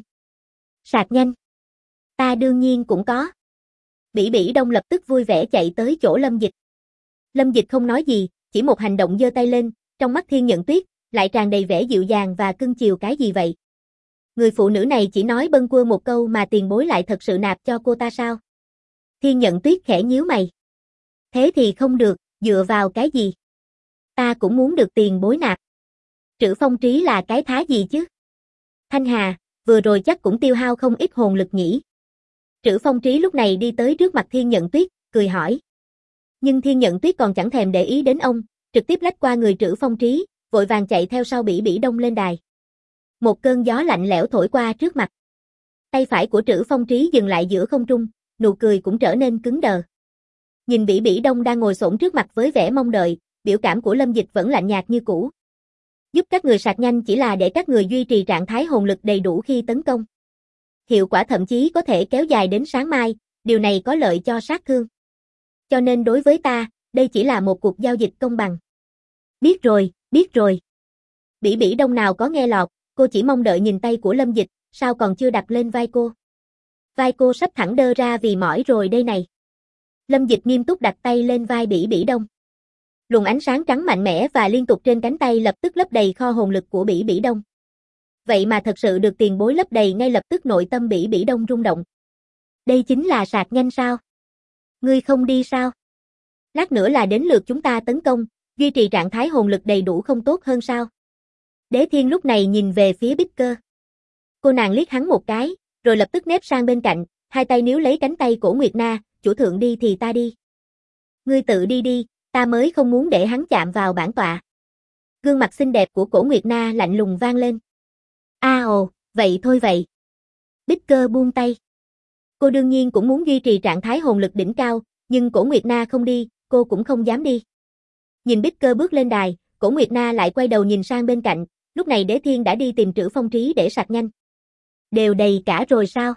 Sạc nhanh. Ta đương nhiên cũng có. Bỉ Bỉ Đông lập tức vui vẻ chạy tới chỗ Lâm Dịch. Lâm Dịch không nói gì, chỉ một hành động giơ tay lên, trong mắt Thiên Nhận Tuyết, lại tràn đầy vẻ dịu dàng và cưng chiều. Cái gì vậy? Người phụ nữ này chỉ nói bâng quơ một câu mà tiền bối lại thật sự nạp cho cô ta sao? Thiên Nhận Tuyết khẽ nhíu mày. Thế thì không được, dựa vào cái gì? Ta cũng muốn được tiền bối nạp. Trữ Phong Trí là cái thá gì chứ? Thanh Hà, vừa rồi chắc cũng tiêu hao không ít hồn lực nhỉ? Trữ Phong Trí lúc này đi tới trước mặt Thiên Nhận Tuyết, cười hỏi. Nhưng Thiên Nhận Tuyết còn chẳng thèm để ý đến ông, trực tiếp lách qua người Trữ Phong Trí, vội vàng chạy theo sau Bỉ Bỉ Đông lên đài. Một cơn gió lạnh lẽo thổi qua trước mặt. Tay phải của Trữ Phong Trí dừng lại giữa không trung, nụ cười cũng trở nên cứng đờ. Nhìn Bỉ Bỉ Đông đang ngồi xổm trước mặt với vẻ mong đợi, biểu cảm của Lâm Dịch vẫn lạnh nhạt như cũ. Giúp các người sạc nhanh chỉ là để các người duy trì trạng thái hồn lực đầy đủ khi tấn công. Hiệu quả thậm chí có thể kéo dài đến sáng mai, điều này có lợi cho sát thương. Cho nên đối với ta, đây chỉ là một cuộc giao dịch công bằng. Biết rồi, biết rồi. Bỉ Bỉ Đông nào có nghe lọt, cô chỉ mong đợi nhìn tay của Lâm Dịch, sao còn chưa đặt lên vai cô. Vai cô sắp thẳng đơ ra vì mỏi rồi đây này. Lâm Dịch nghiêm túc đặt tay lên vai Bỉ Bỉ Đông. Luồng ánh sáng trắng mạnh mẽ và liên tục trên cánh tay lập tức lấp đầy kho hồn lực của Bỉ Bỉ Đông. Vậy mà thật sự được tiền bối lấp đầy, ngay lập tức nội tâm Bỉ Bỉ Đông rung động. Đây chính là sạc nhanh sao? Ngươi không đi sao? Lát nữa là đến lượt chúng ta tấn công, Duy trì trạng thái hồn lực đầy đủ không tốt hơn sao? Đế Thiên lúc này nhìn về phía Bích Cơ. Cô nàng liếc hắn một cái, rồi lập tức nép sang bên cạnh, hai tay níu lấy cánh tay Cổ Nguyệt Na, chủ thượng đi thì ta đi. Ngươi tự đi đi, ta mới không muốn để hắn chạm vào bản tọa. Gương mặt xinh đẹp của Cổ Nguyệt Na lạnh lùng vang lên. Ồ, vậy thôi vậy. Bích Cơ buông tay. Cô đương nhiên cũng muốn duy trì trạng thái hồn lực đỉnh cao, nhưng Cổ Nguyệt Na không đi, cô cũng không dám đi. Nhìn Bích Cơ bước lên đài, Cổ Nguyệt Na lại quay đầu nhìn sang bên cạnh, lúc này Đế Thiên đã đi tìm Trữ Phong Trí để sạc nhanh. Đều đầy cả rồi sao?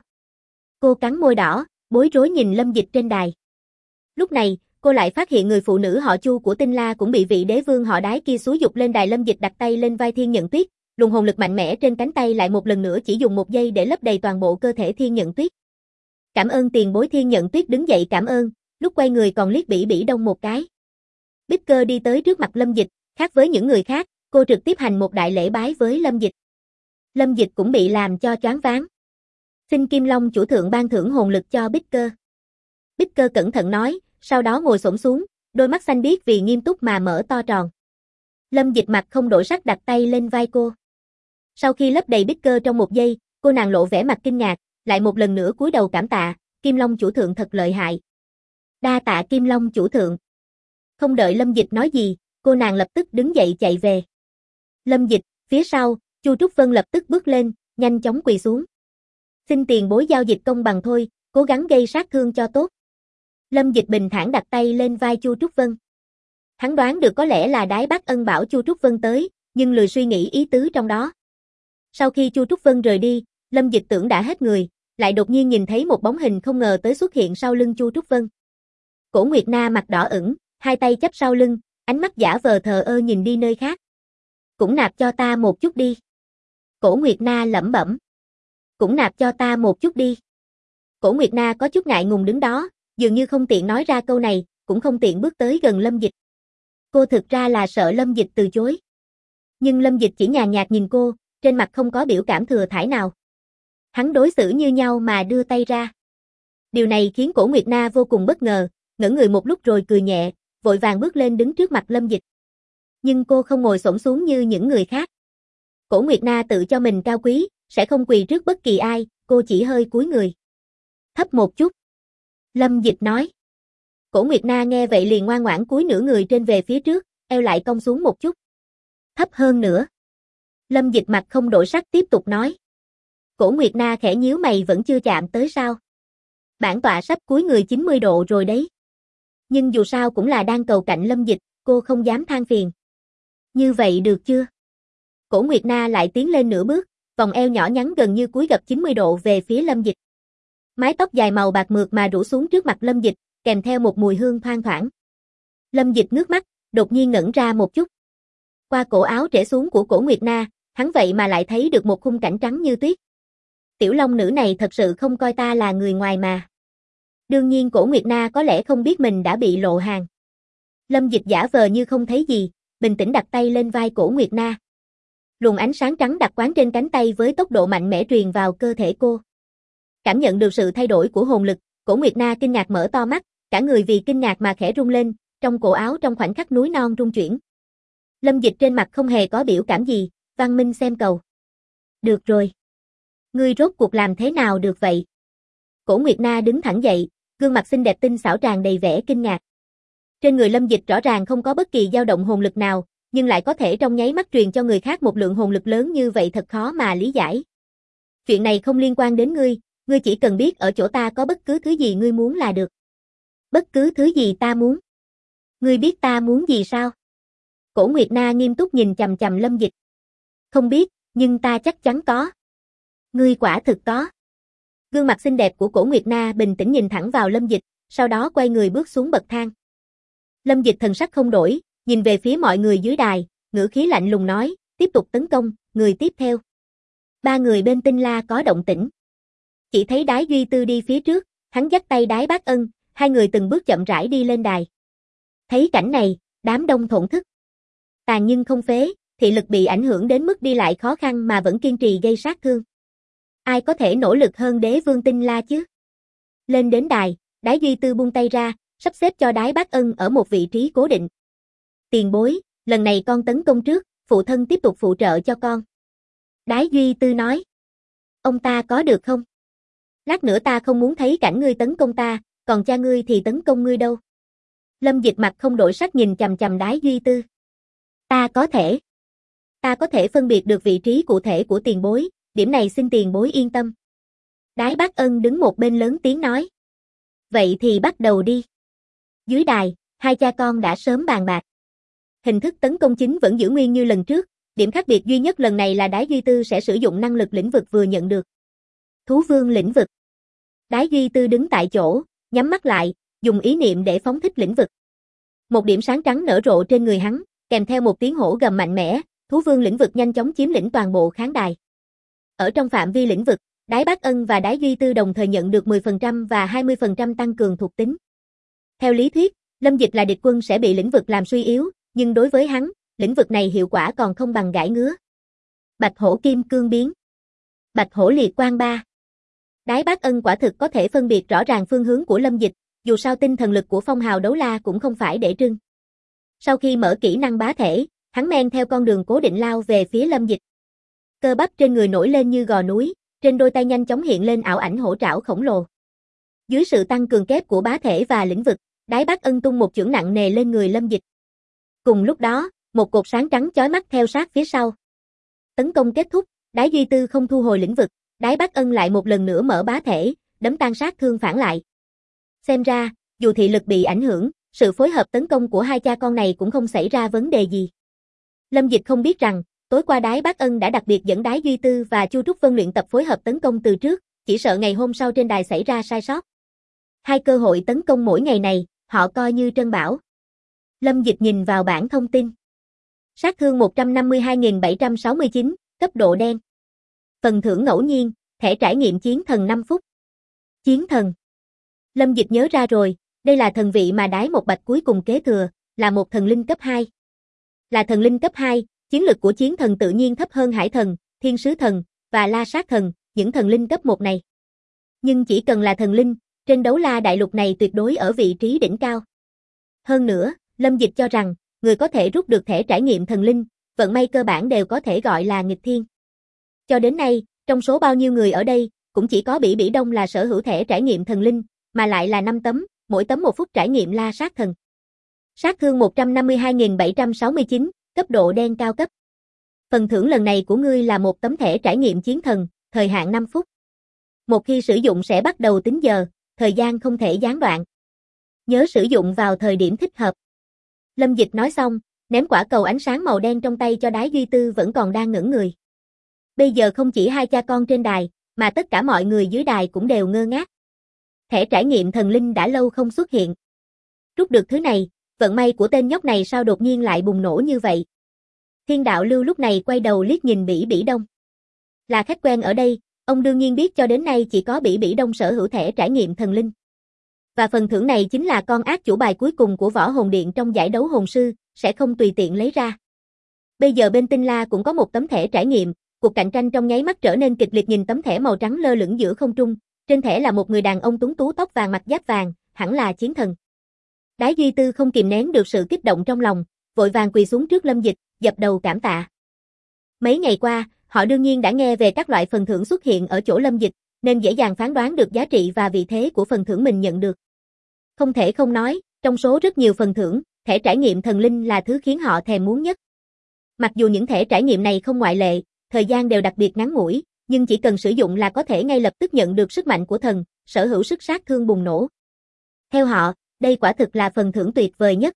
Cô cắn môi đỏ, bối rối nhìn Lâm Dịch trên đài. Lúc này, cô lại phát hiện người phụ nữ họ Chu của Tinh La cũng bị vị đế vương họ Đái kia xúi dục lên đài. Lâm Dịch đặt tay lên vai Thiên Nhận Tuyết, luồng hồn lực mạnh mẽ trên cánh tay lại một lần nữa chỉ dùng 1 giây để lấp đầy toàn bộ cơ thể Thiên Nhận Tuyết. Cảm ơn tiền bối. Thiên Nhận Tuyết đứng dậy cảm ơn, lúc quay người còn liếc Bỉ Bỉ Đông một cái. Bích Cơ đi tới trước mặt Lâm Dịch, khác với những người khác, cô trực tiếp hành một đại lễ bái với Lâm Dịch. Lâm Dịch cũng bị làm cho choáng váng. Xin Kim Long chủ thượng ban thưởng hồn lực cho Bích Cơ. Bích Cơ cẩn thận nói, sau đó ngồi xổm xuống, đôi mắt xanh biếc vì nghiêm túc mà mở to tròn. Lâm Dịch mặt không đổi sắc đặt tay lên vai cô. Sau khi lấp đầy Bích Cơ trong 1 giây, cô nàng lộ vẻ mặt kinh ngạc, lại một lần nữa cúi đầu cảm tạ, Kim Long chủ thượng thật lợi hại. Đa tạ Kim Long chủ thượng. Không đợi Lâm Dịch nói gì, cô nàng lập tức đứng dậy chạy về. Lâm Dịch, phía sau, Chu Trúc Vân lập tức bước lên, nhanh chóng quỳ xuống. Xin tiền bối giao dịch công bằng thôi, cố gắng gây sát thương cho tốt. Lâm Dịch bình thản đặt tay lên vai Chu Trúc Vân. Hắn đoán được có lẽ là Đái Bác Ân bảo Chu Trúc Vân tới, nhưng lười suy nghĩ ý tứ trong đó. Sau khi Chu Trúc Vân rời đi, Lâm Dịch tưởng đã hết người, lại đột nhiên nhìn thấy một bóng hình không ngờ tới xuất hiện sau lưng Chu Trúc Vân. Cổ Nguyệt Na mặt đỏ ửng, hai tay chắp sau lưng, ánh mắt giả vờ thờ ơ nhìn đi nơi khác. Cũng nạp cho ta một chút đi. Cổ Nguyệt Na lẩm bẩm. Cũng nạp cho ta một chút đi. Cổ Nguyệt Na có chút ngại ngùng đứng đó, dường như không tiện nói ra câu này, cũng không tiện bước tới gần Lâm Dịch. Cô thực ra là sợ Lâm Dịch từ chối. Nhưng Lâm Dịch chỉ nhàn nhạt nhìn cô, trên mặt không có biểu cảm thừa thãi nào. Hắn đối xử như nhau mà đưa tay ra. Điều này khiến Cổ Nguyệt Na vô cùng bất ngờ, ngẩn người một lúc rồi cười nhẹ, vội vàng bước lên đứng trước mặt Lâm Dịch. Nhưng cô không ngồi xổm xuống như những người khác. Cổ Nguyệt Na tự cho mình cao quý, sẽ không quỳ trước bất kỳ ai, cô chỉ hơi cúi người. Thấp một chút. Lâm Dịch nói. Cổ Nguyệt Na nghe vậy liền ngoan ngoãn cúi nửa người trên về phía trước, eo lại cong xuống một chút. Thấp hơn nữa. Lâm Dịch mặt không đổi sắc tiếp tục nói. Cổ Nguyệt Na khẽ nhíu mày vẫn chưa chạm tới sao. Bản tọa sắp cúi người 90 độ rồi đấy. Nhưng dù sao cũng là đang cầu cạnh Lâm Dịch, cô không dám than phiền. Như vậy được chưa? Cổ Nguyệt Na lại tiến lên nửa bước, vòng eo nhỏ nhắn gần như cúi gập 90 độ về phía Lâm Dịch. Mái tóc dài màu bạc mượt mà rủ xuống trước mặt Lâm Dịch, kèm theo một mùi hương thoang thoảng. Lâm Dịch ngước mắt, đột nhiên ngẩn ra một chút. Qua cổ áo trễ xuống của Cổ Nguyệt Na, hắn vậy mà lại thấy được một khung cảnh trắng như tuyết. Tiểu long nữ này thật sự không coi ta là người ngoài mà. Đương nhiên Cổ Nguyệt Na có lẽ không biết mình đã bị lộ hàng. Lâm Dịch giả vờ như không thấy gì, bình tĩnh đặt tay lên vai Cổ Nguyệt Na. Luồng ánh sáng trắng đặc quán trên cánh tay với tốc độ mạnh mẽ truyền vào cơ thể cô. Cảm nhận được sự thay đổi của hồn lực, Cổ Nguyệt Na kinh ngạc mở to mắt, cả người vì kinh ngạc mà khẽ rung lên, trong cổ áo trong khoảnh khắc núi non rung chuyển. Lâm Dịch trên mặt không hề có biểu cảm gì, văn minh xem cầu. Được rồi. Ngươi rốt cuộc làm thế nào được vậy? Cổ Nguyệt Na đứng thẳng dậy, gương mặt xinh đẹp tinh xảo tràn đầy vẻ kinh ngạc. Trên người Lâm Dịch rõ ràng không có bất kỳ dao động hồn lực nào, nhưng lại có thể trong nháy mắt truyền cho người khác một lượng hồn lực lớn như vậy thật khó mà lý giải. Chuyện này không liên quan đến ngươi, ngươi chỉ cần biết ở chỗ ta có bất cứ thứ gì ngươi muốn là được. Bất cứ thứ gì ta muốn? Ngươi biết ta muốn gì sao? Cổ Nguyệt Na nghiêm túc nhìn chằm chằm Lâm Dịch. Không biết, nhưng ta chắc chắn có. Ngươi quả thực có. Gương mặt xinh đẹp của Cổ Nguyệt Na bình tĩnh nhìn thẳng vào Lâm Dịch, sau đó quay người bước xuống bậc thang. Lâm Dịch thần sắc không đổi, nhìn về phía mọi người dưới đài, ngữ khí lạnh lùng nói, tiếp tục tấn công, người tiếp theo. 3 người bên Tinh La có động tĩnh. Chỉ thấy Đái Duy Tư đi phía trước, hắn dắt tay Đái Bác Ân, hai người từng bước chậm rãi đi lên đài. Thấy cảnh này, đám đông thổn thức. Tàn nhưng không phế, thị lực bị ảnh hưởng đến mức đi lại khó khăn mà vẫn kiên trì gây sát thương. Ai có thể nỗ lực hơn đế vương Tinh La chứ? Lên đến đài, Đái Duy Tư buông tay ra, sắp xếp cho Đái Bác Ân ở một vị trí cố định. Tiền bối, lần này con tấn công trước, phụ thân tiếp tục phụ trợ cho con. Đái Duy Tư nói. Ông ta có được không? Lát nữa ta không muốn thấy cảnh ngươi tấn công ta, còn cha ngươi thì tấn công ngươi đâu. Lâm Dịch mặt không đổi sắc nhìn chằm chằm Đái Duy Tư. Ta có thể phân biệt được vị trí cụ thể của tiền bối, điểm này xin tiền bối yên tâm. Đái Bác Ân đứng một bên lớn tiếng nói. Vậy thì bắt đầu đi. Dưới đài, hai cha con đã sớm bàn bạc. Hình thức tấn công chính vẫn giữ nguyên như lần trước, điểm khác biệt duy nhất lần này là Đái Duy Tư sẽ sử dụng năng lực lĩnh vực vừa nhận được. Thú vương lĩnh vực. Đái Duy Tư đứng tại chỗ, nhắm mắt lại, dùng ý niệm để phóng thích lĩnh vực. Một điểm sáng trắng nở rộ trên người hắn, kèm theo một tiếng hổ gầm mạnh mẽ, thú vương lĩnh vực nhanh chóng chiếm lĩnh toàn bộ khán đài. Ở trong phạm vi lĩnh vực, Đái Bác Ân và Đái Duy Tư đồng thời nhận được 10% và 20% tăng cường thuộc tính. Theo lý thuyết, Lâm Dịch là địch quân sẽ bị lĩnh vực làm suy yếu, nhưng đối với hắn, lĩnh vực này hiệu quả còn không bằng gãi ngứa. Bạch hổ kim cương biến. Bạch hổ liệt quang 3. Đái Bác Ân quả thực có thể phân biệt rõ ràng phương hướng của Lâm Dịch, dù sao tinh thần lực của phong hào đấu la cũng không phải để trưng. Sau khi mở kỹ năng bá thể, hắn men theo con đường cố định lao về phía Lâm Dịch. Cơ bắp trên người nổi lên như gò núi, trên đôi tay nhanh chóng hiện lên ảo ảnh hổ trảo khổng lồ. Dưới sự tăng cường kép của bá thể và lĩnh vực, Đái Bác Ân tung một chưởng nặng nề lên người Lâm Dịch. Cùng lúc đó, một cột sáng trắng chói mắt theo sát phía sau. Tấn công kết thúc, Đái Duy Tư không thu hồi lĩnh vực, Đái Bác Ân lại một lần nữa mở bá thể, đấm tan sát thương phản lại. Xem ra, dù thị lực bị ảnh hưởng, sự phối hợp tấn công của hai cha con này cũng không xảy ra vấn đề gì. Lâm Dịch không biết rằng, tối qua Đái Bác Ân đã đặc biệt dẫn Đái Duy Tư và Chu Trúc Vân luyện tập phối hợp tấn công từ trước, chỉ sợ ngày hôm sau trên đài xảy ra sai sót. Hai cơ hội tấn công mỗi ngày này, họ coi như trân bảo. Lâm Dịch nhìn vào bảng thông tin. Sát thương 152.769, cấp độ đen. Phần thưởng ngẫu nhiên, thẻ trải nghiệm chiến thần 5 phút. Chiến thần. Lâm Dịch nhớ ra rồi, đây là thần vị mà Đái Một Bạch cuối cùng kế thừa, là một thần linh cấp 2. Là thần linh cấp 2, chiến lực của chiến thần tự nhiên thấp hơn hải thần, thiên sứ thần, và la sát thần, những thần linh cấp 1 này. Nhưng chỉ cần là thần linh, trên đấu la đại lục này tuyệt đối ở vị trí đỉnh cao. Hơn nữa, Lâm Dịch cho rằng, người có thể rút được thẻ trải nghiệm thần linh, vận may cơ bản đều có thể gọi là nghịch thiên. Cho đến nay, trong số bao nhiêu người ở đây, cũng chỉ có Bỉ Bỉ Đông là sở hữu thẻ trải nghiệm thần linh, mà lại là 5 tấm, mỗi tấm 1 phút trải nghiệm la sát thần. Sát thương 152.769, cấp độ đen cao cấp. Phần thưởng lần này của ngươi là một tấm thẻ trải nghiệm chiến thần, thời hạn 5 phút. Một khi sử dụng sẽ bắt đầu tính giờ, thời gian không thể gián đoạn. Nhớ sử dụng vào thời điểm thích hợp. Lâm Dịch nói xong, ném quả cầu ánh sáng màu đen trong tay cho Đái Duy Tư vẫn còn đang ngẩn người. Bây giờ không chỉ hai cha con trên đài, mà tất cả mọi người dưới đài cũng đều ngơ ngác. Thẻ trải nghiệm thần linh đã lâu không xuất hiện. Rút được thứ này, vận may của tên nhóc này sao đột nhiên lại bùng nổ như vậy. Thiên Đạo Lưu lúc này quay đầu liếc nhìn Bỉ Bỉ Đông. Là khách quen ở đây, ông đương nhiên biết cho đến nay chỉ có Bỉ Bỉ Đông sở hữu thẻ trải nghiệm thần linh. Và phần thưởng này chính là con ác chủ bài cuối cùng của Võ Hồn Điện trong giải đấu hồn sư, sẽ không tùy tiện lấy ra. Bây giờ bên Tinh La cũng có một tấm thẻ trải nghiệm, cuộc cạnh tranh trong nháy mắt trở nên kịch liệt. Nhìn tấm thẻ màu trắng lơ lửng giữa không trung, trên thẻ là một người đàn ông tuấn tú tóc vàng mặc giáp vàng, hẳn là chiến thần. Đái Duy Tư không kìm nén được sự kích động trong lòng, vội vàng quỳ xuống trước Lâm Dịch, dập đầu cảm tạ. Mấy ngày qua, họ đương nhiên đã nghe về các loại phần thưởng xuất hiện ở chỗ Lâm Dịch, nên dễ dàng phán đoán được giá trị và vị thế của phần thưởng mình nhận được. Không thể không nói, trong số rất nhiều phần thưởng, thẻ trải nghiệm thần linh là thứ khiến họ thèm muốn nhất. Mặc dù những thẻ trải nghiệm này không ngoại lệ, thời gian đều đặc biệt ngắn ngủi, nhưng chỉ cần sử dụng là có thể ngay lập tức nhận được sức mạnh của thần, sở hữu sức sát thương bùng nổ. Theo họ, đây quả thực là phần thưởng tuyệt vời nhất.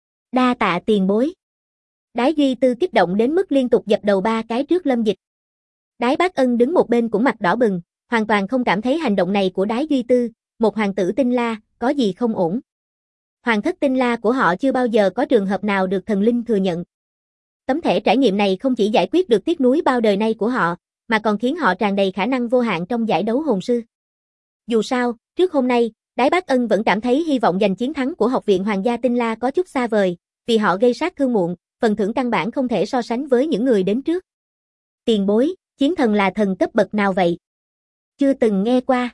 Đa tạ tiền bối. Đái Duy Tư kích động đến mức liên tục dập đầu 3 cái trước Lâm Dịch. Đái Bác Ân đứng một bên cũng mặt đỏ bừng, hoàn toàn không cảm thấy hành động này của Đái Duy Tư, một hoàng tử Tinh La, có gì không ổn. Hoàng thất Tinh La của họ chưa bao giờ có trường hợp nào được thần linh thừa nhận. Tấm thẻ trải nghiệm này không chỉ giải quyết được tiếc nuối bao đời nay của họ, mà còn khiến họ tràn đầy khả năng vô hạn trong giải đấu hồn sư. Dù sao, trước hôm nay, Đái Bác Ân vẫn cảm thấy hy vọng giành chiến thắng của Học viện Hoàng gia Tinh La có chút xa vời, vì họ gây sát thương muộn, phần thưởng căn bản không thể so sánh với những người đến trước. Tiền bối, chiến thần là thần cấp bậc nào vậy? Chưa từng nghe qua.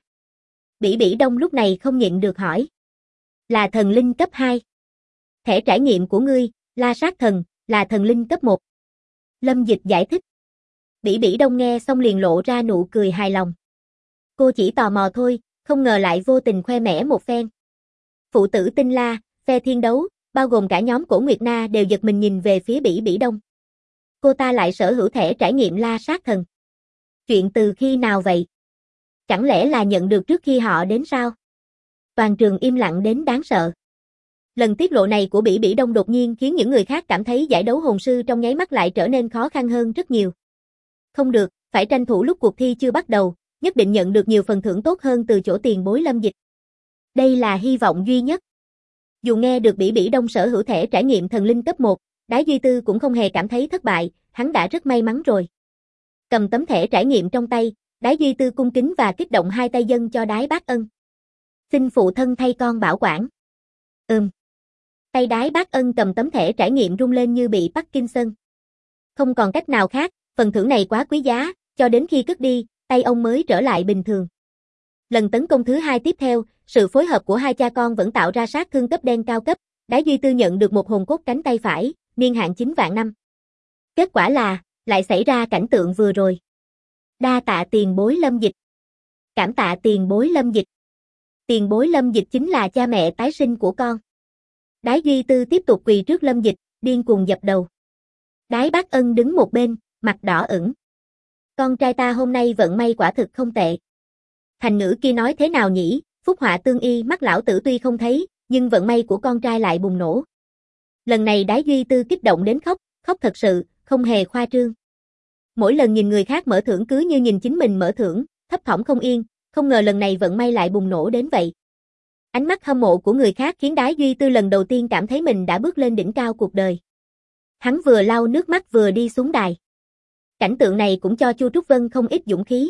Bỉ Bỉ Đông lúc này không nhịn được hỏi. Là thần linh cấp 2. Thẻ trải nghiệm của ngươi, La sát thần, là thần linh cấp 1. Lâm Dịch giải thích. Bỉ Bỉ Đông nghe xong liền lộ ra nụ cười hài lòng. Cô chỉ tò mò thôi, không ngờ lại vô tình khoe mẽ một phen. Phụ tử Tinh La, phe thiên đấu, bao gồm cả nhóm Cổ Nguyệt Na đều giật mình nhìn về phía Bỉ Bỉ Đông. Cô ta lại sở hữu thẻ trải nghiệm La sát thần. Chuyện từ khi nào vậy? Chẳng lẽ là nhận được trước khi họ đến sao? Toàn trường im lặng đến đáng sợ. Lần tiết lộ này của Bỉ Bỉ Đông đột nhiên khiến những người khác cảm thấy giải đấu hồn sư trong nháy mắt lại trở nên khó khăn hơn rất nhiều. Không được, phải tranh thủ lúc cuộc thi chưa bắt đầu, nhất định nhận được nhiều phần thưởng tốt hơn từ chỗ tiền bối Lâm Dịch. Đây là hy vọng duy nhất. Dù nghe được Bỉ Bỉ Đông sở hữu thẻ trải nghiệm thần linh cấp 1, Đái Duy Tư cũng không hề cảm thấy thất bại, hắn đã rất may mắn rồi. Cầm tấm thẻ trải nghiệm trong tay, Đái Duy Tư cung kính và kích động hai tay dâng cho Đái Bác Ân. Xin phụ thân thay con bảo quản. Tay Đái Bác Ân cầm tấm thẻ trải nghiệm rung lên như bị Parkinson. Không còn cách nào khác, phần thưởng này quá quý giá, cho đến khi cất đi, tay ông mới trở lại bình thường. Lần tấn công thứ 2 tiếp theo, sự phối hợp của hai cha con vẫn tạo ra sát thương cấp đen cao cấp, Đái Duy Tư nhận được một hồn cốt cánh tay phải, niên hạn 9 vạn năm. Kết quả là, lại xảy ra cảnh tượng vừa rồi. Đa tạ tiền bối Lâm Dịch. Cảm tạ tiền bối Lâm Dịch. Tiền bối Lâm Dịch chính là cha mẹ tái sinh của con. Đái Duy Tư tiếp tục quỳ trước Lâm Dịch, điên cuồng dập đầu. Đái Bác Ân đứng một bên, mặt đỏ ửng. Con trai ta hôm nay vận may quả thực không tệ. Thành ngữ kia nói thế nào nhỉ, phúc họa tương y, mắt lão tử tuy không thấy, nhưng vận may của con trai lại bùng nổ. Lần này Đái Duy Tư kích động đến khóc, khóc thật sự, không hề khoa trương. Mỗi lần nhìn người khác mở thưởng cứ như nhìn chính mình mở thưởng, thấp thỏm không yên, không ngờ lần này vận may lại bùng nổ đến vậy. Ánh mắt hâm mộ của người khác khiến Đái Duy Tư lần đầu tiên cảm thấy mình đã bước lên đỉnh cao cuộc đời. Hắn vừa lau nước mắt vừa đi xuống đài. Cảnh tượng này cũng cho Chu Trúc Vân không ít dũng khí.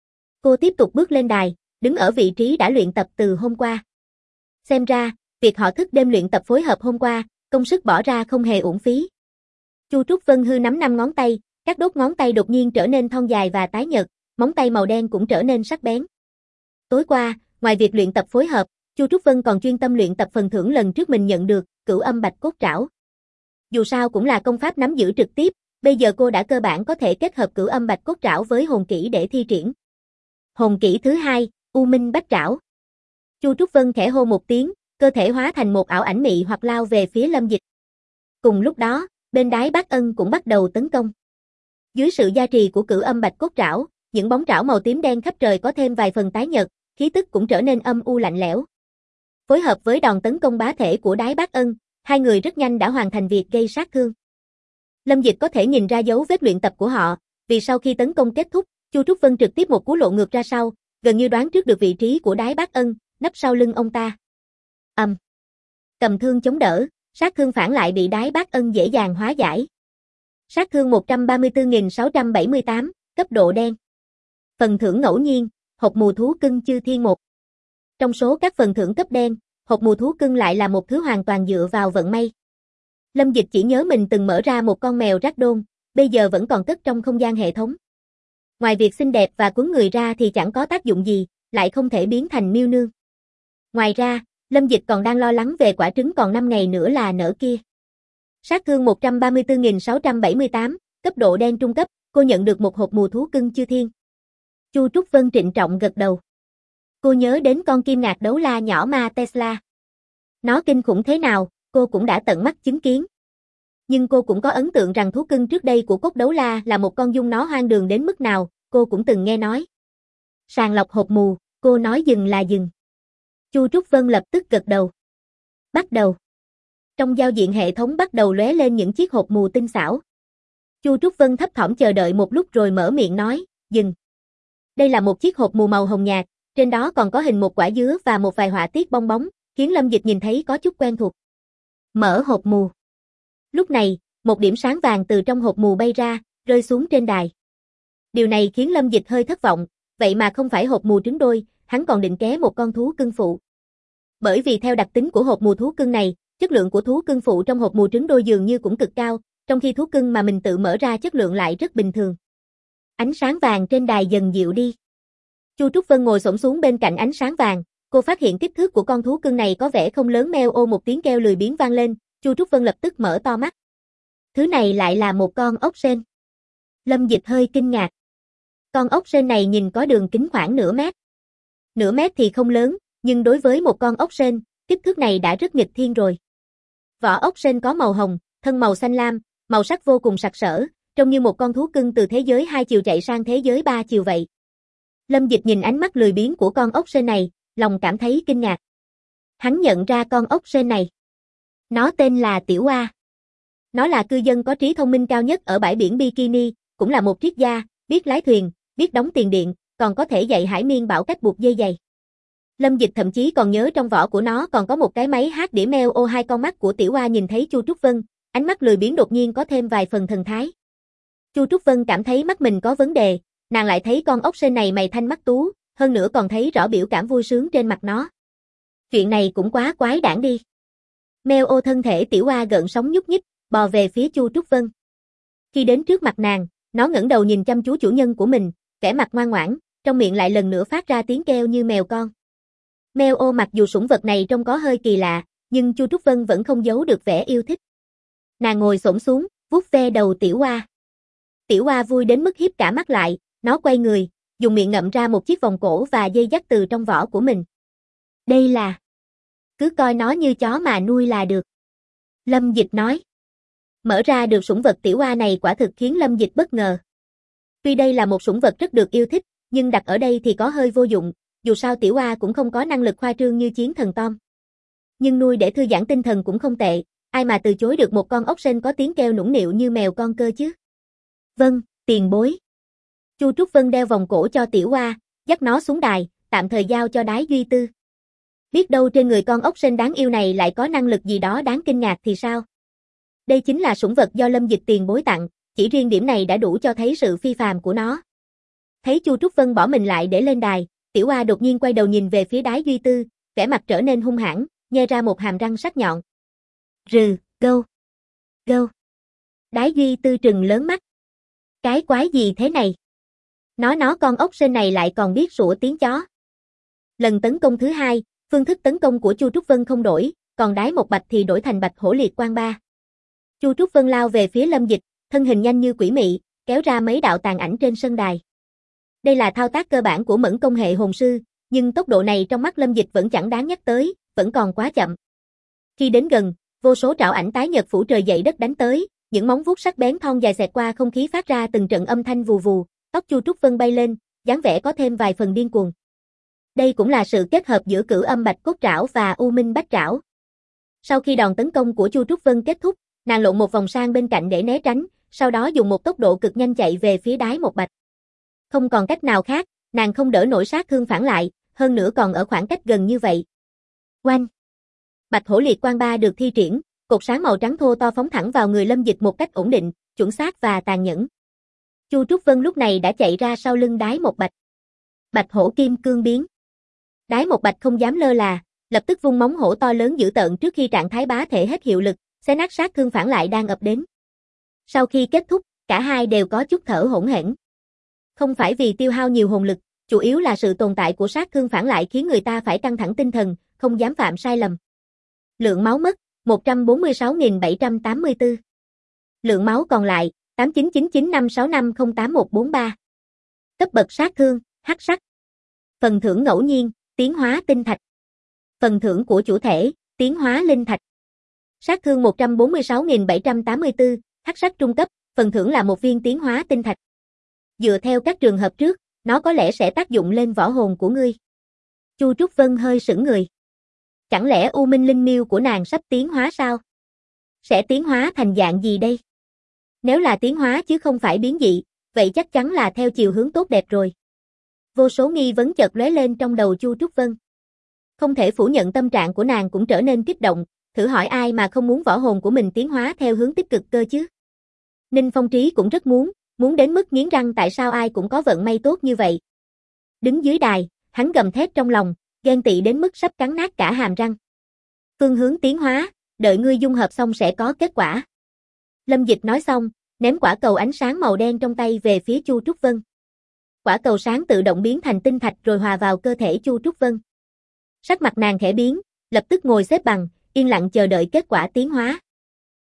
Cô tiếp tục bước lên đài, đứng ở vị trí đã luyện tập từ hôm qua. Xem ra, việc họ thức đêm luyện tập phối hợp hôm qua, công sức bỏ ra không hề uổng phí. Chu Trúc Vân hư nắm 5 ngón tay, các đốt ngón tay đột nhiên trở nên thon dài và tái nhợt, móng tay màu đen cũng trở nên sắc bén. Tối qua, ngoài việc luyện tập phối hợp, Chu Trúc Vân còn chuyên tâm luyện tập phần thưởng lần trước mình nhận được, Cửu Âm Bạch Cốt Trảo. Dù sao cũng là công pháp nắm giữ trực tiếp, bây giờ cô đã cơ bản có thể kết hợp Cửu Âm Bạch Cốt Trảo với hồn kỹ để thi triển. Hồn kỹ thứ 2, U Minh Bách Trảo. Chu Trúc Vân khẽ hô một tiếng, cơ thể hóa thành một ảo ảnh mị hoặc lao về phía Lâm Dịch. Cùng lúc đó, bên Đái Bác Ân cũng bắt đầu tấn công. Dưới sự gia trì của Cửu Âm Bạch Cốt Trảo, những bóng trảo màu tím đen khắp trời có thêm vài phần tái nhợt, khí tức cũng trở nên âm u lạnh lẽo. Phối hợp với đòn tấn công bá thể của Đái Bác Ân, hai người rất nhanh đã hoàn thành việc gây sát thương. Lâm Dịch có thể nhìn ra dấu vết luyện tập của họ, vì sau khi tấn công kết thúc, Chu Trúc Vân trực tiếp một cú lộ ngược ra sau, gần như đoán trước được vị trí của Đái Bác Ân, nấp sau lưng ông ta. Cầm thương chống đỡ, sát thương phản lại bị Đái Bác Ân dễ dàng hóa giải. Sát thương 134.678, cấp độ đen. Phần thưởng ngẫu nhiên, hộp mù thú cưng chư thiên 1. Trong số các phần thưởng cấp đen, hộp mù thú cưng lại là một thứ hoàn toàn dựa vào vận may. Lâm Dịch chỉ nhớ mình từng mở ra một con mèo ragdoll, bây giờ vẫn còn cất trong không gian hệ thống. Ngoài việc xinh đẹp và quấn người ra thì chẳng có tác dụng gì, lại không thể biến thành miêu nương. Ngoài ra, Lâm Dịch còn đang lo lắng về quả trứng còn 5 ngày nữa là nở kia. Sát thương 134.678, cấp độ đen trung cấp, cô nhận được một hộp mù thú cưng chư thiên. Chu Trúc Vân trịnh trọng gật đầu. Cô nhớ đến con kim ngạc đấu la nhỏ ma Tesla. Nó kinh khủng thế nào, cô cũng đã tận mắt chứng kiến. Nhưng cô cũng có ấn tượng rằng thú cưng trước đây của cốt đấu la là một con dung nó hoang đường đến mức nào, cô cũng từng nghe nói. Sàng lọc hộp mù, cô nói dừng là dừng. Chu Trúc Vân lập tức gật đầu. Bắt đầu. Trong giao diện hệ thống bắt đầu lóe lên những chiếc hộp mù tinh xảo. Chu Trúc Vân thấp thỏm chờ đợi một lúc rồi mở miệng nói, dừng. Đây là một chiếc hộp mù màu hồng nhạt, trên đó còn có hình một quả dứa và một vài họa tiết bong bóng, khiến Lâm Dịch nhìn thấy có chút quen thuộc. Mở hộp mù. Lúc này, một điểm sáng vàng từ trong hộp mù bay ra, rơi xuống trên đài. Điều này khiến Lâm Dịch hơi thất vọng, vậy mà không phải hộp mù trứng đôi, hắn còn định ké một con thú cưng phụ. Bởi vì theo đặc tính của hộp mù thú cưng này, chất lượng của thú cưng phụ trong hộp mù trứng đôi dường như cũng cực cao, trong khi thú cưng mà mình tự mở ra chất lượng lại rất bình thường. Ánh sáng vàng trên đài dần dịu đi. Chu Trúc Vân ngồi xổm xuống bên cạnh ánh sáng vàng, cô phát hiện kích thước của con thú cưng này có vẻ không lớn, meo ô một tiếng kêu lười biếng vang lên, Chu Trúc Vân lập tức mở to mắt. Thứ này lại là một con ốc sên. Lâm Dịch hơi kinh ngạc. Con ốc sên này nhìn có đường kính khoảng nửa mét. Nửa mét thì không lớn, nhưng đối với một con ốc sên, kích thước này đã rất nghịch thiên rồi. Vỏ ốc sên có màu hồng, thân màu xanh lam, màu sắc vô cùng sặc sỡ, trông như một con thú cưng từ thế giới 2 chiều chạy sang thế giới 3 chiều vậy. Lâm Dịch nhìn ánh mắt lười biếng của con ốc sên này, lòng cảm thấy kinh ngạc. Hắn nhận ra con ốc sên này. Nó tên là Tiểu Oa. Nó là cư dân có trí thông minh cao nhất ở bãi biển Bikini, cũng là một triết gia, biết lái thuyền, biết đóng tiền điện, còn có thể dạy Hải Miên Bảo cách buộc dây giày. Lâm Dịch thậm chí còn nhớ trong vỏ của nó còn có một cái máy hát đĩa Meo. Hai con mắt của Tiểu Oa nhìn thấy Chu Trúc Vân, ánh mắt lười biếng đột nhiên có thêm vài phần thần thái. Chu Trúc Vân cảm thấy mắt mình có vấn đề, nàng lại thấy con ốc sên này mày thanh mắt tú, hơn nữa còn thấy rõ biểu cảm vui sướng trên mặt nó. Chuyện này cũng quá quái đản đi. Meo thân thể Tiểu Oa gợn sóng nhúc nhích, bò về phía Chu Trúc Vân. Khi đến trước mặt nàng, nó ngẩng đầu nhìn chăm chú chủ nhân của mình, vẻ mặt ngoan ngoãn, trong miệng lại lần nữa phát ra tiếng kêu như mèo con. Meo mặc dù sủng vật này trông có hơi kỳ lạ, nhưng Chu Trúc Vân vẫn không giấu được vẻ yêu thích. Nàng ngồi xổm xuống, vuốt ve đầu Tiểu Oa. Tiểu Oa vui đến mức híp cả mắt lại, nó quay người, dùng miệng ngậm ra một chiếc vòng cổ và dây dắt từ trong vỏ của mình. Đây là... Cứ coi nó như chó mà nuôi là được. Lâm Dịch nói. Mở ra được sủng vật Tiểu Oa này quả thực khiến Lâm Dịch bất ngờ. Tuy đây là một sủng vật rất được yêu thích, nhưng đặt ở đây thì có hơi vô dụng, dù sao Tiểu Oa cũng không có năng lực khoa trương như chiến thần Tom. Nhưng nuôi để thư giãn tinh thần cũng không tệ, ai mà từ chối được một con ốc sên có tiếng kêu nũng nịu như mèo con cơ chứ. Vâng, tiền bối. Chu Trúc Vân đeo vòng cổ cho Tiểu Oa, dắt nó xuống đài, tạm thời giao cho Đái Duy Tư. Biết đâu trên người con ốc sên đáng yêu này lại có năng lực gì đó đáng kinh ngạc thì sao? Đây chính là sủng vật do Lâm Dịch tiền bối tặng, chỉ riêng điểm này đã đủ cho thấy sự phi phàm của nó. Thấy Chu Trúc Vân bỏ mình lại để lên đài, Tiểu Oa đột nhiên quay đầu nhìn về phía Đái Duy Tư, vẻ mặt trở nên hung hãn, nhe ra một hàm răng sắc nhọn. Rừ, gâu, gâu. Đái Duy Tư trừng lớn mắt. Cái quái gì thế này? Nó con ốc sên này lại còn biết sủa tiếng chó. Lần tấn công thứ hai, phương thức tấn công của Chu Trúc Vân không đổi, còn Đái Một Bạch thì đổi thành Bạch Hổ Liệt Quang Ba. Chu Trúc Vân lao về phía Lâm Dịch, thân hình nhanh như quỷ mị, kéo ra mấy đạo tàn ảnh trên sân đài. Đây là thao tác cơ bản của mẫn công hệ hồn sư, nhưng tốc độ này trong mắt Lâm Dịch vẫn chẳng đáng nhắc tới, vẫn còn quá chậm. Khi đến gần, vô số trảo ảnh tái nhật phủ trời dậy đất đánh tới, những móng vuốt sắc bén thon dài xẹt qua không khí phát ra từng trận âm thanh vù vù, tóc Chu Trúc Vân bay lên, dáng vẻ có thêm vài phần điên cuồng. Đây cũng là sự kết hợp giữa Cửu Âm Bạch Cốt Trảo và U Minh Bách Trảo. Sau khi đòn tấn công của Chu Trúc Vân kết thúc, nàng lộn một vòng sang bên cạnh để né tránh, sau đó dùng một tốc độ cực nhanh chạy về phía Đái Một Bạch. Không còn cách nào khác, nàng không đỡ nổi sát thương phản lại, hơn nữa còn ở khoảng cách gần như vậy. Oanh! Bạch Hổ Liệt Quang Ba được thi triển, cột sáng màu trắng thô to phóng thẳng vào người Lâm Dịch một cách ổn định, chuẩn xác và tàn nhẫn. Chu Trúc Vân lúc này đã chạy ra sau lưng Đái Một Bạch. Bạch Hổ Kim Cương biến. Đái Một Bạch không dám lơ là, lập tức vung móng hổ to lớn dữ tợn trước khi trạng thái bá thể hết hiệu lực, xé nát sát thương phản lại đang ập đến. Sau khi kết thúc, cả hai đều có chút thở hổn hển. Không phải vì tiêu hao nhiều hồn lực, chủ yếu là sự tồn tại của sát thương phản lại khiến người ta phải căng thẳng tinh thần, không dám phạm sai lầm. Lượng máu mất, 146.784. Lượng máu còn lại, 899956508143. Cấp bậc sát thương, hắc sắc. Phần thưởng ngẫu nhiên, tiến hóa tinh thạch. Phần thưởng của chủ thể, tiến hóa linh thạch. Sát thương 146.784, hắc sắc trung cấp, phần thưởng là một viên tiến hóa tinh thạch. Dựa theo các trường hợp trước, nó có lẽ sẽ tác dụng lên võ hồn của ngươi. Chu Trúc Vân hơi sững người. Chẳng lẽ U Minh Linh Miêu của nàng sắp tiến hóa sao? Sẽ tiến hóa thành dạng gì đây? Nếu là tiến hóa chứ không phải biến dị, vậy chắc chắn là theo chiều hướng tốt đẹp rồi. Vô số nghi vấn chợt lóe lên trong đầu Chu Trúc Vân. Không thể phủ nhận tâm trạng của nàng cũng trở nên kích động, thử hỏi ai mà không muốn võ hồn của mình tiến hóa theo hướng tích cực cơ chứ? Ninh Phong Trí cũng rất muốn đến mức nghiến răng tại sao ai cũng có vận may tốt như vậy. Đứng dưới đài, hắn gầm thét trong lòng, ghen tị đến mức sắp cắn nát cả hàm răng. Phương hướng tiến hóa, đợi ngươi dung hợp xong sẽ có kết quả. Lâm Dịch nói xong, ném quả cầu ánh sáng màu đen trong tay về phía Chu Trúc Vân. Quả cầu sáng tự động biến thành tinh thạch rồi hòa vào cơ thể Chu Trúc Vân. Sắc mặt nàng khẽ biến, lập tức ngồi xếp bằng, yên lặng chờ đợi kết quả tiến hóa.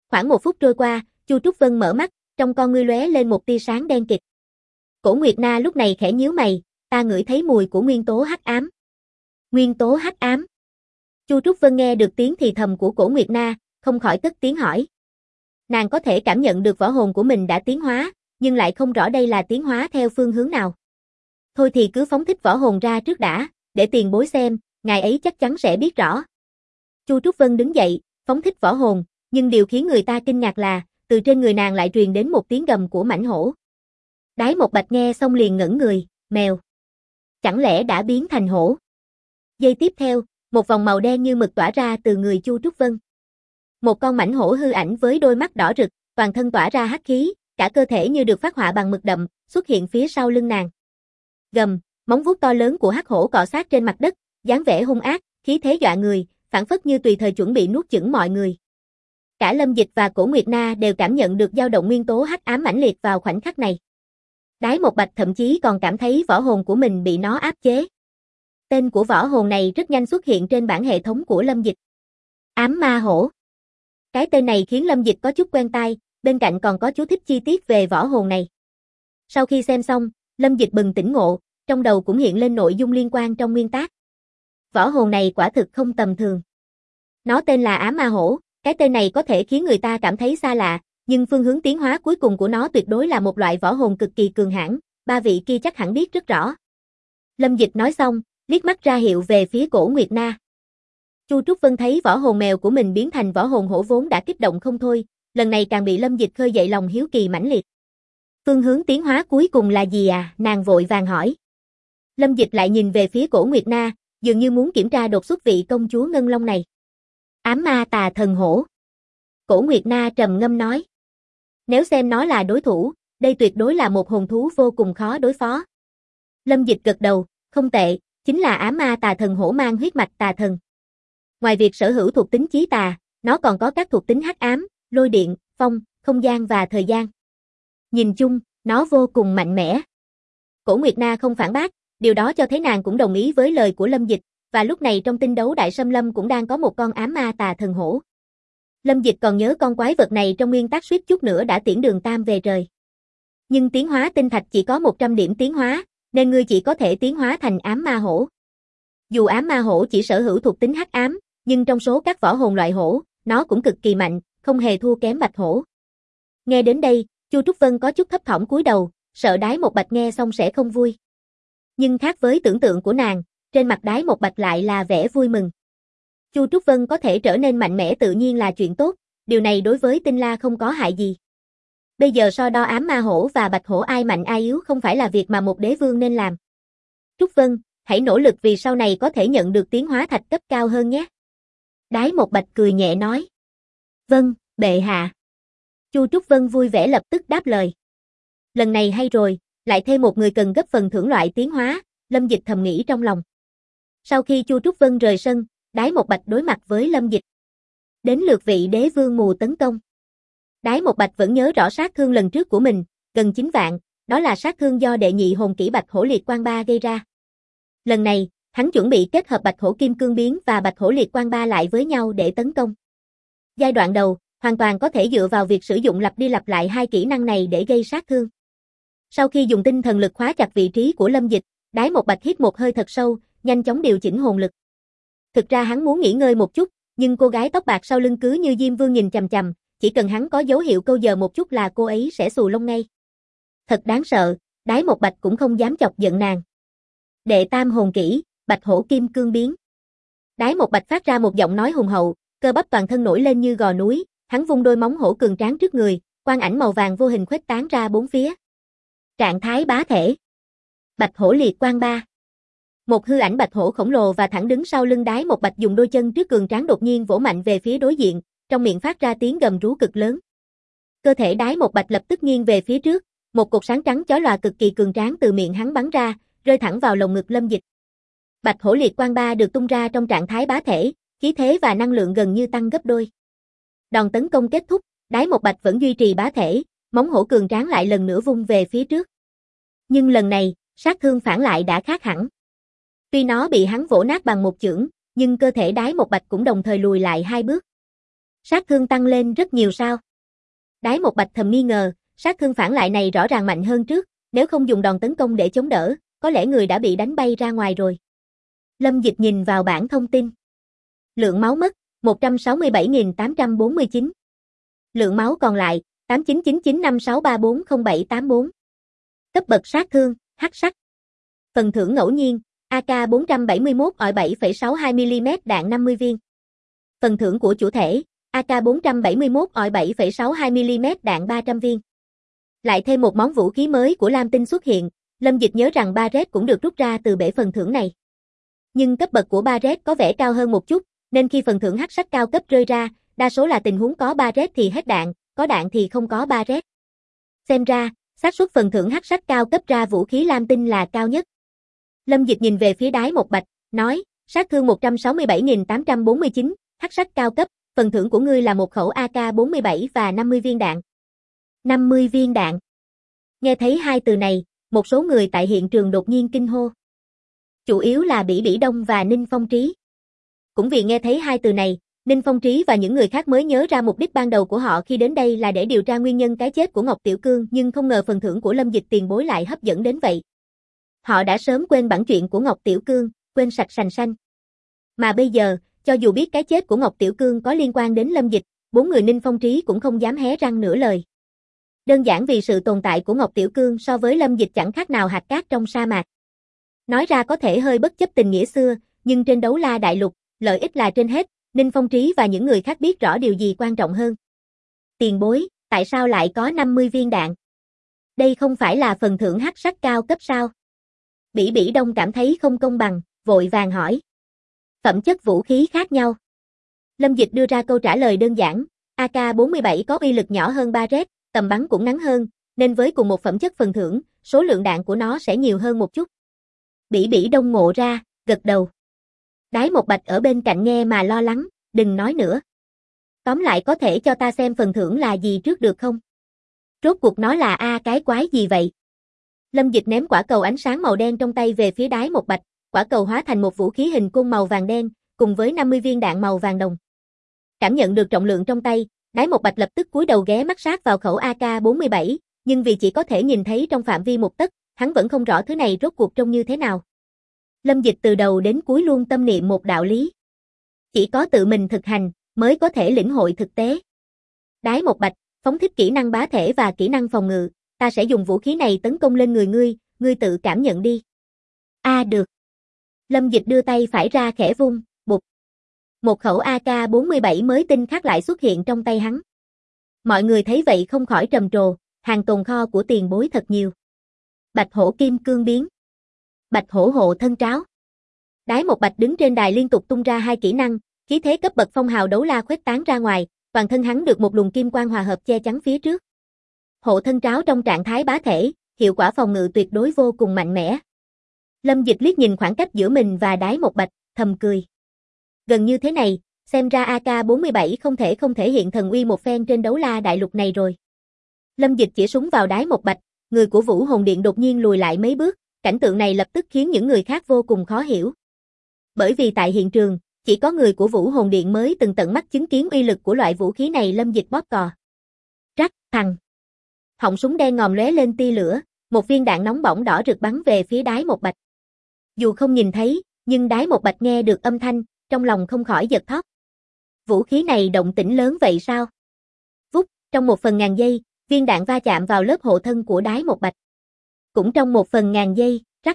Khoảng 1 phút trôi qua, Chu Trúc Vân mở mắt, trong con ngươi lóe lên một tia sáng đen kịt. Cổ Nguyệt Na lúc này khẽ nhíu mày, ta ngửi thấy mùi của nguyên tố hắc ám. Nguyên tố hắc ám? Chu Trúc Vân nghe được tiếng thì thầm của Cổ Nguyệt Na, không khỏi cất tiếng hỏi. Nàng có thể cảm nhận được võ hồn của mình đã tiến hóa, nhưng lại không rõ đây là tiến hóa theo phương hướng nào. Thôi thì cứ phóng thích võ hồn ra trước đã, để tiền bối xem, ngài ấy chắc chắn sẽ biết rõ. Chu Trúc Vân đứng dậy, phóng thích võ hồn, nhưng điều khiến người ta kinh ngạc là, từ trên người nàng lại truyền đến một tiếng gầm của mãnh hổ. Đái Một Bạch nghe xong liền ngẩn người, mèo. Chẳng lẽ đã biến thành hổ? Giây tiếp theo, một vòng màu đen như mực tỏa ra từ người Chu Trúc Vân. Một con mãnh hổ hư ảnh với đôi mắt đỏ rực, toàn thân tỏa ra hắc khí, cả cơ thể như được phác họa bằng mực đậm, xuất hiện phía sau lưng nàng. Gầm, móng vuốt to lớn của hắc hổ cọ sát trên mặt đất, dáng vẻ hung ác, khí thế dọa người, phảng phất như tùy thời chuẩn bị nuốt chửng mọi người. Cả Lâm Dịch và Cổ Nguyệt Na đều cảm nhận được dao động nguyên tố hắc ám mãnh liệt vào khoảnh khắc này. Đái Một Bạch thậm chí còn cảm thấy võ hồn của mình bị nó áp chế. Tên của võ hồn này rất nhanh xuất hiện trên bảng hệ thống của Lâm Dịch. Ám ma hổ. Cái tên này khiến Lâm Dịch có chút quen tai, bên cạnh còn có chú thích chi tiết về võ hồn này. Sau khi xem xong, Lâm Dịch bừng tỉnh ngộ, trong đầu cũng hiện lên nội dung liên quan trong nguyên tác. Võ hồn này quả thực không tầm thường. Nó tên là Ám Ma Hổ, cái tên này có thể khiến người ta cảm thấy xa lạ, nhưng phương hướng tiến hóa cuối cùng của nó tuyệt đối là một loại võ hồn cực kỳ cường hãn, ba vị kia chắc hẳn biết rất rõ. Lâm Dịch nói xong, liếc mắt ra hiệu về phía Cổ Nguyệt Na. Chu Trúc Vân thấy võ hồn mèo của mình biến thành võ hồn hổ vốn đã kích động không thôi, lần này càng bị Lâm Dịch khơi dậy lòng hiếu kỳ mãnh liệt. Phương hướng tiến hóa cuối cùng là gì à? Nàng vội vàng hỏi. Lâm Dịch lại nhìn về phía Cổ Nguyệt Na, dường như muốn kiểm tra đột xuất vị công chúa Ngân Long này. Ám ma tà thần hổ. Cổ Nguyệt Na trầm ngâm nói. Nếu xem nó là đối thủ, đây tuyệt đối là một hồn thú vô cùng khó đối phó. Lâm Dịch gật đầu, không tệ, chính là ám ma tà thần hổ mang huyết mạch tà thần. Ngoài việc sở hữu thuộc tính chí tà, nó còn có các thuộc tính hắc ám, lôi điện, phong, không gian và thời gian. Nhìn chung, nó vô cùng mạnh mẽ. Cổ Nguyệt Na không phản bác, điều đó cho thấy nàng cũng đồng ý với lời của Lâm Dịch, và lúc này trong tinh đấu Đại Sâm Lâm cũng đang có một con ám ma tà thần hổ. Lâm Dịch còn nhớ con quái vật này trong nguyên tác suýt chút nữa đã tiễn Đường Tam về trời. Nhưng tiến hóa tinh thạch chỉ có 100 điểm tiến hóa, nên ngươi chỉ có thể tiến hóa thành ám ma hổ. Dù ám ma hổ chỉ sở hữu thuộc tính hắc ám, nhưng trong số các võ hồn loại hổ, nó cũng cực kỳ mạnh, không hề thua kém bạch hổ. Nghe đến đây, Chu Trúc Vân có chút thấp thỏm cúi đầu, sợ Đái Một Bạch nghe xong sẽ không vui. Nhưng khác với tưởng tượng của nàng, trên mặt Đái Một Bạch lại là vẻ vui mừng. Chu Trúc Vân có thể trở nên mạnh mẽ tự nhiên là chuyện tốt, điều này đối với Tinh La không có hại gì. Bây giờ so đo ám ma hổ và bạch hổ ai mạnh ai yếu không phải là việc mà một đế vương nên làm. Trúc Vân, hãy nỗ lực vì sau này có thể nhận được tiến hóa thạch cấp cao hơn nhé. Đái Một Bạch cười nhẹ nói. Vâng, bệ hạ. Chu Trúc Vân vui vẻ lập tức đáp lời. Lần này hay rồi, lại thêm một người cần gấp phần thưởng loại tiến hóa, Lâm Dịch thầm nghĩ trong lòng. Sau khi Chu Trúc Vân rời sân, Đái Một Bạch đối mặt với Lâm Dịch. Đến lượt vị đế vương mù tấn công. Đái Một Bạch vẫn nhớ rõ sát thương lần trước của mình, gần 9 vạn, đó là sát thương do đệ nhị hồn kỹ Bạch Hổ Liệt Quang Ba gây ra. Lần này, hắn chuẩn bị kết hợp Bạch Hổ Kim Cương Biến và Bạch Hổ Liệt Quang Ba lại với nhau để tấn công. Giai đoạn đầu, hoàn toàn có thể dựa vào việc sử dụng lặp đi lặp lại hai kỹ năng này để gây sát thương. Sau khi dùng tinh thần lực khóa chặt vị trí của Lâm Dịch, Đái Một Bạch hít một hơi thật sâu, nhanh chóng điều chỉnh hồn lực. Thực ra hắn muốn nghỉ ngơi một chút, nhưng cô gái tóc bạc sau lưng cứ như Diêm Vương nhìn chằm chằm, chỉ cần hắn có dấu hiệu câu giờ một chút là cô ấy sẽ xù lông ngay. Thật đáng sợ, Đái Một Bạch cũng không dám chọc giận nàng. Đệ tam hồn kỹ, Bạch Hổ Kim Cương Biến. Đái Một Bạch phát ra một giọng nói hùng hậu, cơ bắp toàn thân nổi lên như gò núi, hắn vung đôi móng hổ cường tráng trước người, quang ảnh màu vàng vô hình khuếch tán ra bốn phía. Trạng thái bá thể. Bạch Hổ Liệt Quang Ba. Một hư ảnh bạch hổ khổng lồ và thẳng đứng sau lưng Đái Một Bạch dùng đôi chân trước cường tráng đột nhiên vỗ mạnh về phía đối diện, trong miệng phát ra tiếng gầm rú cực lớn. Cơ thể Đái Một Bạch lập tức nghiêng về phía trước, một cột sáng trắng chói lòa cực kỳ cường tráng từ miệng hắn bắn ra, rơi thẳng vào lồng ngực Lâm Dịch. Bạch Hổ Liệt Quang Ba được tung ra trong trạng thái bá thể, khí thế và năng lượng gần như tăng gấp đôi. Đòn tấn công kết thúc, Đái Một Bạch vẫn duy trì bá thể, móng hổ cường tráng lại lần nữa vung về phía trước. Nhưng lần này, sát thương phản lại đã khác hẳn. Tuy nó bị hắn vỗ nát bằng một chưởng, nhưng cơ thể Đái Một Bạch cũng đồng thời lùi lại 2 bước. Sát thương tăng lên rất nhiều sao? Đái Một Bạch thầm nghi ngờ, sát thương phản lại này rõ ràng mạnh hơn trước, nếu không dùng đòn tấn công để chống đỡ, có lẽ người đã bị đánh bay ra ngoài rồi. Lâm Dịch nhìn vào bảng thông tin. Lượng máu mất, 167.849. Lượng máu còn lại, 899956340784. Cấp bậc sát thương, hắc sắc. Phần thưởng ngẫu nhiên, AK-471 ỏi 7,62mm đạn 50 viên. Phần thưởng của chủ thể, AK-471 ỏi 7,62mm đạn 300 viên. Lại thêm một món vũ khí mới của Lam Tinh xuất hiện, Lâm Dịch nhớ rằng Barret cũng được rút ra từ bể phần thưởng này. Nhưng cấp bậc của Barret có vẻ cao hơn một chút, nên khi phần thưởng hắc sắc cao cấp rơi ra, đa số là tình huống có Barret thì hết đạn, có đạn thì không có Barret. Xem ra, xác suất phần thưởng hắc sắc cao cấp ra vũ khí Lam Tinh là cao nhất. Lâm Dịch nhìn về phía Đái Một Bạch, nói, sát thương 167.849, hắc sắc cao cấp, phần thưởng của ngươi là một khẩu AK-47 và 50 viên đạn. 50 viên đạn. Nghe thấy hai từ này, một số người tại hiện trường đột nhiên kinh hô. Chủ yếu là Bỉ Bỉ Đông và Ninh Phong Trí. Cũng vì nghe thấy hai từ này, Ninh Phong Trí và những người khác mới nhớ ra mục đích ban đầu của họ khi đến đây là để điều tra nguyên nhân cái chết của Ngọc Tiểu Cương, nhưng không ngờ phần thưởng của Lâm Dịch tiền bối lại hấp dẫn đến vậy. Họ đã sớm quên bản chuyện của Ngọc Tiểu Cương, quên sạch sành sanh. Mà bây giờ, cho dù biết cái chết của Ngọc Tiểu Cương có liên quan đến Lâm Dịch, bốn người Ninh Phong Trí cũng không dám hé răng nửa lời. Đơn giản vì sự tồn tại của Ngọc Tiểu Cương so với Lâm Dịch chẳng khác nào hạt cát trong sa mạc. Nói ra có thể hơi bất chấp tình nghĩa xưa, nhưng trên Đấu La Đại Lục, lợi ích là trên hết, Ninh Phong Trí và những người khác biết rõ điều gì quan trọng hơn. Tiền bối, tại sao lại có 50 viên đạn? Đây không phải là phần thưởng hắc sắc cao cấp sao? Bỉ Bỉ Đông cảm thấy không công bằng, vội vàng hỏi. Phẩm chất vũ khí khác nhau. Lâm Dịch đưa ra câu trả lời đơn giản, AK-47 có uy lực nhỏ hơn Barret, tầm bắn cũng ngắn hơn, nên với cùng một phẩm chất phần thưởng, số lượng đạn của nó sẽ nhiều hơn một chút. Bỉ Bỉ Đông ngộ ra, gật đầu. Đái Một Bạch ở bên cạnh nghe mà lo lắng, đừng nói nữa. Tóm lại có thể cho ta xem phần thưởng là gì trước được không? Rốt cuộc nó là cái quái gì vậy? Lâm Dịch ném quả cầu ánh sáng màu đen trong tay về phía Đái Một Bạch, quả cầu hóa thành một vũ khí hình côn màu vàng đen, cùng với 50 viên đạn màu vàng đồng. Cảm nhận được trọng lượng trong tay, Đái Một Bạch lập tức cúi đầu ghé mắt sát vào khẩu AK-47, nhưng vì chỉ có thể nhìn thấy trong phạm vi một tấc, hắn vẫn không rõ thứ này rốt cuộc trông như thế nào. Lâm Dịch từ đầu đến cuối luôn tâm niệm một đạo lý. Chỉ có tự mình thực hành, mới có thể lĩnh hội thực tế. Đái Một Bạch, phóng thích kỹ năng bá thể và kỹ năng phòng ngự, ta sẽ dùng vũ khí này tấn công lên người ngươi tự cảm nhận đi. Được. Lâm Dịch đưa tay phải ra khẽ vung, bụp. Một khẩu AK-47 mới tinh khác lại xuất hiện trong tay hắn. Mọi người thấy vậy không khỏi trầm trồ, hàng tồn kho của tiền bối thật nhiều. Bạch hổ kim cương biến. Bạch hổ hộ thân tráo. Đái Một Bạch đứng trên đài liên tục tung ra hai kỹ năng, khí thế cấp bậc phong hào đấu la khuếch tán ra ngoài, toàn thân hắn được một luồng kim quang hòa hợp che chắn phía trước. Hộ thân tráo trong trạng thái bá thể, hiệu quả phòng ngự tuyệt đối vô cùng mạnh mẽ. Lâm Dịch liếc nhìn khoảng cách giữa mình và Đái Một Bạch, thầm cười. Gần như thế này, xem ra AK-47 không thể hiện thần uy một phen trên Đấu La Đại Lục này rồi. Lâm Dịch chỉ súng vào Đái Một Bạch, người của Vũ Hồn Điện đột nhiên lùi lại mấy bước, cảnh tượng này lập tức khiến những người khác vô cùng khó hiểu. Bởi vì tại hiện trường, chỉ có người của Vũ Hồn Điện mới từng tận mắt chứng kiến uy lực của loại vũ khí này. Lâm Dịch bóp cò. Rắc, thằng. Họng súng đen ngòm lóe lên tia lửa, một viên đạn nóng bỏng đỏ rực bắn về phía Đái Một Bạch. Dù không nhìn thấy, nhưng Đái Một Bạch nghe được âm thanh, trong lòng không khỏi giật thót. Vũ khí này động tĩnh lớn vậy sao? Vút, trong 1/1000 giây, viên đạn va chạm vào lớp hộ thân của Đái Một Bạch. Cũng trong 1/1000 giây, rắc.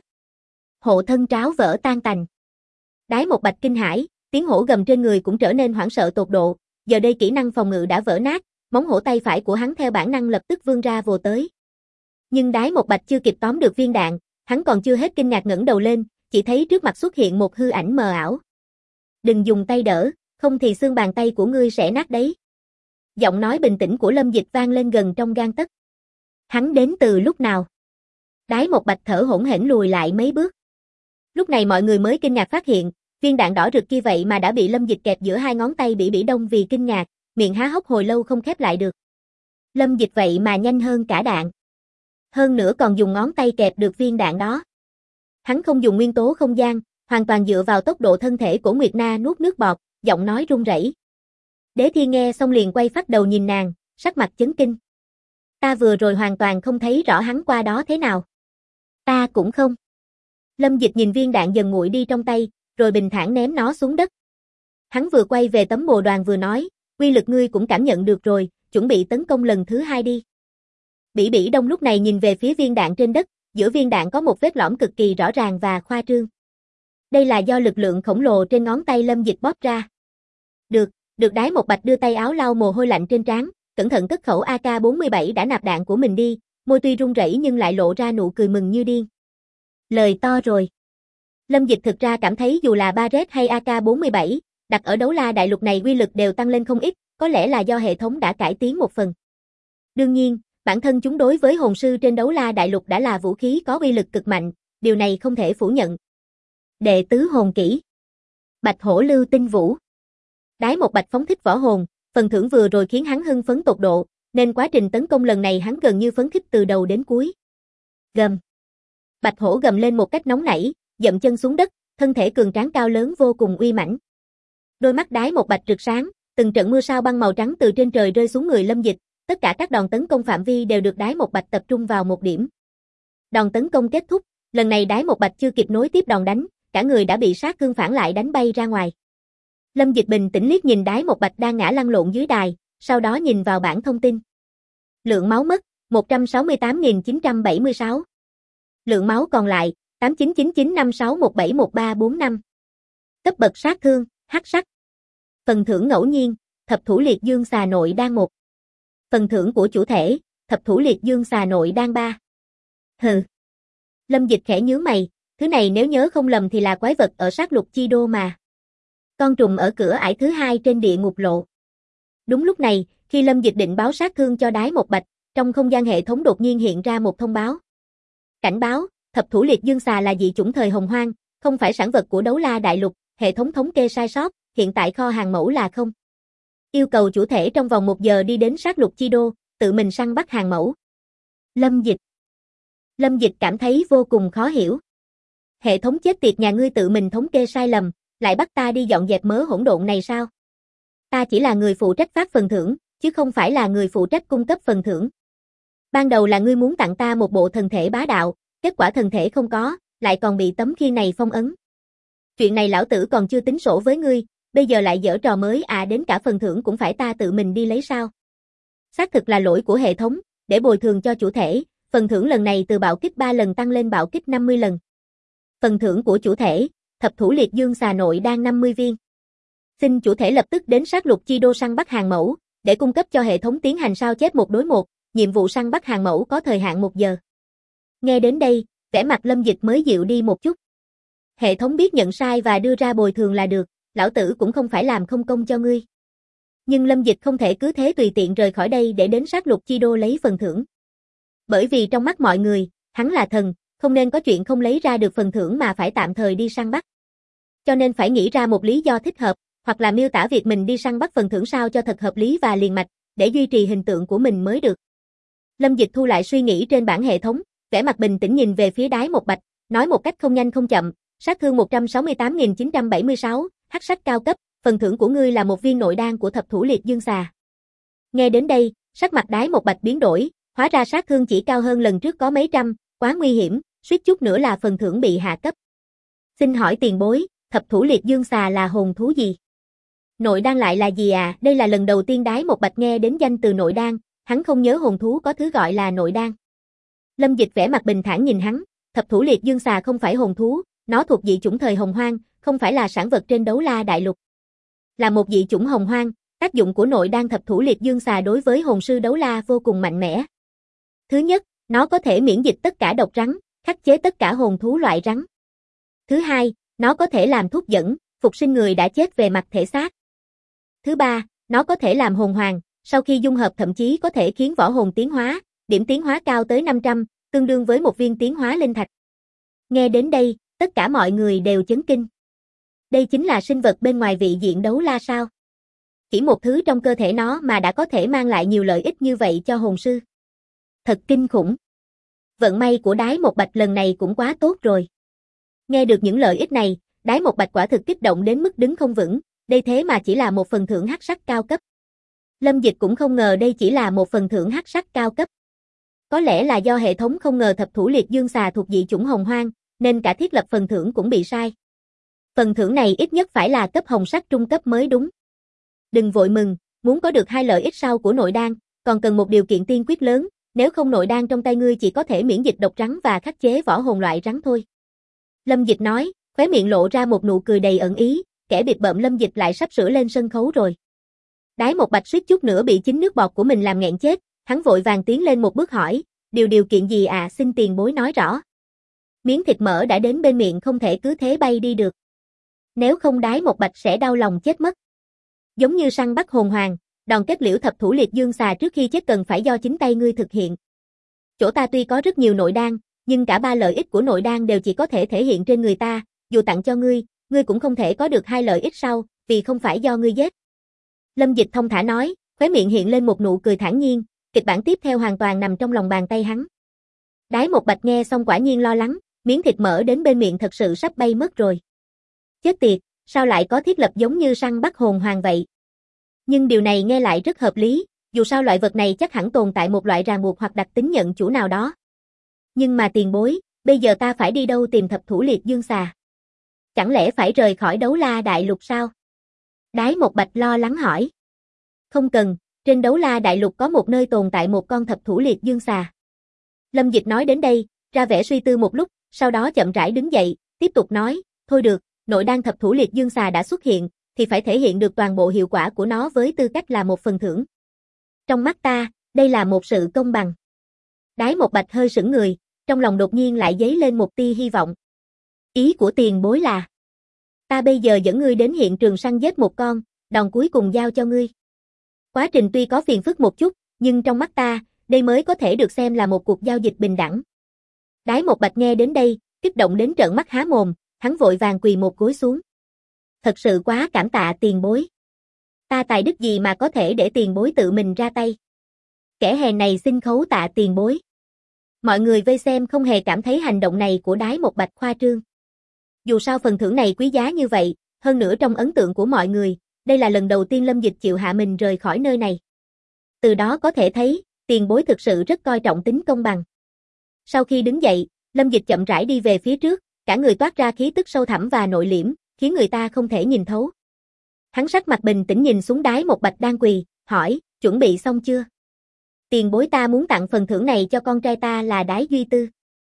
Hộ thân tráo vỡ tan tành. Đái Một Bạch kinh hãi, tiếng hổ gầm trên người cũng trở nên hoảng sợ tột độ, giờ đây kỹ năng phòng ngự đã vỡ nát, móng hổ tay phải của hắn theo bản năng lập tức vươn ra vồ tới. Nhưng Đái Một Bạch chưa kịp tóm được viên đạn, hắn còn chưa hết kinh ngạc ngẩng đầu lên, chỉ thấy trước mặt xuất hiện một hư ảnh mờ ảo. Đừng dùng tay đỡ, không thì xương bàn tay của ngươi sẽ nát đấy. Giọng nói bình tĩnh của Lâm Dịch vang lên gần trong gang tấc. Hắn đến từ lúc nào? Đái Một Bạch thở hổn hển lùi lại mấy bước. Lúc này mọi người mới kinh ngạc phát hiện, viên đạn đỏ rực kia vậy mà đã bị Lâm Dịch kẹp giữa hai ngón tay. Bỉ Bỉ Đông vì kinh ngạc, miệng há hốc hồi lâu không khép lại được. Lâm Dịch vậy mà nhanh hơn cả đạn. Hơn nữa còn dùng ngón tay kẹp được viên đạn đó. Hắn không dùng nguyên tố không gian, hoàn toàn dựa vào tốc độ thân thể của Nguyệt Na nuốt nước bọt, giọng nói run rẩy. Đế Thiên nghe xong liền quay phát đầu nhìn nàng, sắc mặt chấn kinh. Ta vừa rồi hoàn toàn không thấy rõ hắn qua đó thế nào. Ta cũng không. Lâm Dịch nhìn viên đạn dần nguội đi trong tay, rồi bình thản ném nó xuống đất. Hắn vừa quay về tấm bồ đoàn vừa nói, uy lực ngươi cũng cảm nhận được rồi, chuẩn bị tấn công lần thứ 2 đi. Bỉ Bỉ Đông lúc này nhìn về phía viên đạn trên đất, giữa viên đạn có một vết lõm cực kỳ rõ ràng và khoa trương. Đây là do lực lượng khổng lồ trên ngón tay Lâm Dịch bóp ra. Được Đái Một Bạch đưa tay áo lau mồ hôi lạnh trên trán, cẩn thận cất khẩu AK-47 đã nạp đạn của mình đi, môi tuy run rẩy nhưng lại lộ ra nụ cười mừng như điên. Lời to rồi. Lâm Dịch thực ra cảm thấy dù là Barrett hay AK-47, đặt ở đấu la đại lục này uy lực đều tăng lên không ít, có lẽ là do hệ thống đã cải tiến một phần. Đương nhiên, bản thân chúng đối với hồn sư trên đấu la đại lục đã là vũ khí có uy lực cực mạnh, điều này không thể phủ nhận. Đệ tứ hồn kỹ. Bạch hổ lưu tinh vũ. Đái Một Bạch phóng thích võ hồn, phần thưởng vừa rồi khiến hắn hưng phấn tột độ, nên quá trình tấn công lần này hắn gần như phấn khích từ đầu đến cuối. Gầm. Bạch hổ gầm lên một cách nóng nảy, dậm chân xuống đất, thân thể cường tráng cao lớn vô cùng uy mãnh. Đôi mắt Đái Một Bạch rực sáng, từng trận mưa sao băng màu trắng từ trên trời rơi xuống người Lâm Dịch, tất cả các đòn tấn công phạm vi đều được Đái Một Bạch tập trung vào một điểm. Đòn tấn công kết thúc, lần này Đái Một Bạch chưa kịp nối tiếp đòn đánh, cả người đã bị sát thương phản lại đánh bay ra ngoài. Lâm Dịch bình tĩnh liếc nhìn Đái Một Bạch đang ngã lăn lộn dưới đài, sau đó nhìn vào bảng thông tin. Lượng máu mất, 168.976. Lượng máu còn lại, 899956171345. Cấp bậc sát thương, hắc sắc. Phần thưởng ngẫu nhiên, thập thủ liệt dương xà nội đan 1. Phần thưởng của chủ thể, thập thủ liệt dương xà nội đan 3. Hừ. Lâm Dịch khẽ nhướng mày, thứ này nếu nhớ không lầm thì là quái vật ở sát lục chi đô mà. Con trùng ở cửa ải thứ 2 trên địa ngục lộ. Đúng lúc này, khi Lâm Dịch định báo sát thương cho Đái Một Bạch, trong không gian hệ thống đột nhiên hiện ra một thông báo. Cảnh báo, thập thủ liệt dương xà là dị chủng thời Hồng Hoang, không phải sản vật của đấu la đại lục, hệ thống thống kê sai sót, hiện tại kho hàng mẫu là không. Yêu cầu chủ thể trong vòng 1 giờ đi đến sát lục chi đô, tự mình săn bắt hàng mẫu. Lâm Dịch cảm thấy vô cùng khó hiểu. Hệ thống chết tiệt nhà ngươi tự mình thống kê sai lầm, lại bắt ta đi dọn dẹp mớ hỗn độn này sao? Ta chỉ là người phụ trách phát phần thưởng, chứ không phải là người phụ trách cung cấp phần thưởng. Ban đầu là ngươi muốn tặng ta một bộ thần thể bá đạo, kết quả thần thể không có, lại còn bị tấm khiên này phong ấn. Chuyện này lão tử còn chưa tính sổ với ngươi, bây giờ lại giở trò mới à, đến cả phần thưởng cũng phải ta tự mình đi lấy sao? Xác thực là lỗi của hệ thống, để bồi thường cho chủ thể, phần thưởng lần này từ bạo kích 3 lần tăng lên bạo kích 50 lần. Phần thưởng của chủ thể, thập thủ liệt dương xà nội đan 50 viên. Xin chủ thể lập tức đến sát lục chi đô săn bắt hàng mẫu, để cung cấp cho hệ thống tiến hành sao chép 1 đối 1, nhiệm vụ săn bắt hàng mẫu có thời hạn 1 giờ. Nghe đến đây, vẻ mặt Lâm Dịch mới dịu đi một chút. Hệ thống biết nhận sai và đưa ra bồi thường là được, lão tử cũng không phải làm không công cho ngươi. Nhưng Lâm Dịch không thể cứ thế tùy tiện rời khỏi đây để đến sát lục chi đô lấy phần thưởng. Bởi vì trong mắt mọi người, hắn là thần, không nên có chuyện không lấy ra được phần thưởng mà phải tạm thời đi săn bắt. Cho nên phải nghĩ ra một lý do thích hợp, hoặc là miêu tả việc mình đi săn bắt phần thưởng sao cho thật hợp lý và liền mạch, để duy trì hình tượng của mình mới được. Lâm Dịch thu lại suy nghĩ trên bảng hệ thống, vẻ mặt bình tĩnh nhìn về phía Đái Một Bạch, nói một cách không nhanh không chậm, sát thương 168.976, hắc sách cao cấp, phần thưởng của ngươi là 1 viên nội đan của thập thủ liệt dương xà. Nghe đến đây, sắc mặt Đái Một Bạch biến đổi, hóa ra sát thương chỉ cao hơn lần trước có mấy trăm, quá nguy hiểm, suýt chút nữa là phần thưởng bị hạ cấp. Xin hỏi tiền bối, thập thủ liệt dương xà là hồn thú gì? Nội đan lại là gì à? Đây là lần đầu tiên Đái Một Bạch nghe đến danh từ nội đan, hắn không nhớ hồn thú có thứ gọi là nội đan. Lâm Dịch vẻ mặt bình thản nhìn hắn, thập thủ liệt dương xà không phải hồn thú, nó thuộc dị chủng thời Hồng Hoang, không phải là sản vật trên đấu la đại lục. Là một dị chủng Hồng Hoang, tác dụng của nội đan thập thủ liệt dương xà đối với hồn sư đấu la vô cùng mạnh mẽ. Thứ nhất, nó có thể miễn dịch tất cả độc rắn, khắc chế tất cả hồn thú loại rắn. Thứ hai, nó có thể làm thuốc dẫn, phục sinh người đã chết về mặt thể xác. Thứ ba, nó có thể làm hồn hoàng, sau khi dung hợp thậm chí có thể khiến võ hồn tiến hóa, điểm tiến hóa cao tới 500, tương đương với 1 viên tiến hóa linh thạch. Nghe đến đây, tất cả mọi người đều chấn kinh. Đây chính là sinh vật bên ngoài vị diện đấu la sao? Chỉ một thứ trong cơ thể nó mà đã có thể mang lại nhiều lợi ích như vậy cho hồn sư. Thật kinh khủng. Vận may của Đái Một Bạch lần này cũng quá tốt rồi. Nghe được những lợi ích này, Đái Một Bạch quả thực kích động đến mức đứng không vững, đây thế mà chỉ là một phần thưởng hắc sắc cao cấp. Lâm Dịch cũng không ngờ đây chỉ là một phần thưởng hắc sắc cao cấp. Có lẽ là do hệ thống không ngờ thập thủ liệt dương xà thuộc dị chủng hồng hoang, nên cả thiết lập phần thưởng cũng bị sai. Phần thưởng này ít nhất phải là cấp hồng sắc trung cấp mới đúng. Đừng vội mừng, muốn có được 2 lợi ích sau của nội đan, còn cần một điều kiện tiên quyết lớn, nếu không nội đan trong tay ngươi chỉ có thể miễn dịch độc rắn và khắc chế võ hồn loại rắn thôi. Lâm Dịch nói, khóe miệng lộ ra một nụ cười đầy ẩn ý, kẻ bịp bợm Lâm Dịch lại sắp sửa lên sân khấu rồi. Đái Một Bạch suýt chút nữa bị chính nước bọt của mình làm nghẹn chết, hắn vội vàng tiến lên một bước hỏi, điều kiện gì à, xin tiền bối nói rõ. Miếng thịt mỡ đã đến bên miệng không thể cứ thế bay đi được. Nếu không Đái Một Bạch sẽ đau lòng chết mất. Giống như săn bắt hồn hoàng, đòn kết liễu thập thủ liệt dương xà trước khi chết cần phải do chính tay ngươi thực hiện. Chỗ ta tuy có rất nhiều nội đan, nhưng cả 3 lợi ích của nội đan đều chỉ có thể thể hiện trên người ta, dù tặng cho ngươi, ngươi cũng không thể có được 2 lợi ích sau, vì không phải do ngươi giết. Lâm Dịch thông thả nói, khóe miệng hiện lên một nụ cười thản nhiên, kịch bản tiếp theo hoàn toàn nằm trong lòng bàn tay hắn. Đái Một Bạch nghe xong quả nhiên lo lắng, miếng thịt mỡ đến bên miệng thật sự sắp bay mất rồi. Chết tiệt, sao lại có thiết lập giống như săn bắt hồn hoàng vậy? Nhưng điều này nghe lại rất hợp lý, dù sao loại vật này chắc hẳn tồn tại một loại ràng buộc hoặc đặc tính nhận chủ nào đó. Nhưng mà tiền bối, bây giờ ta phải đi đâu tìm thập thủ liệt dương xà? Chẳng lẽ phải rời khỏi Đấu La Đại Lục sao? Đái Một Bạch lo lắng hỏi. Không cần, trên Đấu La Đại Lục có một nơi tồn tại một con thập thủ liệt dương xà. Lâm Dịch nói đến đây, ra vẻ suy tư một lúc, sau đó chậm rãi đứng dậy, tiếp tục nói, thôi được, nội đan thập thủ liệt dương xà đã xuất hiện, thì phải thể hiện được toàn bộ hiệu quả của nó với tư cách là một phần thưởng. Trong mắt ta, đây là một sự công bằng. Đái Một Bạch hơi sững người, trong lòng đột nhiên lại dấy lên một tia hy vọng. Ý của tiền bối là, ta bây giờ dẫn ngươi đến hiện trường săn giết một con, đòn cuối cùng giao cho ngươi. Quá trình tuy có phiền phức một chút, nhưng trong mắt ta, đây mới có thể được xem là một cuộc giao dịch bình đẳng. Đái Một Bạch nghe đến đây, kích động đến trợn mắt há mồm, hắn vội vàng quỳ một gối xuống. Thật sự quá cảm tạ tiền bối. Ta tài đức gì mà có thể để tiền bối tự mình ra tay. Kẻ hèn này xin khấu tạ tiền bối. Mọi người vây xem không hề cảm thấy hành động này của Đái Một Bạch khoa trương. Dù sao phần thưởng này quý giá như vậy, hơn nữa trong ấn tượng của mọi người, đây là lần đầu tiên Lâm Dịch chịu hạ mình rời khỏi nơi này. Từ đó có thể thấy, tiền bối thực sự rất coi trọng tính công bằng. Sau khi đứng dậy, Lâm Dịch chậm rãi đi về phía trước, cả người toát ra khí tức sâu thẳm và nội liễm, khiến người ta không thể nhìn thấu. Hắn sắc mặt bình tĩnh nhìn xuống Đái Một Bạch đang quỳ, hỏi, chuẩn bị xong chưa? Tiền bối ta muốn tặng phần thưởng này cho con trai ta là Đái Duy Tư.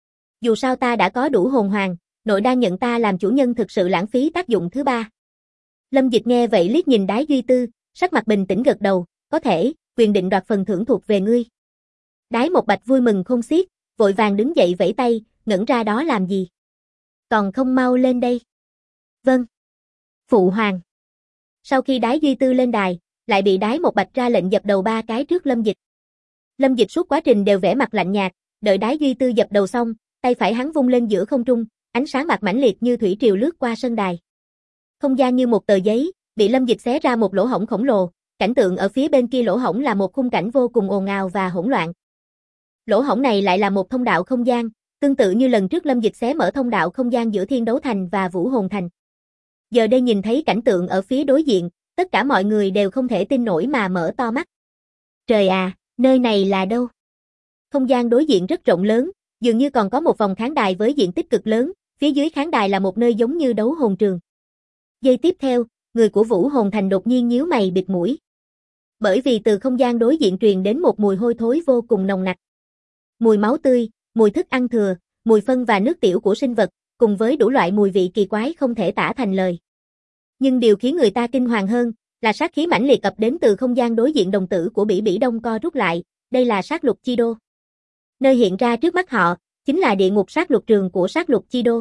Dù sao ta đã có đủ hồn hoàng, nội đan nhận ta làm chủ nhân thực sự lãng phí tác dụng thứ 3. Lâm Dịch nghe vậy liếc nhìn Đái Duy Tư, sắc mặt bình tĩnh gật đầu, có thể, quyền định đoạt phần thưởng thuộc về ngươi. Đái Một Bạch vui mừng khôn xiết, vội vàng đứng dậy vẫy tay, ngẩn ra đó làm gì? Còn không mau lên đây. Vâng. Phụ hoàng. Sau khi Đái Duy Tư lên đài, lại bị Đái Một Bạch ra lệnh dập đầu 3 cái trước Lâm Dịch. Lâm Dịch suốt quá trình đều vẻ mặt lạnh nhạt, đợi Đái Duy Tư dập đầu xong, tay phải hắn vung lên giữa không trung, ánh sáng bạc mãnh liệt như thủy triều lướt qua sân đài. Không gian như một tờ giấy, bị Lâm Dịch xé ra một lỗ hổng khổng lồ, cảnh tượng ở phía bên kia lỗ hổng là một khung cảnh vô cùng ồn ào và hỗn loạn. Lỗ hổng này lại là một thông đạo không gian, tương tự như lần trước Lâm Dịch xé mở thông đạo không gian giữa Thiên Đấu Thành và Vũ Hồn Thành. Giờ đây nhìn thấy cảnh tượng ở phía đối diện, tất cả mọi người đều không thể tin nổi mà mở to mắt. Trời à, nơi này là đâu? Không gian đối diện rất rộng lớn, dường như còn có một vòng khán đài với diện tích cực lớn, phía dưới khán đài là một nơi giống như đấu hồn trường. Giây tiếp theo, người của Vũ Hồn Thành đột nhiên nhíu mày bịt mũi. Bởi vì từ không gian đối diện truyền đến một mùi hôi thối vô cùng nồng nặc. Mùi máu tươi, mùi thức ăn thừa, mùi phân và nước tiểu của sinh vật, cùng với đủ loại mùi vị kỳ quái không thể tả thành lời. Nhưng điều khiến người ta kinh hoàng hơn, là sát khí mãnh liệt ập đến từ không gian đối diện đồng tử của Bỉ Bỉ Đông co rút lại, đây là sát lục chi đô. Nơi hiện ra trước mắt họ, chính là địa ngục sát lục trường của sát lục chi đô.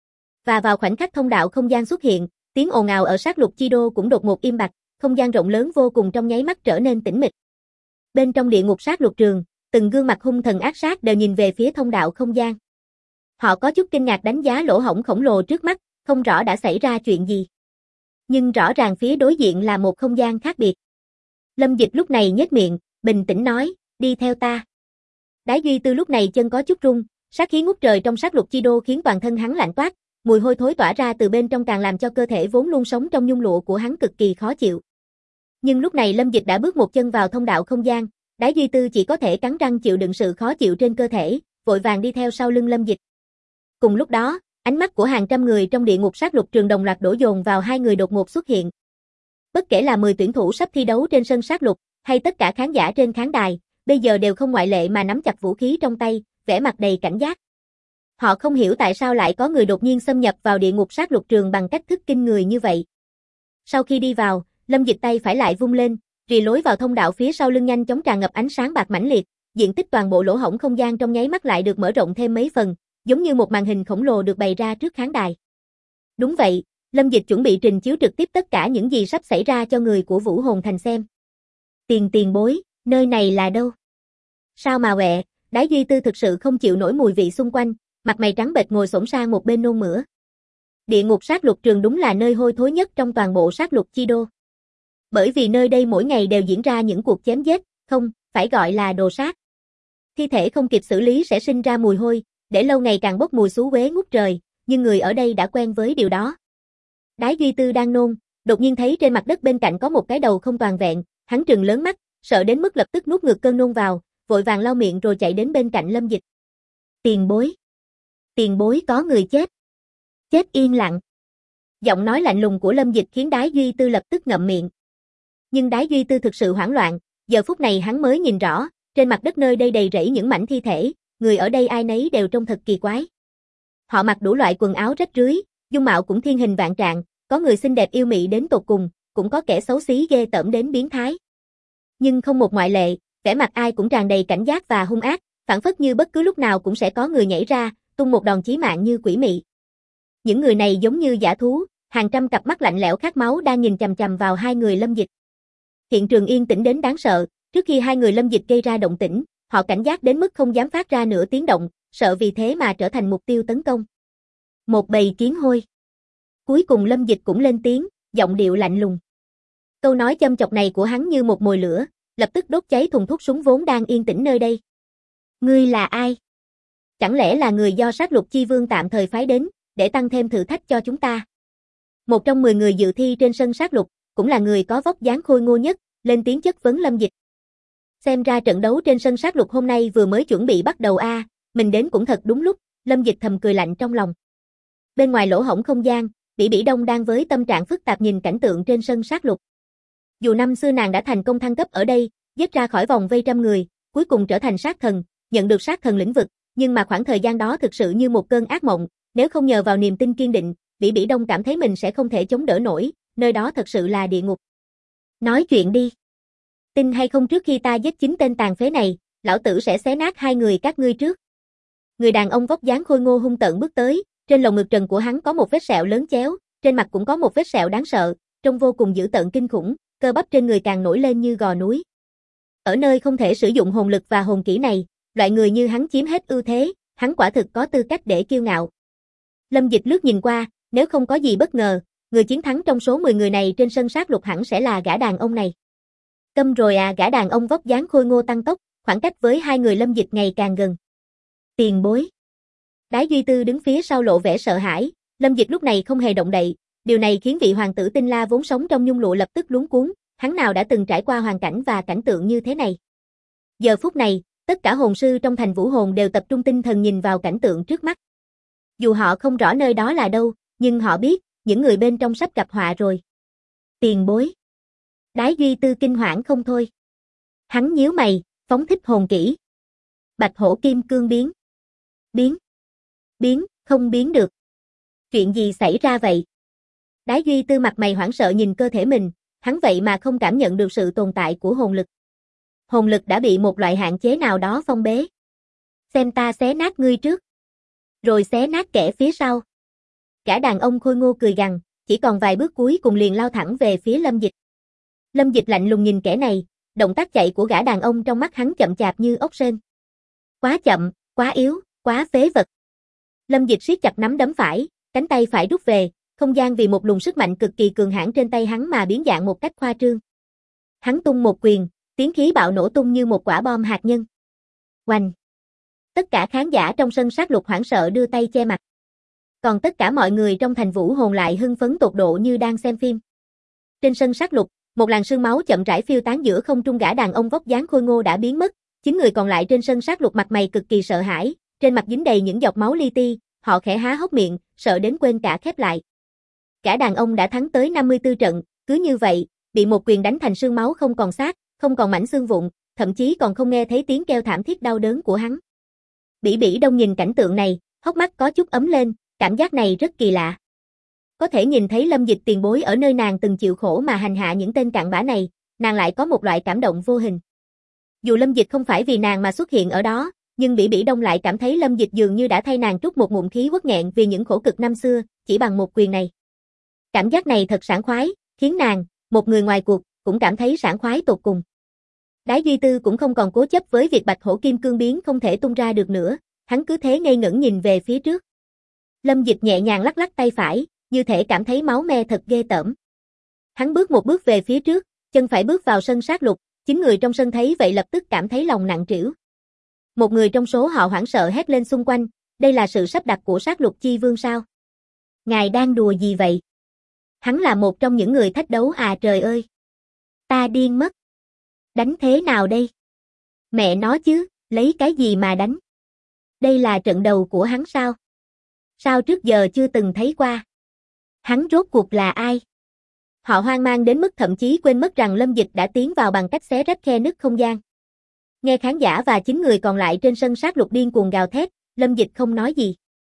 Và vào khoảnh khắc thông đạo không gian xuất hiện, tiếng ồn ào ở sát lục chi đô cũng đột ngột im bặt, không gian rộng lớn vô cùng trong nháy mắt trở nên tĩnh mịch. Bên trong địa ngục sát lục trường, từng gương mặt hung thần ác sát đều nhìn về phía thông đạo không gian. Họ có chút kinh ngạc đánh giá lỗ hổng khổng lồ trước mắt, không rõ đã xảy ra chuyện gì. Nhưng rõ ràng phía đối diện là một không gian khác biệt. Lâm Dịch lúc này nhếch miệng, bình tĩnh nói, đi theo ta. Đái Duy Tư lúc này chân có chút run, sát khí ngút trời trong sát lục chi đô khiến toàn thân hắn lạnh toát, mùi hôi thối tỏa ra từ bên trong càng làm cho cơ thể vốn luôn sống trong nhung lụa của hắn cực kỳ khó chịu. Nhưng lúc này Lâm Dịch đã bước một chân vào thông đạo không gian, Đái Duy Tư chỉ có thể cắn răng chịu đựng sự khó chịu trên cơ thể, vội vàng đi theo sau lưng Lâm Dịch. Cùng lúc đó, ánh mắt của hàng trăm người trong địa ngục sát lục trường đồng loạt đổ dồn vào hai người đột ngột xuất hiện. Bất kể là 10 tuyển thủ sắp thi đấu trên sân sát lục, hay tất cả khán giả trên khán đài, bây giờ đều không ngoại lệ mà nắm chặt vũ khí trong tay, vẻ mặt đầy cảnh giác. Họ không hiểu tại sao lại có người đột nhiên xâm nhập vào địa ngục sát lục trường bằng cách thức kinh người như vậy. Sau khi đi vào, Lâm Dịch tay phải lại vung lên, rì lối vào thông đạo phía sau lưng nhanh chóng tràn ngập ánh sáng bạc mãnh liệt, diện tích toàn bộ lỗ hổng không gian trong nháy mắt lại được mở rộng thêm mấy phần, giống như một màn hình khổng lồ được bày ra trước khán đài. Đúng vậy, Lâm Dịch chuẩn bị trình chiếu trực tiếp tất cả những gì sắp xảy ra cho người của Vũ Hồn Thành xem. Tiền bối, nơi này là đâu? Sao mà quẹ, Đái Duy Tư thực sự không chịu nổi mùi vị xung quanh, mặt mày trắng bệch ngồi xổm sang một bên nôn mửa. Địa ngục sát lục trường đúng là nơi hôi thối nhất trong toàn bộ sát lục chi đô. Bởi vì nơi đây mỗi ngày đều diễn ra những cuộc chém giết, không, phải gọi là đồ sát. Thi thể không kịp xử lý sẽ sinh ra mùi hôi, để lâu ngày càng bốc mùi xú uế ngút trời, nhưng người ở đây đã quen với điều đó. Đái Duy Tư đang nôn, đột nhiên thấy trên mặt đất bên cạnh có một cái đầu không toàn vẹn, hắn trừng lớn mắt, sợ đến mức lập tức nuốt ngược cơn nôn vào, vội vàng lau miệng rồi chạy đến bên cạnh Lâm Dịch. Tiền bối có người chết. Chết yên lặng. Giọng nói lạnh lùng của Lâm Dịch khiến Đái Duy Tư lập tức ngậm miệng. Nhưng Đái Duy Tư thực sự hoảng loạn, giờ phút này hắn mới nhìn rõ, trên mặt đất nơi đây đầy rẫy những mảnh thi thể, người ở đây ai nấy đều trông thật kỳ quái. Họ mặc đủ loại quần áo rách rưới, dung mạo cũng thiên hình vạn trạng, có người xinh đẹp yêu mị đến tột cùng, cũng có kẻ xấu xí ghê tởm đến biến thái. Nhưng không một ngoại lệ, vẻ mặt ai cũng tràn đầy cảnh giác và hung ác, phảng phất như bất cứ lúc nào cũng sẽ có người nhảy ra, tung một đòn chí mạng như quỷ mị. Những người này giống như dã thú, hàng trăm cặp mắt lạnh lẽo khát máu đang nhìn chằm chằm vào hai người Lâm Dịch. Hiện trường yên tĩnh đến đáng sợ, trước khi hai người Lâm Dịch gây ra động tĩnh, họ cảnh giác đến mức không dám phát ra nửa tiếng động, sợ vì thế mà trở thành mục tiêu tấn công. Một bầy kiến hôi. Cuối cùng Lâm Dịch cũng lên tiếng, giọng điệu lạnh lùng. Câu nói châm chọc này của hắn như một mồi lửa, lập tức đốt cháy thùng thuốc súng vốn đang yên tĩnh nơi đây. Ngươi là ai? Chẳng lẽ là người do sát lục chi vương tạm thời phái đến, để tăng thêm thử thách cho chúng ta? Một trong 10 người dự thi trên sân sát lục, cũng là người có vóc dáng khôi ngô nhất, lên tiếng chất vấn Lâm Dịch. Xem ra trận đấu trên sân sát lục hôm nay vừa mới chuẩn bị bắt đầu a, mình đến cũng thật đúng lúc, Lâm Dịch thầm cười lạnh trong lòng. Bên ngoài lỗ hổng không gian, Bỉ Đông đang với tâm trạng phức tạp nhìn cảnh tượng trên sân sát lục. Dù năm xưa nàng đã thành công thăng cấp ở đây, giết ra khỏi vòng vây trăm người, cuối cùng trở thành sát thần, nhận được sát thần lĩnh vực, nhưng mà khoảng thời gian đó thực sự như một cơn ác mộng, nếu không nhờ vào niềm tin kiên định, Bỉ Đông cảm thấy mình sẽ không thể chống đỡ nổi, nơi đó thật sự là địa ngục. Nói chuyện đi. Tin hay không trước khi ta giết chính tên tàn phế này, lão tử sẽ xé nát hai người các ngươi trước. Người đàn ông vóc dáng khôi ngô hung tợn bước tới, trên lồng ngực trần của hắn có một vết sẹo lớn chéo, trên mặt cũng có một vết sẹo đáng sợ, trông vô cùng dữ tợn kinh khủng, cơ bắp trên người càng nổi lên như gò núi. Ở nơi không thể sử dụng hồn lực và hồn kỹ này, loại người như hắn chiếm hết ưu thế, hắn quả thực có tư cách để kiêu ngạo. Lâm Dịch lướt nhìn qua, nếu không có gì bất ngờ, người chiến thắng trong số 10 người này trên sân sát lục hẳn sẽ là gã đàn ông này. Câm rồi à, gã đàn ông vóc dáng khôi ngô tăng tốc, khoảng cách với hai người Lâm Dịch ngày càng gần. Tiền bối. Đái Duy Tư đứng phía sau lộ vẻ sợ hãi, Lâm Dịch lúc này không hề động đậy, điều này khiến vị hoàng tử Tinh La vốn sống trong nhung lụa lập tức luống cuống, hắn nào đã từng trải qua hoàn cảnh và cảnh tượng như thế này. Giờ phút này, tất cả hồn sư trong thành Vũ Hồn đều tập trung tinh thần nhìn vào cảnh tượng trước mắt. Dù họ không rõ nơi đó là đâu, nhưng họ biết, những người bên trong sắp gặp họa rồi. Tiền bối. Đái Duy Tư kinh hoảng không thôi. Hắn nhíu mày, phóng thích hồn kỹ. Bạch hổ kim cương biến. Biến, không biến được. Chuyện gì xảy ra vậy? Đái Duy Tư mặt mày hoảng sợ nhìn cơ thể mình, hắn vậy mà không cảm nhận được sự tồn tại của hồn lực. Hồn lực đã bị một loại hạn chế nào đó phong bế. Xem ta xé nát ngươi trước. Rồi xé nát kẻ phía sau. Gã đàn ông khôi ngô cười gằn, chỉ còn vài bước cuối cùng liền lao thẳng về phía Lâm Dịch. Lâm Dịch lạnh lùng nhìn kẻ này, động tác chạy của gã đàn ông trong mắt hắn chậm chạp như ốc sên. Quá chậm, quá yếu, quá phế vật. Lâm Dịch siết chặt nắm đấm phải, cánh tay phải rút về, không gian vì một luồng sức mạnh cực kỳ cường hãn trên tay hắn mà biến dạng một cách khoa trương. Hắn tung một quyền, tiếng khí bạo nổ tung như một quả bom hạt nhân. Oanh! Tất cả khán giả trong sân sát lục hoảng sợ đưa tay che mặt. Còn tất cả mọi người trong thành Vũ Hồn lại hưng phấn tột độ như đang xem phim. Trên sân sát lục, một làn sương máu chậm rãi phiêu tán giữa không trung, gã đàn ông vóc dáng khôi ngô đã biến mất, 9 người còn lại trên sân sát lục mặt mày cực kỳ sợ hãi, trên mặt dính đầy những giọt máu li ti, họ khẽ há hốc miệng, sợ đến quên cả khép lại. Gã đàn ông đã thắng tới 54 trận, cứ như vậy, bị một quyền đánh thành sương máu không còn xác, không còn mảnh xương vụn, thậm chí còn không nghe thấy tiếng kêu thảm thiết đau đớn của hắn. Bỉ Bỉ Đông nhìn cảnh tượng này, hốc mắt có chút ấm lên, cảm giác này rất kỳ lạ. Có thể nhìn thấy Lâm Dịch tiền bối ở nơi nàng từng chịu khổ mà hành hạ những tên cặn bã này, nàng lại có một loại cảm động vô hình. Dù Lâm Dịch không phải vì nàng mà xuất hiện ở đó, nhưng Bỉ Bỉ Đông lại cảm thấy Lâm Dịch dường như đã thay nàng trút một ngụm khí uất nghẹn vì những khổ cực năm xưa, chỉ bằng một quyền này. Cảm giác này thật sảng khoái, khiến nàng, một người ngoài cuộc, cũng cảm thấy sảng khoái tột cùng. Đái Duy Tư cũng không còn cố chấp với việc Bạch Hổ Kim Cương biến không thể tung ra được nữa, hắn cứ thế ngây ngẩn nhìn về phía trước. Lâm Dịch nhẹ nhàng lắc lắc tay phải, như thể cảm thấy máu me thật ghê tởm. Hắn bước một bước về phía trước, chân phải bước vào sân sát lục, 9 người trong sân thấy vậy lập tức cảm thấy lòng nặng trĩu. Một người trong số họ hoảng sợ hét lên xung quanh, đây là sự sắp đặt của sát lục chi vương sao? Ngài đang đùa gì vậy? Hắn là một trong những người thách đấu à, trời ơi! Ta điên mất! Đánh thế nào đây? Mẹ nó chứ, lấy cái gì mà đánh? Đây là trận đầu của hắn sao? Sao trước giờ chưa từng thấy qua? Hắn rốt cuộc là ai? Họ hoang mang đến mức thậm chí quên mất rằng Lâm Dịch đã tiến vào bằng cách xé rách khe nứt không gian. Nghe khán giả và 9 người còn lại trên sân sát lục điên cuồng gào thét, Lâm Dịch không nói gì.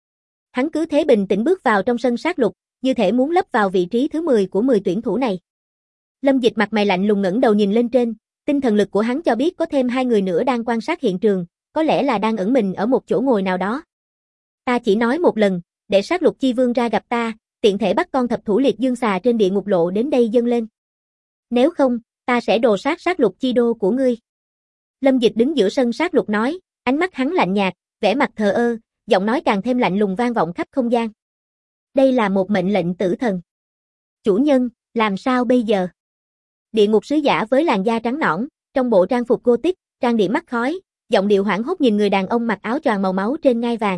Hắn cứ thế bình tĩnh bước vào trong sân sát lục, như thể muốn lấp vào vị trí thứ 10 của 10 tuyển thủ này. Lâm Dịch mặt mày lạnh lùng ngẩng đầu nhìn lên trên, tinh thần lực của hắn cho biết có thêm 2 người nữa đang quan sát hiện trường, có lẽ là đang ẩn mình ở một chỗ ngồi nào đó. Ta chỉ nói một lần, để sát lục chi vương ra gặp ta, tiện thể bắt con thập thủ liệt dương xà trên địa ngục lộ đến đây dâng lên. Nếu không, ta sẽ đồ sát sát lục chi đô của ngươi. Lâm Dịch đứng giữa sân sát lục nói, ánh mắt hắn lạnh nhạt, vẻ mặt thờ ơ, giọng nói càng thêm lạnh lùng vang vọng khắp không gian. Đây là một mệnh lệnh tử thần. Chủ nhân, làm sao bây giờ? Địa ngục sứ giả với làn da trắng nõn, trong bộ trang phục Gothic, trang điểm mắt khói, giọng điệu hoảng hốt nhìn người đàn ông mặc áo choàng màu máu trên ngai vàng.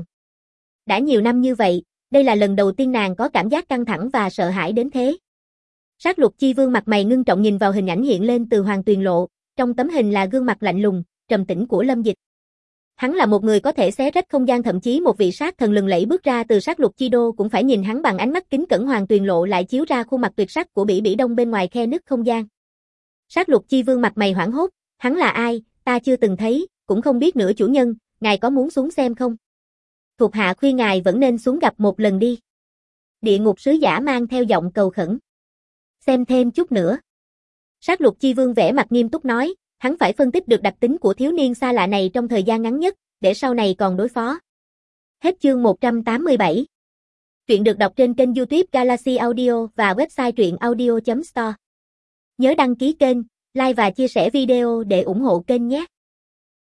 Đã nhiều năm như vậy, đây là lần đầu tiên nàng có cảm giác căng thẳng và sợ hãi đến thế. Sát lục chi vương mặt mày ngưng trọng nhìn vào hình ảnh hiện lên từ Hoàng Tuyền Lộ, trong tấm hình là gương mặt lạnh lùng, trầm tĩnh của Lâm Dịch. Hắn là một người có thể xé rách không gian, thậm chí một vị sát thần lừng lẫy bước ra từ sát lục chi đô cũng phải nhìn hắn bằng ánh mắt kính cẩn. Hoàng Tuyền Lộ lại chiếu ra khuôn mặt tuyệt sắc của Bỉ Bỉ Đông bên ngoài khe nứt không gian. Sát lục chi vương mặt mày hoảng hốt, hắn là ai, ta chưa từng thấy, cũng không biết nữa chủ nhân, ngài có muốn xuống xem không? Thuộc hạ khuyên ngài vẫn nên xuống gặp một lần đi. Địa ngục sứ giả mang theo giọng cầu khẩn. Xem thêm chút nữa. Sát lục chi vương vẻ mặt nghiêm túc nói, hắn phải phân tích được đặc tính của thiếu niên xa lạ này trong thời gian ngắn nhất, để sau này còn đối phó. Hết chương 187. Truyện được đọc trên kênh YouTube Galaxy Audio và website truyệnaudio.store. Nhớ đăng ký kênh, like và chia sẻ video để ủng hộ kênh nhé.